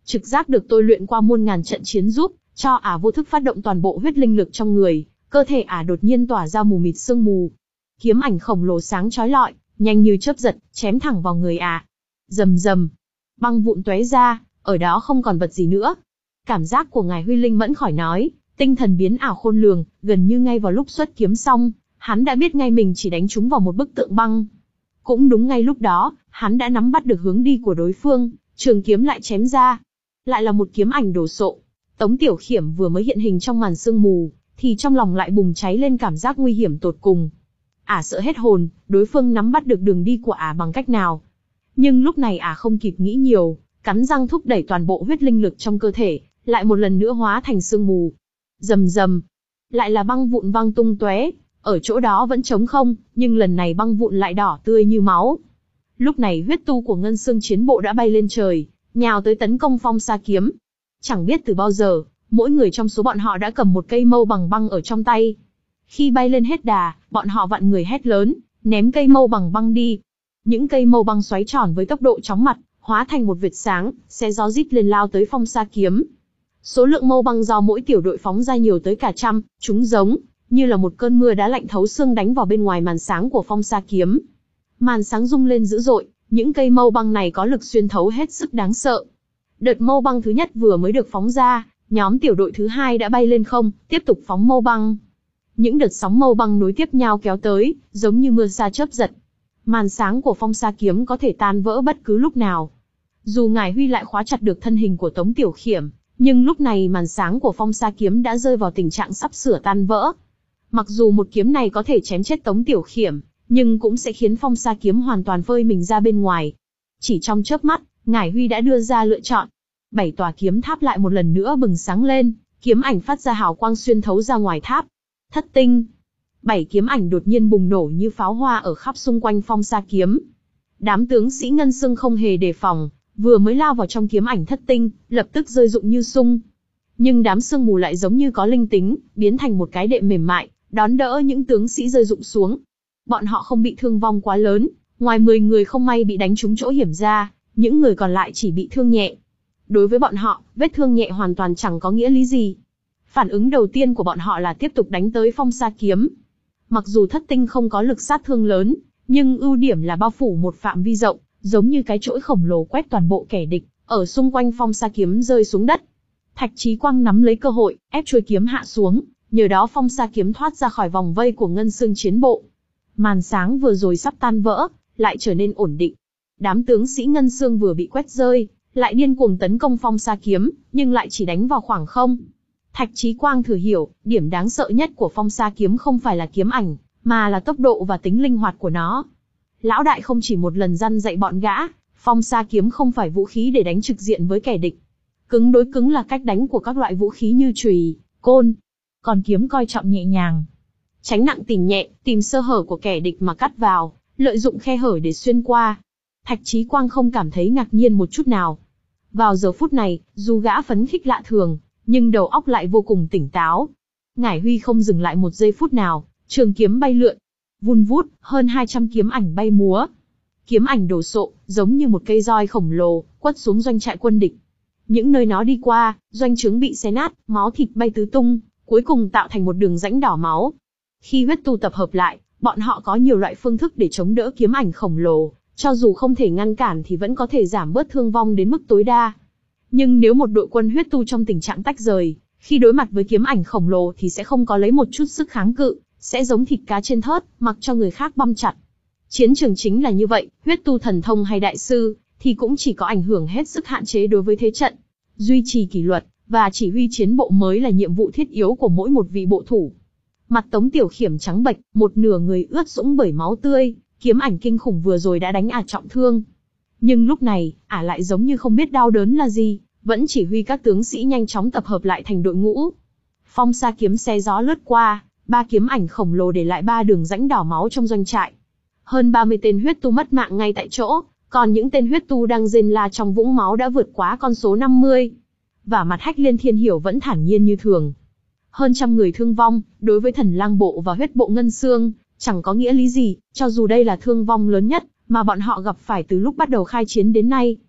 Trực giác được tôi luyện qua muôn ngàn trận chiến giúp cho ả vô thức phát động toàn bộ huyết linh lực trong người, cơ thể ả đột nhiên tỏa ra mù mịt sương mù. Kiếm ảnh khổng lồ sáng chói lọi, nhanh như chớp giật, chém thẳng vào người ả. Rầm rầm, băng vụn tóe ra, ở đó không còn vật gì nữa. Cảm giác của ngài Huy linh mẫn khỏi nói, tinh thần biến ảo khôn lường, gần như ngay vào lúc xuất kiếm xong, hắn đã biết ngay mình chỉ đánh trúng vào một bức tượng băng. Cũng đúng ngay lúc đó, hắn đã nắm bắt được hướng đi của đối phương, trường kiếm lại chém ra. Lại là một kiếm ảnh đồ sộ. Tống Tiểu Khiểm vừa mới hiện hình trong màn sương mù, thì trong lòng lại bùng cháy lên cảm giác nguy hiểm tột cùng. Ả sợ hết hồn, đối phương nắm bắt được đường đi của ả bằng cách nào. Nhưng lúc này ả không kịp nghĩ nhiều, cắn răng thúc đẩy toàn bộ huyết linh lực trong cơ thể, lại một lần nữa hóa thành sương mù. Rầm rầm, lại là băng vụn văng tung tóe, ở chỗ đó vẫn trống không, nhưng lần này băng vụn lại đỏ tươi như máu. Lúc này huyết tu của Ngân Xương Chiến Bộ đã bay lên trời, nhào tới tấn công Phong Sa Kiếm. Chẳng biết từ bao giờ, mỗi người trong số bọn họ đã cầm một cây mâu bằng băng ở trong tay. Khi bay lên hết đà, bọn họ vặn người hét lớn, ném cây mâu bằng băng đi. Những cây mâu băng xoáy tròn với tốc độ chóng mặt, hóa thành một vệt sáng, xe gió rít lên lao tới Phong Sa Kiếm. Số lượng mâu băng do mỗi tiểu đội phóng ra nhiều tới cả trăm, chúng giống như là một cơn mưa đá lạnh thấu xương đánh vào bên ngoài màn sáng của Phong Sa Kiếm. Màn sáng rung lên dữ dội, những cây mâu băng này có lực xuyên thấu hết sức đáng sợ. Đợt mâu băng thứ nhất vừa mới được phóng ra, nhóm tiểu đội thứ hai đã bay lên không, tiếp tục phóng mâu băng. Những đợt sóng mâu băng nối tiếp nhau kéo tới, giống như mưa sa chớp giật. Màn sáng của Phong Sa Kiếm có thể tan vỡ bất cứ lúc nào. Dù ngài Huy lại khóa chặt được thân hình của Tống Tiểu Khiểm, nhưng lúc này màn sáng của Phong Sa Kiếm đã rơi vào tình trạng sắp sửa tan vỡ. Mặc dù một kiếm này có thể chém chết Tống Tiểu Khiểm, nhưng cũng sẽ khiến Phong Sa Kiếm hoàn toàn phơi mình ra bên ngoài. Chỉ trong chớp mắt, ngài Huy đã đưa ra lựa chọn. Bảy tòa kiếm tháp lại một lần nữa bừng sáng lên, kiếm ảnh phát ra hào quang xuyên thấu ra ngoài tháp. Thất tinh. Bảy kiếm ảnh đột nhiên bùng nổ như pháo hoa ở khắp xung quanh Phong Sa Kiếm. Đám tướng sĩ Ngân Xương không hề đề phòng, vừa mới lao vào trong kiếm ảnh thất tinh, lập tức rơi rụng như sung. Nhưng đám sương mù lại giống như có linh tính, biến thành một cái đệm mềm mại, đón đỡ những tướng sĩ rơi rụng xuống. Bọn họ không bị thương vong quá lớn, ngoài mười người không may bị đánh trúng chỗ hiểm ra, những người còn lại chỉ bị thương nhẹ. Đối với bọn họ, vết thương nhẹ hoàn toàn chẳng có nghĩa lý gì. Phản ứng đầu tiên của bọn họ là tiếp tục đánh tới Phong Sa Kiếm. Mặc dù thất tinh không có lực sát thương lớn, nhưng ưu điểm là bao phủ một phạm vi rộng, giống như cái chổi khổng lồ quét toàn bộ kẻ địch, ở xung quanh Phong Sa Kiếm rơi xuống đất. Thạch Chí Quang nắm lấy cơ hội, ép chuôi kiếm hạ xuống, nhờ đó Phong Sa Kiếm thoát ra khỏi vòng vây của Ngân Xương Chiến Bộ. Màn sáng vừa rồi sắp tan vỡ, lại trở nên ổn định. Đám tướng sĩ Ngân Xương vừa bị quét rơi, lại điên cuồng tấn công Phong Sa Kiếm, nhưng lại chỉ đánh vào khoảng không. Thạch Chí Quang thừa hiểu, điểm đáng sợ nhất của Phong Sa Kiếm không phải là kiếm ảnh, mà là tốc độ và tính linh hoạt của nó. Lão đại không chỉ một lần răn dạy bọn gã, Phong Sa Kiếm không phải vũ khí để đánh trực diện với kẻ địch. Cứng đối cứng là cách đánh của các loại vũ khí như chùy, côn. Còn kiếm coi trọng nhẹ nhàng. Tránh nặng tìm nhẹ, tìm sơ hở của kẻ địch mà cắt vào, lợi dụng khe hở để xuyên qua. Thạch Chí Quang không cảm thấy ngạc nhiên một chút nào. Vào giờ phút này, dù gã phấn khích lạ thường, nhưng đầu óc lại vô cùng tỉnh táo. Ngải Huy không dừng lại một giây phút nào, trường kiếm bay lượn. Vun vút, hơn hai trăm kiếm ảnh bay múa. Kiếm ảnh đồ sộ, giống như một cây roi khổng lồ, quất xuống doanh trại quân địch. Những nơi nó đi qua, doanh trướng bị xé nát, máu thịt bay tứ tung, cuối cùng tạo thành một đường rãnh đỏ máu. Khi huyết tu tập hợp lại, bọn họ có nhiều loại phương thức để chống đỡ kiếm ảnh khổng lồ, cho dù không thể ngăn cản thì vẫn có thể giảm bớt thương vong đến mức tối đa. Nhưng nếu một đội quân huyết tu trong tình trạng tách rời, khi đối mặt với kiếm ảnh khổng lồ thì sẽ không có lấy một chút sức kháng cự, sẽ giống thịt cá trên thớt, mặc cho người khác băm chặt. Chiến trường chính là như vậy, huyết tu thần thông hay đại sư, thì cũng chỉ có ảnh hưởng hết sức hạn chế đối với thế trận. Duy trì kỷ luật, và chỉ huy chiến bộ mới là nhiệm vụ thiết yếu của mỗi một vị bộ thủ. Mặt Tống Tiểu Khiểm trắng bệch, một nửa người ướt sũng bởi máu tươi, kiếm ảnh kinh khủng vừa rồi đã đánh ả trọng thương. Nhưng lúc này, ả lại giống như không biết đau đớn là gì, vẫn chỉ huy các tướng sĩ nhanh chóng tập hợp lại thành đội ngũ. Phong Sa Kiếm xe gió lướt qua, ba kiếm ảnh khổng lồ để lại ba đường rãnh đỏ máu trong doanh trại. Hơn ba mươi tên huyết tu mất mạng ngay tại chỗ, còn những tên huyết tu đang rên la trong vũng máu đã vượt quá con số năm mươi. Và mặt Hách Liên Thiên Hiểu vẫn thản nhiên như thường. Hơn trăm người thương vong, đối với Thần Lang bộ và huyết bộ Ngân Xương, chẳng có nghĩa lý gì, cho dù đây là thương vong lớn nhất mà bọn họ gặp phải từ lúc bắt đầu khai chiến đến nay.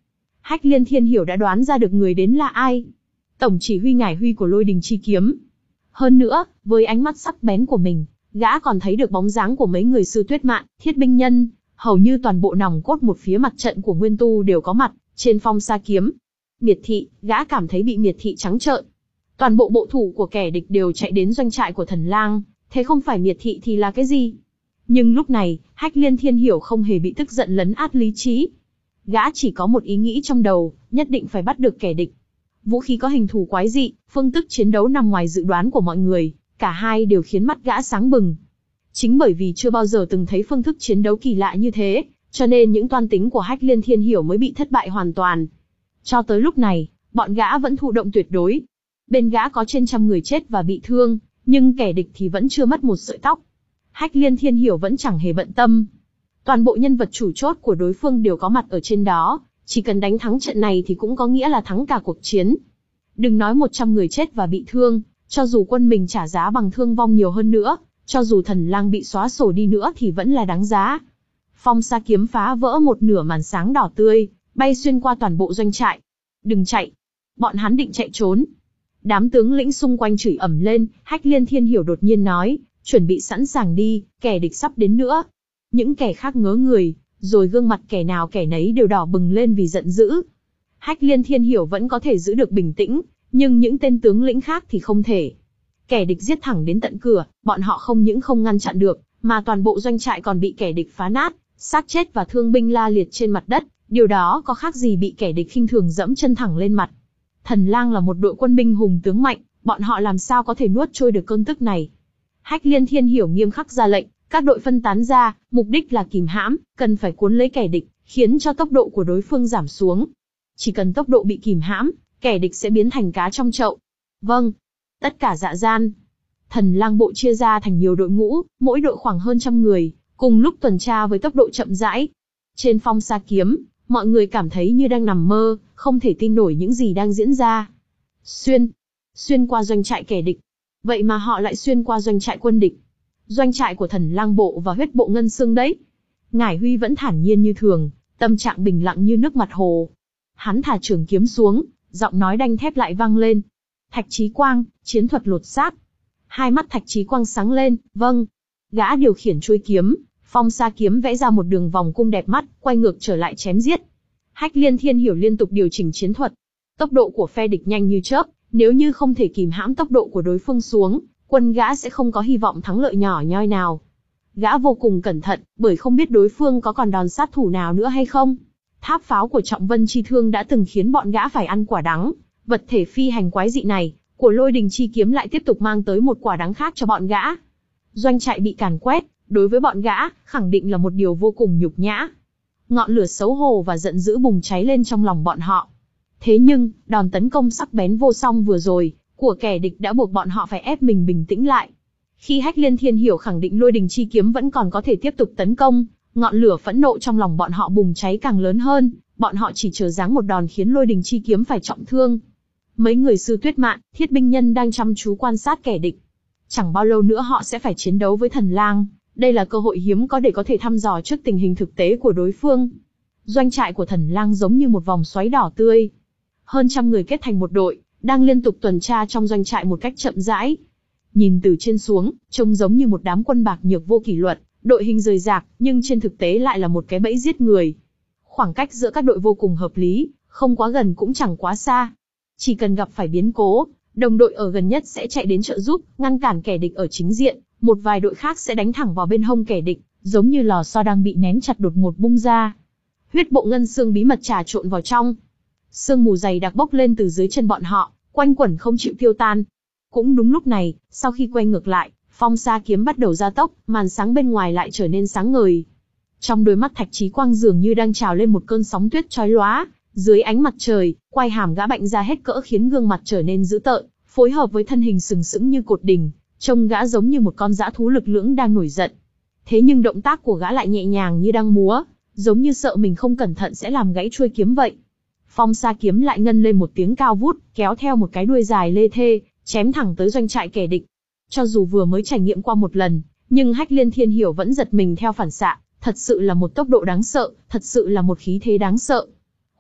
Hách Liên Thiên Hiểu đã đoán ra được người đến là ai. Tổng chỉ huy ngải huy của Lôi Đình Chi Kiếm. Hơn nữa, với ánh mắt sắc bén của mình, gã còn thấy được bóng dáng của mấy người Sư Tuyết Mạn, Thiết Binh Nhân, hầu như toàn bộ nòng cốt một phía mặt trận của Nguyên Tu đều có mặt trên Phong Sa Kiếm. Miệt thị, gã cảm thấy bị miệt thị trắng trợn. Toàn bộ bộ thủ của kẻ địch đều chạy đến doanh trại của Thần Lang, thế không phải miệt thị thì là cái gì? Nhưng lúc này, Hách Liên Thiên Hiểu không hề bị tức giận lấn át lý trí. Gã chỉ có một ý nghĩ trong đầu, nhất định phải bắt được kẻ địch. Vũ khí có hình thù quái dị, phương thức chiến đấu nằm ngoài dự đoán của mọi người, cả hai đều khiến mắt gã sáng bừng. Chính bởi vì chưa bao giờ từng thấy phương thức chiến đấu kỳ lạ như thế, cho nên những toan tính của Hách Liên Thiên Hiểu mới bị thất bại hoàn toàn. Cho tới lúc này, bọn gã vẫn thụ động tuyệt đối. Bên gã có trên trăm người chết và bị thương, nhưng kẻ địch thì vẫn chưa mất một sợi tóc. Hách Liên Thiên Hiểu vẫn chẳng hề bận tâm. Toàn bộ nhân vật chủ chốt của đối phương đều có mặt ở trên đó, chỉ cần đánh thắng trận này thì cũng có nghĩa là thắng cả cuộc chiến. Đừng nói một trăm người chết và bị thương, cho dù quân mình trả giá bằng thương vong nhiều hơn nữa, cho dù Thần Lang bị xóa sổ đi nữa thì vẫn là đáng giá. Phong Sa Kiếm phá vỡ một nửa màn sáng đỏ tươi, bay xuyên qua toàn bộ doanh trại. Đừng chạy! Bọn hắn định chạy trốn. Đám tướng lĩnh xung quanh chửi ầm lên, Hách Liên Thiên Hiểu đột nhiên nói, chuẩn bị sẵn sàng đi, kẻ địch sắp đến nữa. Những kẻ khác ngớ người, rồi gương mặt kẻ nào kẻ nấy đều đỏ bừng lên vì giận dữ. Hách Liên Thiên Hiểu vẫn có thể giữ được bình tĩnh, nhưng những tên tướng lĩnh khác thì không thể. Kẻ địch giết thẳng đến tận cửa, bọn họ không những không ngăn chặn được, mà toàn bộ doanh trại còn bị kẻ địch phá nát, xác chết và thương binh la liệt trên mặt đất, điều đó có khác gì bị kẻ địch khinh thường dẫm chân thẳng lên mặt. Thần Lang là một đội quân binh hùng tướng mạnh, bọn họ làm sao có thể nuốt trôi được cơn tức này. Hách Liên Thiên Hiểu nghiêm khắc ra lệnh, các đội phân tán ra, mục đích là kìm hãm, cần phải cuốn lấy kẻ địch, khiến cho tốc độ của đối phương giảm xuống. Chỉ cần tốc độ bị kìm hãm, kẻ địch sẽ biến thành cá trong chậu. Vâng. Tất cả dạ gian. Thần Lang bộ chia ra thành nhiều đội ngũ, mỗi đội khoảng hơn trăm người, cùng lúc tuần tra với tốc độ chậm rãi. Trên Phong Sa Kiếm, mọi người cảm thấy như đang nằm mơ, không thể tin nổi những gì đang diễn ra. Xuyên, xuyên qua doanh trại kẻ địch. Vậy mà họ lại xuyên qua doanh trại quân địch. Doanh trại của Thần Lang bộ và Huyết Bộ Ngân Xương đấy. Ngải Huy vẫn thản nhiên như thường, tâm trạng bình lặng như nước mặt hồ. Hắn thả trường kiếm xuống, giọng nói đanh thép lại vang lên. Thạch Chí Quang, chiến thuật lột xác. Hai mắt Thạch Chí Quang sáng lên, vâng. Gã điều khiển chuôi kiếm, Phong Sa Kiếm vẽ ra một đường vòng cung đẹp mắt, quay ngược trở lại chém giết. Hách Liên Thiên Hiểu liên tục điều chỉnh chiến thuật. Tốc độ của phe địch nhanh như chớp, nếu như không thể kìm hãm tốc độ của đối phương xuống, quân gã sẽ không có hy vọng thắng lợi nhỏ nhoi nào. Gã vô cùng cẩn thận, bởi không biết đối phương có còn đòn sát thủ nào nữa hay không. Tháp pháo của Trọng Vân Chi Thương đã từng khiến bọn gã phải ăn quả đắng, vật thể phi hành quái dị này, của Lôi Đình Chi Kiếm lại tiếp tục mang tới một quả đắng khác cho bọn gã. Doanh trại bị càn quét, đối với bọn gã, khẳng định là một điều vô cùng nhục nhã. Ngọn lửa xấu hổ và giận dữ bùng cháy lên trong lòng bọn họ. Thế nhưng, đòn tấn công sắc bén vô song vừa rồi, của kẻ địch đã buộc bọn họ phải ép mình bình tĩnh lại. Khi Hách Liên Thiên Hiểu khẳng định Lôi Đình Chi Kiếm vẫn còn có thể tiếp tục tấn công, ngọn lửa phẫn nộ trong lòng bọn họ bùng cháy càng lớn hơn, bọn họ chỉ chờ giáng một đòn khiến Lôi Đình Chi Kiếm phải trọng thương. Mấy người Sư Tuyết Mạn, Thiết Binh Nhân đang chăm chú quan sát kẻ địch. Chẳng bao lâu nữa họ sẽ phải chiến đấu với Thần Lang, đây là cơ hội hiếm có để có thể thăm dò trước tình hình thực tế của đối phương. Doanh trại của Thần Lang giống như một vòng xoáy đỏ tươi. Hơn trăm người kết thành một đội, đang liên tục tuần tra trong doanh trại một cách chậm rãi. Nhìn từ trên xuống, trông giống như một đám quân bạc nhược vô kỷ luật, đội hình rời rạc, nhưng trên thực tế lại là một cái bẫy giết người. Khoảng cách giữa các đội vô cùng hợp lý, không quá gần cũng chẳng quá xa. Chỉ cần gặp phải biến cố, đồng đội ở gần nhất sẽ chạy đến trợ giúp, ngăn cản kẻ địch ở chính diện, một vài đội khác sẽ đánh thẳng vào bên hông kẻ địch, giống như lò xo đang bị nén chặt đột ngột bung ra. Huyết Bộ Ngân Xương bí mật trà trộn vào trong. Sương mù dày đặc bốc lên từ dưới chân bọn họ, quanh quẩn không chịu tiêu tan. Cũng đúng lúc này, sau khi quay ngược lại, Phong Sa Kiếm bắt đầu gia tốc, màn sáng bên ngoài lại trở nên sáng ngời. Trong đôi mắt Thạch Chí Quang dường như đang trào lên một cơn sóng tuyết chói lóa, dưới ánh mặt trời, quai hàm gã bệnh ra hết cỡ khiến gương mặt trở nên dữ tợn, phối hợp với thân hình sừng sững như cột đỉnh, trông gã giống như một con dã thú lực lưỡng đang nổi giận. Thế nhưng động tác của gã lại nhẹ nhàng như đang múa, giống như sợ mình không cẩn thận sẽ làm gãy chuôi kiếm vậy. Phong Sa Kiếm lại ngân lên một tiếng cao vút, kéo theo một cái đuôi dài lê thê, chém thẳng tới doanh trại kẻ địch. Cho dù vừa mới trải nghiệm qua một lần, nhưng Hách Liên Thiên Hiểu vẫn giật mình theo phản xạ, thật sự là một tốc độ đáng sợ, thật sự là một khí thế đáng sợ.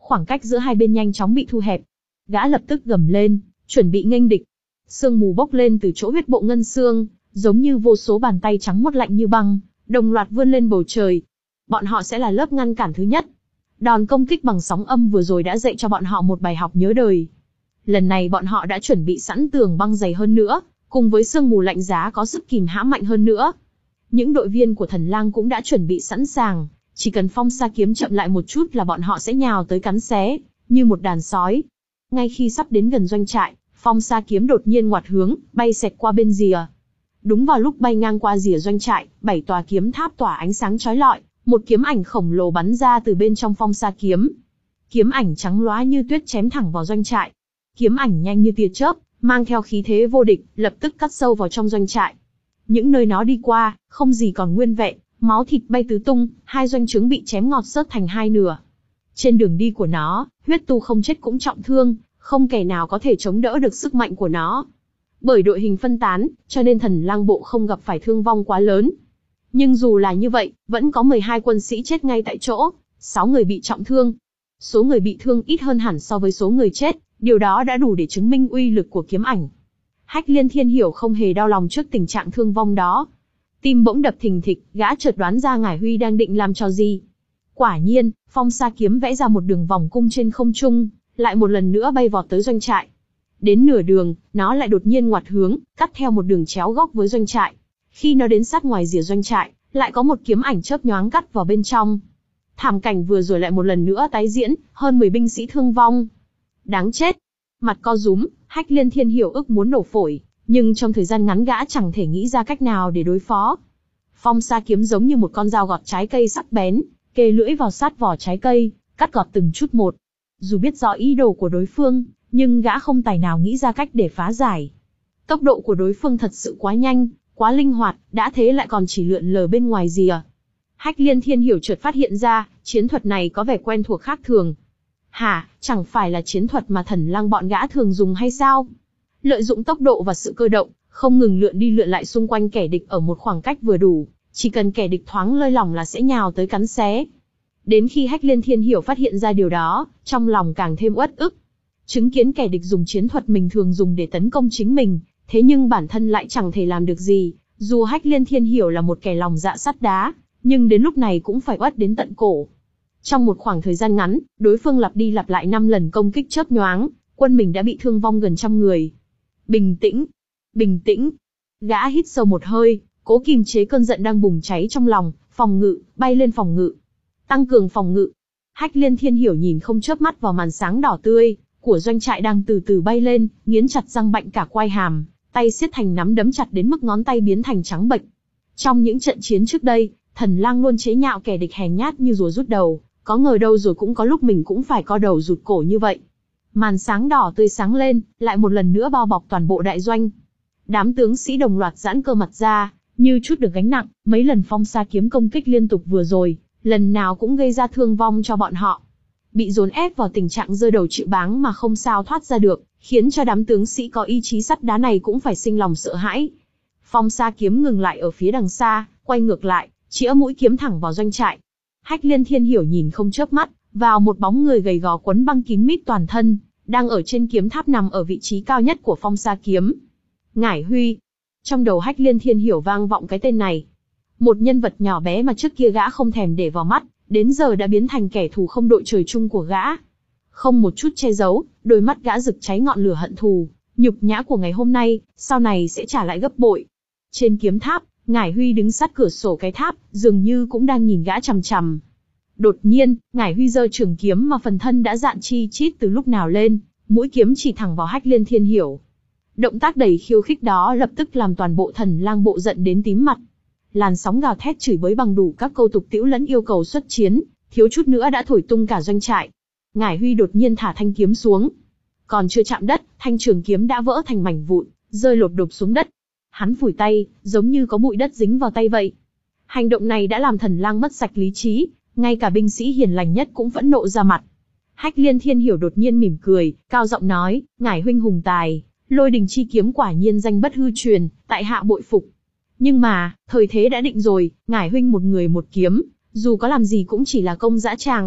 khoảng cách giữa hai bên nhanh chóng bị thu hẹp. Gã lập tức gầm lên, chuẩn bị nghênh địch. Sương mù bốc lên từ chỗ huyết bộ ngân xương, giống như vô số bàn tay trắng muốt lạnh như băng, đồng loạt vươn lên bầu trời. Bọn họ sẽ là lớp ngăn cản thứ nhất. Đòn công kích bằng sóng âm vừa rồi đã dạy cho bọn họ một bài học nhớ đời. Lần này bọn họ đã chuẩn bị sẵn tường băng dày hơn nữa, cùng với sương mù lạnh giá có sức kìm hãm mạnh hơn nữa. Những đội viên của Thần Lang cũng đã chuẩn bị sẵn sàng, chỉ cần Phong Sa kiếm chậm lại một chút là bọn họ sẽ nhào tới cắn xé, như một đàn sói. Ngay khi sắp đến gần doanh trại, Phong Sa kiếm đột nhiên ngoặt hướng, bay xẹt qua bên rìa. Đúng vào lúc bay ngang qua rìa doanh trại, bảy tòa kiếm tháp tỏa ánh sáng chói lọi, một kiếm ảnh khổng lồ bắn ra từ bên trong Phong Sa kiếm. Kiếm ảnh trắng lóa như tuyết chém thẳng vào doanh trại. Kiếm ảnh nhanh như tia chớp, mang theo khí thế vô địch, lập tức cắt sâu vào trong doanh trại. Những nơi nó đi qua, không gì còn nguyên vẹn, máu thịt bay tứ tung, hai doanh trướng bị chém ngọt xớt thành hai nửa. Trên đường đi của nó, huyết tu không chết cũng trọng thương, không kẻ nào có thể chống đỡ được sức mạnh của nó. Bởi đội hình phân tán, cho nên Thần Lang bộ không gặp phải thương vong quá lớn. Nhưng dù là như vậy, vẫn có mười hai quân sĩ chết ngay tại chỗ, sáu người bị trọng thương. Số người bị thương ít hơn hẳn so với số người chết, điều đó đã đủ để chứng minh uy lực của kiếm ảnh. Hách Liên Thiên Hiểu không hề đau lòng trước tình trạng thương vong đó. Tim bỗng đập thình thịch, gã chợt đoán ra Ngải Huy đang định làm trò gì. Quả nhiên, Phong Sa kiếm vẽ ra một đường vòng cung trên không trung, lại một lần nữa bay vọt tới doanh trại. Đến nửa đường, nó lại đột nhiên ngoặt hướng, cắt theo một đường chéo góc với doanh trại. Khi nó đến sát ngoài rìa doanh trại, lại có một kiếm ảnh chớp nhoáng cắt vào bên trong. Thảm cảnh vừa rồi lại một lần nữa tái diễn, hơn mười binh sĩ thương vong. Đáng chết! Mặt co rúm, Hách Liên Thiên Hiểu ức muốn nổ phổi, nhưng trong thời gian ngắn gã chẳng thể nghĩ ra cách nào để đối phó. Phong Sa kiếm giống như một con dao gọt trái cây sắc bén, kề lưỡi vào sát vỏ trái cây, cắt gọt từng chút một. Dù biết rõ ý đồ của đối phương, nhưng gã không tài nào nghĩ ra cách để phá giải. Tốc độ của đối phương thật sự quá nhanh, quá linh hoạt, đã thế lại còn chỉ lượn lờ bên ngoài rìa. Hách Liên Thiên Hiểu chợt phát hiện ra, chiến thuật này có vẻ quen thuộc khác thường. Hả, chẳng phải là chiến thuật mà Thần Lang bọn gã thường dùng hay sao? Lợi dụng tốc độ và sự cơ động, không ngừng lượn đi lượn lại xung quanh kẻ địch ở một khoảng cách vừa đủ, chỉ cần kẻ địch thoáng lơi lỏng là sẽ nhào tới cắn xé. Đến khi Hách Liên Thiên Hiểu phát hiện ra điều đó, trong lòng càng thêm uất ức. Chứng kiến kẻ địch dùng chiến thuật mình thường dùng để tấn công chính mình, thế nhưng bản thân lại chẳng thể làm được gì, dù Hách Liên Thiên Hiểu là một kẻ lòng dạ sắt đá, nhưng đến lúc này cũng phải uất đến tận cổ. Trong một khoảng thời gian ngắn, đối phương lặp đi lặp lại năm lần công kích chớp nhoáng, quân mình đã bị thương vong gần trăm người. Bình tĩnh, bình tĩnh. Gã hít sâu một hơi, cố kìm chế cơn giận đang bùng cháy trong lòng, phòng ngự, bay lên phòng ngự. Tăng cường phòng ngự. Hách Liên Thiên Hiểu nhìn không chớp mắt vào màn sáng đỏ tươi của doanh trại đang từ từ bay lên, nghiến chặt răng bạnh cả quai hàm, tay siết thành nắm đấm chặt đến mức ngón tay biến thành trắng bệch. Trong những trận chiến trước đây, Thần Lang luôn chế nhạo kẻ địch hèn nhát như rùa rút đầu, có ngờ đâu rồi cũng có lúc mình cũng phải co đầu rụt cổ như vậy. Màn sáng đỏ tươi sáng lên, lại một lần nữa bao bọc toàn bộ đại doanh. Đám tướng sĩ đồng loạt giãn cơ mặt ra, như chút được gánh nặng. Mấy lần Phong Sa kiếm công kích liên tục vừa rồi, lần nào cũng gây ra thương vong cho bọn họ. Bị dồn ép vào tình trạng giơ đầu chịu báng mà không sao thoát ra được, khiến cho đám tướng sĩ có ý chí sắt đá này cũng phải sinh lòng sợ hãi. Phong Sa kiếm ngừng lại ở phía đằng xa, quay ngược lại, chĩa mũi kiếm thẳng vào doanh trại. Hách Liên Thiên Hiểu nhìn không chớp mắt vào một bóng người gầy gò quấn băng kín mít toàn thân, đang ở trên kiếm tháp nằm ở vị trí cao nhất của Phong Sa kiếm. Ngải Huy. Trong đầu Hách Liên Thiên Hiểu vang vọng cái tên này. Một nhân vật nhỏ bé mà trước kia gã không thèm để vào mắt, đến giờ đã biến thành kẻ thù không đội trời chung của gã. Không một chút che giấu, đôi mắt gã rực cháy ngọn lửa hận thù, nhục nhã của ngày hôm nay, sau này sẽ trả lại gấp bội. Trên kiếm tháp, Ngải Huy đứng sát cửa sổ cái tháp, dường như cũng đang nhìn gã chằm chằm. Đột nhiên, Ngải Huy giơ trường kiếm mà phần thân đã dạn chi chít từ lúc nào lên, mũi kiếm chỉ thẳng vào Hách Liên Thiên Hiểu. Động tác đầy khiêu khích đó lập tức làm toàn bộ Thần Lang bộ giận đến tím mặt. Làn sóng gào thét chửi bới bằng đủ các câu tục tĩu lẫn yêu cầu xuất chiến, thiếu chút nữa đã thổi tung cả doanh trại. Ngải Huy đột nhiên thả thanh kiếm xuống. Còn chưa chạm đất, thanh trường kiếm đã vỡ thành mảnh vụn, rơi lộp đột xuống đất. Hắn phủi tay, giống như có bụi đất dính vào tay vậy. Hành động này đã làm Thần Lang mất sạch lý trí, ngay cả binh sĩ hiền lành nhất cũng phẫn nộ ra mặt. Hách Liên Thiên Hiểu đột nhiên mỉm cười, cao giọng nói, Ngải huynh hùng tài, Lôi Đình chi kiếm quả nhiên danh bất hư truyền, tại hạ bội phục. Nhưng mà, thời thế đã định rồi, Ngải huynh một người một kiếm, dù có làm gì cũng chỉ là công dã tràng.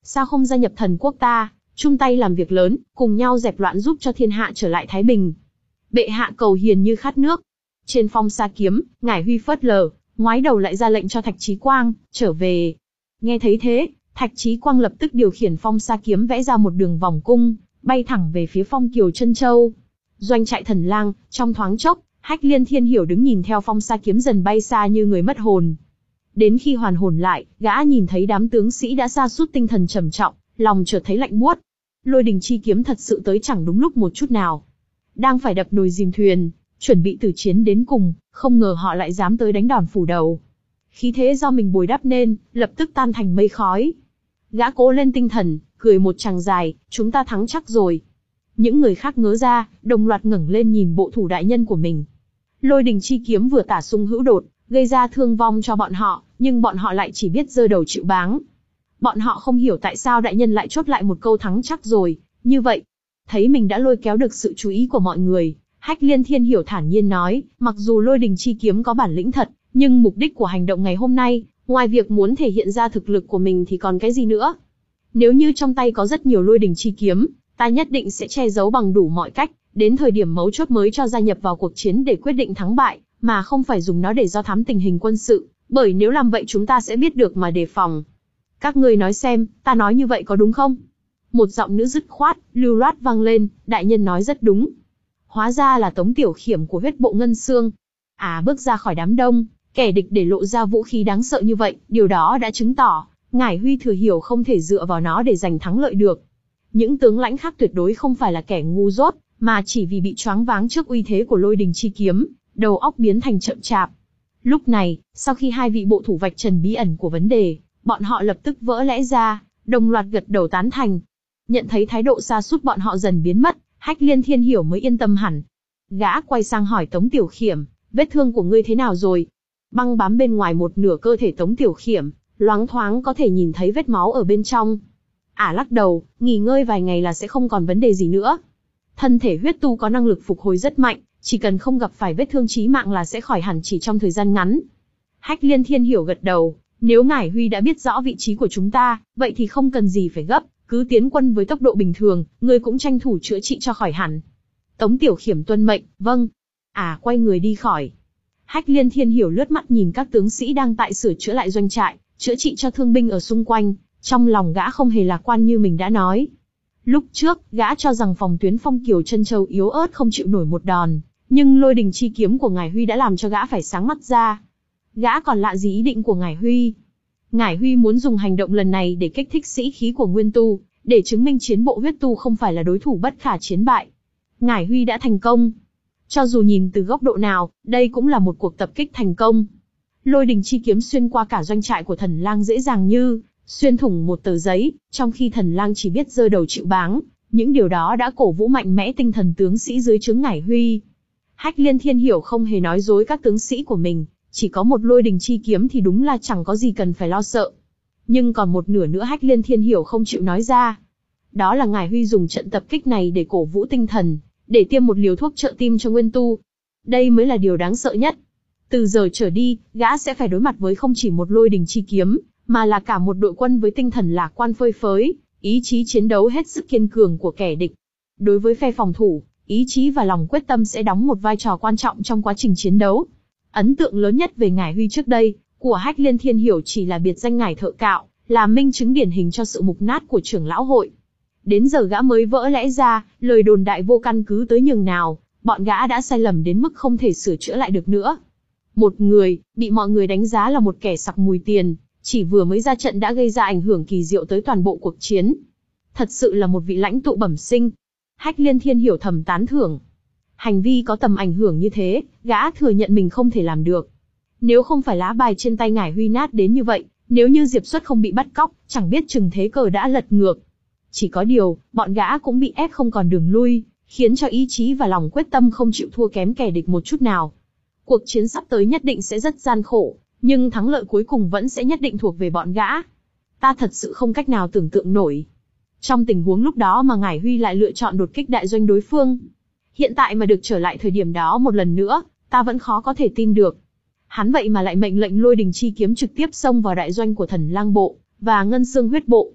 sao không gia nhập thần quốc ta, chung tay làm việc lớn, cùng nhau dẹp loạn giúp cho thiên hạ trở lại thái bình. Bệ hạ cầu hiền như khát nước. Trên phong sa kiếm, Ngải Huy phớt lờ, ngoái đầu lại ra lệnh cho Thạch Chí Quang, trở về. Nghe thấy thế, Thạch Chí Quang lập tức điều khiển phong sa kiếm vẽ ra một đường vòng cung, bay thẳng về phía phong kiều Trân Châu. Doanh trại Thần Lang, trong thoáng chốc, Hách Liên Thiên Hiểu đứng nhìn theo phong sa kiếm dần bay xa như người mất hồn. Đến khi hoàn hồn lại, gã nhìn thấy đám tướng sĩ đã sa sút tinh thần trầm trọng, lòng chợt thấy lạnh buốt. Lôi đình chi kiếm thật sự tới chẳng đúng lúc một chút nào. Đang phải đập nồi dìm thuyền, chuẩn bị tử chiến đến cùng, không ngờ họ lại dám tới đánh đòn phủ đầu. Khí thế do mình bồi đắp nên, lập tức tan thành mây khói. Gã cố lên tinh thần, cười một tràng dài, chúng ta thắng chắc rồi. Những người khác ngớ ra, đồng loạt ngẩng lên nhìn bộ thủ đại nhân của mình. Lôi đình chi kiếm vừa tả xung hữu đột, gây ra thương vong cho bọn họ, nhưng bọn họ lại chỉ biết giơ đầu chịu báng. Bọn họ không hiểu tại sao đại nhân lại chốt lại một câu thắng chắc rồi, như vậy. Thấy mình đã lôi kéo được sự chú ý của mọi người, Hách Liên Thiên Hiểu thản nhiên nói, mặc dù lôi đình chi kiếm có bản lĩnh thật, nhưng mục đích của hành động ngày hôm nay, ngoài việc muốn thể hiện ra thực lực của mình thì còn cái gì nữa. Nếu như trong tay có rất nhiều lôi đình chi kiếm, ta nhất định sẽ che giấu bằng đủ mọi cách, đến thời điểm mấu chốt mới cho gia nhập vào cuộc chiến để quyết định thắng bại, mà không phải dùng nó để do thám tình hình quân sự, bởi nếu làm vậy chúng ta sẽ biết được mà đề phòng. Các ngươi nói xem, ta nói như vậy có đúng không? Một giọng nữ dứt khoát, lưu loát vang lên, đại nhân nói rất đúng. Hóa ra là Tống Tiểu Khiểm của huyết bộ Ngân Xương. À, bước ra khỏi đám đông, kẻ địch để lộ ra vũ khí đáng sợ như vậy, điều đó đã chứng tỏ, Ngải Huy thừa hiểu không thể dựa vào nó để giành thắng lợi được. Những tướng lãnh khác tuyệt đối không phải là kẻ ngu dốt, mà chỉ vì bị choáng váng trước uy thế của lôi đình chi kiếm, đầu óc biến thành chậm chạp. Lúc này, sau khi hai vị bộ thủ vạch trần bí ẩn của vấn đề, bọn họ lập tức vỡ lẽ ra, đồng loạt gật đầu tán thành. Nhận thấy thái độ sa sút bọn họ dần biến mất, Hách Liên Thiên Hiểu mới yên tâm hẳn. Gã quay sang hỏi Tống Tiểu Khiểm, vết thương của ngươi thế nào rồi? Băng bám bên ngoài một nửa cơ thể Tống Tiểu Khiểm, loáng thoáng có thể nhìn thấy vết máu ở bên trong. Ả à, lắc đầu, nghỉ ngơi vài ngày là sẽ không còn vấn đề gì nữa. Thân thể huyết tu có năng lực phục hồi rất mạnh, chỉ cần không gặp phải vết thương chí mạng là sẽ khỏi hẳn chỉ trong thời gian ngắn. Hách Liên Thiên Hiểu gật đầu, nếu Ngải Huy đã biết rõ vị trí của chúng ta, vậy thì không cần gì phải gấp, cứ tiến quân với tốc độ bình thường, ngươi cũng tranh thủ chữa trị cho khỏi hẳn. Tống Tiểu Khiểm tuân mệnh, vâng. À, quay người đi khỏi. Hách Liên Thiên Hiểu lướt mắt nhìn các tướng sĩ đang tại sửa chữa lại doanh trại, chữa trị cho thương binh ở xung quanh, trong lòng gã không hề lạc quan như mình đã nói. Lúc trước, gã cho rằng phòng tuyến phong kiều Trân Châu yếu ớt không chịu nổi một đòn, nhưng lôi đình chi kiếm của Ngải Huy đã làm cho gã phải sáng mắt ra. Gã còn lạ gì ý định của Ngải Huy? Ngải Huy muốn dùng hành động lần này để kích thích sĩ khí của Nguyên Tu, để chứng minh chiến bộ huyết tu không phải là đối thủ bất khả chiến bại. Ngải Huy đã thành công. Cho dù nhìn từ góc độ nào, đây cũng là một cuộc tập kích thành công. Lôi đình chi kiếm xuyên qua cả doanh trại của Thần Lang dễ dàng như xuyên thủng một tờ giấy, trong khi Thần Lang chỉ biết giơ đầu chịu báng. Những điều đó đã cổ vũ mạnh mẽ tinh thần tướng sĩ dưới trướng Ngải Huy. Hách Liên Thiên Hiểu không hề nói dối các tướng sĩ của mình, chỉ có một lôi đình chi kiếm thì đúng là chẳng có gì cần phải lo sợ. Nhưng còn một nửa nữa Hách Liên Thiên Hiểu không chịu nói ra. Đó là Ngải Huy dùng trận tập kích này để cổ vũ tinh thần, để tiêm một liều thuốc trợ tim cho Nguyên Tu. Đây mới là điều đáng sợ nhất. Từ giờ trở đi, gã sẽ phải đối mặt với không chỉ một lôi đình chi kiếm, mà là cả một đội quân với tinh thần lạc quan phơi phới, ý chí chiến đấu hết sức kiên cường của kẻ địch. Đối với phe phòng thủ, ý chí và lòng quyết tâm sẽ đóng một vai trò quan trọng trong quá trình chiến đấu. Ấn tượng lớn nhất về Ngải Huy trước đây, của Hách Liên Thiên Hiểu chỉ là biệt danh Ngải Thợ Cạo, là minh chứng điển hình cho sự mục nát của trưởng lão hội. Đến giờ gã mới vỡ lẽ ra, lời đồn đại vô căn cứ tới nhường nào, bọn gã đã sai lầm đến mức không thể sửa chữa lại được nữa. Một người, bị mọi người đánh giá là một kẻ sặc mùi tiền, chỉ vừa mới ra trận đã gây ra ảnh hưởng kỳ diệu tới toàn bộ cuộc chiến. Thật sự là một vị lãnh tụ bẩm sinh. Hách Liên Thiên Hiểu thầm tán thưởng. Hành vi có tầm ảnh hưởng như thế, gã thừa nhận mình không thể làm được. Nếu không phải lá bài trên tay Ngải Huy nát đến như vậy, nếu như Diệp Xuất không bị bắt cóc, chẳng biết chừng thế cờ đã lật ngược. Chỉ có điều, bọn gã cũng bị ép không còn đường lui, khiến cho ý chí và lòng quyết tâm không chịu thua kém kẻ địch một chút nào. Cuộc chiến sắp tới nhất định sẽ rất gian khổ, nhưng thắng lợi cuối cùng vẫn sẽ nhất định thuộc về bọn gã. Ta thật sự không cách nào tưởng tượng nổi. Trong tình huống lúc đó mà Ngải Huy lại lựa chọn đột kích đại doanh đối phương. Hiện tại mà được trở lại thời điểm đó một lần nữa, ta vẫn khó có thể tin được. Hắn vậy mà lại mệnh lệnh lôi đình chi kiếm trực tiếp xông vào đại doanh của Thần Lang bộ và Ngân Xương huyết bộ.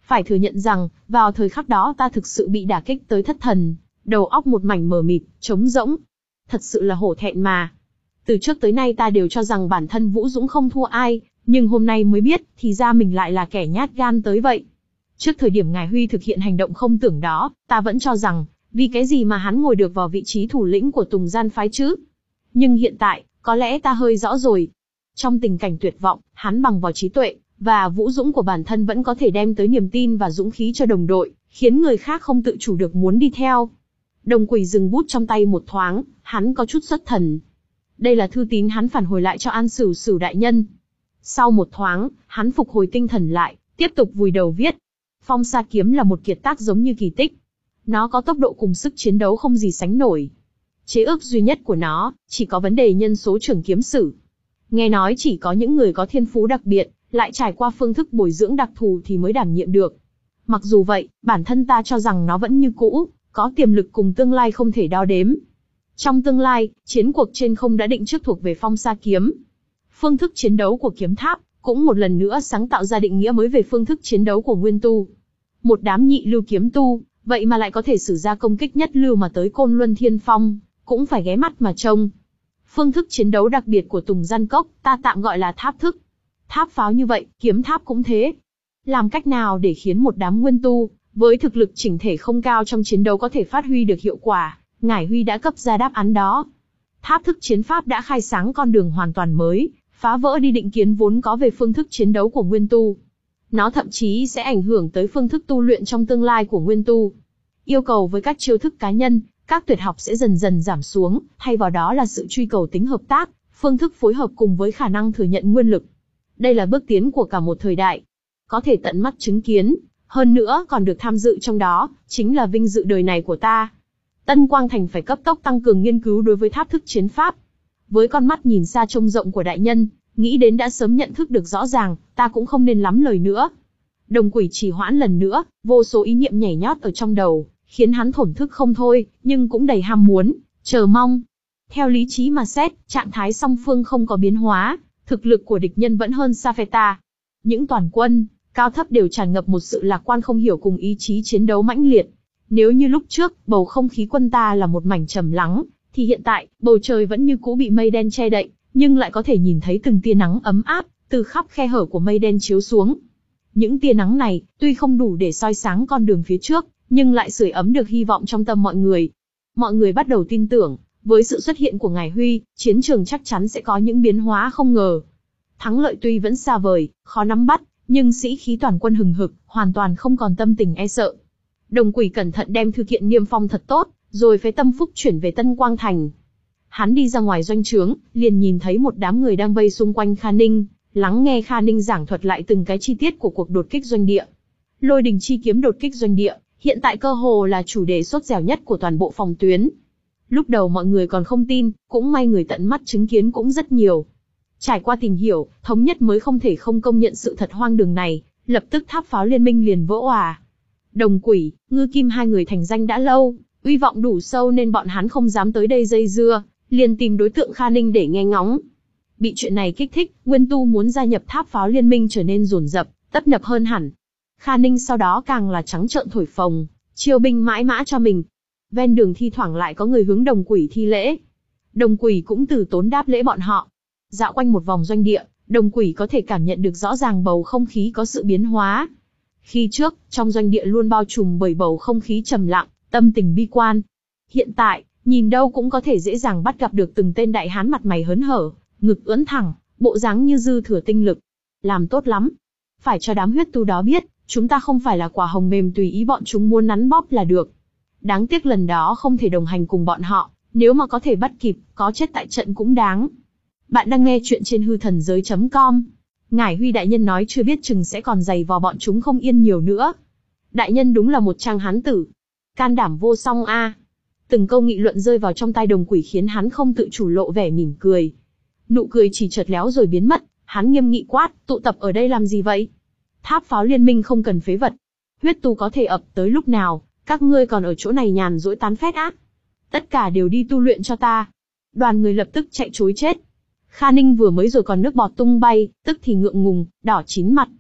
Phải thừa nhận rằng, vào thời khắc đó ta thực sự bị đả kích tới thất thần, đầu óc một mảnh mờ mịt, trống rỗng. Thật sự là hổ thẹn mà. Từ trước tới nay ta đều cho rằng bản thân Vũ Dũng không thua ai, nhưng hôm nay mới biết, thì ra mình lại là kẻ nhát gan tới vậy. Trước thời điểm Ngải Huy thực hiện hành động không tưởng đó, ta vẫn cho rằng, vì cái gì mà hắn ngồi được vào vị trí thủ lĩnh của Tùng Gian phái chứ? Nhưng hiện tại, có lẽ ta hơi rõ rồi. Trong tình cảnh tuyệt vọng, hắn bằng vào trí tuệ và vũ dũng của bản thân vẫn có thể đem tới niềm tin và dũng khí cho đồng đội, khiến người khác không tự chủ được muốn đi theo. Đồng Quỷ dừng bút trong tay một thoáng, hắn có chút xuất thần. Đây là thư tín hắn phản hồi lại cho An Sửu Sửu đại nhân. Sau một thoáng, hắn phục hồi tinh thần lại, tiếp tục vùi đầu viết. Phong Sa kiếm là một kiệt tác giống như kỳ tích. Nó có tốc độ cùng sức chiến đấu không gì sánh nổi. Chế ước duy nhất của nó, chỉ có vấn đề nhân số trưởng kiếm sử. Nghe nói chỉ có những người có thiên phú đặc biệt, lại trải qua phương thức bồi dưỡng đặc thù thì mới đảm nhiệm được. Mặc dù vậy, bản thân ta cho rằng nó vẫn như cũ, có tiềm lực cùng tương lai không thể đo đếm. Trong tương lai, chiến cuộc trên không đã định trước thuộc về Phong Sa kiếm. Phương thức chiến đấu của kiếm tháp, cũng một lần nữa sáng tạo ra định nghĩa mới về phương thức chiến đấu của nguyên tu. Một đám nhị lưu kiếm tu, vậy mà lại có thể sử ra công kích nhất lưu mà tới Côn Luân Thiên Phong, cũng phải ghé mắt mà trông. Phương thức chiến đấu đặc biệt của Tùng Gian Cốc, ta tạm gọi là tháp thức. Tháp pháo như vậy, kiếm tháp cũng thế. Làm cách nào để khiến một đám nguyên tu, với thực lực chỉnh thể không cao trong chiến đấu có thể phát huy được hiệu quả, Ngải Huy đã cấp ra đáp án đó. Tháp thức chiến pháp đã khai sáng con đường hoàn toàn mới, phá vỡ đi định kiến vốn có về phương thức chiến đấu của nguyên tu. Nó thậm chí sẽ ảnh hưởng tới phương thức tu luyện trong tương lai của nguyên tu. Yêu cầu với các chiêu thức cá nhân, các tuyệt học sẽ dần dần giảm xuống, thay vào đó là sự truy cầu tính hợp tác, phương thức phối hợp cùng với khả năng thừa nhận nguyên lực. Đây là bước tiến của cả một thời đại. Có thể tận mắt chứng kiến, hơn nữa còn được tham dự trong đó, chính là vinh dự đời này của ta. Tân Quang Thành phải cấp tốc tăng cường nghiên cứu đối với tháp thức chiến pháp. Với con mắt nhìn xa trông rộng của đại nhân, nghĩ đến đã sớm nhận thức được rõ ràng, ta cũng không nên lắm lời nữa. Đồng Quỷ trì hoãn lần nữa, vô số ý niệm nhảy nhót ở trong đầu, khiến hắn thổn thức không thôi, nhưng cũng đầy ham muốn, chờ mong. Theo lý trí mà xét, trạng thái song phương không có biến hóa, thực lực của địch nhân vẫn hơn xa phe ta. Những toàn quân, cao thấp đều tràn ngập một sự lạc quan không hiểu cùng ý chí chiến đấu mãnh liệt. Nếu như lúc trước, bầu không khí quân ta là một mảnh trầm lắng, thì hiện tại, bầu trời vẫn như cũ bị mây đen che đậy, nhưng lại có thể nhìn thấy từng tia nắng ấm áp, từ khắp khe hở của mây đen chiếu xuống. Những tia nắng này, tuy không đủ để soi sáng con đường phía trước, nhưng lại sưởi ấm được hy vọng trong tâm mọi người. Mọi người bắt đầu tin tưởng, với sự xuất hiện của Ngải Huy, chiến trường chắc chắn sẽ có những biến hóa không ngờ. Thắng lợi tuy vẫn xa vời, khó nắm bắt, nhưng sĩ khí toàn quân hừng hực, hoàn toàn không còn tâm tình e sợ. Đồng Quỷ cẩn thận đem thư kiện niêm phong thật tốt, rồi phế tâm phúc chuyển về Tân Quang Thành. Hắn đi ra ngoài doanh trướng, liền nhìn thấy một đám người đang vây xung quanh Kha Ninh, lắng nghe Kha Ninh giảng thuật lại từng cái chi tiết của cuộc đột kích doanh địa. Lôi đình chi kiếm đột kích doanh địa, hiện tại cơ hồ là chủ đề sốt dẻo nhất của toàn bộ phòng tuyến. Lúc đầu mọi người còn không tin, cũng may người tận mắt chứng kiến cũng rất nhiều. Trải qua tìm hiểu, thống nhất mới không thể không công nhận sự thật hoang đường này, lập tức tháp pháo liên minh liền vỡ òa. Đồng Quỷ, Ngư Kim hai người thành danh đã lâu, uy vọng đủ sâu nên bọn hắn không dám tới đây dây dưa, liền tìm đối tượng Kha Ninh để nghe ngóng. Bị chuyện này kích thích, Nguyên Tu muốn gia nhập tháp pháo liên minh trở nên dồn dập, tấp nập hơn hẳn. Kha Ninh sau đó càng là trắng trợn thổi phồng, chiêu binh mãi mã cho mình. Ven đường thi thoảng lại có người hướng Đồng Quỷ thi lễ. Đồng Quỷ cũng từ tốn đáp lễ bọn họ. Dạo quanh một vòng doanh địa, Đồng Quỷ có thể cảm nhận được rõ ràng bầu không khí có sự biến hóa. Khi trước, trong doanh địa luôn bao trùm bởi bầu không khí trầm lặng, tâm tình bi quan. Hiện tại, nhìn đâu cũng có thể dễ dàng bắt gặp được từng tên đại hán mặt mày hớn hở, ngực ưỡn thẳng, bộ dáng như dư thừa tinh lực. Làm tốt lắm. Phải cho đám huyết tu đó biết, chúng ta không phải là quả hồng mềm tùy ý bọn chúng muốn nắn bóp là được. Đáng tiếc lần đó không thể đồng hành cùng bọn họ, nếu mà có thể bắt kịp, có chết tại trận cũng đáng. Bạn đang nghe chuyện trên hư thần giới chấm com. Ngải Huy đại nhân nói chưa biết chừng sẽ còn giày vò bọn chúng không yên nhiều nữa. Đại nhân đúng là một trang hán tử. Can đảm vô song a. Từng câu nghị luận rơi vào trong tai Đồng Quỷ khiến hắn không tự chủ lộ vẻ mỉm cười. Nụ cười chỉ chợt léo rồi biến mất, hắn nghiêm nghị quát, tụ tập ở đây làm gì vậy? Tháp pháo liên minh không cần phế vật. Huyết tu có thể ập tới lúc nào, các ngươi còn ở chỗ này nhàn rỗi tán phét á? Tất cả đều đi tu luyện cho ta. Đoàn người lập tức chạy trối chết. Kha Ninh vừa mới rồi còn nước bọt tung bay, tức thì ngượng ngùng, đỏ chín mặt.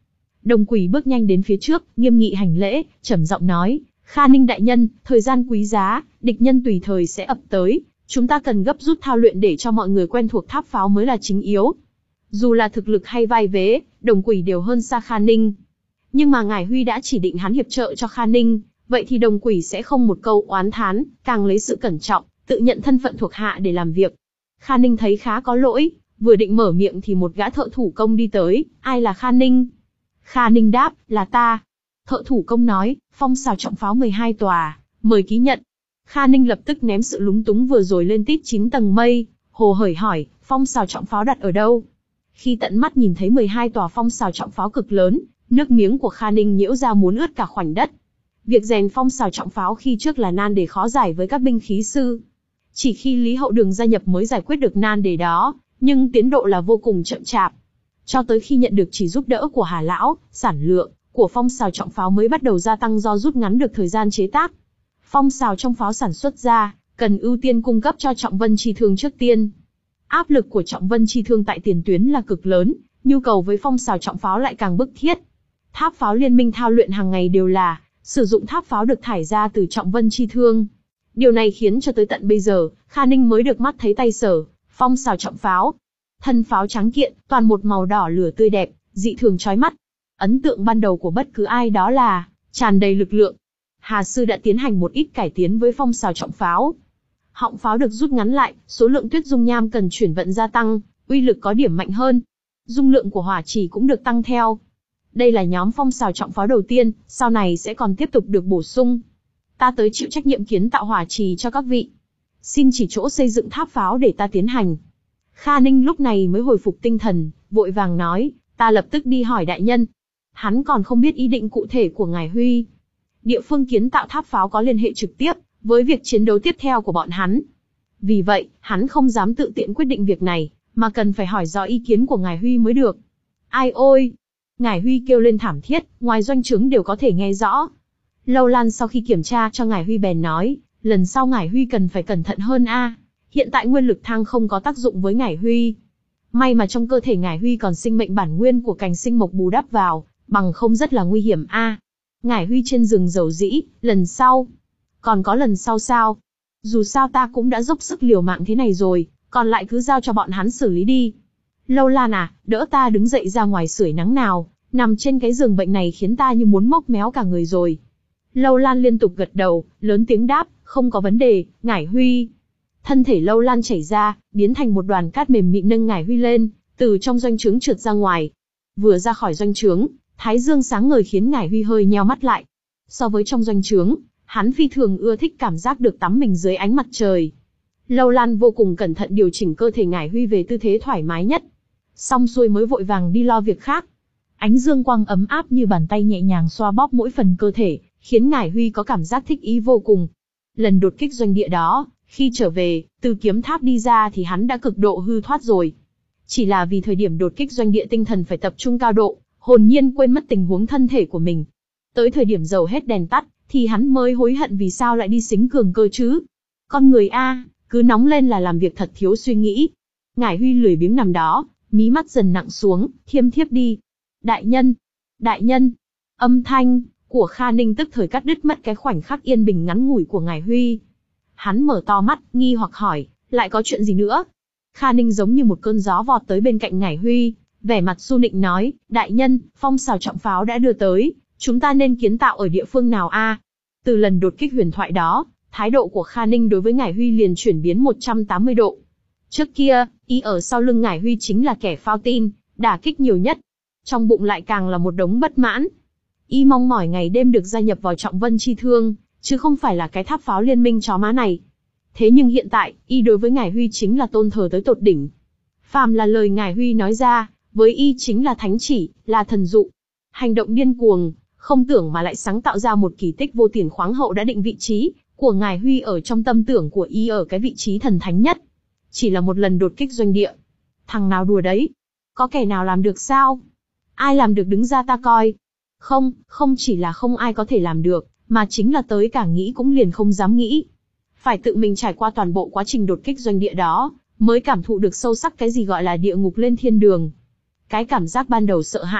Đồng Quỷ bước nhanh đến phía trước, nghiêm nghị hành lễ, trầm giọng nói, Kha Ninh đại nhân, thời gian quý giá, địch nhân tùy thời sẽ ập tới, chúng ta cần gấp rút thao luyện để cho mọi người quen thuộc tháp pháo mới là chính yếu. Dù là thực lực hay vai vế, Đồng Quỷ đều hơn xa Kha Ninh. Nhưng mà Ngải Huy đã chỉ định hắn hiệp trợ cho Kha Ninh, vậy thì Đồng Quỷ sẽ không một câu oán thán, càng lấy sự cẩn trọng, tự nhận thân phận thuộc hạ để làm việc. Kha Ninh thấy khá có lỗi, vừa định mở miệng thì một gã thợ thủ công đi tới, ai là Kha Ninh? Kha Ninh đáp, là ta. Thợ thủ công nói, phong xào trọng pháo mười hai tòa, mời ký nhận. Kha Ninh lập tức ném sự lúng túng vừa rồi lên tít chín tầng mây, hồ hởi hỏi, phong xào trọng pháo đặt ở đâu? Khi tận mắt nhìn thấy mười hai tòa phong xào trọng pháo cực lớn, nước miếng của Kha Ninh nhiễu ra muốn ướt cả khoảnh đất. Việc rèn phong xào trọng pháo khi trước là nan đề khó giải với các binh khí sư. Chỉ khi Lý Hậu Đường gia nhập mới giải quyết được nan đề đó, nhưng tiến độ là vô cùng chậm chạp. Cho tới khi nhận được chỉ giúp đỡ của Hà Lão, sản lượng của phong xào trọng pháo mới bắt đầu gia tăng do rút ngắn được thời gian chế tác. Phong xào trong pháo sản xuất ra, cần ưu tiên cung cấp cho Trọng Vân Chi Thương trước tiên. Áp lực của Trọng Vân Chi Thương tại tiền tuyến là cực lớn, nhu cầu với phong xào trọng pháo lại càng bức thiết. Tháp pháo liên minh thao luyện hàng ngày đều là sử dụng tháp pháo được thải ra từ Trọng Vân Chi Thương. Điều này khiến cho tới tận bây giờ, Kha Ninh mới được mắt thấy tay sở, phong xào trọng pháo. Thân pháo trắng kiện, toàn một màu đỏ lửa tươi đẹp, dị thường chói mắt. Ấn tượng ban đầu của bất cứ ai đó là tràn đầy lực lượng. Hà sư đã tiến hành một ít cải tiến với phong xào trọng pháo. Họng pháo được rút ngắn lại, số lượng tuyết dung nham cần chuyển vận gia tăng, uy lực có điểm mạnh hơn. Dung lượng của hỏa chỉ cũng được tăng theo. Đây là nhóm phong xào trọng pháo đầu tiên, sau này sẽ còn tiếp tục được bổ sung. Ta tới chịu trách nhiệm kiến tạo hỏa trì cho các vị. Xin chỉ chỗ xây dựng tháp pháo để ta tiến hành. Kha Ninh lúc này mới hồi phục tinh thần, vội vàng nói, ta lập tức đi hỏi đại nhân. Hắn còn không biết ý định cụ thể của Ngải Huy. Địa phương kiến tạo tháp pháo có liên hệ trực tiếp với việc chiến đấu tiếp theo của bọn hắn. Vì vậy, hắn không dám tự tiện quyết định việc này, mà cần phải hỏi rõ ý kiến của Ngải Huy mới được. Ai ôi! Ngải Huy kêu lên thảm thiết, ngoài doanh trướng đều có thể nghe rõ. Lâu Lan sau khi kiểm tra cho Ngải Huy bèn nói, lần sau Ngải Huy cần phải cẩn thận hơn a. Hiện tại nguyên lực thang không có tác dụng với Ngải Huy. May mà trong cơ thể Ngải Huy còn sinh mệnh bản nguyên của cành sinh mộc bù đắp vào, bằng không rất là nguy hiểm a. À. Ngải Huy trên rừng dầu dĩ, lần sau. Còn có lần sau sao? Dù sao ta cũng đã dốc sức liều mạng thế này rồi, còn lại cứ giao cho bọn hắn xử lý đi. Lâu Lan à, đỡ ta đứng dậy ra ngoài sưởi nắng nào, nằm trên cái giường bệnh này khiến ta như muốn mốc méo cả người rồi. Lâu Lan liên tục gật đầu, lớn tiếng đáp, không có vấn đề, Ngải Huy. Thân thể Lâu Lan chảy ra, biến thành một đoàn cát mềm mịn nâng Ngải Huy lên, từ trong doanh trướng trượt ra ngoài. Vừa ra khỏi doanh trướng, thái dương sáng ngời khiến Ngải Huy hơi nheo mắt lại. So với trong doanh trướng, hắn phi thường ưa thích cảm giác được tắm mình dưới ánh mặt trời. Lâu Lan vô cùng cẩn thận điều chỉnh cơ thể Ngải Huy về tư thế thoải mái nhất. Xong xuôi mới vội vàng đi lo việc khác. Ánh dương quang ấm áp như bàn tay nhẹ nhàng xoa bóp mỗi phần cơ thể, khiến Ngải Huy có cảm giác thích ý vô cùng. Lần đột kích doanh địa đó, khi trở về, từ kiếm tháp đi ra thì hắn đã cực độ hư thoát rồi. Chỉ là vì thời điểm đột kích doanh địa tinh thần phải tập trung cao độ, hồn nhiên quên mất tình huống thân thể của mình. Tới thời điểm dầu hết đèn tắt, thì hắn mới hối hận vì sao lại đi xính cường cơ chứ. Con người A, cứ nóng lên là làm việc thật thiếu suy nghĩ. Ngải Huy lười biếng nằm đó, mí mắt dần nặng xuống, thiêm thiếp đi. Đại nhân, đại nhân, âm thanh của Kha Ninh tức thời cắt đứt mất cái khoảnh khắc yên bình ngắn ngủi của Ngải Huy. Hắn mở to mắt, nghi hoặc hỏi, lại có chuyện gì nữa? Kha Ninh giống như một cơn gió vọt tới bên cạnh Ngải Huy, vẻ mặt su nịnh nói, đại nhân, phong xào trọng pháo đã đưa tới, chúng ta nên kiến tạo ở địa phương nào a? Từ lần đột kích huyền thoại đó, thái độ của Kha Ninh đối với Ngải Huy liền chuyển biến một trăm tám mươi độ. Trước kia, y ở sau lưng Ngải Huy chính là kẻ phao tin, đả kích nhiều nhất. Trong bụng lại càng là một đống bất mãn. Y mong mỏi ngày đêm được gia nhập vào Trọng Vân Chi Thương, chứ không phải là cái tháp pháo liên minh chó má này. Thế nhưng hiện tại, y đối với Ngải Huy chính là tôn thờ tới tột đỉnh. Phàm là lời Ngải Huy nói ra, với y chính là thánh chỉ, là thần dụ. Hành động điên cuồng, không tưởng mà lại sáng tạo ra một kỳ tích vô tiền khoáng hậu đã định vị trí của Ngải Huy ở trong tâm tưởng của y ở cái vị trí thần thánh nhất. Chỉ là một lần đột kích doanh địa. Thằng nào đùa đấy? Có kẻ nào làm được sao? Ai làm được đứng ra ta coi. Không, không chỉ là không ai có thể làm được, mà chính là tới cả nghĩ cũng liền không dám nghĩ. Phải tự mình trải qua toàn bộ quá trình đột kích doanh địa đó, mới cảm thụ được sâu sắc cái gì gọi là địa ngục lên thiên đường. Cái cảm giác ban đầu sợ hãi,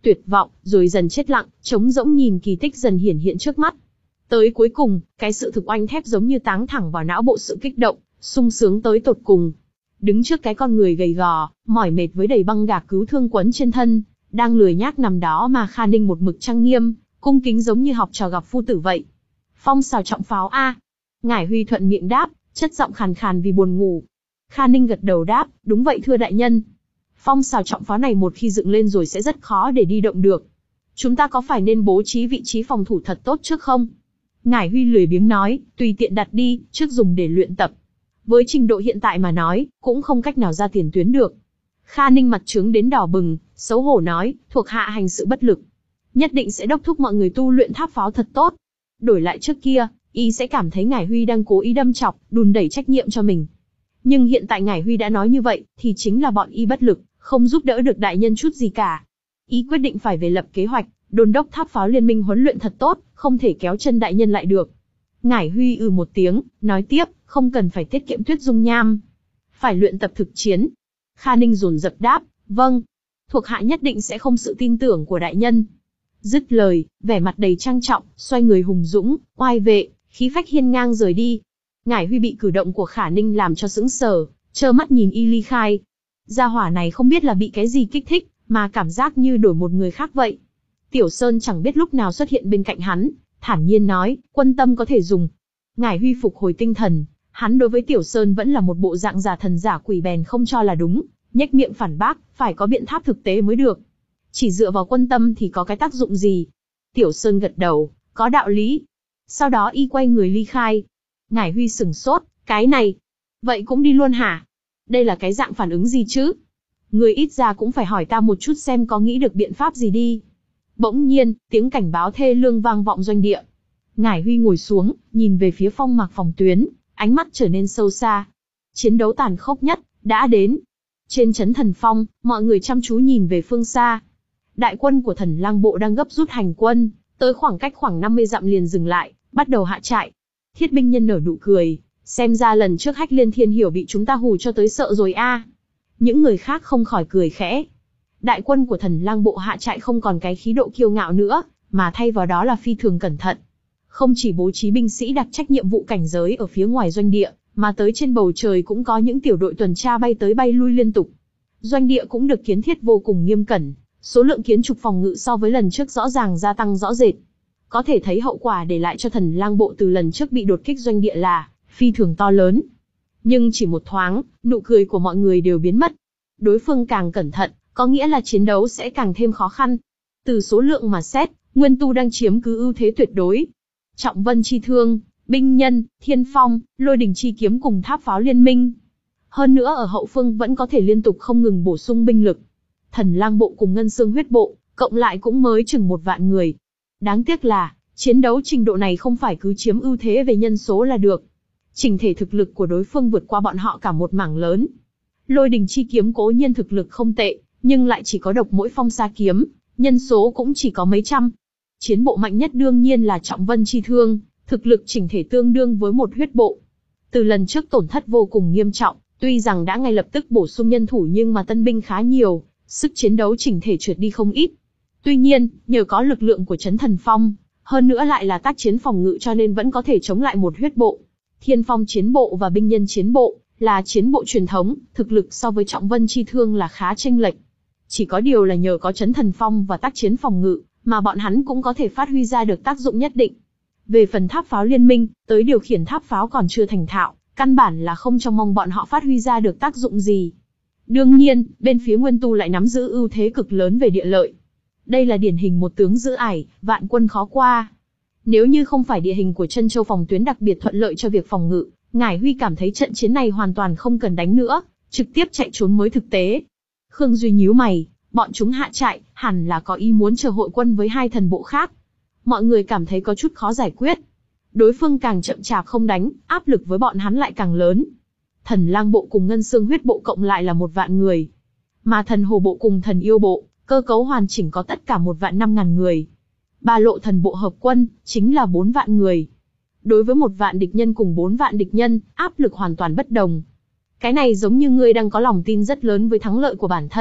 tuyệt vọng, rồi dần chết lặng, trống rỗng nhìn kỳ tích dần hiển hiện trước mắt. Tới cuối cùng, cái sự thực oanh thép giống như táng thẳng vào não bộ sự kích động, sung sướng tới tột cùng. Đứng trước cái con người gầy gò, mỏi mệt với đầy băng gạc cứu thương quấn trên thân, đang lười nhác nằm đó mà Kha Ninh một mực trang nghiêm, cung kính giống như học trò gặp phu tử vậy. Phong xào trọng pháo a. Ngải Huy thuận miệng đáp, chất giọng khàn khàn vì buồn ngủ. Kha Ninh gật đầu đáp, đúng vậy thưa đại nhân. Phong xào trọng pháo này một khi dựng lên rồi sẽ rất khó để đi động được. Chúng ta có phải nên bố trí vị trí phòng thủ thật tốt trước không? Ngải Huy lười biếng nói, tùy tiện đặt đi, trước dùng để luyện tập. Với trình độ hiện tại mà nói, cũng không cách nào ra tiền tuyến được. Kha Ninh mặt trướng đến đỏ bừng, xấu hổ nói, thuộc hạ hành sự bất lực. Nhất định sẽ đốc thúc mọi người tu luyện tháp pháo thật tốt. Đổi lại trước kia, y sẽ cảm thấy Ngải Huy đang cố ý đâm chọc, đùn đẩy trách nhiệm cho mình. Nhưng hiện tại Ngải Huy đã nói như vậy, thì chính là bọn y bất lực, không giúp đỡ được đại nhân chút gì cả. Y quyết định phải về lập kế hoạch, đôn đốc tháp pháo liên minh huấn luyện thật tốt, không thể kéo chân đại nhân lại được. Ngải Huy ừ một tiếng, nói tiếp, không cần phải tiết kiệm tuyết dung nham. Phải luyện tập thực chiến. Kha Ninh dồn dập đáp, vâng. Thuộc hạ nhất định sẽ không sự tin tưởng của đại nhân. Dứt lời, vẻ mặt đầy trang trọng, xoay người hùng dũng, oai vệ, khí phách hiên ngang rời đi. Ngải Huy bị cử động của Khả Ninh làm cho sững sờ, trơ mắt nhìn y ly khai. Gia hỏa này không biết là bị cái gì kích thích, mà cảm giác như đổi một người khác vậy. Tiểu Sơn chẳng biết lúc nào xuất hiện bên cạnh hắn, thản nhiên nói, quân tâm có thể dùng. Ngải Huy phục hồi tinh thần, hắn đối với Tiểu Sơn vẫn là một bộ dạng giả thần giả quỷ bèn không cho là đúng, nhếch miệng phản bác, phải có biện pháp thực tế mới được. Chỉ dựa vào quân tâm thì có cái tác dụng gì? Tiểu Sơn gật đầu, có đạo lý. Sau đó y quay người ly khai. Ngải Huy sừng sốt, cái này, vậy cũng đi luôn hả? Đây là cái dạng phản ứng gì chứ? Người ít ra cũng phải hỏi ta một chút xem có nghĩ được biện pháp gì đi. Bỗng nhiên, tiếng cảnh báo thê lương vang vọng doanh địa. Ngải Huy ngồi xuống, nhìn về phía phong mạc phòng tuyến, ánh mắt trở nên sâu xa. Chiến đấu tàn khốc nhất, đã đến. Trên trấn Thần Phong, mọi người chăm chú nhìn về phương xa. Đại quân của Thần Lang bộ đang gấp rút hành quân, tới khoảng cách khoảng năm mươi dặm liền dừng lại, bắt đầu hạ trại. Thiết binh nhân nở nụ cười, xem ra lần trước Hách Liên Thiên Hiểu bị chúng ta hù cho tới sợ rồi a. Những người khác không khỏi cười khẽ. Đại quân của Thần Lang bộ hạ trại không còn cái khí độ kiêu ngạo nữa, mà thay vào đó là phi thường cẩn thận. Không chỉ bố trí binh sĩ đặc trách nhiệm vụ cảnh giới ở phía ngoài doanh địa, mà tới trên bầu trời cũng có những tiểu đội tuần tra bay tới bay lui liên tục. Doanh địa cũng được kiến thiết vô cùng nghiêm cẩn, số lượng kiến trục phòng ngự so với lần trước rõ ràng gia tăng rõ rệt. Có thể thấy hậu quả để lại cho Thần Lang bộ từ lần trước bị đột kích doanh địa là phi thường to lớn. Nhưng chỉ một thoáng, nụ cười của mọi người đều biến mất. Đối phương càng cẩn thận, có nghĩa là chiến đấu sẽ càng thêm khó khăn. Từ số lượng mà xét, Nguyên Tu đang chiếm cứ ưu thế tuyệt đối. Trọng Vân chi thương, binh nhân, Thiên Phong, Lôi Đình chi kiếm cùng tháp pháo liên minh. Hơn nữa ở hậu phương vẫn có thể liên tục không ngừng bổ sung binh lực. Thần Lang bộ cùng Ngân Xương huyết bộ, cộng lại cũng mới chừng một vạn người. Đáng tiếc là, chiến đấu trình độ này không phải cứ chiếm ưu thế về nhân số là được. Chỉnh thể thực lực của đối phương vượt qua bọn họ cả một mảng lớn. Lôi Đình chi kiếm cố nhiên thực lực không tệ, nhưng lại chỉ có độc mỗi phong sa kiếm, nhân số cũng chỉ có mấy trăm. Chiến bộ mạnh nhất đương nhiên là Trọng Vân chi thương, thực lực chỉnh thể tương đương với một huyết bộ. Từ lần trước tổn thất vô cùng nghiêm trọng, tuy rằng đã ngay lập tức bổ sung nhân thủ nhưng mà tân binh khá nhiều, sức chiến đấu chỉnh thể trượt đi không ít. Tuy nhiên, nhờ có lực lượng của Trấn Thần Phong, hơn nữa lại là tác chiến phòng ngự cho nên vẫn có thể chống lại một huyết bộ. Thiên Phong chiến bộ và binh nhân chiến bộ là chiến bộ truyền thống, thực lực so với Trọng Vân chi thương là khá chênh lệch. Chỉ có điều là nhờ có Trấn Thần Phong và tác chiến phòng ngự, mà bọn hắn cũng có thể phát huy ra được tác dụng nhất định. Về phần tháp pháo liên minh, tới điều khiển tháp pháo còn chưa thành thạo, căn bản là không trông mong bọn họ phát huy ra được tác dụng gì. Đương nhiên, bên phía Nguyên Tu lại nắm giữ ưu thế cực lớn về địa lợi. Đây là điển hình một tướng giữ ải, vạn quân khó qua. Nếu như không phải địa hình của Trân Châu phòng tuyến đặc biệt thuận lợi cho việc phòng ngự, Ngải Huy cảm thấy trận chiến này hoàn toàn không cần đánh nữa, trực tiếp chạy trốn mới thực tế. Khương Duy nhíu mày, bọn chúng hạ trại, hẳn là có ý muốn chờ hội quân với hai thần bộ khác. Mọi người cảm thấy có chút khó giải quyết. Đối phương càng chậm chạp không đánh, áp lực với bọn hắn lại càng lớn. Thần Lang bộ cùng Ngân Xương huyết bộ cộng lại là một vạn người. Mà thần Hồ bộ cùng thần Yêu bộ, cơ cấu hoàn chỉnh có tất cả một vạn năm ngàn người. Ba lộ thần bộ hợp quân, chính là bốn vạn người. Đối với một vạn địch nhân cùng bốn vạn địch nhân, áp lực hoàn toàn bất đồng. Cái này giống như ngươi đang có lòng tin rất lớn với thắng lợi của bản thân,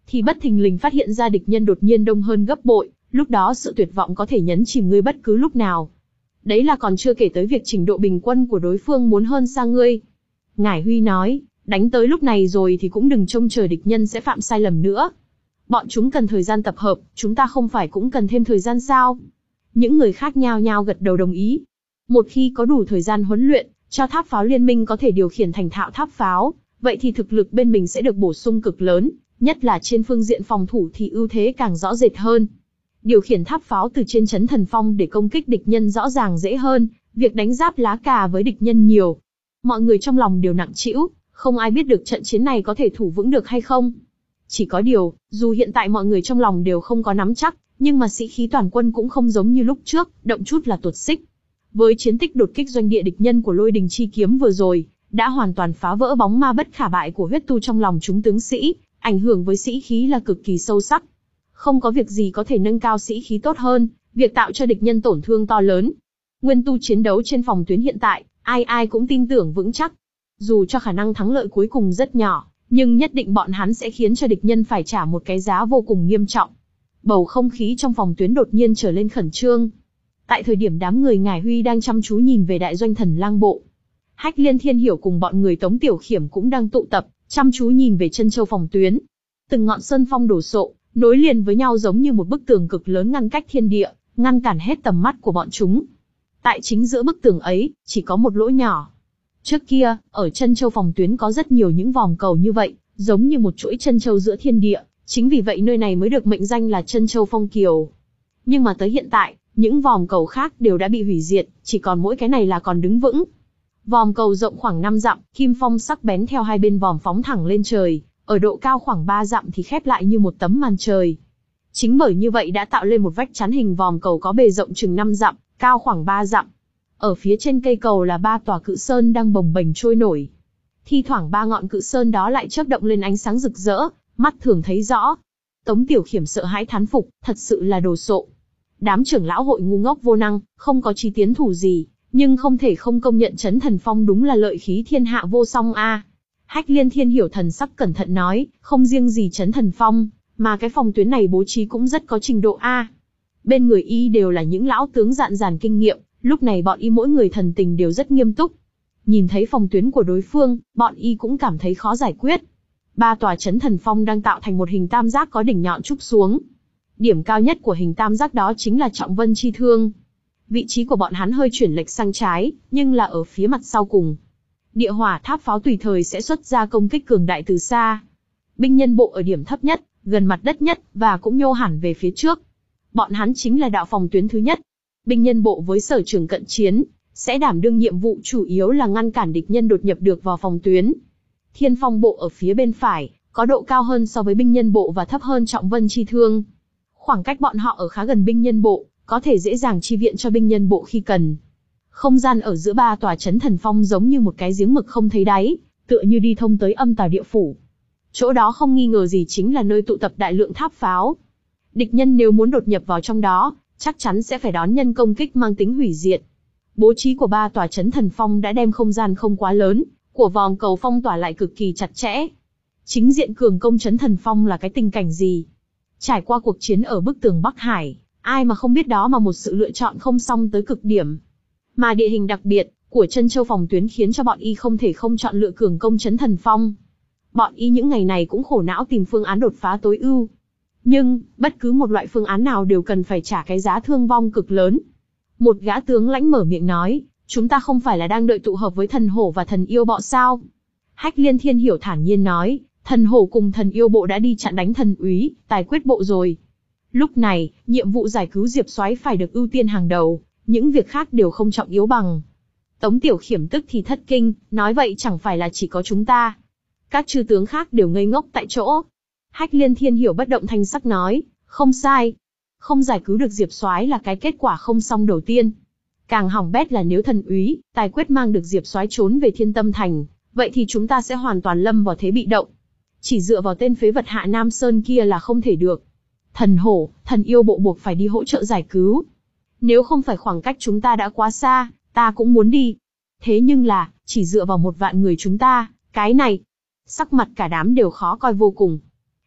thì bất thình lình phát hiện ra địch nhân đột nhiên đông hơn gấp bội, lúc đó sự tuyệt vọng có thể nhấn chìm ngươi bất cứ lúc nào. Đấy là còn chưa kể tới việc trình độ bình quân của đối phương muốn hơn xa ngươi. Ngải Huy nói, đánh tới lúc này rồi thì cũng đừng trông chờ địch nhân sẽ phạm sai lầm nữa. Bọn chúng cần thời gian tập hợp, chúng ta không phải cũng cần thêm thời gian sao? Những người khác nhao nhao gật đầu đồng ý. Một khi có đủ thời gian huấn luyện, cho tháp pháo liên minh có thể điều khiển thành thạo tháp pháo, vậy thì thực lực bên mình sẽ được bổ sung cực lớn, nhất là trên phương diện phòng thủ thì ưu thế càng rõ rệt hơn. Điều khiển tháp pháo từ trên trấn Thần Phong để công kích địch nhân rõ ràng dễ hơn, việc đánh giáp lá cà với địch nhân nhiều. Mọi người trong lòng đều nặng trĩu, không ai biết được trận chiến này có thể thủ vững được hay không. Chỉ có điều, dù hiện tại mọi người trong lòng đều không có nắm chắc, nhưng mà sĩ khí toàn quân cũng không giống như lúc trước, động chút là tuột xích. Với chiến tích đột kích doanh địa địch nhân của Lôi Đình Chi Kiếm vừa rồi, đã hoàn toàn phá vỡ bóng ma bất khả bại của huyết tu trong lòng chúng tướng sĩ, ảnh hưởng với sĩ khí là cực kỳ sâu sắc. Không có việc gì có thể nâng cao sĩ khí tốt hơn, việc tạo cho địch nhân tổn thương to lớn. Nguyên tu chiến đấu trên phòng tuyến hiện tại, ai ai cũng tin tưởng vững chắc. Dù cho khả năng thắng lợi cuối cùng rất nhỏ, nhưng nhất định bọn hắn sẽ khiến cho địch nhân phải trả một cái giá vô cùng nghiêm trọng. Bầu không khí trong phòng tuyến đột nhiên trở lên khẩn trương. Tại thời điểm đám người Ngải Huy đang chăm chú nhìn về đại doanh Thần Lang Bộ, Hách Liên Thiên Hiểu cùng bọn người Tống Tiểu Khiểm cũng đang tụ tập, chăm chú nhìn về chân châu phòng tuyến. Từng ngọn sơn phong đổ sộ, nối liền với nhau giống như một bức tường cực lớn ngăn cách thiên địa, ngăn cản hết tầm mắt của bọn chúng. Tại chính giữa bức tường ấy, chỉ có một lỗ nhỏ. Trước kia, ở chân châu phòng tuyến có rất nhiều những vòm cầu như vậy, giống như một chuỗi chân châu giữa thiên địa, chính vì vậy nơi này mới được mệnh danh là chân châu phong kiều. Nhưng mà tới hiện tại, những vòm cầu khác đều đã bị hủy diệt, chỉ còn mỗi cái này là còn đứng vững. Vòm cầu rộng khoảng năm dặm, kim phong sắc bén theo hai bên vòm phóng thẳng lên trời, ở độ cao khoảng ba dặm thì khép lại như một tấm màn trời. Chính bởi như vậy đã tạo lên một vách chắn hình vòm cầu có bề rộng chừng năm dặm, cao khoảng ba dặm. Ở phía trên cây cầu là ba tòa cự sơn đang bồng bềnh trôi nổi. Thi thoảng ba ngọn cự sơn đó lại chớp động lên ánh sáng rực rỡ, mắt thường thấy rõ. Tống Tiểu Khiểm sợ hãi thán phục, thật sự là đồ sộ. Đám trưởng lão hội ngu ngốc vô năng, không có chí tiến thủ gì, nhưng không thể không công nhận Trấn Thần Phong đúng là lợi khí thiên hạ vô song a. À. Hách Liên Thiên Hiểu thần sắc cẩn thận nói, không riêng gì Trấn Thần Phong, mà cái phòng tuyến này bố trí cũng rất có trình độ a. À. Bên người y đều là những lão tướng dạn dàn kinh nghiệm, lúc này bọn y mỗi người thần tình đều rất nghiêm túc. Nhìn thấy phòng tuyến của đối phương, bọn y cũng cảm thấy khó giải quyết. Ba tòa Trấn Thần Phong đang tạo thành một hình tam giác có đỉnh nhọn trúc xuống. Điểm cao nhất của hình tam giác đó chính là Trọng Vân Chi Thương. Vị trí của bọn hắn hơi chuyển lệch sang trái, nhưng là ở phía mặt sau cùng. Địa hỏa tháp pháo tùy thời sẽ xuất ra công kích cường đại từ xa. Binh nhân bộ ở điểm thấp nhất, gần mặt đất nhất, và cũng nhô hẳn về phía trước. Bọn hắn chính là đạo phòng tuyến thứ nhất. Binh nhân bộ với sở trường cận chiến, sẽ đảm đương nhiệm vụ chủ yếu là ngăn cản địch nhân đột nhập được vào phòng tuyến. Thiên phong bộ ở phía bên phải, có độ cao hơn so với binh nhân bộ và thấp hơn Trọng Vân Chi Thương. Khoảng cách bọn họ ở khá gần binh nhân bộ, có thể dễ dàng chi viện cho binh nhân bộ khi cần. Không gian ở giữa ba tòa Trấn Thần Phong giống như một cái giếng mực không thấy đáy, tựa như đi thông tới âm tào địa phủ. Chỗ đó không nghi ngờ gì chính là nơi tụ tập đại lượng tháp pháo. Địch nhân nếu muốn đột nhập vào trong đó, chắc chắn sẽ phải đón nhân công kích mang tính hủy diệt. Bố trí của ba tòa Trấn Thần Phong đã đem không gian không quá lớn, của vòm cầu phong tỏa lại cực kỳ chặt chẽ. Chính diện cường công Trấn Thần Phong là cái tình cảnh gì? Trải qua cuộc chiến ở bức tường Bắc Hải, ai mà không biết đó mà một sự lựa chọn không xong tới cực điểm. Mà địa hình đặc biệt của chân châu phòng tuyến khiến cho bọn y không thể không chọn lựa cường công Trấn Thần Phong. Bọn y những ngày này cũng khổ não tìm phương án đột phá tối ưu. Nhưng, bất cứ một loại phương án nào đều cần phải trả cái giá thương vong cực lớn. Một gã tướng lãnh mở miệng nói, chúng ta không phải là đang đợi tụ hợp với thần hổ và thần yêu bọ sao? Hách Liên Thiên Hiểu thản nhiên nói, thần hổ cùng thần yêu bộ đã đi chặn đánh thần úy, tài quyết bộ rồi. Lúc này, nhiệm vụ giải cứu Diệp Soái phải được ưu tiên hàng đầu, những việc khác đều không trọng yếu bằng. Tống Tiểu Khiểm tức thì thất kinh, nói vậy chẳng phải là chỉ có chúng ta. Các chư tướng khác đều ngây ngốc tại chỗ. Hách Liên Thiên Hiểu bất động thanh sắc nói, không sai. Không giải cứu được Diệp Soái là cái kết quả không xong đầu tiên. Càng hỏng bét là nếu thần úy, tài quyết mang được Diệp Soái trốn về Thiên Tâm Thành, vậy thì chúng ta sẽ hoàn toàn lâm vào thế bị động. Chỉ dựa vào tên phế vật Hạ Nam Sơn kia là không thể được. Thần hổ, thần yêu bộ buộc phải đi hỗ trợ giải cứu. Nếu không phải khoảng cách chúng ta đã quá xa, ta cũng muốn đi. Thế nhưng là, chỉ dựa vào một vạn người chúng ta, cái này. Sắc mặt cả đám đều khó coi vô cùng.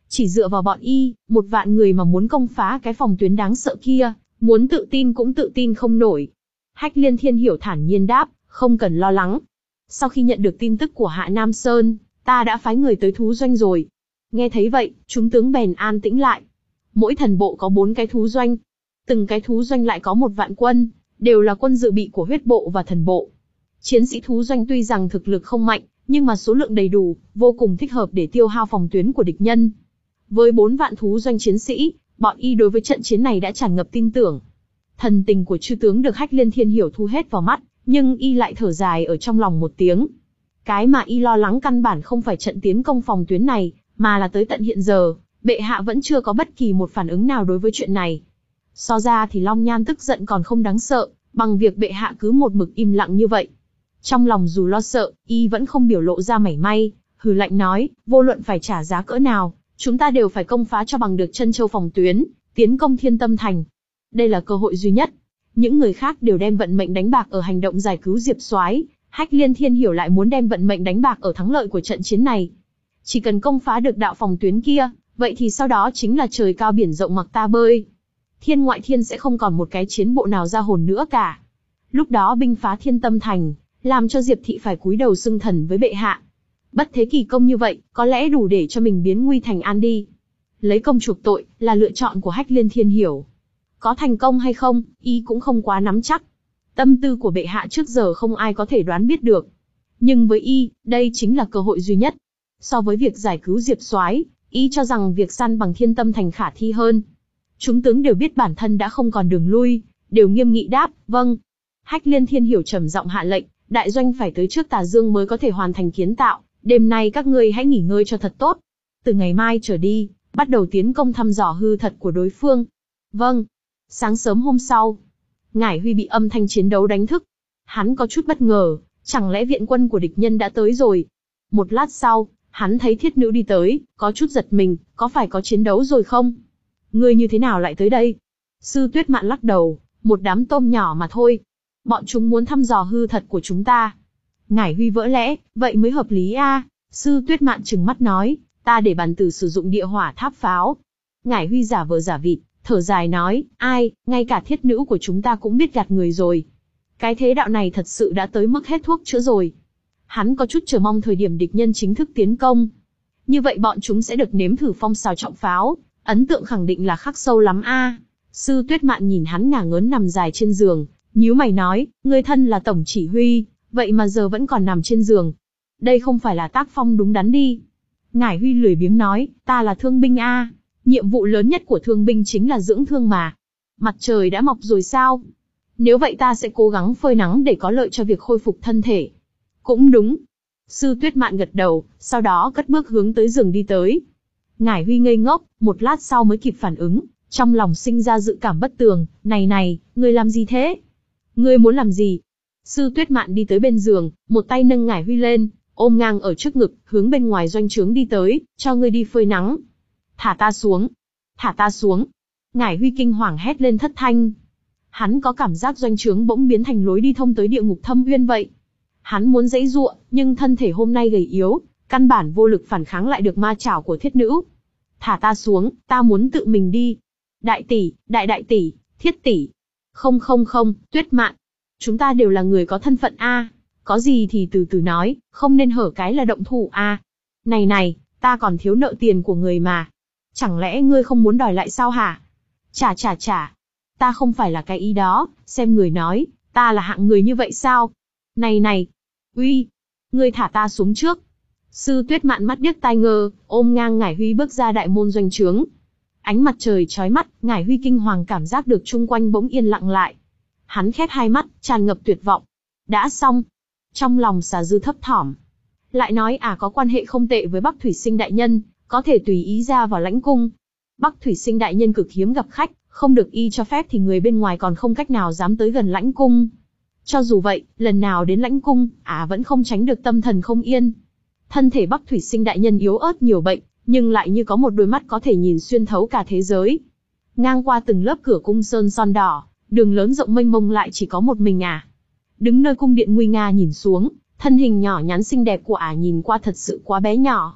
Chỉ dựa vào bọn y, một vạn người mà muốn công phá cái phòng tuyến đáng sợ kia, muốn tự tin cũng tự tin không nổi. Hách Liên Thiên Hiểu thản nhiên đáp, không cần lo lắng. Sau khi nhận được tin tức của Hạ Nam Sơn, ta đã phái người tới thú doanh rồi. Nghe thấy vậy, chúng tướng bèn an tĩnh lại. Mỗi thần bộ có bốn cái thú doanh. Từng cái thú doanh lại có một vạn quân, đều là quân dự bị của huyết bộ và thần bộ. Chiến sĩ thú doanh tuy rằng thực lực không mạnh, nhưng mà số lượng đầy đủ, vô cùng thích hợp để tiêu hao phòng tuyến của địch nhân. Với bốn vạn thú doanh chiến sĩ, bọn y đối với trận chiến này đã tràn ngập tin tưởng. Thần tình của chư tướng được Hách Liên Thiên Hiểu thu hết vào mắt, nhưng y lại thở dài ở trong lòng một tiếng. Cái mà y lo lắng căn bản không phải trận tiến công phòng tuyến này, mà là tới tận hiện giờ, bệ hạ vẫn chưa có bất kỳ một phản ứng nào đối với chuyện này. So ra thì Long Nhan tức giận còn không đáng sợ, bằng việc bệ hạ cứ một mực im lặng như vậy. Trong lòng dù lo sợ, y vẫn không biểu lộ ra mảy may, hừ lạnh nói, vô luận phải trả giá cỡ nào, chúng ta đều phải công phá cho bằng được chân châu phòng tuyến, tiến công Thiên Tâm Thành. Đây là cơ hội duy nhất. Những người khác đều đem vận mệnh đánh bạc ở hành động giải cứu Diệp Soái, Hách Liên Thiên Hiểu lại muốn đem vận mệnh đánh bạc ở thắng lợi của trận chiến này. Chỉ cần công phá được đạo phòng tuyến kia, vậy thì sau đó chính là trời cao biển rộng mặc ta bơi. Thiên ngoại thiên sẽ không còn một cái chiến bộ nào ra hồn nữa cả. Lúc đó binh phá Thiên Tâm Thành, làm cho Diệp thị phải cúi đầu xưng thần với bệ hạ. Bất thế kỳ công như vậy, có lẽ đủ để cho mình biến nguy thành an đi. Lấy công chuộc tội, là lựa chọn của Hách Liên Thiên Hiểu. Có thành công hay không, y cũng không quá nắm chắc. Tâm tư của bệ hạ trước giờ không ai có thể đoán biết được. Nhưng với y, đây chính là cơ hội duy nhất. So với việc giải cứu Diệp Soái, y cho rằng việc săn bằng Thiên Tâm Thành khả thi hơn. Chúng tướng đều biết bản thân đã không còn đường lui, đều nghiêm nghị đáp, vâng. Hách Liên Thiên Hiểu trầm giọng hạ lệnh, đại doanh phải tới trước tà dương mới có thể hoàn thành kiến tạo, đêm nay các ngươi hãy nghỉ ngơi cho thật tốt. Từ ngày mai trở đi, bắt đầu tiến công thăm dò hư thật của đối phương. Vâng. Sáng sớm hôm sau, Ngải Huy bị âm thanh chiến đấu đánh thức. Hắn có chút bất ngờ, chẳng lẽ viện quân của địch nhân đã tới rồi. Một lát sau, hắn thấy Thiết Nữ đi tới, có chút giật mình, có phải có chiến đấu rồi không? Ngươi như thế nào lại tới đây? Sư Tuyết Mạn lắc đầu, một đám tôm nhỏ mà thôi. Bọn chúng muốn thăm dò hư thật của chúng ta. Ngải Huy vỡ lẽ, vậy mới hợp lý a. Sư Tuyết Mạn trừng mắt nói, ta để bản tử sử dụng địa hỏa tháp pháo. Ngải Huy giả vờ giả vịt, thở dài nói, ai, ngay cả Thiết Nữ của chúng ta cũng biết gạt người rồi. Cái thế đạo này thật sự đã tới mức hết thuốc chữa rồi. Hắn có chút chờ mong thời điểm địch nhân chính thức tiến công. Như vậy bọn chúng sẽ được nếm thử phong sào trọng pháo, ấn tượng khẳng định là khắc sâu lắm a. Sư Tuyết Mạn nhìn hắn ngả ngớn nằm dài trên giường, nhíu mày nói, ngươi thân là tổng chỉ huy, vậy mà giờ vẫn còn nằm trên giường. Đây không phải là tác phong đúng đắn đi. Ngải Huy lười biếng nói, ta là thương binh a. Nhiệm vụ lớn nhất của thương binh chính là dưỡng thương mà. Mặt trời đã mọc rồi sao? Nếu vậy ta sẽ cố gắng phơi nắng để có lợi cho việc khôi phục thân thể. Cũng đúng. Sư Tuyết Mạn gật đầu, sau đó cất bước hướng tới giường đi tới. Ngải Huy ngây ngốc, một lát sau mới kịp phản ứng, trong lòng sinh ra dự cảm bất tường, này này, ngươi làm gì thế? Ngươi muốn làm gì? Sư Tuyết Mạn đi tới bên giường, một tay nâng Ngải Huy lên, ôm ngang ở trước ngực, hướng bên ngoài doanh trướng đi tới, cho ngươi đi phơi nắng. Thả ta xuống! Thả ta xuống! Ngải Huy kinh hoàng hét lên thất thanh. Hắn có cảm giác doanh trướng bỗng biến thành lối đi thông tới địa ngục thâm uyên vậy. Hắn muốn giãy giụa, nhưng thân thể hôm nay gầy yếu, căn bản vô lực phản kháng lại được ma chảo của Thiết Nữ. Thả ta xuống, ta muốn tự mình đi. Đại tỷ, đại đại tỷ, Thiết tỷ. Không không không, Tuyết Mạn. Chúng ta đều là người có thân phận a, có gì thì từ từ nói, không nên hở cái là động thủ a. Này này, ta còn thiếu nợ tiền của người mà. Chẳng lẽ ngươi không muốn đòi lại sao hả? Chà chà chà. Ta không phải là cái ý đó, xem người nói, ta là hạng người như vậy sao? Này này, uy, ngươi thả ta xuống trước. Sư Tuyết Mạn mắt điếc tai ngơ, ôm ngang Ngải Huy bước ra đại môn doanh trướng. Ánh mặt trời chói mắt, Ngải Huy kinh hoàng cảm giác được chung quanh bỗng yên lặng lại. Hắn khép hai mắt, tràn ngập tuyệt vọng. Đã xong. Trong lòng Xà Dư thấp thỏm. Lại nói à có quan hệ không tệ với Bắc Thủy Sinh đại nhân, có thể tùy ý ra vào lãnh cung. Bắc Thủy Sinh đại nhân cực hiếm gặp khách, không được y cho phép thì người bên ngoài còn không cách nào dám tới gần lãnh cung. Cho dù vậy, lần nào đến lãnh cung, à vẫn không tránh được tâm thần không yên. Thân thể Bắc Thủy Sinh đại nhân yếu ớt nhiều bệnh, nhưng lại như có một đôi mắt có thể nhìn xuyên thấu cả thế giới. Ngang qua từng lớp cửa cung sơn son đỏ, đường lớn rộng mênh mông lại chỉ có một mình à. Đứng nơi cung điện nguy nga nhìn xuống, thân hình nhỏ nhắn xinh đẹp của ả nhìn qua thật sự quá bé nhỏ.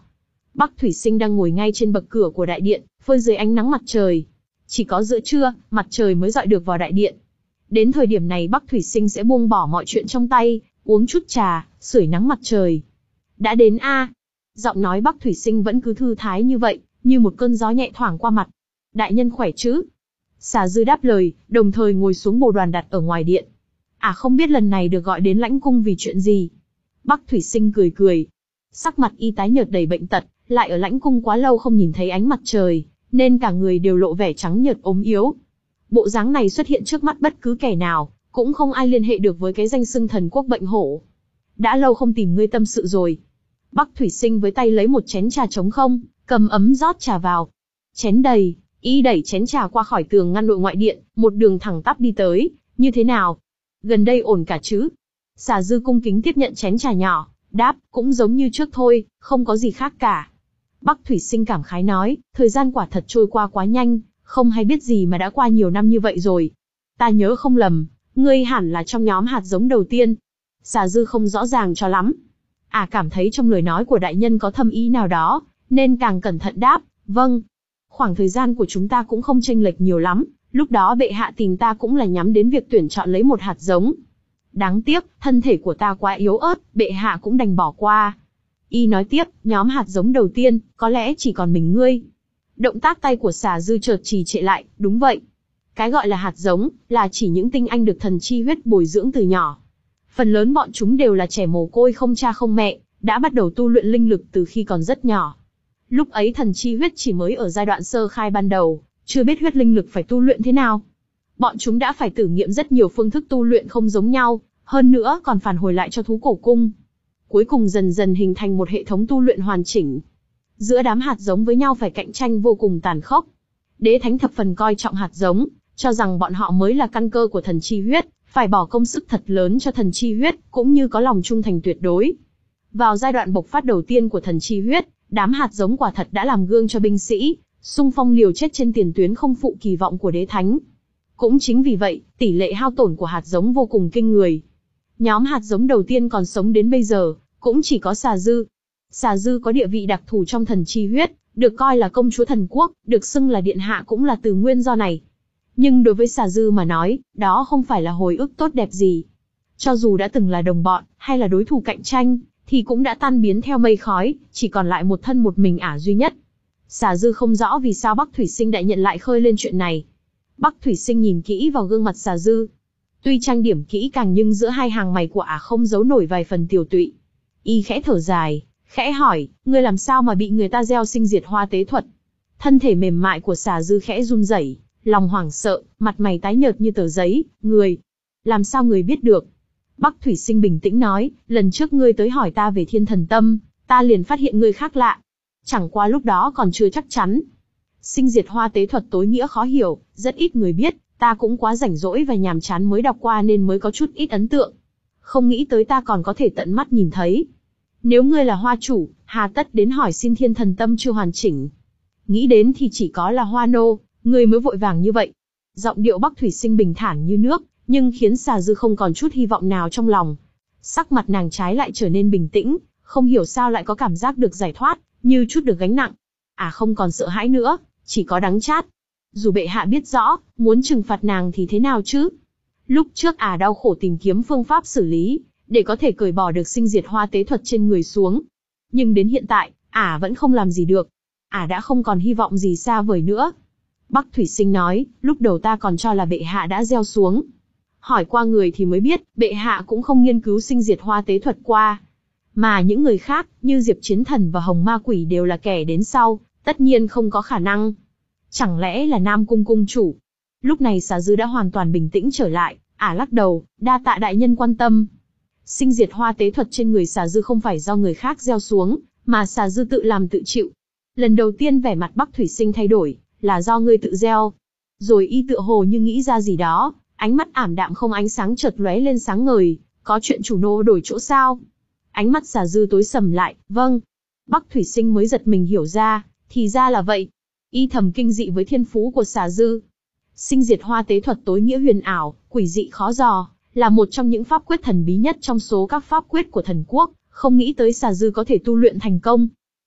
Bắc Thủy Sinh đang ngồi ngay trên bậc cửa của đại điện, phơi dưới ánh nắng mặt trời. Chỉ có giữa trưa, mặt trời mới dọi được vào đại điện. Đến thời điểm này Bắc Thủy Sinh sẽ buông bỏ mọi chuyện trong tay, uống chút trà, sưởi nắng mặt trời. Đã đến a. Giọng nói Bắc Thủy Sinh vẫn cứ thư thái như vậy, như một cơn gió nhẹ thoảng qua mặt. Đại nhân khỏe chứ? Xà Dư đáp lời, đồng thời ngồi xuống bồ đoàn đặt ở ngoài điện. À không biết lần này được gọi đến lãnh cung vì chuyện gì? Bắc Thủy Sinh cười cười. Sắc mặt y tái nhợt đầy bệnh tật, lại ở lãnh cung quá lâu không nhìn thấy ánh mặt trời, nên cả người đều lộ vẻ trắng nhợt ốm yếu. Bộ dáng này xuất hiện trước mắt bất cứ kẻ nào, cũng không ai liên hệ được với cái danh xưng thần quốc bệnh hổ. Đã lâu không tìm ngươi tâm sự rồi. Bắc Thủy Sinh với tay lấy một chén trà trống không, cầm ấm rót trà vào. Chén đầy, y đẩy chén trà qua khỏi tường ngăn nội ngoại điện, một đường thẳng tắp đi tới. Như thế nào? Gần đây ổn cả chứ? Xà Dư cung kính tiếp nhận chén trà nhỏ, đáp, cũng giống như trước thôi, không có gì khác cả. Bắc Thủy Sinh cảm khái nói, thời gian quả thật trôi qua quá nhanh, không hay biết gì mà đã qua nhiều năm như vậy rồi. Ta nhớ không lầm, ngươi hẳn là trong nhóm hạt giống đầu tiên. Xà Dư không rõ ràng cho lắm. À cảm thấy trong lời nói của đại nhân có thâm ý nào đó, nên càng cẩn thận đáp, vâng. Khoảng thời gian của chúng ta cũng không chênh lệch nhiều lắm, lúc đó bệ hạ tìm ta cũng là nhắm đến việc tuyển chọn lấy một hạt giống. Đáng tiếc, thân thể của ta quá yếu ớt, bệ hạ cũng đành bỏ qua. Y nói tiếp, nhóm hạt giống đầu tiên, có lẽ chỉ còn mình ngươi. Động tác tay của Xà Dư chợt trì trệ lại, đúng vậy. Cái gọi là hạt giống, là chỉ những tinh anh được thần chi huyết bồi dưỡng từ nhỏ. Phần lớn bọn chúng đều là trẻ mồ côi không cha không mẹ, đã bắt đầu tu luyện linh lực từ khi còn rất nhỏ. Lúc ấy thần chi huyết chỉ mới ở giai đoạn sơ khai ban đầu, chưa biết huyết linh lực phải tu luyện thế nào. Bọn chúng đã phải thử nghiệm rất nhiều phương thức tu luyện không giống nhau, hơn nữa còn phản hồi lại cho thú cổ cung. Cuối cùng dần dần hình thành một hệ thống tu luyện hoàn chỉnh. Giữa đám hạt giống với nhau phải cạnh tranh vô cùng tàn khốc. Đế Thánh thập phần coi trọng hạt giống, cho rằng bọn họ mới là căn cơ của thần chi huyết, phải bỏ công sức thật lớn cho thần chi huyết, cũng như có lòng trung thành tuyệt đối. Vào giai đoạn bộc phát đầu tiên của thần chi huyết, đám hạt giống quả thật đã làm gương cho binh sĩ, xung phong liều chết trên tiền tuyến không phụ kỳ vọng của Đế Thánh. Cũng chính vì vậy, tỷ lệ hao tổn của hạt giống vô cùng kinh người. Nhóm hạt giống đầu tiên còn sống đến bây giờ, cũng chỉ có Xà Dư. Xà Dư có địa vị đặc thù trong thần chi huyết, được coi là công chúa thần quốc, được xưng là điện hạ cũng là từ nguyên do này. Nhưng đối với Xà Dư mà nói, đó không phải là hồi ức tốt đẹp gì. Cho dù đã từng là đồng bọn, hay là đối thủ cạnh tranh, thì cũng đã tan biến theo mây khói, chỉ còn lại một thân một mình ả duy nhất. Xà Dư không rõ vì sao Bắc Thủy Sinh đại nhận lại khơi lên chuyện này. Bắc Thủy Sinh nhìn kỹ vào gương mặt Xà Dư. Tuy trang điểm kỹ càng nhưng giữa hai hàng mày của ả không giấu nổi vài phần tiều tụy. Y khẽ thở dài, khẽ hỏi, ngươi làm sao mà bị người ta gieo sinh diệt hoa tế thuật? Thân thể mềm mại của Xà Dư khẽ run rẩy, lòng hoảng sợ, mặt mày tái nhợt như tờ giấy, người. Làm sao người biết được? Bắc Thủy Sinh bình tĩnh nói, lần trước ngươi tới hỏi ta về thiên thần tâm, ta liền phát hiện ngươi khác lạ. Chẳng qua lúc đó còn chưa chắc chắn. Sinh diệt hoa tế thuật tối nghĩa khó hiểu, rất ít người biết, ta cũng quá rảnh rỗi và nhàm chán mới đọc qua nên mới có chút ít ấn tượng. Không nghĩ tới ta còn có thể tận mắt nhìn thấy. Nếu ngươi là hoa chủ, hà tất đến hỏi xin thiên thần tâm chưa hoàn chỉnh? Nghĩ đến thì chỉ có là hoa nô, ngươi mới vội vàng như vậy. Giọng điệu Bắc Thủy Sinh bình thản như nước, nhưng khiến Xà Dư không còn chút hy vọng nào trong lòng. Sắc mặt nàng trái lại trở nên bình tĩnh, không hiểu sao lại có cảm giác được giải thoát, như chút được gánh nặng. À không còn sợ hãi nữa, chỉ có đắng chát. Dù bệ hạ biết rõ, muốn trừng phạt nàng thì thế nào chứ? Lúc trước ả à đau khổ tìm kiếm phương pháp xử lý, để có thể cởi bỏ được sinh diệt hoa tế thuật trên người xuống. Nhưng đến hiện tại, ả à vẫn không làm gì được. Ả à đã không còn hy vọng gì xa vời nữa. Bắc Thủy Sinh nói, lúc đầu ta còn cho là bệ hạ đã gieo xuống. Hỏi qua người thì mới biết, bệ hạ cũng không nghiên cứu sinh diệt hoa tế thuật qua. Mà những người khác, như Diệp Chiến Thần và Hồng Ma Quỷ đều là kẻ đến sau, tất nhiên không có khả năng. Chẳng lẽ là Nam Cung cung chủ? Lúc này Xà Dư đã hoàn toàn bình tĩnh trở lại, ả à lắc đầu, đa tạ đại nhân quan tâm. Sinh diệt hoa tế thuật trên người Xà Dư không phải do người khác gieo xuống, mà Xà Dư tự làm tự chịu. Lần đầu tiên vẻ mặt Bắc Thủy Sinh thay đổi, là do ngươi tự gieo. Rồi y tựa hồ như nghĩ ra gì đó, ánh mắt ảm đạm không ánh sáng chợt lóe lên sáng ngời, có chuyện chủ nô đổi chỗ sao? Ánh mắt Xà Dư tối sầm lại, vâng. Bắc Thủy Sinh mới giật mình hiểu ra, thì ra là vậy. Y thầm kinh dị với thiên phú của Xà Dư. Sinh diệt hoa tế thuật tối nghĩa huyền ảo, quỷ dị khó dò, là một trong những pháp quyết thần bí nhất trong số các pháp quyết của thần quốc, không nghĩ tới Xà Dư có thể tu luyện thành công.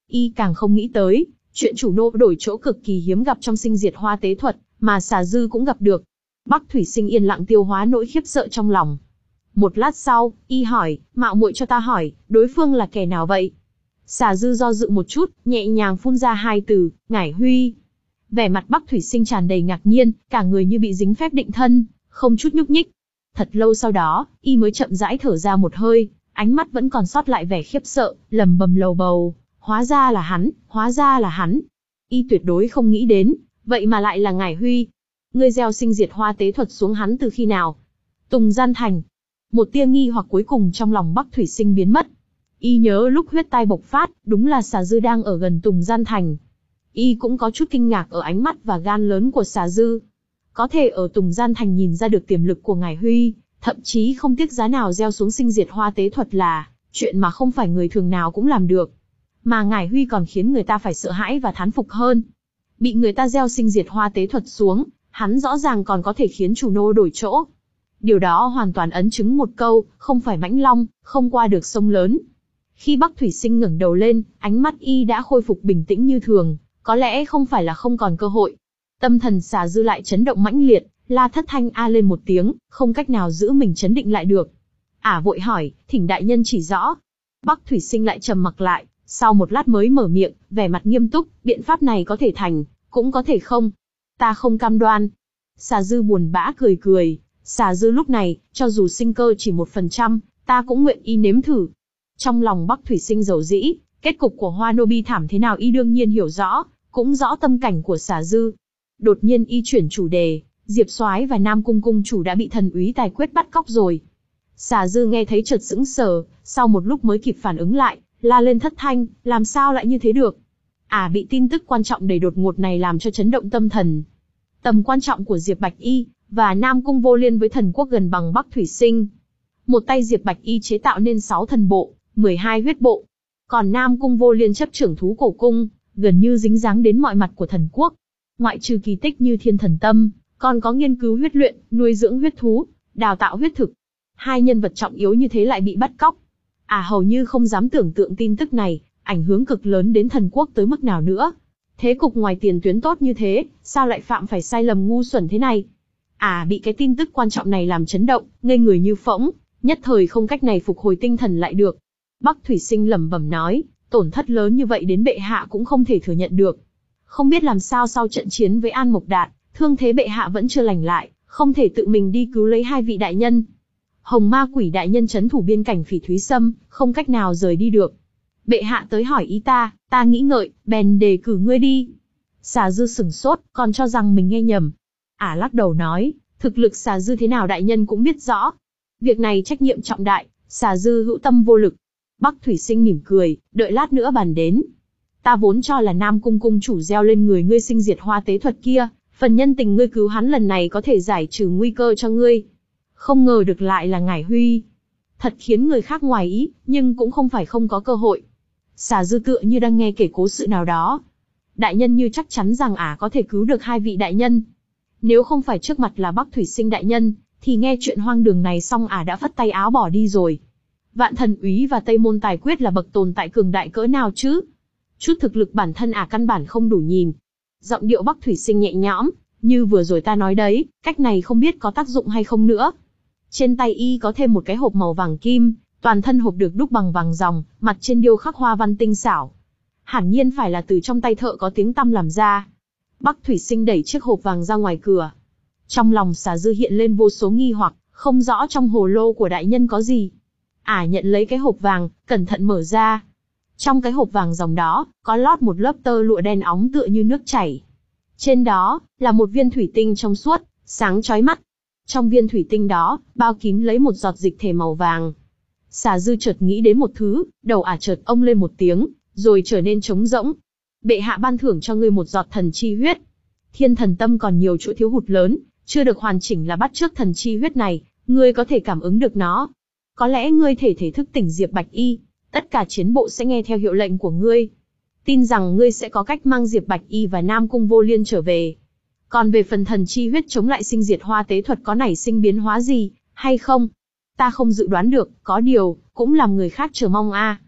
Y càng không nghĩ tới, chuyện chủ nô đổi chỗ cực kỳ hiếm gặp trong sinh diệt hoa tế thuật, mà Xà Dư cũng gặp được. Bắc Thủy Sinh yên lặng tiêu hóa nỗi khiếp sợ trong lòng. Một lát sau, Y hỏi, mạo muội cho ta hỏi, đối phương là kẻ nào vậy? Xà Dư do dự một chút, nhẹ nhàng phun ra hai từ, Ngải Huy. Vẻ mặt Bắc Thủy Sinh tràn đầy ngạc nhiên, cả người như bị dính phép định thân, không chút nhúc nhích. Thật lâu sau đó, Y mới chậm rãi thở ra một hơi, ánh mắt vẫn còn sót lại vẻ khiếp sợ, lầm bầm lầu bầu, hóa ra là hắn, hóa ra là hắn. Y tuyệt đối không nghĩ đến, vậy mà lại là Ngải Huy. Ngươi gieo sinh diệt hoa tế thuật xuống hắn từ khi nào? Tùng Gian Thành. Một tia nghi hoặc cuối cùng trong lòng Bắc Thủy Sinh biến mất. Y nhớ lúc huyết tai bộc phát, đúng là Xà Dư đang ở gần Tùng Gian Thành. Y cũng có chút kinh ngạc ở ánh mắt và gan lớn của Xà Dư. Có thể ở Tùng Gian Thành nhìn ra được tiềm lực của Ngải Huy, thậm chí không tiếc giá nào gieo xuống sinh diệt hoa tế thuật là chuyện mà không phải người thường nào cũng làm được. Mà Ngải Huy còn khiến người ta phải sợ hãi và thán phục hơn. Bị người ta gieo sinh diệt hoa tế thuật xuống, hắn rõ ràng còn có thể khiến chủ nô đổi chỗ. Điều đó hoàn toàn ấn chứng một câu, không phải mãnh long, không qua được sông lớn. Khi Bắc Thủy Sinh ngẩng đầu lên, ánh mắt Y đã khôi phục bình tĩnh như thường, có lẽ không phải là không còn cơ hội. Tâm thần Xà Dư lại chấn động mãnh liệt, la thất thanh a lên một tiếng, không cách nào giữ mình chấn định lại được. Ả vội hỏi, thỉnh đại nhân chỉ rõ. Bắc Thủy Sinh lại trầm mặc lại, sau một lát mới mở miệng, vẻ mặt nghiêm túc, biện pháp này có thể thành, cũng có thể không. Ta không cam đoan. Xà Dư buồn bã cười cười, Xà Dư lúc này, cho dù sinh cơ chỉ một phần trăm, ta cũng nguyện Y nếm thử. Trong lòng Bắc Thủy Sinh dầu dĩ, kết cục của Hoa Nô bi thảm thế nào Y đương nhiên hiểu rõ, cũng rõ tâm cảnh của Xà Dư. Đột nhiên Y chuyển chủ đề, Diệp Soái và Nam Cung cung chủ đã bị thần úy Tài Quyết bắt cóc rồi. Xà Dư nghe thấy chợt sững sờ, sau một lúc mới kịp phản ứng lại, la lên thất thanh, làm sao lại như thế được? À, bị tin tức quan trọng đầy đột ngột này làm cho chấn động tâm thần. Tầm quan trọng của Diệp Bạch Y và Nam Cung Vô Liên với thần quốc gần bằng Bắc Thủy Sinh. Một tay Diệp Bạch Y chế tạo nên sáu thần bộ, mười hai huyết bộ. Còn Nam Cung Vô Liên chấp trưởng thú cổ cung, gần như dính dáng đến mọi mặt của thần quốc. Ngoại trừ kỳ tích như thiên thần tâm, còn có nghiên cứu huyết luyện, nuôi dưỡng huyết thú, đào tạo huyết thực. Hai nhân vật trọng yếu như thế lại bị bắt cóc. À, hầu như không dám tưởng tượng tin tức này, ảnh hưởng cực lớn đến thần quốc tới mức nào nữa. Thế cục ngoài tiền tuyến tốt như thế, sao lại phạm phải sai lầm ngu xuẩn thế này? À, bị cái tin tức quan trọng này làm chấn động, ngây người như phỗng, nhất thời không cách này phục hồi tinh thần lại được. Bắc Thủy Sinh lẩm bẩm nói, tổn thất lớn như vậy đến bệ hạ cũng không thể thừa nhận được. Không biết làm sao sau trận chiến với An Mộc Đạt, thương thế bệ hạ vẫn chưa lành lại, không thể tự mình đi cứu lấy hai vị đại nhân. Hồng Ma Quỷ đại nhân trấn thủ biên cảnh Phỉ Thúy Sâm, không cách nào rời đi được. Bệ hạ tới hỏi ý ta, ta nghĩ ngợi, bèn đề cử ngươi đi. Xà Dư sửng sốt, còn cho rằng mình nghe nhầm. Ả lắc đầu nói, thực lực Xà Dư thế nào đại nhân cũng biết rõ. Việc này trách nhiệm trọng đại, Xà Dư hữu tâm vô lực. Bắc Thủy Sinh mỉm cười, đợi lát nữa bàn đến. Ta vốn cho là Nam Cung cung chủ gieo lên người ngươi sinh diệt hoa tế thuật kia, phần nhân tình ngươi cứu hắn lần này có thể giải trừ nguy cơ cho ngươi. Không ngờ được lại là Ngải Huy. Thật khiến người khác ngoài ý, nhưng cũng không phải không có cơ hội. Xà Dư tựa như đang nghe kể cố sự nào đó. Đại nhân như chắc chắn rằng ả có thể cứu được hai vị đại nhân. Nếu không phải trước mặt là Bắc Thủy Sinh đại nhân, thì nghe chuyện hoang đường này xong ả đã phất tay áo bỏ đi rồi. Vạn Thần Úy và Tây Môn Tài Quyết là bậc tồn tại cường đại cỡ nào chứ? Chút thực lực bản thân ả căn bản không đủ nhìn. Giọng điệu Bắc Thủy Sinh nhẹ nhõm, như vừa rồi ta nói đấy, cách này không biết có tác dụng hay không nữa. Trên tay y có thêm một cái hộp màu vàng kim, toàn thân hộp được đúc bằng vàng ròng, mặt trên điêu khắc hoa văn tinh xảo. Hẳn nhiên phải là từ trong tay thợ có tiếng tăm làm ra. Bắc Thủy Sinh đẩy chiếc hộp vàng ra ngoài cửa. Trong lòng Xà Dư hiện lên vô số nghi hoặc, không rõ trong hồ lô của đại nhân có gì. Ả à, nhận lấy cái hộp vàng, cẩn thận mở ra. Trong cái hộp vàng ròng đó, có lót một lớp tơ lụa đen óng tựa như nước chảy. Trên đó, là một viên thủy tinh trong suốt, sáng chói mắt. Trong viên thủy tinh đó, bao kín lấy một giọt dịch thể màu vàng. Xà Dư chợt nghĩ đến một thứ, đầu ả chợt ông lên một tiếng, rồi trở nên trống rỗng. Bệ hạ ban thưởng cho ngươi một giọt thần chi huyết. Thiên thần tâm còn nhiều chỗ thiếu hụt lớn, chưa được hoàn chỉnh là bắt chước thần chi huyết này, ngươi có thể cảm ứng được nó. Có lẽ ngươi thể thể thức tỉnh Diệp Bạch Y, tất cả chiến bộ sẽ nghe theo hiệu lệnh của ngươi. Tin rằng ngươi sẽ có cách mang Diệp Bạch Y và Nam Cung Vô Liên trở về. Còn về phần thần chi huyết chống lại sinh diệt hoa tế thuật có nảy sinh biến hóa gì, hay không? Ta không dự đoán được, có điều, cũng làm người khác chờ mong a.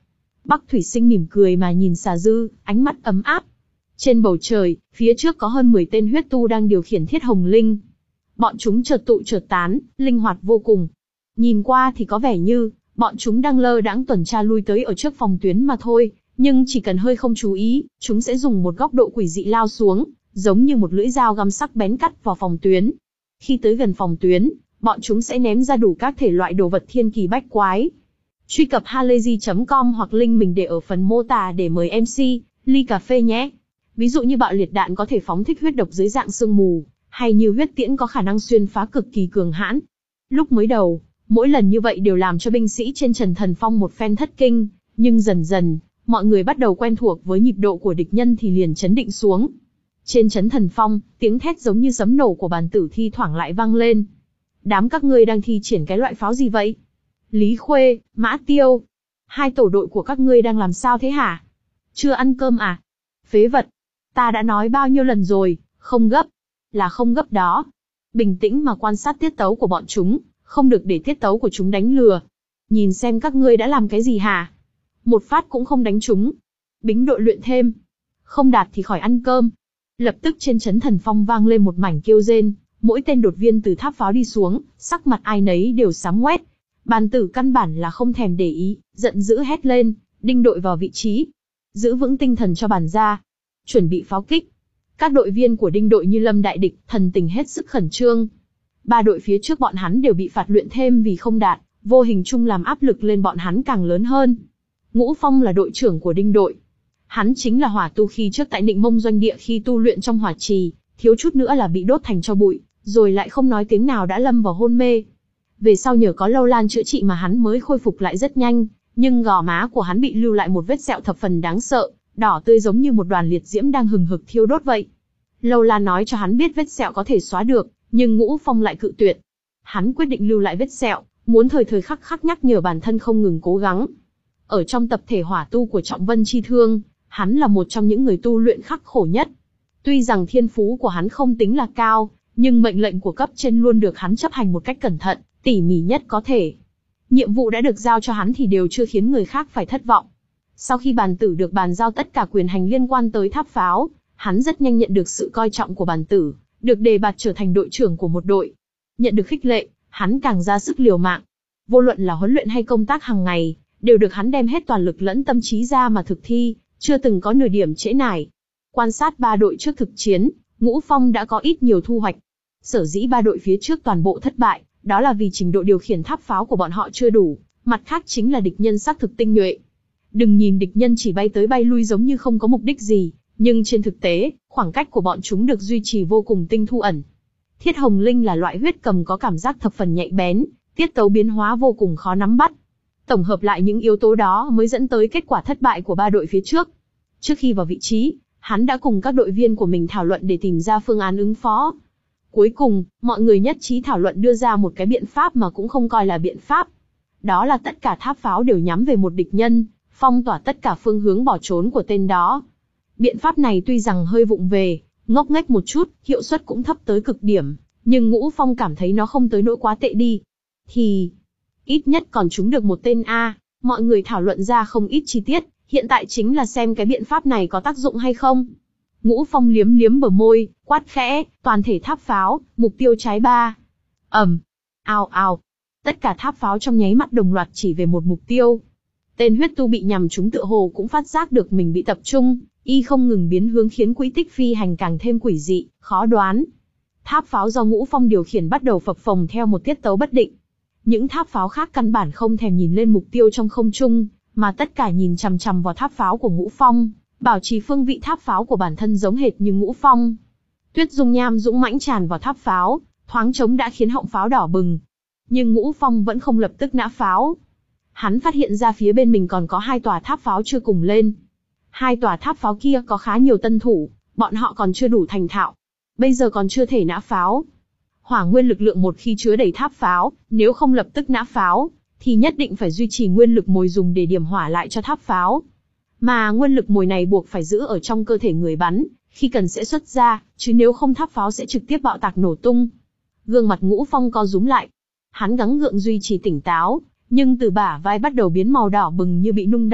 Bắc Thủy Sinh mỉm cười mà nhìn Xà Dư, ánh mắt ấm áp. Trên bầu trời, phía trước có hơn mười tên huyết tu đang điều khiển Thiết Hồng Linh. Bọn chúng chợt tụ chợt tán, linh hoạt vô cùng. Nhìn qua thì có vẻ như, bọn chúng đang lơ đãng tuần tra lui tới ở trước phòng tuyến mà thôi, nhưng chỉ cần hơi không chú ý, chúng sẽ dùng một góc độ quỷ dị lao xuống, giống như một lưỡi dao găm sắc bén cắt vào phòng tuyến. Khi tới gần phòng tuyến, bọn chúng sẽ ném ra đủ các thể loại đồ vật thiên kỳ bách quái. Truy cập halayzi chấm com hoặc link mình để ở phần mô tả để mời em xê, ly cà phê nhé. Ví dụ như bạo liệt đạn có thể phóng thích huyết độc dưới dạng sương mù, hay như huyết tiễn có khả năng xuyên phá cực kỳ cường hãn. Lúc mới đầu, mỗi lần như vậy đều làm cho binh sĩ trên Trần Thần Phong một phen thất kinh, nhưng dần dần, mọi người bắt đầu quen thuộc với nhịp độ của địch nhân thì liền chấn định xuống. Trên Trấn Thần Phong, tiếng thét giống như sấm nổ của bàn tử thi thoảng lại vang lên. Đám các ngươi đang thi triển cái loại pháo gì vậy? Lý Khuê, Mã Tiêu, hai tổ đội của các ngươi đang làm sao thế hả? Chưa ăn cơm à? Phế vật, ta đã nói bao nhiêu lần rồi, không gấp, là không gấp đó. Bình tĩnh mà quan sát tiết tấu của bọn chúng, không được để tiết tấu của chúng đánh lừa. Nhìn xem các ngươi đã làm cái gì hả? Một phát cũng không đánh chúng. Bính đội luyện thêm. Không đạt thì khỏi ăn cơm. Lập tức trên Trấn Thần Phong vang lên một mảnh kêu rên, mỗi tên đột viên từ tháp pháo đi xuống, sắc mặt ai nấy đều xám ngoét. Bàn tử căn bản là không thèm để ý, giận dữ hét lên, đinh đội vào vị trí. Giữ vững tinh thần cho bàn ra. Chuẩn bị pháo kích. Các đội viên của đinh đội như lâm đại địch, thần tình hết sức khẩn trương. Ba đội phía trước bọn hắn đều bị phạt luyện thêm vì không đạt, vô hình chung làm áp lực lên bọn hắn càng lớn hơn. Ngũ Phong là đội trưởng của đinh đội. Hắn chính là hỏa tu khi trước tại Định Mông doanh địa khi tu luyện trong hỏa trì, thiếu chút nữa là bị đốt thành tro bụi, rồi lại không nói tiếng nào đã lâm vào hôn mê. Về sau nhờ có Lâu Lan chữa trị mà hắn mới khôi phục lại rất nhanh, nhưng gò má của hắn bị lưu lại một vết sẹo thập phần đáng sợ, đỏ tươi giống như một đoàn liệt diễm đang hừng hực thiêu đốt vậy. Lâu Lan nói cho hắn biết vết sẹo có thể xóa được, nhưng Ngũ Phong lại cự tuyệt. Hắn quyết định lưu lại vết sẹo, muốn thời thời khắc khắc nhắc nhở bản thân không ngừng cố gắng. Ở trong tập thể hỏa tu của Trọng Vân Chi Thương, hắn là một trong những người tu luyện khắc khổ nhất. Tuy rằng thiên phú của hắn không tính là cao, nhưng mệnh lệnh của cấp trên luôn được hắn chấp hành một cách cẩn thận, tỉ mỉ nhất có thể. Nhiệm vụ đã được giao cho hắn thì đều chưa khiến người khác phải thất vọng. Sau khi bàn tử được bàn giao tất cả quyền hành liên quan tới tháp pháo, hắn rất nhanh nhận được sự coi trọng của bàn tử, được đề bạt trở thành đội trưởng của một đội. Nhận được khích lệ, hắn càng ra sức liều mạng. Vô luận là huấn luyện hay công tác hàng ngày, đều được hắn đem hết toàn lực lẫn tâm trí ra mà thực thi, chưa từng có nửa điểm trễ nải. Quan sát ba đội trước thực chiến, Ngũ Phong đã có ít nhiều thu hoạch. Sở dĩ ba đội phía trước toàn bộ thất bại, đó là vì trình độ điều khiển tháp pháo của bọn họ chưa đủ, mặt khác chính là địch nhân xác thực tinh nhuệ. Đừng nhìn địch nhân chỉ bay tới bay lui giống như không có mục đích gì, nhưng trên thực tế, khoảng cách của bọn chúng được duy trì vô cùng tinh thu ẩn. Thiết Hồng Linh là loại huyết cầm có cảm giác thập phần nhạy bén, tiết tấu biến hóa vô cùng khó nắm bắt. Tổng hợp lại những yếu tố đó mới dẫn tới kết quả thất bại của ba đội phía trước. Trước khi vào vị trí, hắn đã cùng các đội viên của mình thảo luận để tìm ra phương án ứng phó. Cuối cùng, mọi người nhất trí thảo luận đưa ra một cái biện pháp mà cũng không coi là biện pháp. Đó là tất cả tháp pháo đều nhắm về một địch nhân, phong tỏa tất cả phương hướng bỏ trốn của tên đó. Biện pháp này tuy rằng hơi vụng về, ngốc nghếch một chút, hiệu suất cũng thấp tới cực điểm, nhưng Ngũ Phong cảm thấy nó không tới nỗi quá tệ đi. Thì, ít nhất còn trúng được một tên A, mọi người thảo luận ra không ít chi tiết, hiện tại chính là xem cái biện pháp này có tác dụng hay không. Ngũ Phong liếm liếm bờ môi, quát khẽ, toàn thể tháp pháo, mục tiêu trái ba. Ầm, ào ào, tất cả tháp pháo trong nháy mắt đồng loạt chỉ về một mục tiêu. Tên huyết tu bị nhằm trúng tựa hồ cũng phát giác được mình bị tập trung, y không ngừng biến hướng khiến quỹ tích phi hành càng thêm quỷ dị, khó đoán. Tháp pháo do Ngũ Phong điều khiển bắt đầu phập phồng theo một tiết tấu bất định. Những tháp pháo khác căn bản không thèm nhìn lên mục tiêu trong không trung, mà tất cả nhìn chằm chằm vào tháp pháo của Ngũ Phong, bảo trì phương vị tháp pháo của bản thân giống hệt như Ngũ Phong. Tuyết dung nham dũng mãnh tràn vào tháp pháo, thoáng trống đã khiến họng pháo đỏ bừng. Nhưng Ngũ Phong vẫn không lập tức nã pháo. Hắn phát hiện ra phía bên mình còn có hai tòa tháp pháo chưa cùng lên. Hai tòa tháp pháo kia có khá nhiều tân thủ, bọn họ còn chưa đủ thành thạo. Bây giờ còn chưa thể nã pháo. Hỏa nguyên lực lượng một khi chứa đầy tháp pháo, nếu không lập tức nã pháo, thì nhất định phải duy trì nguyên lực mồi dùng để điểm hỏa lại cho tháp pháo. Mà nguyên lực mồi này buộc phải giữ ở trong cơ thể người bắn, khi cần sẽ xuất ra, chứ nếu không tháp pháo sẽ trực tiếp bạo tạc nổ tung. Gương mặt Ngũ Phong co rúm lại. Hắn gắng gượng duy trì tỉnh táo, nhưng từ bả vai bắt đầu biến màu đỏ bừng như bị nung đỏ,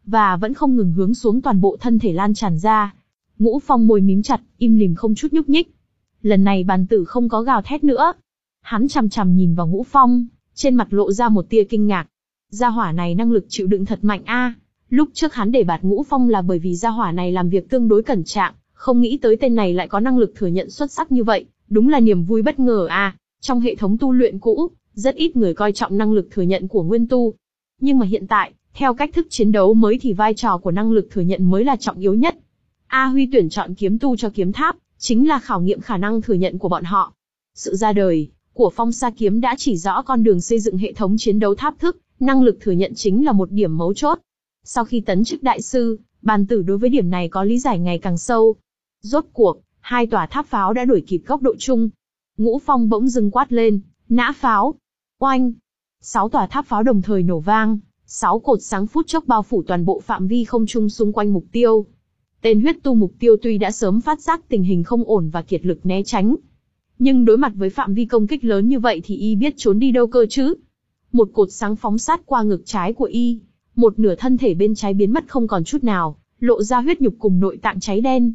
và vẫn không ngừng hướng xuống toàn bộ thân thể lan tràn ra. Ngũ Phong môi mím chặt, im lìm không chút nhúc nhích. Lần này bàn tử không có gào thét nữa. Hắn chằm chằm nhìn vào Ngũ Phong, trên mặt lộ ra một tia kinh ngạc. Gia hỏa này năng lực chịu đựng thật mạnh a. Lúc trước hắn để bạt Ngũ Phong là bởi vì gia hỏa này làm việc tương đối cẩn trọng, không nghĩ tới tên này lại có năng lực thừa nhận xuất sắc như vậy, đúng là niềm vui bất ngờ a. Trong hệ thống tu luyện cũ, rất ít người coi trọng năng lực thừa nhận của nguyên tu. Nhưng mà hiện tại, theo cách thức chiến đấu mới thì vai trò của năng lực thừa nhận mới là trọng yếu nhất. A Huy tuyển chọn kiếm tu cho kiếm tháp, chính là khảo nghiệm khả năng thừa nhận của bọn họ. Sự ra đời của Phong Sa Kiếm đã chỉ rõ con đường xây dựng hệ thống chiến đấu tháp thức, năng lực thừa nhận chính là một điểm mấu chốt. Sau khi tấn chức đại sư, bàn tử đối với điểm này có lý giải ngày càng sâu. Rốt cuộc, hai tòa tháp pháo đã đuổi kịp góc độ chung. Ngũ Phong bỗng dưng quát lên, nã pháo. Oanh! Sáu tòa tháp pháo đồng thời nổ vang, sáu cột sáng phút chốc bao phủ toàn bộ phạm vi không trung xung quanh mục tiêu. Tên huyết tu mục tiêu tuy đã sớm phát giác tình hình không ổn và kiệt lực né tránh, nhưng đối mặt với phạm vi công kích lớn như vậy thì y biết trốn đi đâu cơ chứ. Một cột sáng phóng sát qua ngực trái của y, một nửa thân thể bên trái biến mất không còn chút nào, lộ ra huyết nhục cùng nội tạng cháy đen.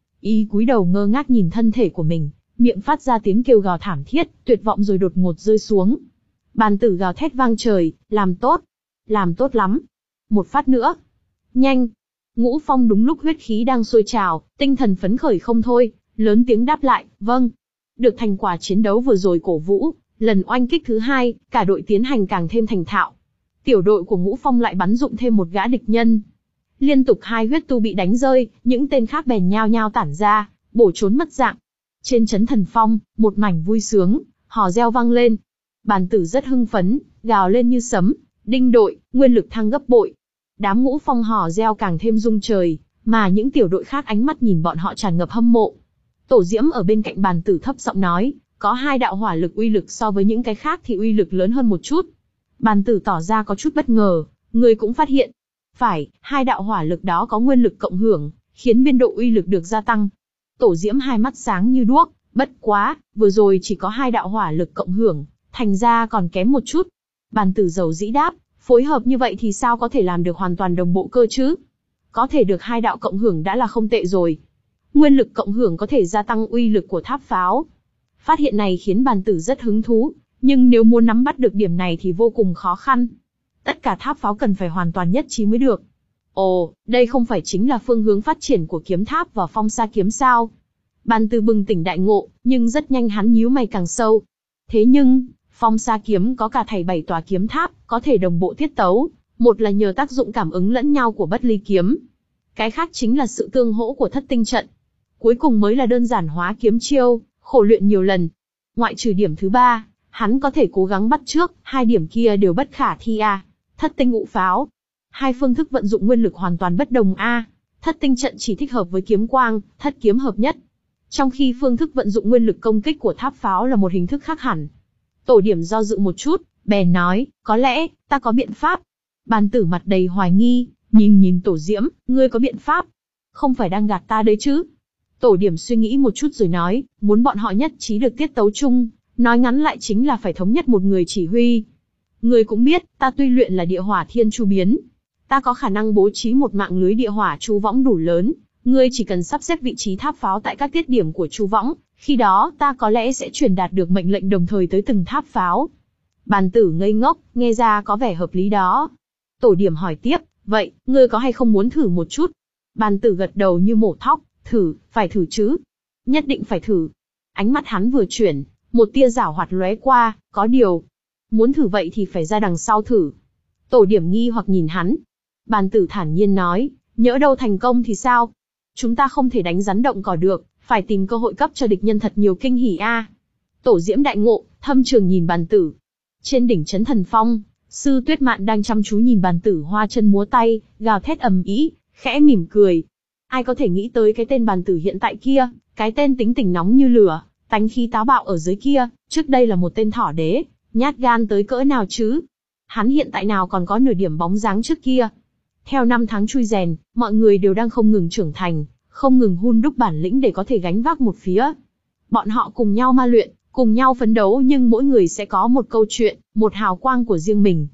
Y cúi đầu ngơ ngác nhìn thân thể của mình, miệng phát ra tiếng kêu gào thảm thiết, tuyệt vọng rồi đột ngột rơi xuống. Bàn tử gào thét vang trời, làm tốt, làm tốt lắm. Một phát nữa. Nhanh. Ngũ Phong đúng lúc huyết khí đang sôi trào, tinh thần phấn khởi không thôi, lớn tiếng đáp lại, vâng. Được thành quả chiến đấu vừa rồi cổ vũ, lần oanh kích thứ hai, cả đội tiến hành càng thêm thành thạo. Tiểu đội của Ngũ Phong lại bắn dụng thêm một gã địch nhân. Liên tục hai huyết tu bị đánh rơi, những tên khác bèn nhao nhao tản ra, bổ trốn mất dạng. Trên chấn thần phong, một mảnh vui sướng, hò reo vang lên. Bàn tử rất hưng phấn, gào lên như sấm, đinh đội, nguyên lực thăng gấp bội. Đám Ngũ Phong hò reo càng thêm rung trời, mà những tiểu đội khác ánh mắt nhìn bọn họ tràn ngập hâm mộ. Tổ Diễm ở bên cạnh bàn tử thấp giọng nói, có hai đạo hỏa lực uy lực so với những cái khác thì uy lực lớn hơn một chút. Bàn tử tỏ ra có chút bất ngờ, người cũng phát hiện. Phải, hai đạo hỏa lực đó có nguyên lực cộng hưởng, khiến biên độ uy lực được gia tăng. Tổ Diễm hai mắt sáng như đuốc, bất quá, vừa rồi chỉ có hai đạo hỏa lực cộng hưởng, thành ra còn kém một chút. Bàn tử dầu dĩ đáp, phối hợp như vậy thì sao có thể làm được hoàn toàn đồng bộ cơ chứ? Có thể được hai đạo cộng hưởng đã là không tệ rồi. Nguyên lực cộng hưởng có thể gia tăng uy lực của tháp pháo. Phát hiện này khiến bàn tử rất hứng thú, nhưng nếu muốn nắm bắt được điểm này thì vô cùng khó khăn. Tất cả tháp pháo cần phải hoàn toàn nhất trí mới được. Ồ, đây không phải chính là phương hướng phát triển của kiếm tháp và Phong Sa Kiếm sao? Bàn tử bừng tỉnh đại ngộ, nhưng rất nhanh hắn nhíu mày càng sâu. Thế nhưng, Phong Sa Kiếm có cả thảy bảy tòa kiếm tháp, có thể đồng bộ tiết tấu. Một là nhờ tác dụng cảm ứng lẫn nhau của bất ly kiếm. Cái khác chính là sự tương hỗ của thất tinh trận. Cuối cùng mới là đơn giản hóa kiếm chiêu, khổ luyện nhiều lần. Ngoại trừ điểm thứ ba, hắn có thể cố gắng bắt trước, hai điểm kia đều bất khả thi a. Thất tinh ngũ pháo. Hai phương thức vận dụng nguyên lực hoàn toàn bất đồng a. Thất tinh trận chỉ thích hợp với kiếm quang, thất kiếm hợp nhất. Trong khi phương thức vận dụng nguyên lực công kích của tháp pháo là một hình thức khác hẳn. Tổ Điểm do dự một chút, bèn nói, có lẽ, ta có biện pháp. Bàn tử mặt đầy hoài nghi, nhìn nhìn Tổ Diễm, ngươi có biện pháp? Không phải đang gạt ta đấy chứ? Tổ Điểm suy nghĩ một chút rồi nói, muốn bọn họ nhất trí được tiết tấu chung, nói ngắn lại chính là phải thống nhất một người chỉ huy. Ngươi cũng biết, ta tuy luyện là địa hỏa thiên chu biến, ta có khả năng bố trí một mạng lưới địa hỏa chu võng đủ lớn, ngươi chỉ cần sắp xếp vị trí tháp pháo tại các tiết điểm của chu võng, khi đó ta có lẽ sẽ truyền đạt được mệnh lệnh đồng thời tới từng tháp pháo. Bàn tử ngây ngốc, nghe ra có vẻ hợp lý đó. Tổ Điểm hỏi tiếp, vậy, ngươi có hay không muốn thử một chút? Bàn tử gật đầu như mổ thóc, thử, phải thử chứ. Nhất định phải thử. Ánh mắt hắn vừa chuyển, một tia giảo hoạt lóe qua, có điều. Muốn thử vậy thì phải ra đằng sau thử. Tổ Điểm nghi hoặc nhìn hắn. Bàn tử thản nhiên nói, nhỡ đâu thành công thì sao? Chúng ta không thể đánh rắn động cỏ được, phải tìm cơ hội cấp cho địch nhân thật nhiều kinh hỉ a. Tổ Diễm đại ngộ, thâm trường nhìn bàn tử. Trên đỉnh chấn thần phong, Sư Tuyết Mạn đang chăm chú nhìn bàn tử hoa chân múa tay, gào thét ầm ĩ, khẽ mỉm cười. Ai có thể nghĩ tới cái tên bàn tử hiện tại kia, cái tên tính tình nóng như lửa, tánh khí táo bạo ở dưới kia, trước đây là một tên thỏ đế, nhát gan tới cỡ nào chứ? Hắn hiện tại nào còn có nửa điểm bóng dáng trước kia. Theo năm tháng chui rèn, mọi người đều đang không ngừng trưởng thành, không ngừng hun đúc bản lĩnh để có thể gánh vác một phía. Bọn họ cùng nhau ma luyện, cùng nhau phấn đấu nhưng mỗi người sẽ có một câu chuyện, một hào quang của riêng mình.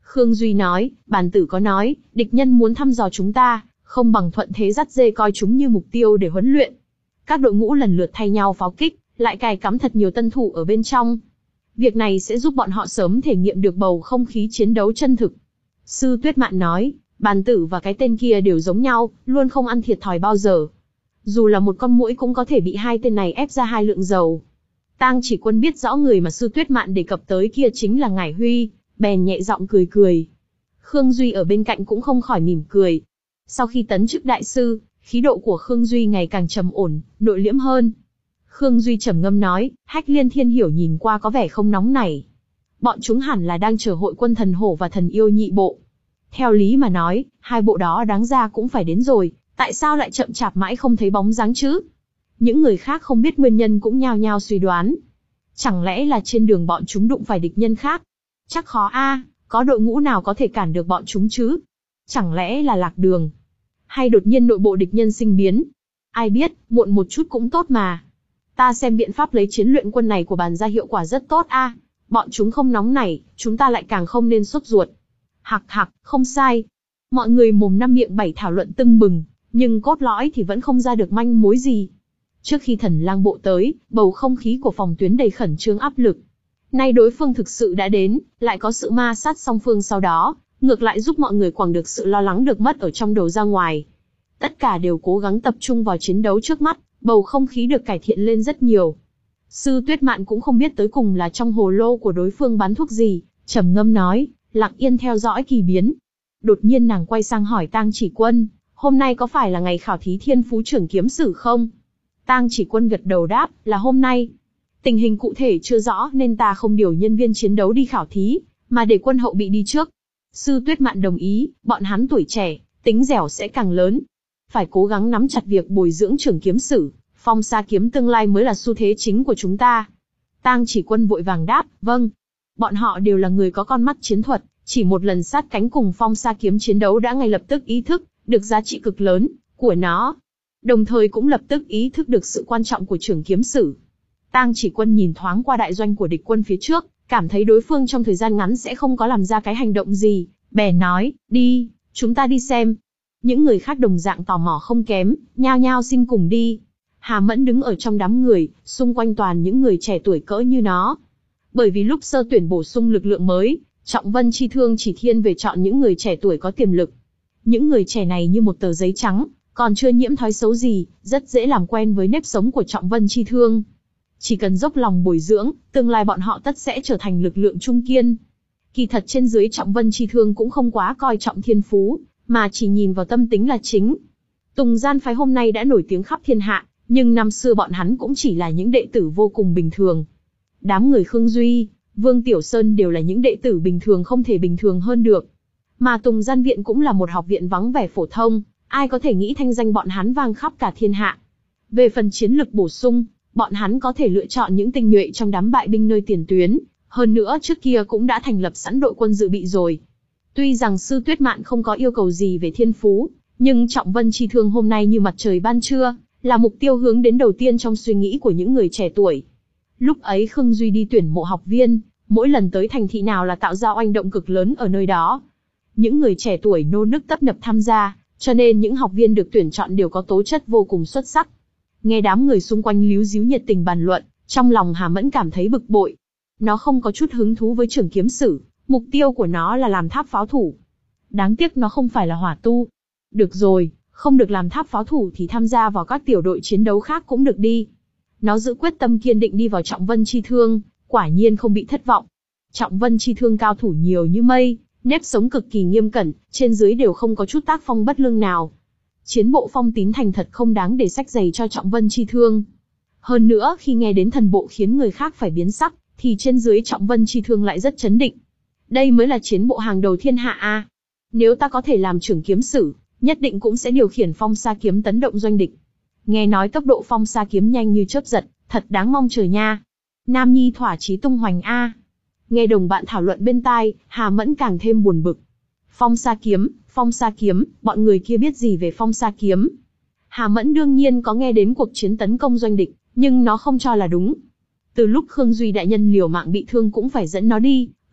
Khương Duy nói, bản tử có nói, địch nhân muốn thăm dò chúng ta, không bằng thuận thế dắt dê coi chúng như mục tiêu để huấn luyện. Các đội ngũ lần lượt thay nhau pháo kích, lại cài cắm thật nhiều tân thủ ở bên trong. Việc này sẽ giúp bọn họ sớm thể nghiệm được bầu không khí chiến đấu chân thực. Sư Tuyết Mạn nói, bản tử và cái tên kia đều giống nhau, luôn không ăn thiệt thòi bao giờ. Dù là một con muỗi cũng có thể bị hai tên này ép ra hai lượng dầu. Tang Chỉ Quân biết rõ người mà Sư Tuyết Mạn đề cập tới kia chính là Ngải Huy, bèn nhẹ giọng cười cười. Khương Duy ở bên cạnh cũng không khỏi mỉm cười. Sau khi tấn chức đại sư, khí độ của Khương Duy ngày càng trầm ổn, nội liễm hơn. Khương Duy trầm ngâm nói, Hách Liên Thiên Hiểu nhìn qua có vẻ không nóng nảy. Bọn chúng hẳn là đang chờ hội quân thần hổ và thần yêu nhị bộ. Theo lý mà nói, hai bộ đó đáng ra cũng phải đến rồi, tại sao lại chậm chạp mãi không thấy bóng dáng chứ? Những người khác không biết nguyên nhân cũng nhao nhao suy đoán. Chẳng lẽ là trên đường bọn chúng đụng phải địch nhân khác? Chắc khó a, có đội ngũ nào có thể cản được bọn chúng chứ? Chẳng lẽ là lạc đường? Hay đột nhiên nội bộ địch nhân sinh biến? Ai biết, muộn một chút cũng tốt mà. Ta xem biện pháp lấy chiến luyện quân này của bàn ra hiệu quả rất tốt a. Bọn chúng không nóng nảy, chúng ta lại càng không nên sốt ruột. Hạc hạc, không sai. Mọi người mồm năm miệng bảy thảo luận tưng bừng, nhưng cốt lõi thì vẫn không ra được manh mối gì. Trước khi Thần Lang bộ tới, bầu không khí của phòng tuyến đầy khẩn trương áp lực. Nay đối phương thực sự đã đến, lại có sự ma sát song phương sau đó, ngược lại giúp mọi người quẳng được sự lo lắng được mất ở trong đầu ra ngoài. Tất cả đều cố gắng tập trung vào chiến đấu trước mắt, bầu không khí được cải thiện lên rất nhiều. Sư Tuyết Mạn cũng không biết tới cùng là trong hồ lô của đối phương bán thuốc gì, trầm ngâm nói, lặng yên theo dõi kỳ biến. Đột nhiên nàng quay sang hỏi Tang Chỉ Quân, hôm nay có phải là ngày khảo thí thiên phú trưởng kiếm sử không? Tang Chỉ Quân gật đầu đáp, là hôm nay. Tình hình cụ thể chưa rõ nên ta không điều nhân viên chiến đấu đi khảo thí, mà để quân hậu bị đi trước. Sư Tuyết Mạn đồng ý, bọn hắn tuổi trẻ, tính dẻo sẽ càng lớn. Phải cố gắng nắm chặt việc bồi dưỡng trưởng kiếm sử, phong sa kiếm tương lai mới là xu thế chính của chúng ta. Tang Chỉ Quân vội vàng đáp, vâng. Bọn họ đều là người có con mắt chiến thuật, chỉ một lần sát cánh cùng phong sa kiếm chiến đấu đã ngay lập tức ý thức được giá trị cực lớn của nó. Đồng thời cũng lập tức ý thức được sự quan trọng của trưởng kiếm sử. Tang Chỉ Quân nhìn thoáng qua đại doanh của địch quân phía trước, cảm thấy đối phương trong thời gian ngắn sẽ không có làm ra cái hành động gì, bèn nói, đi, chúng ta đi xem. Những người khác đồng dạng tò mò không kém, nhao nhao xin cùng đi. Hà Mẫn đứng ở trong đám người, xung quanh toàn những người trẻ tuổi cỡ như nó. Bởi vì lúc sơ tuyển bổ sung lực lượng mới, Trọng Vân Chi Thương chỉ thiên về chọn những người trẻ tuổi có tiềm lực. Những người trẻ này như một tờ giấy trắng, còn chưa nhiễm thói xấu gì, rất dễ làm quen với nếp sống của Trọng Vân Chi Thương. Chỉ cần dốc lòng bồi dưỡng, tương lai bọn họ tất sẽ trở thành lực lượng trung kiên. Kỳ thật trên dưới Trọng Vân Chi Thương cũng không quá coi trọng thiên phú, mà chỉ nhìn vào tâm tính là chính. Tùng Gian phái hôm nay đã nổi tiếng khắp thiên hạ, nhưng năm xưa bọn hắn cũng chỉ là những đệ tử vô cùng bình thường. Đám người Khương Duy, Vương Tiểu Sơn đều là những đệ tử bình thường không thể bình thường hơn được. Mà Tùng Gian Viện cũng là một học viện vắng vẻ phổ thông, ai có thể nghĩ thanh danh bọn hắn vang khắp cả thiên hạ. Về phần chiến lực bổ sung, bọn hắn có thể lựa chọn những tinh nhuệ trong đám bại binh nơi tiền tuyến, hơn nữa trước kia cũng đã thành lập sẵn đội quân dự bị rồi. Tuy rằng Sư Tuyết Mạn không có yêu cầu gì về thiên phú, nhưng Trọng Vân Chi Thương hôm nay như mặt trời ban trưa, là mục tiêu hướng đến đầu tiên trong suy nghĩ của những người trẻ tuổi. Lúc ấy Khương Duy đi tuyển mộ học viên, mỗi lần tới thành thị nào là tạo ra oanh động cực lớn ở nơi đó. Những người trẻ tuổi nô nức tấp nập tham gia, cho nên những học viên được tuyển chọn đều có tố chất vô cùng xuất sắc. Nghe đám người xung quanh líu díu nhiệt tình bàn luận, trong lòng Hà Mẫn cảm thấy bực bội. Nó không có chút hứng thú với trưởng kiếm sử, mục tiêu của nó là làm tháp pháo thủ. Đáng tiếc nó không phải là hỏa tu. Được rồi, không được làm tháp pháo thủ thì tham gia vào các tiểu đội chiến đấu khác cũng được đi. Nó giữ quyết tâm kiên định đi vào Trọng Vân Chi Thương, quả nhiên không bị thất vọng. Trọng Vân Chi Thương cao thủ nhiều như mây, nếp sống cực kỳ nghiêm cẩn, trên dưới đều không có chút tác phong bất lương nào. Chiến bộ phong tín thành thật không đáng để sách giày cho Trọng Vân Chi Thương. Hơn nữa khi nghe đến thần bộ khiến người khác phải biến sắc, thì trên dưới Trọng Vân Chi Thương lại rất chấn định. Đây mới là chiến bộ hàng đầu thiên hạ a. Nếu ta có thể làm trưởng kiếm sử, nhất định cũng sẽ điều khiển phong sa kiếm tấn động doanh địch. Nghe nói tốc độ phong sa kiếm nhanh như chớp giật, thật đáng mong chờ nha. Nam nhi thỏa chí tung hoành a. Nghe đồng bạn thảo luận bên tai, Hà Mẫn càng thêm buồn bực. Phong sa kiếm, phong sa kiếm, bọn người kia biết gì về phong sa kiếm? Hà Mẫn đương nhiên có nghe đến cuộc chiến tấn công doanh địch, nhưng nó không cho là đúng. Từ lúc Khương Duy đại nhân liều mạng bị thương cũng phải dẫn nó đi,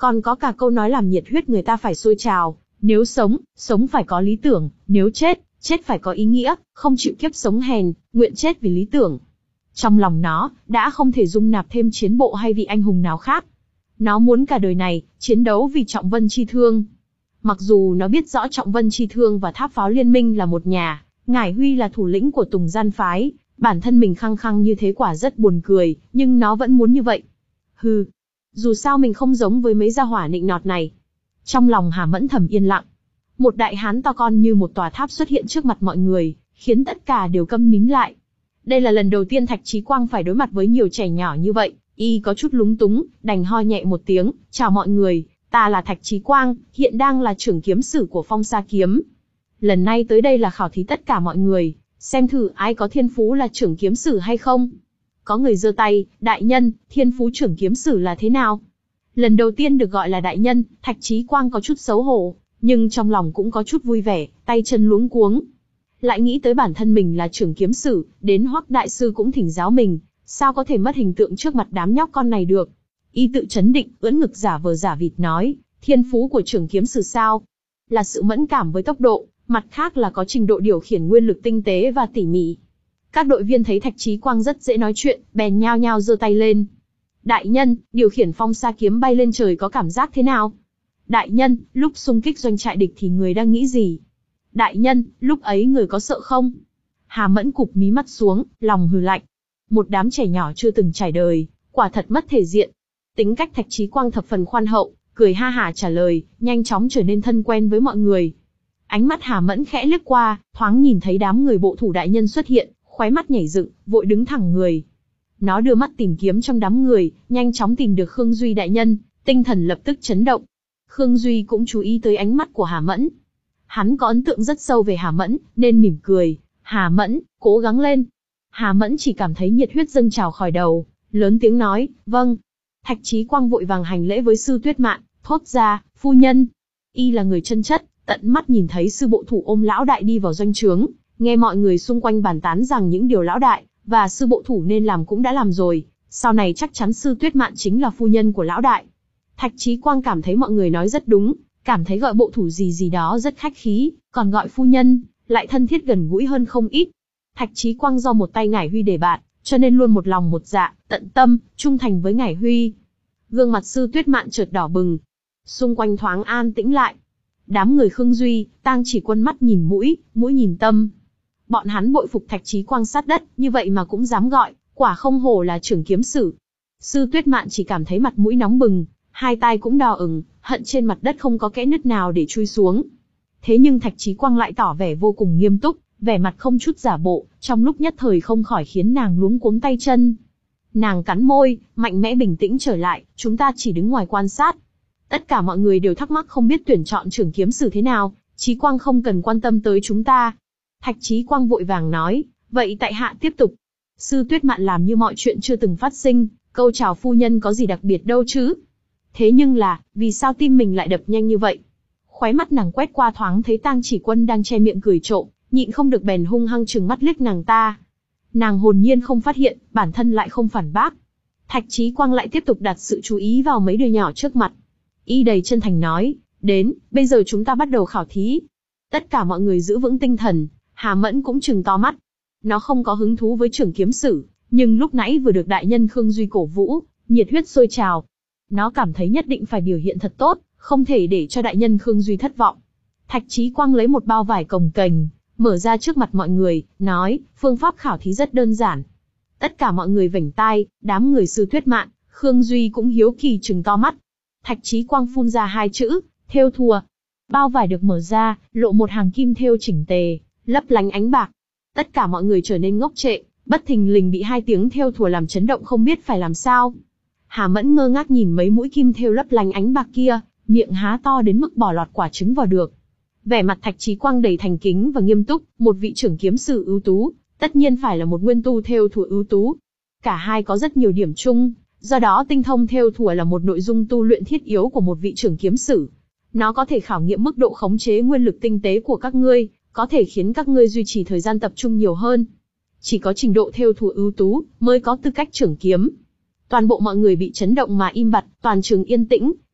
Còn có cả câu nói làm nhiệt huyết người ta phải sôi trào, nếu sống, sống phải có lý tưởng, nếu chết, chết phải có ý nghĩa, không chịu kiếp sống hèn, nguyện chết vì lý tưởng. Trong lòng nó, đã không thể dung nạp thêm chiến bộ hay vị anh hùng nào khác. Nó muốn cả đời này, chiến đấu vì Trọng Vân Chi Thương. Mặc dù nó biết rõ Trọng Vân Chi Thương và Tháp Pháo Liên Minh là một nhà, Ngải Huy là thủ lĩnh của Tùng Gian Phái, bản thân mình khăng khăng như thế quả rất buồn cười, nhưng nó vẫn muốn như vậy. Hừ, dù sao mình không giống với mấy gia hỏa nịnh nọt này. Trong lòng Hà Mẫn thầm yên lặng. Một đại hán to con như một tòa tháp xuất hiện trước mặt mọi người, khiến tất cả đều câm nín lại. Đây là lần đầu tiên Thạch Chí Quang phải đối mặt với nhiều trẻ nhỏ như vậy, y có chút lúng túng, đành ho nhẹ một tiếng, chào mọi người, ta là Thạch Chí Quang, hiện đang là trưởng kiếm sử của Phong Sa Kiếm. Lần này tới đây là khảo thí tất cả mọi người, xem thử ai có thiên phú là trưởng kiếm sử hay không. Có người giơ tay, đại nhân, thiên phú trưởng kiếm sử là thế nào? Lần đầu tiên được gọi là đại nhân, Thạch Chí Quang có chút xấu hổ, nhưng trong lòng cũng có chút vui vẻ, tay chân luống cuống. Lại nghĩ tới bản thân mình là trưởng kiếm sử, đến Hoắc đại sư cũng thỉnh giáo mình, sao có thể mất hình tượng trước mặt đám nhóc con này được. Y tự chấn định, ưỡn ngực giả vờ giả vịt nói, thiên phú của trưởng kiếm sử sao? Là sự mẫn cảm với tốc độ, mặt khác là có trình độ điều khiển nguyên lực tinh tế và tỉ mỉ. Các đội viên thấy Thạch Chí Quang rất dễ nói chuyện, bèn nhao nhao giơ tay lên. Đại nhân, điều khiển Phong Sa Kiếm bay lên trời có cảm giác thế nào? Đại nhân, lúc xung kích doanh trại địch thì người đang nghĩ gì? Đại nhân, lúc ấy người có sợ không? Hà Mẫn cụp mí mắt xuống, lòng hừ lạnh. Một đám trẻ nhỏ chưa từng trải đời, quả thật mất thể diện. Tính cách Thạch Chí Quang thập phần khoan hậu, cười ha hả trả lời, nhanh chóng trở nên thân quen với mọi người. Ánh mắt Hà Mẫn khẽ liếc qua, thoáng nhìn thấy đám người bộ thủ đại nhân xuất hiện, khóe mắt nhảy dựng, vội đứng thẳng người. Nó đưa mắt tìm kiếm trong đám người, nhanh chóng tìm được Khương Duy đại nhân, tinh thần lập tức chấn động. Khương Duy cũng chú ý tới ánh mắt của Hà Mẫn. Hắn có ấn tượng rất sâu về Hà Mẫn, nên mỉm cười. Hà Mẫn, cố gắng lên. Hà Mẫn chỉ cảm thấy nhiệt huyết dâng trào khỏi đầu, lớn tiếng nói, vâng. Thạch Chí Quang vội vàng hành lễ với sư Tuyết Mạn, thốt ra, phu nhân. Y là người chân chất, tận mắt nhìn thấy sư bộ thủ ôm lão đại đi vào doanh trướng, nghe mọi người xung quanh bàn tán rằng những điều lão đại và sư bộ thủ nên làm cũng đã làm rồi, sau này chắc chắn sư Tuyết Mạn chính là phu nhân của lão đại. Thạch Chí Quang cảm thấy mọi người nói rất đúng, cảm thấy gọi bộ thủ gì gì đó rất khách khí, còn gọi phu nhân, lại thân thiết gần gũi hơn không ít. Thạch Chí Quang do một tay Ngải Huy để bạn, cho nên luôn một lòng một dạ, tận tâm, trung thành với Ngải Huy. Gương mặt sư Tuyết Mạn chợt đỏ bừng. Xung quanh thoáng an tĩnh lại. Đám người Khương Duy, Tang Chỉ Quân mắt nhìn mũi, mũi nhìn tâm. Bọn hắn bội phục Thạch Chí Quang sát đất, như vậy mà cũng dám gọi, quả không hổ là trưởng kiếm sử. Sư Tuyết Mạn chỉ cảm thấy mặt mũi nóng bừng, hai tay cũng đỏ ửng, hận trên mặt đất không có kẽ nứt nào để chui xuống. Thế nhưng Thạch Chí Quang lại tỏ vẻ vô cùng nghiêm túc, vẻ mặt không chút giả bộ, trong lúc nhất thời không khỏi khiến nàng luống cuống tay chân. Nàng cắn môi, mạnh mẽ bình tĩnh trở lại, chúng ta chỉ đứng ngoài quan sát. Tất cả mọi người đều thắc mắc không biết tuyển chọn trưởng kiếm sử thế nào, Chí Quang không cần quan tâm tới chúng ta. Thạch Chí Quang vội vàng nói, vậy tại hạ tiếp tục. Sư Tuyết Mạn làm như mọi chuyện chưa từng phát sinh, câu chào phu nhân có gì đặc biệt đâu chứ. Thế nhưng là, vì sao tim mình lại đập nhanh như vậy? Khóe mắt nàng quét qua thoáng thấy Tang Chỉ Quân đang che miệng cười trộm, nhịn không được bèn hung hăng trừng mắt liếc nàng ta. Nàng hồn nhiên không phát hiện, bản thân lại không phản bác. Thạch Chí Quang lại tiếp tục đặt sự chú ý vào mấy đứa nhỏ trước mặt. Y đầy chân thành nói, đến, bây giờ chúng ta bắt đầu khảo thí. Tất cả mọi người giữ vững tinh thần, Hà Mẫn cũng trừng to mắt. Nó không có hứng thú với trưởng kiếm sử, nhưng lúc nãy vừa được đại nhân Khương Duy cổ vũ, nhiệt huyết sôi trào. Nó cảm thấy nhất định phải biểu hiện thật tốt, không thể để cho đại nhân Khương Duy thất vọng. Thạch Chí Quang lấy một bao vải cồng kềnh, mở ra trước mặt mọi người, nói, phương pháp khảo thí rất đơn giản. Tất cả mọi người vểnh tai, đám người sư Tuyết Mạn, Khương Duy cũng hiếu kỳ trừng to mắt. Thạch Chí Quang phun ra hai chữ, thêu thùa. Bao vải được mở ra, lộ một hàng kim thêu chỉnh tề, lấp lánh ánh bạc. Tất cả mọi người trở nên ngốc trệ, bất thình lình bị hai tiếng thêu thùa làm chấn động không biết phải làm sao. Hà Mẫn ngơ ngác nhìn mấy mũi kim thêu lấp lánh ánh bạc kia, miệng há to đến mức bỏ lọt quả trứng vào được. Vẻ mặt Thạch Chí Quang đầy thành kính và nghiêm túc, một vị trưởng kiếm sử ưu tú, tất nhiên phải là một nguyên tu thêu thùa ưu tú. Cả hai có rất nhiều điểm chung, do đó tinh thông thêu thùa là một nội dung tu luyện thiết yếu của một vị trưởng kiếm sử. Nó có thể khảo nghiệm mức độ khống chế nguyên lực tinh tế của các ngươi, có thể khiến các ngươi duy trì thời gian tập trung nhiều hơn. Chỉ có trình độ thêu thùa ưu tú mới có tư cách trưởng kiếm. Toàn bộ mọi người bị chấn động mà im bặt, toàn trường yên tĩnh,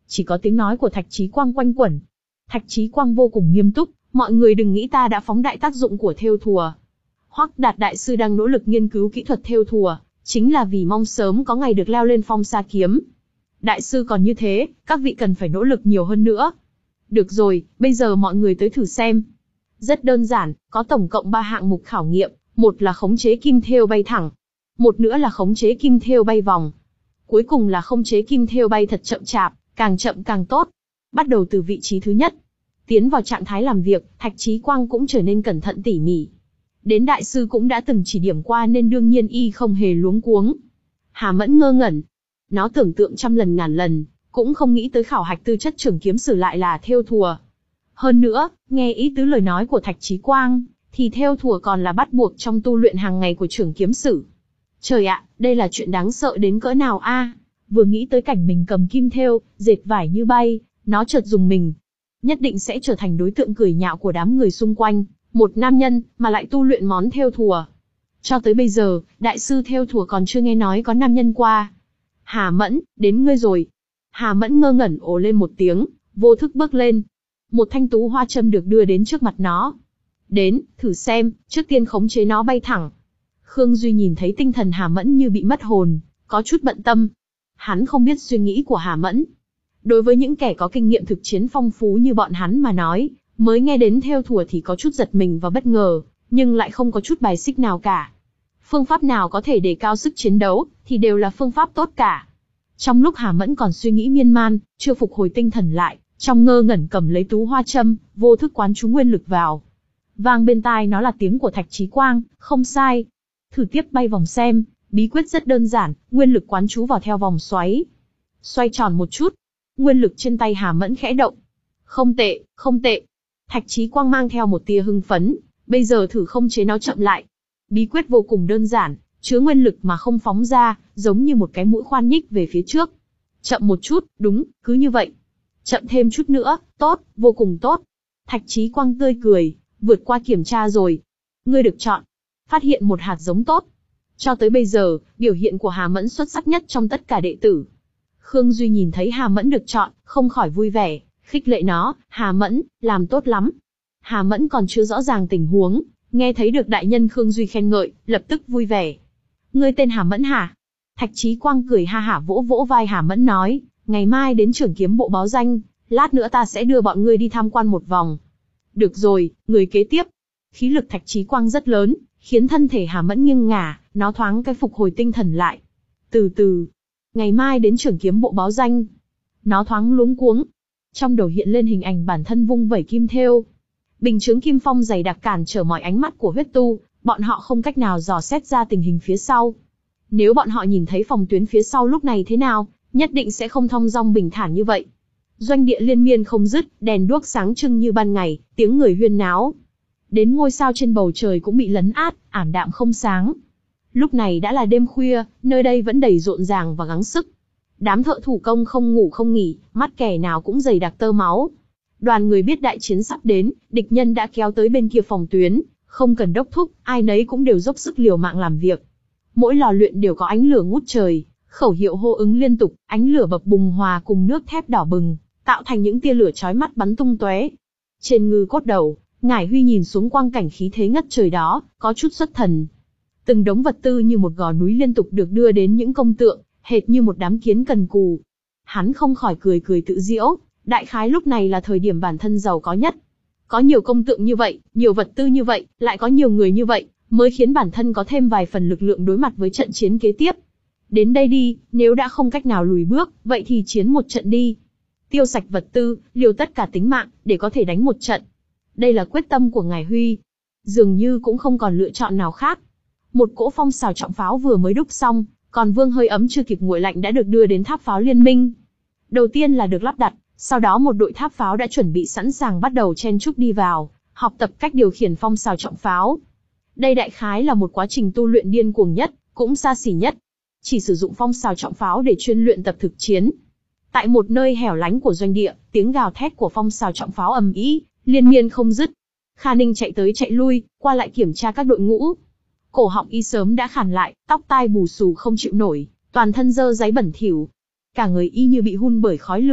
Chỉ có tiếng nói của Thạch Chí Quang quanh quẩn. Thạch Chí Quang vô cùng nghiêm túc, mọi người đừng nghĩ ta đã phóng đại tác dụng của thêu thùa. Hoắc Đạt đại sư đang nỗ lực nghiên cứu kỹ thuật thêu thùa, chính là vì mong sớm có ngày được leo lên phong sa kiếm. Đại sư còn như thế, các vị cần phải nỗ lực nhiều hơn nữa. Được rồi, bây giờ mọi người tới thử xem. Rất đơn giản, có tổng cộng ba hạng mục khảo nghiệm, một là khống chế kim thêu bay thẳng, một nữa là khống chế kim thêu bay vòng. Cuối cùng là khống chế kim thêu bay thật chậm chạp, càng chậm càng tốt. Bắt đầu từ vị trí thứ nhất. Tiến vào trạng thái làm việc, Thạch Chí Quang cũng trở nên cẩn thận tỉ mỉ. Đến đại sư cũng đã từng chỉ điểm qua nên đương nhiên y không hề luống cuống. Hà Mẫn ngơ ngẩn. Nó tưởng tượng trăm lần ngàn lần, cũng không nghĩ tới khảo hạch tư chất trưởng kiếm sử lại là thêu thùa. Hơn nữa, nghe ý tứ lời nói của Thạch Chí Quang, thì thêu thùa còn là bắt buộc trong tu luyện hàng ngày của trưởng kiếm sử. Trời ạ, đây là chuyện đáng sợ đến cỡ nào a? Vừa nghĩ tới cảnh mình cầm kim thêu, dệt vải như bay, nó chợt dùng mình. Nhất định sẽ trở thành đối tượng cười nhạo của đám người xung quanh, một nam nhân mà lại tu luyện món thêu thùa. Cho tới bây giờ, đại sư thêu thùa còn chưa nghe nói có nam nhân qua. Hà Mẫn, đến ngươi rồi. Hà Mẫn ngơ ngẩn ồ lên một tiếng, vô thức bước lên. Một thanh tú hoa châm được đưa đến trước mặt nó. Đến, thử xem, trước tiên khống chế nó bay thẳng. Khương Duy nhìn thấy tinh thần Hà Mẫn như bị mất hồn, có chút bận tâm. Hắn không biết suy nghĩ của Hà Mẫn. Đối với những kẻ có kinh nghiệm thực chiến phong phú như bọn hắn mà nói, mới nghe đến thêu thùa thì có chút giật mình và bất ngờ, nhưng lại không có chút bài xích nào cả. Phương pháp nào có thể đề cao sức chiến đấu, thì đều là phương pháp tốt cả. Trong lúc Hà Mẫn còn suy nghĩ miên man, chưa phục hồi tinh thần lại, trong ngơ ngẩn cầm lấy tú hoa châm, vô thức quán chú nguyên lực vào. Vang bên tai nó là tiếng của Thạch Chí Quang, không sai. Thử tiếp bay vòng xem, bí quyết rất đơn giản, nguyên lực quán chú vào theo vòng xoáy. Xoay tròn một chút, nguyên lực trên tay Hà Mẫn khẽ động. Không tệ, không tệ. Thạch Chí Quang mang theo một tia hưng phấn, bây giờ thử không chế nó chậm lại. Bí quyết vô cùng đơn giản, chứa nguyên lực mà không phóng ra, giống như một cái mũi khoan nhích về phía trước. Chậm một chút, đúng, cứ như vậy. Chậm thêm chút nữa, tốt, vô cùng tốt. Thạch Chí Quang tươi cười, vượt qua kiểm tra rồi. Ngươi được chọn. Phát hiện một hạt giống tốt. Cho tới bây giờ, biểu hiện của Hà Mẫn xuất sắc nhất trong tất cả đệ tử. Khương Duy nhìn thấy Hà Mẫn được chọn, không khỏi vui vẻ, khích lệ nó, Hà Mẫn, làm tốt lắm. Hà Mẫn còn chưa rõ ràng tình huống, nghe thấy được đại nhân Khương Duy khen ngợi, lập tức vui vẻ. Ngươi tên Hà Mẫn hả? Thạch Chí Quang cười ha hả vỗ vỗ vai Hà Mẫn nói, ngày mai đến trưởng kiếm bộ báo danh, lát nữa ta sẽ đưa bọn ngươi đi tham quan một vòng. Được rồi, người kế tiếp. Khí lực Thạch Chí Quang rất lớn, khiến thân thể Hà Mẫn nghiêng ngả, nó thoáng cái phục hồi tinh thần lại. Từ từ, ngày mai đến trưởng kiếm bộ báo danh. Nó thoáng luống cuống. Trong đầu hiện lên hình ảnh bản thân vung vẩy kim thêu. Bình chướng kim phong dày đặc cản trở mọi ánh mắt của huyết tu, bọn họ không cách nào dò xét ra tình hình phía sau. Nếu bọn họ nhìn thấy phòng tuyến phía sau lúc này thế nào, nhất định sẽ không thong dong bình thản như vậy. Doanh địa liên miên không dứt, đèn đuốc sáng trưng như ban ngày, tiếng người huyên náo. Đến ngôi sao trên bầu trời cũng bị lấn át, ảm đạm không sáng. Lúc này đã là đêm khuya, nơi đây vẫn đầy rộn ràng và gắng sức. Đám thợ thủ công không ngủ không nghỉ, mắt kẻ nào cũng dày đặc tơ máu. Đoàn người biết đại chiến sắp đến, địch nhân đã kéo tới bên kia phòng tuyến, không cần đốc thúc, ai nấy cũng đều dốc sức liều mạng làm việc. Mỗi lò luyện đều có ánh lửa ngút trời, khẩu hiệu hô ứng liên tục, ánh lửa bập bùng hòa cùng nước thép đỏ bừng, tạo thành những tia lửa chói mắt bắn tung tóe. Trên ngư cốt đầu, Ngải Huy nhìn xuống quang cảnh khí thế ngất trời đó, có chút xuất thần. Từng đống vật tư như một gò núi liên tục được đưa đến những công tượng, hệt như một đám kiến cần cù. Hắn không khỏi cười cười tự giễu, đại khái lúc này là thời điểm bản thân giàu có nhất. Có nhiều công tượng như vậy, nhiều vật tư như vậy, lại có nhiều người như vậy, mới khiến bản thân có thêm vài phần lực lượng đối mặt với trận chiến kế tiếp. Đến đây đi, nếu đã không cách nào lùi bước, vậy thì chiến một trận đi. Tiêu sạch vật tư, liều tất cả tính mạng, để có thể đánh một trận. Đây là quyết tâm của Ngải Huy. Dường như cũng không còn lựa chọn nào khác. Một cỗ phong xào trọng pháo vừa mới đúc xong, còn vương hơi ấm chưa kịp nguội lạnh đã được đưa đến tháp pháo liên minh. Đầu tiên là được lắp đặt, sau đó một đội tháp pháo đã chuẩn bị sẵn sàng bắt đầu chen chúc đi vào, học tập cách điều khiển phong xào trọng pháo. Đây đại khái là một quá trình tu luyện điên cuồng nhất, cũng xa xỉ nhất. Chỉ sử dụng phong xào trọng pháo để chuyên luyện tập thực chiến. Tại một nơi hẻo lánh của doanh địa, tiếng gào thét của phong xào trọng pháo ầm ĩ, liên miên không dứt. Kha Ninh chạy tới chạy lui, qua lại kiểm tra các đội ngũ. Cổ họng y sớm đã khàn lại, tóc tai bù xù không chịu nổi, toàn thân dơ dáy bẩn thỉu. Cả người y như bị hun bởi khói lửa,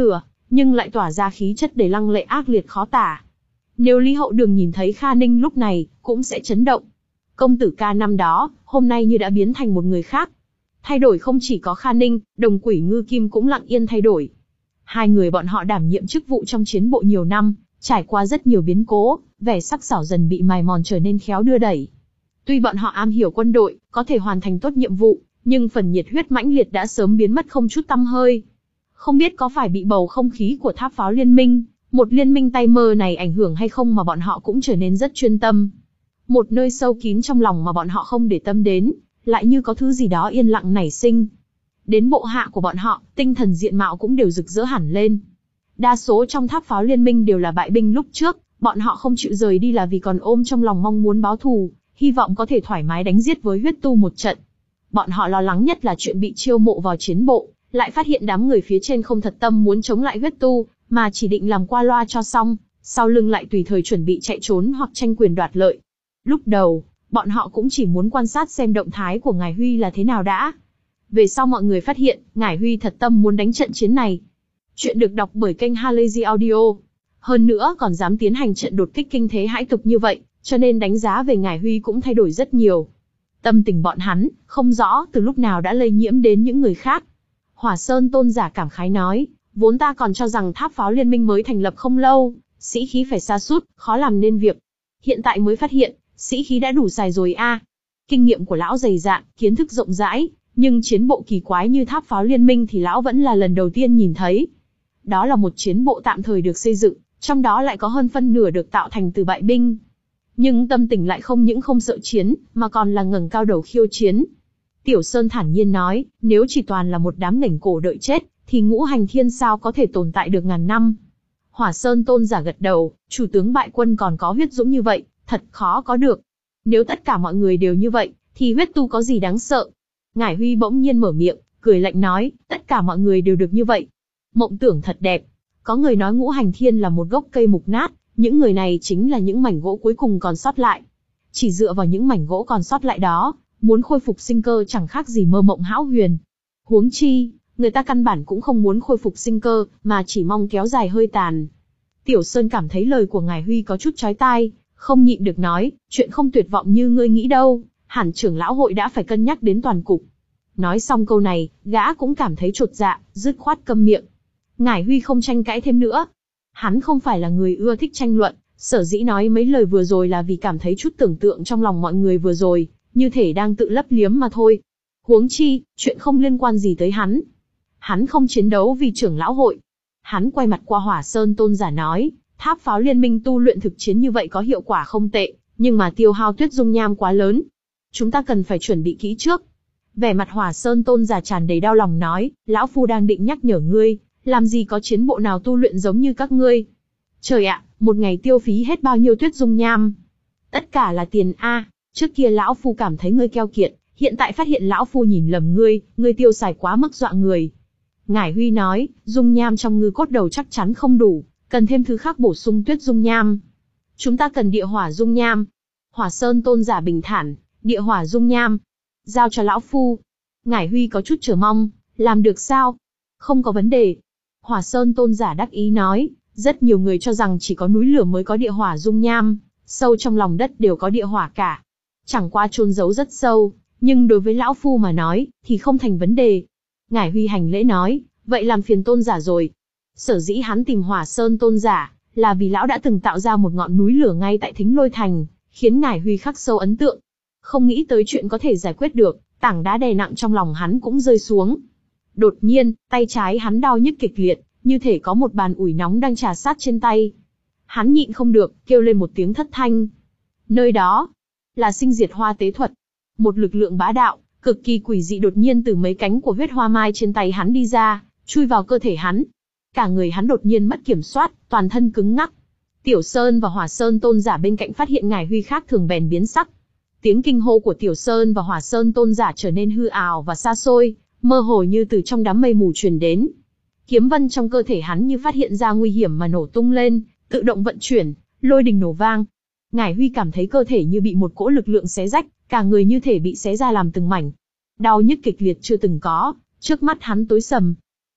nhưng lại tỏa ra khí chất đầy lăng lệ ác liệt khó tả. Nếu Lý Hậu Đường nhìn thấy Kha Ninh lúc này, cũng sẽ chấn động. Công tử ca năm đó, hôm nay như đã biến thành một người khác. Thay đổi không chỉ có Kha Ninh, Đồng Quỷ Ngư Kim cũng lặng yên thay đổi. Hai người bọn họ đảm nhiệm chức vụ trong chiến bộ nhiều năm, trải qua rất nhiều biến cố, vẻ sắc sảo dần bị mài mòn trở nên khéo đưa đẩy. Tuy bọn họ am hiểu quân đội, có thể hoàn thành tốt nhiệm vụ, nhưng phần nhiệt huyết mãnh liệt đã sớm biến mất không chút tăm hơi. Không biết có phải bị bầu không khí của tháp pháo liên minh, một liên minh tay mơ này ảnh hưởng hay không mà bọn họ cũng trở nên rất chuyên tâm. Một nơi sâu kín trong lòng mà bọn họ không để tâm đến, lại như có thứ gì đó yên lặng nảy sinh. Đến bộ hạ của bọn họ, tinh thần diện mạo cũng đều rực rỡ hẳn lên. Đa số trong tháp pháo liên minh đều là bại binh lúc trước, bọn họ không chịu rời đi là vì còn ôm trong lòng mong muốn báo thù, hy vọng có thể thoải mái đánh giết với huyết tu một trận. Bọn họ lo lắng nhất là chuyện bị chiêu mộ vào chiến bộ, lại phát hiện đám người phía trên không thật tâm muốn chống lại huyết tu, mà chỉ định làm qua loa cho xong, sau lưng lại tùy thời chuẩn bị chạy trốn hoặc tranh quyền đoạt lợi. Lúc đầu, bọn họ cũng chỉ muốn quan sát xem động thái của Ngải Huy là thế nào đã. Về sau mọi người phát hiện, Ngải Huy thật tâm muốn đánh trận chiến này. Chuyện được đọc bởi kênh Halazy Audio. Hơn nữa còn dám tiến hành trận đột kích kinh thế hãi tục như vậy, cho nên đánh giá về Ngải Huy cũng thay đổi rất nhiều. Tâm tình bọn hắn, không rõ từ lúc nào đã lây nhiễm đến những người khác. Hỏa Sơn Tôn giả cảm khái nói, vốn ta còn cho rằng tháp pháo liên minh mới thành lập không lâu, sĩ khí phải sa sút, khó làm nên việc. Hiện tại mới phát hiện, sĩ khí đã đủ xài rồi a. Kinh nghiệm của lão dày dạn, kiến thức rộng rãi, nhưng chiến bộ kỳ quái như tháp pháo liên minh thì lão vẫn là lần đầu tiên nhìn thấy. Đó là một chiến bộ tạm thời được xây dựng, trong đó lại có hơn phân nửa được tạo thành từ bại binh. Nhưng tâm tình lại không những không sợ chiến, mà còn là ngẩng cao đầu khiêu chiến. Tiểu Sơn thản nhiên nói, nếu chỉ toàn là một đám ngảnh cổ đợi chết, thì ngũ hành thiên sao có thể tồn tại được ngàn năm. Hỏa Sơn Tôn giả gật đầu, chủ tướng bại quân còn có huyết dũng như vậy, thật khó có được. Nếu tất cả mọi người đều như vậy, thì huyết tu có gì đáng sợ? Ngải Huy bỗng nhiên mở miệng, cười lạnh nói, tất cả mọi người đều được như vậy. Mộng tưởng thật đẹp. Có người nói ngũ hành thiên là một gốc cây mục nát, những người này chính là những mảnh gỗ cuối cùng còn sót lại. Chỉ dựa vào những mảnh gỗ còn sót lại đó, muốn khôi phục sinh cơ chẳng khác gì mơ mộng hão huyền. Huống chi, người ta căn bản cũng không muốn khôi phục sinh cơ, mà chỉ mong kéo dài hơi tàn. Tiểu Sơn cảm thấy lời của Ngải Huy có chút chói tai, không nhịn được nói, chuyện không tuyệt vọng như ngươi nghĩ đâu, hẳn trưởng lão hội đã phải cân nhắc đến toàn cục. Nói xong câu này, gã cũng cảm thấy chột dạ, dứt khoát câm miệng. Ngải Huy không tranh cãi thêm nữa. Hắn không phải là người ưa thích tranh luận, sở dĩ nói mấy lời vừa rồi là vì cảm thấy chút tưởng tượng trong lòng mọi người vừa rồi, như thể đang tự lấp liếm mà thôi. Huống chi, chuyện không liên quan gì tới hắn. Hắn không chiến đấu vì trưởng lão hội. Hắn quay mặt qua Hỏa Sơn Tôn giả nói, tháp pháo liên minh tu luyện thực chiến như vậy có hiệu quả không tệ, nhưng mà tiêu hao tuyết dung nham quá lớn. Chúng ta cần phải chuẩn bị kỹ trước. Vẻ mặt Hỏa Sơn Tôn giả tràn đầy đau lòng nói, lão phu đang định nhắc nhở ngươi, làm gì có chiến bộ nào tu luyện giống như các ngươi. Trời ạ, một ngày tiêu phí hết bao nhiêu tuyết dung nham. Tất cả là tiền a. Trước kia lão phu cảm thấy ngươi keo kiệt, hiện tại phát hiện lão phu nhìn lầm ngươi, ngươi tiêu xài quá mức dọa người. Ngải Huy nói, dung nham trong ngư cốt đầu chắc chắn không đủ, cần thêm thứ khác bổ sung tuyết dung nham. Chúng ta cần địa hỏa dung nham. Hỏa Sơn Tôn giả bình thản, địa hỏa dung nham. Giao cho lão phu. Ngải Huy có chút chờ mong, làm được sao? Không có vấn đề. Hỏa Sơn Tôn giả đắc ý nói, rất nhiều người cho rằng chỉ có núi lửa mới có địa hỏa dung nham, sâu trong lòng đất đều có địa hỏa cả. Chẳng qua chôn giấu rất sâu, nhưng đối với lão phu mà nói, thì không thành vấn đề. Ngải Huy hành lễ nói, vậy làm phiền Tôn giả rồi. Sở dĩ hắn tìm Hỏa Sơn Tôn giả, là vì lão đã từng tạo ra một ngọn núi lửa ngay tại Thính Lôi Thành, khiến Ngải Huy khắc sâu ấn tượng. Không nghĩ tới chuyện có thể giải quyết được, tảng đá đè nặng trong lòng hắn cũng rơi xuống. Đột nhiên, tay trái hắn đau nhức kịch liệt, như thể có một bàn ủi nóng đang trà sát trên tay. Hắn nhịn không được, kêu lên một tiếng thất thanh. Nơi đó, là sinh diệt hoa tế thuật. Một lực lượng bá đạo, cực kỳ quỷ dị đột nhiên từ mấy cánh của huyết hoa mai trên tay hắn đi ra, chui vào cơ thể hắn. Cả người hắn đột nhiên mất kiểm soát, toàn thân cứng ngắc. Tiểu Sơn và Hỏa Sơn Tôn giả bên cạnh phát hiện Ngải Huy khác thường bèn biến sắc. Tiếng kinh hô của Tiểu Sơn và Hỏa Sơn Tôn giả trở nên hư ảo và xa xôi, mơ hồ như từ trong đám mây mù truyền đến. Kiếm vân trong cơ thể hắn như phát hiện ra nguy hiểm mà nổ tung lên, tự động vận chuyển, lôi đình nổ vang. Ngải Huy cảm thấy cơ thể như bị một cỗ lực lượng xé rách, cả người như thể bị xé ra làm từng mảnh. Đau nhức kịch liệt chưa từng có, trước mắt hắn tối sầm.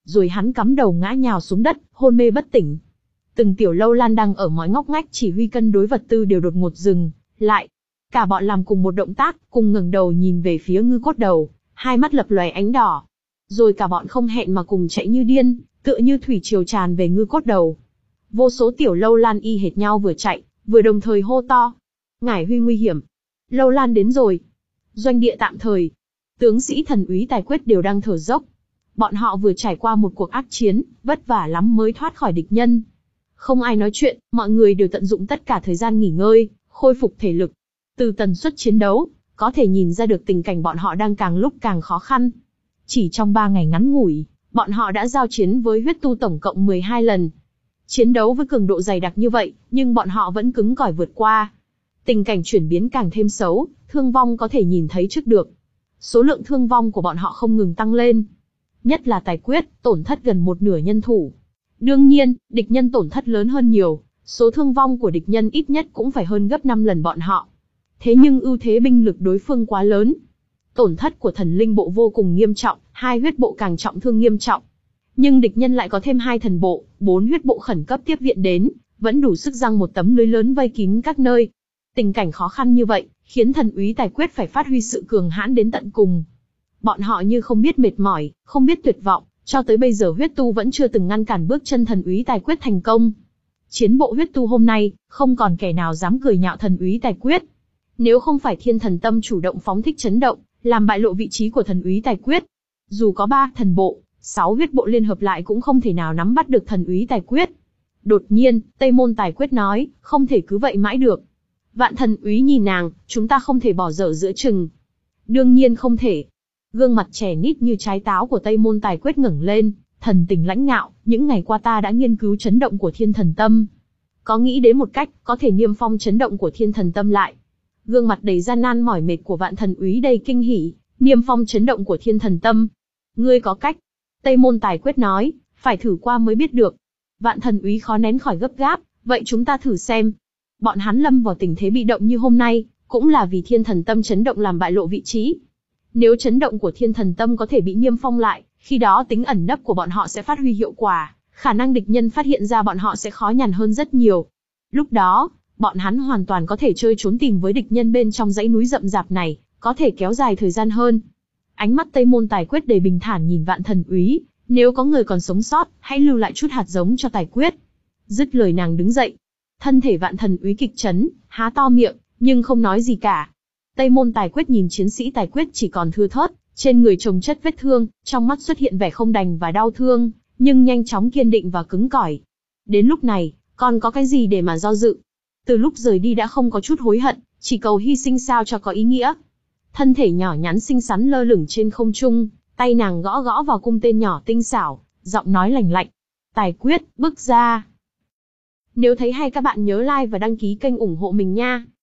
rồi hắn cắm đầu ngã nhào xuống đất, hôn mê bất tỉnh. Từng tiểu lâu lan đang ở mọi ngóc ngách chỉ huy cân đối vật tư đều đột ngột dừng lại. Cả bọn làm cùng một động tác, cùng ngẩng đầu nhìn về phía ngư cốt đầu, hai mắt lập lòe ánh đỏ. Rồi cả bọn không hẹn mà cùng chạy như điên, tựa như thủy triều tràn về ngư cốt đầu. Vô số tiểu lâu lan y hệt nhau vừa chạy, vừa đồng thời hô to. Ngải Huy nguy hiểm. Lâu lan đến rồi. Doanh địa tạm thời. Tướng sĩ thần úy tài quyết đều đang thở dốc. Bọn họ vừa trải qua một cuộc ác chiến, vất vả lắm mới thoát khỏi địch nhân. Không ai nói chuyện, mọi người đều tận dụng tất cả thời gian nghỉ ngơi, khôi phục thể lực. Từ tần suất chiến đấu, có thể nhìn ra được tình cảnh bọn họ đang càng lúc càng khó khăn. Chỉ trong ba ngày ngắn ngủi, bọn họ đã giao chiến với huyết tu tổng cộng mười hai lần. Chiến đấu với cường độ dày đặc như vậy, nhưng bọn họ vẫn cứng cỏi vượt qua. Tình cảnh chuyển biến càng thêm xấu, thương vong có thể nhìn thấy trước được. Số lượng thương vong của bọn họ không ngừng tăng lên. Nhất là tài quyết, tổn thất gần một nửa nhân thủ. Đương nhiên, địch nhân tổn thất lớn hơn nhiều, số thương vong của địch nhân ít nhất cũng phải hơn gấp năm lần bọn họ. Thế nhưng ưu thế binh lực đối phương quá lớn. Tổn thất của thần linh bộ vô cùng nghiêm trọng, hai huyết bộ càng trọng thương nghiêm trọng. Nhưng địch nhân lại có thêm hai thần bộ, bốn huyết bộ khẩn cấp tiếp viện đến, vẫn đủ sức giăng một tấm lưới lớn vây kín các nơi. Tình cảnh khó khăn như vậy, khiến thần úy tài quyết phải phát huy sự cường hãn đến tận cùng. Bọn họ như không biết mệt mỏi, không biết tuyệt vọng, cho tới bây giờ huyết tu vẫn chưa từng ngăn cản bước chân thần úy tài quyết thành công. Chiến bộ huyết tu hôm nay, không còn kẻ nào dám cười nhạo thần úy tài quyết. Nếu không phải thiên thần tâm chủ động phóng thích chấn động, làm bại lộ vị trí của thần úy tài quyết. Dù có ba thần bộ, sáu huyết bộ liên hợp lại cũng không thể nào nắm bắt được thần úy tài quyết. Đột nhiên, Tây Môn Tài Quyết nói, không thể cứ vậy mãi được. Vạn thần úy nhìn nàng, chúng ta không thể bỏ dở giữa chừng. Đương nhiên không thể. Gương mặt trẻ nít như trái táo của Tây Môn Tài Quyết ngẩng lên, thần tình lãnh ngạo, những ngày qua ta đã nghiên cứu chấn động của thiên thần tâm. Có nghĩ đến một cách, có thể niêm phong chấn động của thiên thần tâm lại. Gương mặt đầy gian nan mỏi mệt của vạn thần úy đầy kinh hỉ, niêm phong chấn động của thiên thần tâm. Ngươi có cách. Tây Môn Tài Quyết nói, phải thử qua mới biết được. Vạn thần úy khó nén khỏi gấp gáp, vậy chúng ta thử xem. Bọn hắn lâm vào tình thế bị động như hôm nay, cũng là vì thiên thần tâm chấn động làm bại lộ vị trí. Nếu chấn động của thiên thần tâm có thể bị niêm phong lại, khi đó tính ẩn nấp của bọn họ sẽ phát huy hiệu quả, khả năng địch nhân phát hiện ra bọn họ sẽ khó nhằn hơn rất nhiều. Lúc đó, bọn hắn hoàn toàn có thể chơi trốn tìm với địch nhân bên trong dãy núi rậm rạp này, có thể kéo dài thời gian hơn. Ánh mắt Tây Môn Tài Quyết đầy bình thản nhìn vạn thần úy, nếu có người còn sống sót, hãy lưu lại chút hạt giống cho Tài Quyết. Dứt lời nàng đứng dậy. Thân thể vạn thần úy kịch chấn, há to miệng, nhưng không nói gì cả. Tây Môn Tài Quyết nhìn chiến sĩ Tài Quyết chỉ còn thưa thớt, trên người chồng chất vết thương, trong mắt xuất hiện vẻ không đành và đau thương, nhưng nhanh chóng kiên định và cứng cỏi. Đến lúc này, còn có cái gì để mà do dự? Từ lúc rời đi đã không có chút hối hận, chỉ cầu hy sinh sao cho có ý nghĩa. Thân thể nhỏ nhắn xinh xắn lơ lửng trên không trung, tay nàng gõ gõ vào cung tên nhỏ tinh xảo, giọng nói lành lạnh. Tài Quyết, bước ra. Nếu thấy hay các bạn nhớ like và đăng ký kênh ủng hộ mình nha.